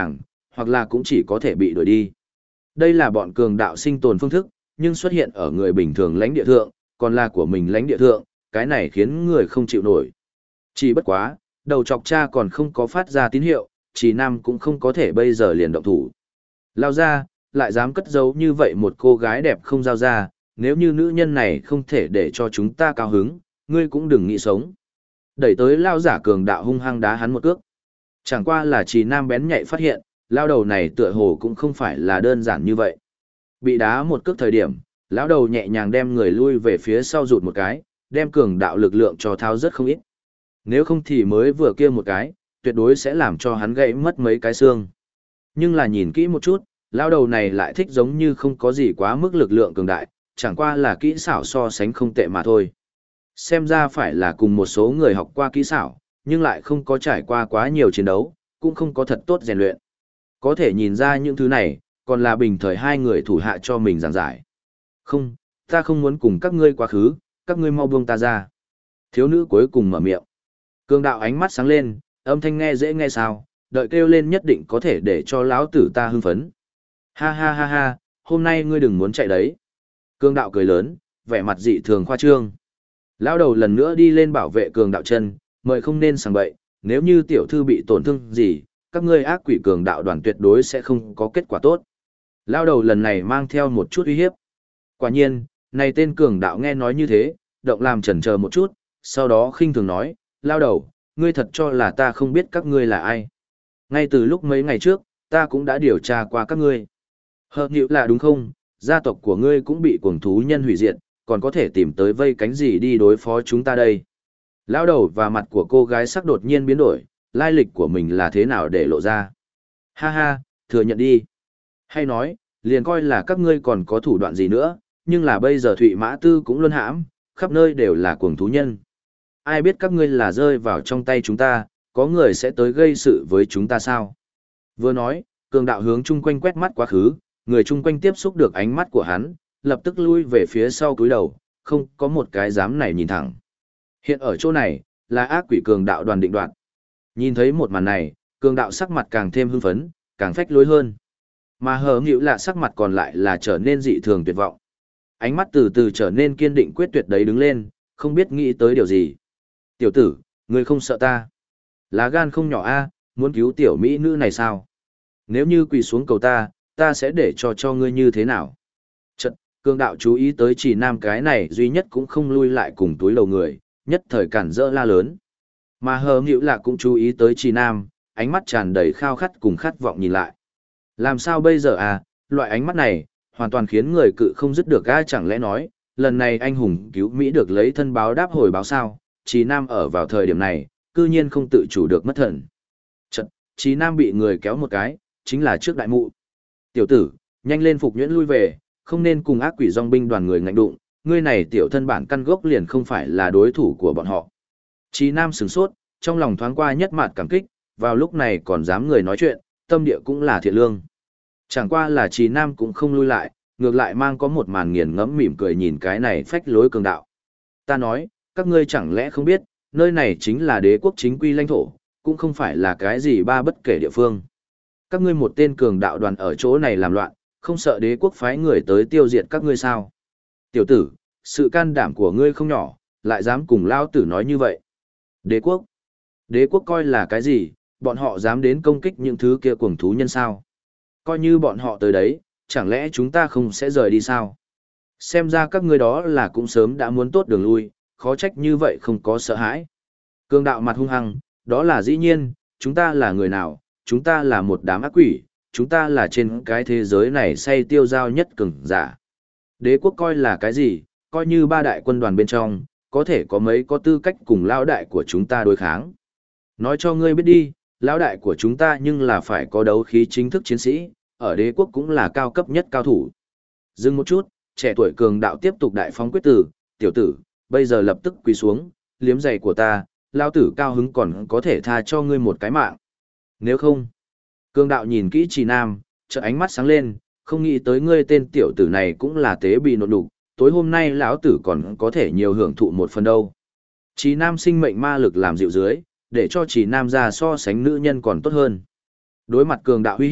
hoặc là cũng chỉ có thể bị đuổi đi. Đây là bọn cường đạo sinh tồn phương thức, nhưng xuất hiện ở người bình thường lãnh địa thượng, còn là của mình lãnh địa thượng, cái này khiến người không chịu nổi. Chỉ bất quá, đầu chọc cha còn không có phát ra tín hiệu, Trì Nam cũng không có thể bây giờ liền động thủ. Lao ra, lại dám cất giấu như vậy một cô gái đẹp không giao ra, nếu như nữ nhân này không thể để cho chúng ta cao hứng, ngươi cũng đừng nghĩ sống. Đẩy tới lao giả cường đạo hung hăng đá hắn một cước. Chẳng qua là Trì Nam bén nhạy phát hiện, lao đầu này tựa hồ cũng không phải là đơn giản như vậy. Bị đá một cước thời điểm, lão đầu nhẹ nhàng đem người lui về phía sau rụt một cái, đem cường đạo lực lượng cho tháo rất không ít. Nếu không thì mới vừa kia một cái, tuyệt đối sẽ làm cho hắn gãy mất mấy cái xương. Nhưng là nhìn kỹ một chút, lão đầu này lại thích giống như không có gì quá mức lực lượng cường đại, chẳng qua là kỹ xảo so sánh không tệ mà thôi. Xem ra phải là cùng một số người học qua kỹ xảo, nhưng lại không có trải qua quá nhiều chiến đấu, cũng không có thật tốt rèn luyện. Có thể nhìn ra những thứ này, còn là bình thời hai người thủ hạ cho mình giảng giải. Không, ta không muốn cùng các ngươi quá khứ, các ngươi mau buông ta ra. Thiếu nữ cuối cùng mở miệng. Cường đạo ánh mắt sáng lên, âm thanh nghe dễ nghe sao, đợi kêu lên nhất định có thể để cho lão tử ta hưng phấn. Ha ha ha ha, hôm nay ngươi đừng muốn chạy đấy. Cường đạo cười lớn, vẻ mặt dị thường khoa trương. Lão đầu lần nữa đi lên bảo vệ cường đạo chân, mời không nên sảng bậy, nếu như tiểu thư bị tổn thương gì, các ngươi ác quỷ cường đạo đoàn tuyệt đối sẽ không có kết quả tốt. Lão đầu lần này mang theo một chút uy hiếp. Quả nhiên, này tên cường đạo nghe nói như thế, động làm chần chờ một chút, sau đó khinh thường nói, lão đầu, ngươi thật cho là ta không biết các ngươi là ai. Ngay từ lúc mấy ngày trước, ta cũng đã điều tra qua các ngươi. Hợp nhịu là đúng không, gia tộc của ngươi cũng bị cuồng thú nhân hủy diệt, còn có thể tìm tới vây cánh gì đi đối phó chúng ta đây. Lão đầu và mặt của cô gái sắc đột nhiên biến đổi, lai lịch của mình là thế nào để lộ ra. Ha ha, thừa nhận đi. Hay nói, liền coi là các ngươi còn có thủ đoạn gì nữa, nhưng là bây giờ Thụy Mã Tư cũng luân hãm, khắp nơi đều là cuồng thú nhân. Ai biết các ngươi là rơi vào trong tay chúng ta, có người sẽ tới gây sự với chúng ta sao? Vừa nói, cường đạo hướng chung quanh quét mắt quá khứ, người chung quanh tiếp xúc được ánh mắt của hắn, lập tức lui về phía sau cúi đầu, không có một cái dám này nhìn thẳng. Hiện ở chỗ này, là ác quỷ cường đạo đoàn định đoạt. Nhìn thấy một màn này, cường đạo sắc mặt càng thêm hưng phấn, càng phách lối hơn. Mà hờ nghịu lạ sắc mặt còn lại là trở nên dị thường tuyệt vọng. Ánh mắt từ từ trở nên kiên định quyết tuyệt đấy đứng lên, không biết nghĩ tới điều gì. Tiểu tử, ngươi không sợ ta. Lá gan không nhỏ a, muốn cứu tiểu mỹ nữ này sao? Nếu như quỳ xuống cầu ta, ta sẽ để cho ngươi như thế nào? Chật, cường đạo chú ý tới chỉ nam cái này duy nhất cũng không lui lại cùng túi lầu người, nhất thời cản rỡ la lớn. Mà hờ nghịu lạ cũng chú ý tới chỉ nam, ánh mắt tràn đầy khao khát cùng khát vọng nhìn lại. Làm sao bây giờ à, loại ánh mắt này, hoàn toàn khiến người cự không dứt được ai chẳng lẽ nói, lần này anh hùng cứu Mỹ được lấy thân báo đáp hồi báo sao, Chí Nam ở vào thời điểm này, cư nhiên không tự chủ được mất thần. Chật, Chí Nam bị người kéo một cái, chính là trước đại mụ. Tiểu tử, nhanh lên phục nhuyễn lui về, không nên cùng ác quỷ dòng binh đoàn người ngạnh đụng, ngươi này tiểu thân bản căn gốc liền không phải là đối thủ của bọn họ. Chí Nam sửng sốt, trong lòng thoáng qua nhất mạt cảm kích, vào lúc này còn dám người nói chuyện, tâm địa cũng là thiện lương. Chẳng qua là Chí Nam cũng không lui lại, ngược lại mang có một màn nghiền ngẫm mỉm cười nhìn cái này phách lối cường đạo. Ta nói, các ngươi chẳng lẽ không biết, nơi này chính là đế quốc chính quy lãnh thổ, cũng không phải là cái gì ba bất kể địa phương. Các ngươi một tên cường đạo đoàn ở chỗ này làm loạn, không sợ đế quốc phái người tới tiêu diệt các ngươi sao? Tiểu tử, sự can đảm của ngươi không nhỏ, lại dám cùng lao tử nói như vậy. Đế quốc? Đế quốc coi là cái gì, bọn họ dám đến công kích những thứ kia cuồng thú nhân sao? Coi như bọn họ tới đấy, chẳng lẽ chúng ta không sẽ rời đi sao? Xem ra các ngươi đó là cũng sớm đã muốn tốt đường lui, khó trách như vậy không có sợ hãi. Cường đạo mặt hung hăng, đó là dĩ nhiên, chúng ta là người nào, chúng ta là một đám ác quỷ, chúng ta là trên cái thế giới này say tiêu giao nhất cường giả. Đế quốc coi là cái gì, coi như ba đại quân đoàn bên trong, có thể có mấy có tư cách cùng lão đại của chúng ta đối kháng. Nói cho ngươi biết đi, lão đại của chúng ta nhưng là phải có đấu khí chính thức chiến sĩ, ở đế quốc cũng là cao cấp nhất cao thủ. Dừng một chút, trẻ tuổi cường đạo tiếp tục đại phóng quyết tử, tiểu tử, bây giờ lập tức quỳ xuống, liếm giày của ta, lao tử cao hứng còn có thể tha cho ngươi một cái mạng. Nếu không, cường đạo nhìn kỹ Trì Nam, chợt ánh mắt sáng lên, không nghĩ tới ngươi tên tiểu tử này cũng là tế bị nộn đục, tối hôm nay lão tử còn có thể nhiều hưởng thụ một phần đâu. Trì Nam sinh mệnh ma lực làm dịu dưới, để cho Trì Nam ra so sánh nữ nhân còn tốt hơn. Đối mặt cường đạo uy hiếp,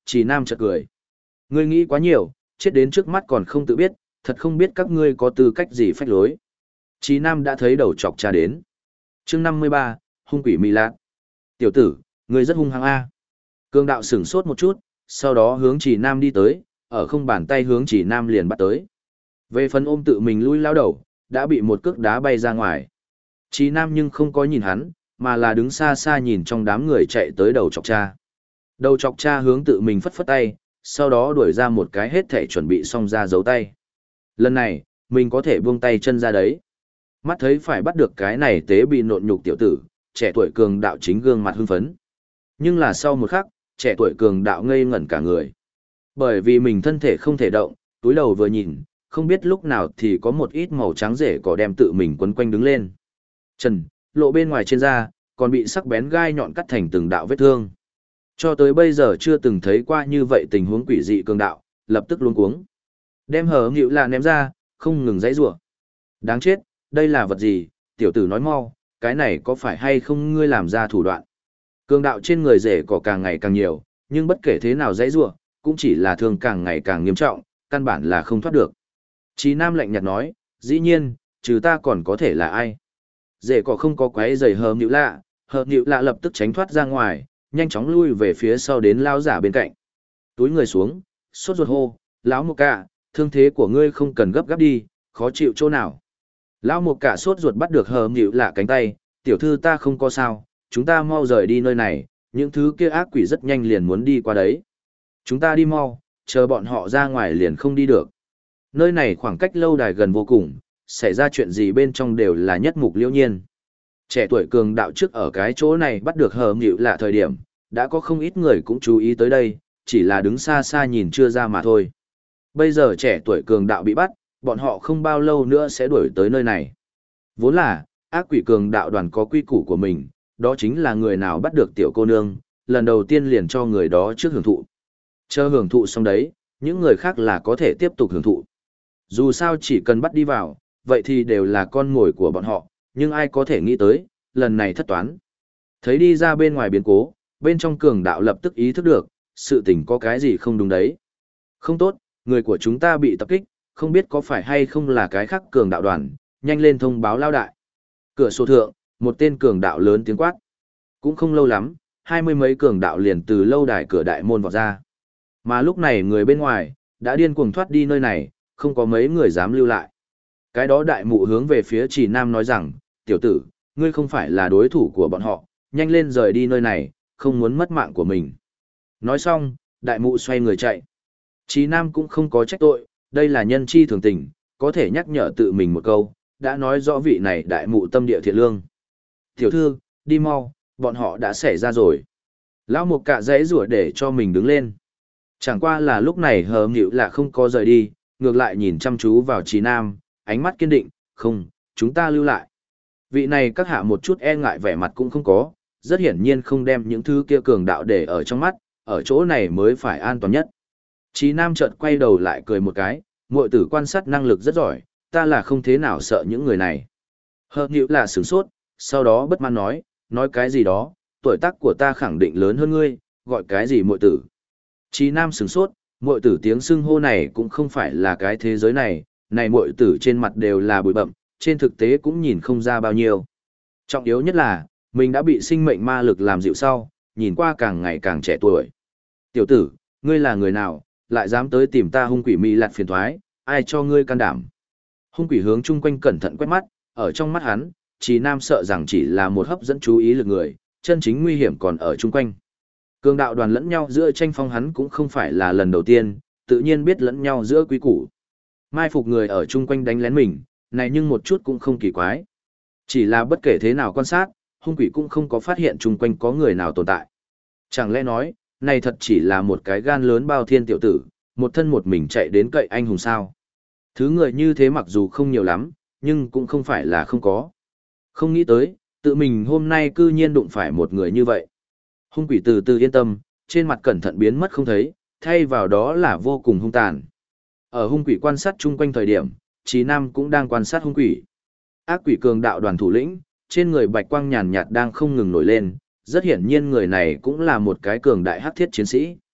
Chỉ Nam chợt cười. Ngươi nghĩ quá nhiều, chết đến trước mắt còn không tự biết, thật không biết các ngươi có tư cách gì phách lối. Chỉ Nam đã thấy đầu chọc cha đến. Chương 53, hung quỷ mị lạc. Tiểu tử, ngươi rất hung hăng a. Cường đạo sửng sốt một chút, sau đó hướng Chỉ Nam đi tới, ở không bàn tay hướng Chỉ Nam liền bắt tới. Về phần ôm tự mình lui lao đầu, đã bị một cước đá bay ra ngoài. Chỉ Nam nhưng không có nhìn hắn, mà là đứng xa xa nhìn trong đám người chạy tới đầu chọc cha. Đầu chọc cha hướng tự mình phất phất tay, sau đó đuổi ra một cái hết thể chuẩn bị xong ra giấu tay. Lần này, mình có thể buông tay chân ra đấy. Mắt thấy phải bắt được cái này tế bị nộn nhục tiểu tử, trẻ tuổi cường đạo chính gương mặt hưng phấn. Nhưng là sau một khắc, trẻ tuổi cường đạo ngây ngẩn cả người. Bởi vì mình thân thể không thể động, túi đầu vừa nhìn, không biết lúc nào thì có một ít màu trắng rễ cỏ đem tự mình quấn quanh đứng lên. Trần, lộ bên ngoài trên da, còn bị sắc bén gai nhọn cắt thành từng đạo vết thương. Cho tới bây giờ chưa từng thấy qua như vậy tình huống quỷ dị cường đạo, lập tức luống cuống. Đem hở nghịu là ném ra, không ngừng dãy rủa. Đáng chết, đây là vật gì, tiểu tử nói mau, cái này có phải hay không ngươi làm ra thủ đoạn. Cường đạo trên người rể cỏ càng ngày càng nhiều, nhưng bất kể thế nào dãy rủa, cũng chỉ là thương càng ngày càng nghiêm trọng, căn bản là không thoát được. Chí Nam lạnh nhạt nói, dĩ nhiên, trừ ta còn có thể là ai. Rể cỏ không có quái giày hở nghịu lạ lập tức tránh thoát ra ngoài, nhanh chóng lui về phía sau đến lao giả bên cạnh. Túi người xuống, sốt ruột hô, lão một cả, thương thế của ngươi không cần gấp gáp đi, khó chịu chỗ nào. Lão một cả sốt ruột bắt được hờ nghịu lạ cánh tay, tiểu thư ta không có sao, chúng ta mau rời đi nơi này, những thứ kia ác quỷ rất nhanh liền muốn đi qua đấy. Chúng ta đi mau, chờ bọn họ ra ngoài liền không đi được. Nơi này khoảng cách lâu đài gần vô cùng, xảy ra chuyện gì bên trong đều là nhất mục liễu nhiên. Trẻ tuổi cường đạo trước ở cái chỗ này bắt được hờ nghịu lạ thời điểm, đã có không ít người cũng chú ý tới đây, chỉ là đứng xa xa nhìn chưa ra mà thôi. Bây giờ trẻ tuổi cường đạo bị bắt, bọn họ không bao lâu nữa sẽ đuổi tới nơi này. Vốn là, ác quỷ cường đạo đoàn có quy củ của mình, đó chính là người nào bắt được tiểu cô nương, lần đầu tiên liền cho người đó trước hưởng thụ. Chờ hưởng thụ xong đấy, những người khác là có thể tiếp tục hưởng thụ. Dù sao chỉ cần bắt đi vào, vậy thì đều là con mồi của bọn họ, nhưng ai có thể nghĩ tới, lần này thất toán. Thấy đi ra bên ngoài biến cố, bên trong cường đạo lập tức ý thức được, sự tình có cái gì không đúng đấy. Không tốt, người của chúng ta bị tập kích, không biết có phải hay không là cái khác cường đạo đoàn, nhanh lên thông báo lao đại. Cửa sổ thượng, một tên cường đạo lớn tiếng quát. Cũng không lâu lắm, 20 mấy cường đạo liền từ lâu đài cửa đại môn vọt ra. Mà lúc này người bên ngoài, đã điên cuồng thoát đi nơi này, không có mấy người dám lưu lại. Cái đó đại mụ hướng về phía Chỉ Nam nói rằng, tiểu tử, ngươi không phải là đối thủ của bọn họ, nhanh lên rời đi nơi này, không muốn mất mạng của mình. Nói xong, đại mụ xoay người chạy. Chỉ Nam cũng không có trách tội, đây là nhân chi thường tình, có thể nhắc nhở tự mình một câu, đã nói rõ vị này đại mụ tâm địa thiện lương. Tiểu thư, đi mau, bọn họ đã xảy ra rồi. Lão một cạ dãy rủa để cho mình đứng lên. Chẳng qua là lúc này hờ nghịu là không có rời đi, ngược lại nhìn chăm chú vào Chỉ Nam, ánh mắt kiên định, không, chúng ta lưu lại. Vị này các hạ một chút e ngại vẻ mặt cũng không có, rất hiển nhiên không đem những thứ kia cường đạo để ở trong mắt, ở chỗ này mới phải an toàn nhất. Chí Nam chợt quay đầu lại cười một cái, muội tử quan sát năng lực rất giỏi, ta là không thế nào sợ những người này. Hờ nghịu là sửng sốt, sau đó bất mãn nói cái gì đó, tuổi tác của ta khẳng định lớn hơn ngươi, gọi cái gì muội tử. Chí Nam sửng sốt, muội tử tiếng xưng hô này cũng không phải là cái thế giới này muội tử trên mặt đều là bụi bậm, trên thực tế cũng nhìn không ra bao nhiêu. Trọng yếu nhất là, mình đã bị sinh mệnh ma lực làm dịu sau, nhìn qua càng ngày càng trẻ tuổi. Tiểu tử, ngươi là người nào, lại dám tới tìm ta hung quỷ mị lạt phiền thoái, ai cho ngươi can đảm. Hung quỷ hướng chung quanh cẩn thận quét mắt, ở trong mắt hắn, Chỉ Nam sợ rằng chỉ là một hấp dẫn chú ý lực người, chân chính nguy hiểm còn ở chung quanh. Cường đạo đoàn lẫn nhau giữa tranh phong hắn cũng không phải là lần đầu tiên, tự nhiên biết lẫn nhau giữa quý củ. Mai phục người ở chung quanh đánh lén mình, này nhưng một chút cũng không kỳ quái. Chỉ là bất kể thế nào quan sát, hung quỷ cũng không có phát hiện chung quanh có người nào tồn tại. Chẳng lẽ nói, này thật chỉ là một cái gan lớn bao thiên tiểu tử, một thân một mình chạy đến cậy anh hùng sao. Thứ người như thế mặc dù không nhiều lắm, nhưng cũng không phải là không có. Không nghĩ tới, tự mình hôm nay cư nhiên đụng phải một người như vậy. Hung quỷ từ từ yên tâm, trên mặt cẩn thận biến mất không thấy, thay vào đó là vô cùng hung tàn. Ở hung quỷ quan sát chung quanh thời điểm, Chí Nam cũng đang quan sát hung quỷ. Ác quỷ cường đạo đoàn thủ lĩnh, trên người bạch quang nhàn nhạt đang không ngừng nổi lên, rất hiển nhiên người này cũng là một cái cường đại hắc thiết chiến sĩ.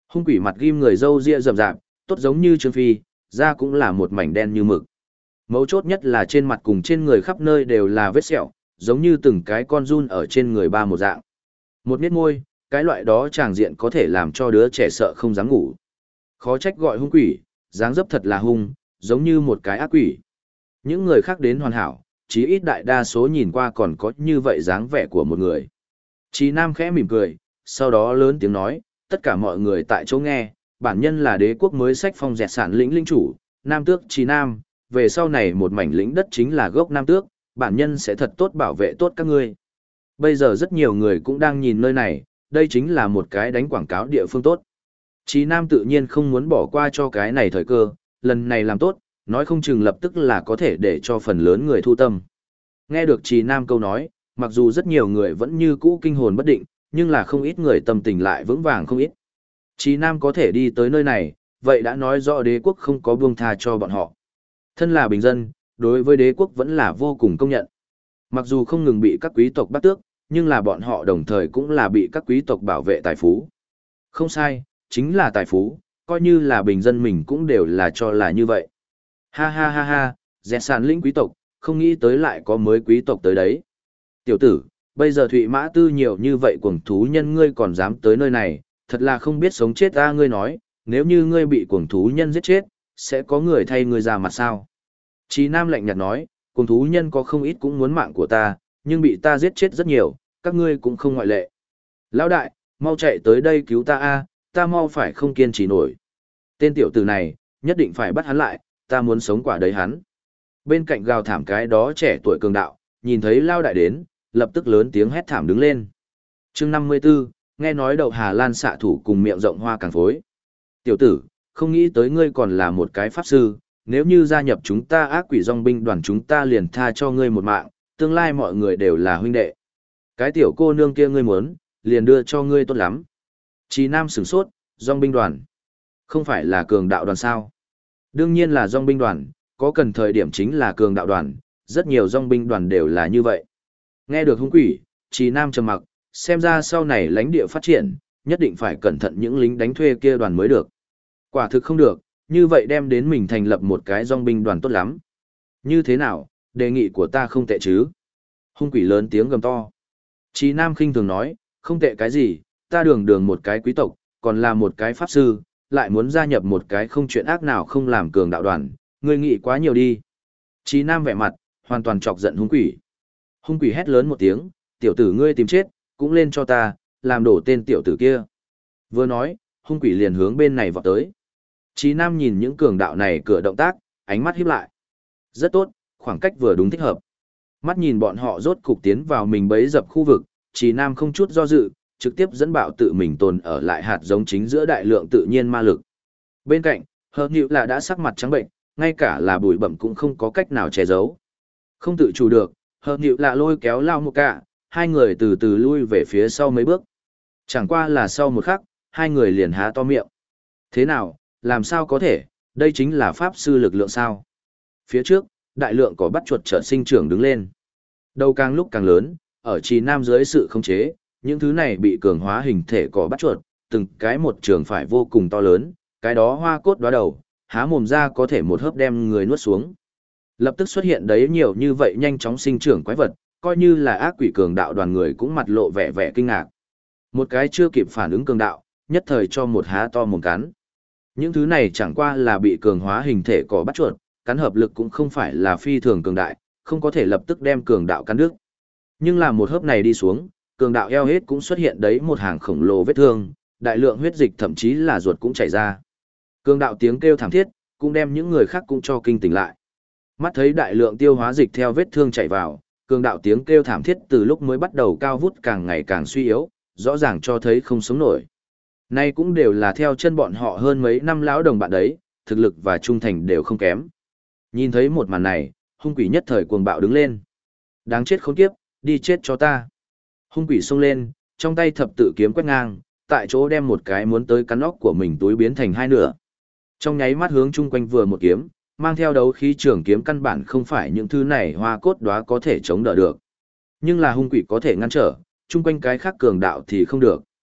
Hung quỷ mặt ghim người râu ria rậm rạp, tốt giống như Trương Phi, da cũng là một mảnh đen như mực. Mấu chốt nhất là trên mặt cùng trên người khắp nơi đều là vết sẹo, giống như từng cái con giun ở trên người ba một dạng. Một nét môi, cái loại đó tràng diện có thể làm cho đứa trẻ sợ không dám ngủ. Khó trách gọi hung quỷ, dáng dấp thật là hung, giống như một cái ác quỷ. Những người khác đến hoàn hảo, chí ít đại đa số nhìn qua còn có như vậy dáng vẻ của một người. Chí Nam khẽ mỉm cười, sau đó lớn tiếng nói, tất cả mọi người tại chỗ nghe, bản nhân là đế quốc mới sách phong dẹt sản lĩnh linh chủ, Nam Tước Chí Nam, về sau này một mảnh lĩnh đất chính là gốc Nam Tước, bản nhân sẽ thật tốt bảo vệ tốt các ngươi. Bây giờ rất nhiều người cũng đang nhìn nơi này, đây chính là một cái đánh quảng cáo địa phương tốt. Chí Nam tự nhiên không muốn bỏ qua cho cái này thời cơ, lần này làm tốt, nói không chừng lập tức là có thể để cho phần lớn người thu tâm. Nghe được Chí Nam câu nói, mặc dù rất nhiều người vẫn như cũ kinh hồn bất định, nhưng là không ít người tâm tình lại vững vàng không ít. Chí Nam có thể đi tới nơi này, vậy đã nói rõ đế quốc không có buông tha cho bọn họ. Thân là bình dân, đối với đế quốc vẫn là vô cùng công nhận. Mặc dù không ngừng bị các quý tộc bắt tước, nhưng là bọn họ đồng thời cũng là bị các quý tộc bảo vệ tài phú. Không sai, chính là tài phú, coi như là bình dân mình cũng đều là cho là như vậy. Ha ha ha ha, dẹt sàn lĩnh quý tộc, không nghĩ tới lại có mới quý tộc tới đấy. Tiểu tử, bây giờ Thụy Mã Tư nhiều như vậy cuồng thú nhân ngươi còn dám tới nơi này, thật là không biết sống chết ta ngươi nói, nếu như ngươi bị cuồng thú nhân giết chết, sẽ có người thay ngươi ra mặt sao? Chí Nam lạnh nhạt nói, cuồng thú nhân có không ít cũng muốn mạng của ta, nhưng bị ta giết chết rất nhiều, các ngươi cũng không ngoại lệ. Lão đại, mau chạy tới đây cứu ta a, ta mau phải không kiên trì nổi. Tên tiểu tử này, nhất định phải bắt hắn lại, ta muốn sống quả đấy hắn. Bên cạnh gào thảm cái đó trẻ tuổi cường đạo, nhìn thấy Lao đại đến, lập tức lớn tiếng hét thảm đứng lên. Chương 54, nghe nói đậu Hà Lan xạ thủ cùng miệng rộng hoa càng phối. Tiểu tử, không nghĩ tới ngươi còn là một cái pháp sư, nếu như gia nhập chúng ta ác quỷ dòng binh đoàn chúng ta liền tha cho ngươi một mạng, tương lai mọi người đều là huynh đệ. Cái tiểu cô nương kia ngươi muốn, liền đưa cho ngươi tốt lắm. Chí Nam sửng sốt, dòng binh đoàn. Không phải là cường đạo đoàn sao? Đương nhiên là dòng binh đoàn, có cần thời điểm chính là cường đạo đoàn, rất nhiều dòng binh đoàn đều là như vậy. Nghe được hung quỷ, Chí Nam trầm mặc, xem ra sau này lãnh địa phát triển, nhất định phải cẩn thận những lính đánh thuê kia đoàn mới được. Quả thực không được, như vậy đem đến mình thành lập một cái dòng binh đoàn tốt lắm. Như thế nào, đề nghị của ta không tệ chứ? Hung quỷ lớn tiếng gầm to. Chí Nam khinh thường nói, không tệ cái gì, ta đường đường một cái quý tộc, còn là một cái pháp sư, lại muốn gia nhập một cái không chuyện ác nào không làm cường đạo đoàn, ngươi nghĩ quá nhiều đi. Chí Nam vẻ mặt, hoàn toàn chọc giận hung quỷ. Hung quỷ hét lớn một tiếng, tiểu tử ngươi tìm chết, cũng lên cho ta, làm đổ tên tiểu tử kia. Vừa nói, hung quỷ liền hướng bên này vọt tới. Chí Nam nhìn những cường đạo này cửa động tác, ánh mắt híp lại. Rất tốt, khoảng cách vừa đúng thích hợp. Mắt nhìn bọn họ rốt cục tiến vào mình bấy dập khu vực, Chí Nam không chút do dự, trực tiếp dẫn bạo tự mình tồn ở lại hạt giống chính giữa đại lượng tự nhiên ma lực. Bên cạnh, Hợp Nữu là đã sắc mặt trắng bệnh, ngay cả là bụi bẩm cũng không có cách nào che giấu. Không tự chủ được, Hợp Nữu là lôi kéo Lao Một Cả, hai người từ từ lui về phía sau mấy bước. Chẳng qua là sau một khắc, hai người liền há to miệng. Thế nào, làm sao có thể, đây chính là pháp sư lực lượng sao? Phía trước, đại lượng có bắt chuột chợt sinh trưởng đứng lên. Đầu càng lúc càng lớn, ở Chí Nam dưới sự khống chế, những thứ này bị cường hóa hình thể cỏ bắt chuột, từng cái một trường phải vô cùng to lớn, cái đó hoa cốt đóa đầu, há mồm ra có thể một hớp đem người nuốt xuống. Lập tức xuất hiện đấy nhiều như vậy nhanh chóng sinh trưởng quái vật, coi như là ác quỷ cường đạo đoàn người cũng mặt lộ vẻ vẻ kinh ngạc. Một cái chưa kịp phản ứng cường đạo, nhất thời cho một há to mồm cắn. Những thứ này chẳng qua là bị cường hóa hình thể cỏ bắt chuột, cắn hợp lực cũng không phải là phi thường cường đại, không có thể lập tức đem cường đạo cắn đứt. Nhưng là một hớp này đi xuống, cường đạo eo hết cũng xuất hiện đấy một hàng khổng lồ vết thương, đại lượng huyết dịch thậm chí là ruột cũng chảy ra. Cường đạo tiếng kêu thảm thiết, cũng đem những người khác cũng cho kinh tỉnh lại. Mắt thấy đại lượng tiêu hóa dịch theo vết thương chảy vào, cường đạo tiếng kêu thảm thiết từ lúc mới bắt đầu cao vút càng ngày càng suy yếu, rõ ràng cho thấy không sống nổi. Nay cũng đều là theo chân bọn họ hơn mấy năm lão đồng bạn đấy, thực lực và trung thành đều không kém. Nhìn thấy một màn này, hung quỷ nhất thời cuồng bạo đứng lên. Đáng chết khốn kiếp, đi chết cho ta. Hung quỷ xông lên, trong tay thập tự kiếm quét ngang, tại chỗ đem một cái muốn tới cắn óc của mình túi biến thành hai nửa. Trong nháy mắt hướng chung quanh vừa một kiếm, mang theo đấu khí trường kiếm căn bản không phải những thứ này hoa cốt đóa có thể chống đỡ được. Nhưng là hung quỷ có thể ngăn trở, chung quanh cái khác cường đạo thì không được.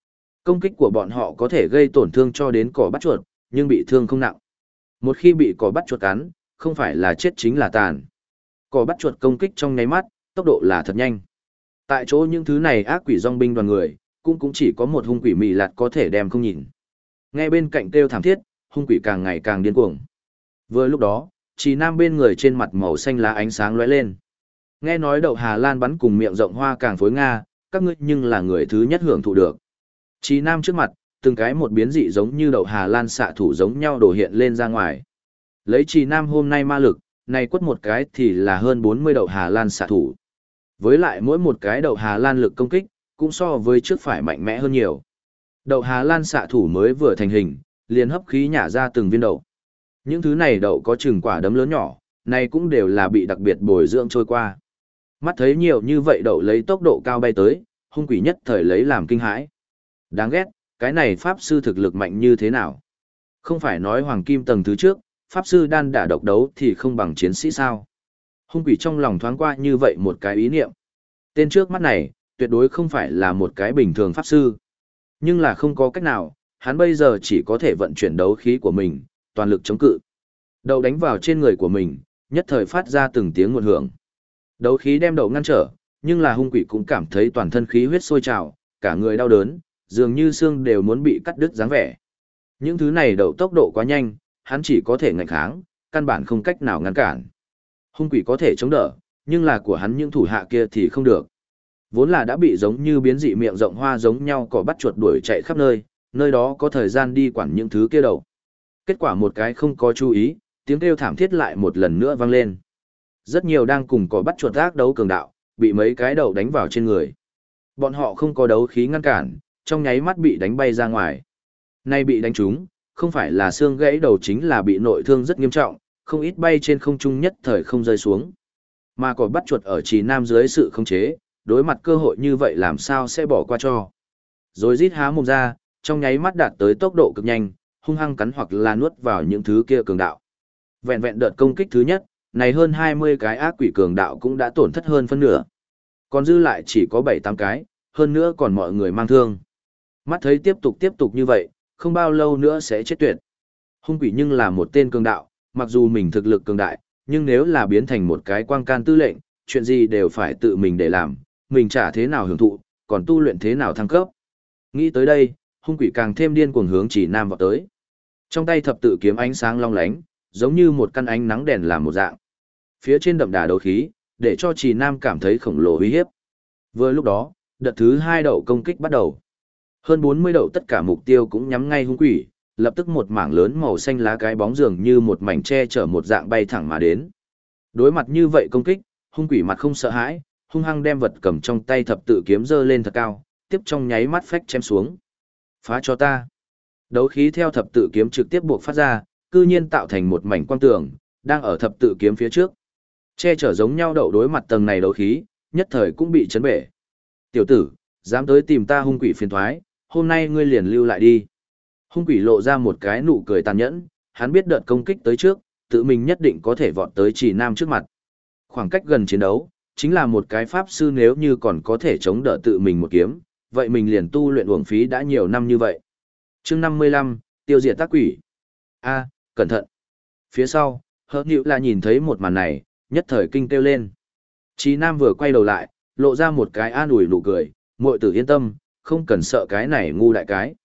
Công kích của bọn họ có thể gây tổn thương cho đến cỏ bắt chuột, nhưng bị thương không nặng. Một khi bị cỏ bắt chuột cắn, không phải là chết chính là tàn. Cỏ bắt chuột công kích trong nháy mắt, tốc độ là thật nhanh. Tại chỗ những thứ này ác quỷ dòng binh đoàn người, cũng chỉ có một hung quỷ mị lạt có thể đem không nhìn. Nghe bên cạnh kêu thảm thiết, hung quỷ càng ngày càng điên cuồng. Vừa lúc đó, Trì Nam bên người trên mặt màu xanh lá ánh sáng lóe lên. Nghe nói đậu Hà Lan bắn cùng miệng rộng hoa càng phối Nga, các ngươi nhưng là người thứ nhất hưởng thụ được. Trì Nam trước mặt, từng cái một biến dị giống như đậu Hà Lan xạ thủ giống nhau đổ hiện lên ra ngoài. Lấy Trì Nam hôm nay ma lực, này quất một cái thì là hơn 40 đậu Hà Lan xạ thủ. Với lại mỗi một cái đậu Hà Lan lực công kích, cũng so với trước phải mạnh mẽ hơn nhiều. Đậu Hà Lan xạ thủ mới vừa thành hình, liền hấp khí nhả ra từng viên đậu. Những thứ này đậu có chừng quả đấm lớn nhỏ, này cũng đều là bị đặc biệt bồi dưỡng trôi qua. Mắt thấy nhiều như vậy đậu lấy tốc độ cao bay tới, hung quỷ nhất thời lấy làm kinh hãi. Đáng ghét, cái này pháp sư thực lực mạnh như thế nào? Không phải nói hoàng kim tầng thứ trước, pháp sư đan đả độc đấu thì không bằng chiến sĩ sao? Hung quỷ trong lòng thoáng qua như vậy một cái ý niệm. Tên trước mắt này, tuyệt đối không phải là một cái bình thường pháp sư. Nhưng là không có cách nào, hắn bây giờ chỉ có thể vận chuyển đấu khí của mình, toàn lực chống cự. Đậu đánh vào trên người của mình, nhất thời phát ra từng tiếng nguồn hưởng. Đấu khí đem đậu ngăn trở, nhưng là hung quỷ cũng cảm thấy toàn thân khí huyết sôi trào, cả người đau đớn, dường như xương đều muốn bị cắt đứt dáng vẻ. Những thứ này đậu tốc độ quá nhanh, hắn chỉ có thể ngạnh kháng, căn bản không cách nào ngăn cản. Hung quỷ có thể chống đỡ, nhưng là của hắn những thủ hạ kia thì không được. Vốn là đã bị giống như biến dị miệng rộng hoa giống nhau cỏ bắt chuột đuổi chạy khắp nơi, nơi đó có thời gian đi quản những thứ kia đậu. Kết quả một cái không có chú ý, tiếng kêu thảm thiết lại một lần nữa vang lên. Rất nhiều đang cùng cỏ bắt chuột ác đấu cường đạo, bị mấy cái đậu đánh vào trên người. Bọn họ không có đấu khí ngăn cản, trong nháy mắt bị đánh bay ra ngoài. Nay bị đánh trúng, không phải là xương gãy đầu chính là bị nội thương rất nghiêm trọng, không ít bay trên không trung nhất thời không rơi xuống. Mà cỏ bắt chuột ở Trì Nam dưới sự khống chế, đối mặt cơ hội như vậy làm sao sẽ bỏ qua cho. Rồi rít há mồm ra, trong nháy mắt đạt tới tốc độ cực nhanh, hung hăng cắn hoặc là nuốt vào những thứ kia cường đạo. Vẹn vẹn đợt công kích thứ nhất, này hơn 20 cái ác quỷ cường đạo cũng đã tổn thất hơn phân nửa. Còn dư lại chỉ có 7-8 cái, hơn nữa còn mọi người mang thương. Mắt thấy tiếp tục như vậy, không bao lâu nữa sẽ chết tuyệt. Hung quỷ nhưng là một tên cường đạo, mặc dù mình thực lực cường đại, nhưng nếu là biến thành một cái quang can tư lệnh, chuyện gì đều phải tự mình để làm, mình chả thế nào hưởng thụ, còn tu luyện thế nào thăng cấp. Nghĩ tới đây, hung quỷ càng thêm điên cuồng hướng Trì Nam vào tới. Trong tay thập tự kiếm ánh sáng long lánh, giống như một căn ánh nắng đèn làm một dạng. Phía trên đậm đà đấu khí, để cho Trì Nam cảm thấy khổng lồ uy hiếp. Vừa lúc đó, đợt thứ 2 đậu công kích bắt đầu. Hơn 40 đậu tất cả mục tiêu cũng nhắm ngay hung quỷ, lập tức một mảng lớn màu xanh lá cái bóng dường như một mảnh che chở một dạng bay thẳng mà đến. Đối mặt như vậy công kích, hung quỷ mặt không sợ hãi, hung hăng đem vật cầm trong tay thập tự kiếm giơ lên thật cao, tiếp trong nháy mắt phách chém xuống. Phá cho ta. Đấu khí theo thập tự kiếm trực tiếp buộc phát ra, cư nhiên tạo thành một mảnh quang tường, đang ở thập tự kiếm phía trước. Che chở giống nhau đậu đối mặt tầng này đấu khí, nhất thời cũng bị chấn bể. Tiểu tử, dám tới tìm ta hung quỷ phiền thoái, hôm nay ngươi liền lưu lại đi. Hung quỷ lộ ra một cái nụ cười tàn nhẫn, hắn biết đợt công kích tới trước, tự mình nhất định có thể vọt tới Trì Nam trước mặt. Khoảng cách gần chiến đấu, chính là một cái pháp sư nếu như còn có thể chống đỡ tự mình một kiếm, vậy mình liền tu luyện uổng phí đã nhiều năm như vậy. Chương 55, tiêu diệt tác quỷ. A, cẩn thận. Phía sau, Hớt Nữu là nhìn thấy một màn này, nhất thời kinh kêu lên. Trì Nam vừa quay đầu lại, lộ ra một cái an ủi nụ cười, muội tử yên tâm, không cần sợ cái này ngu đại cái.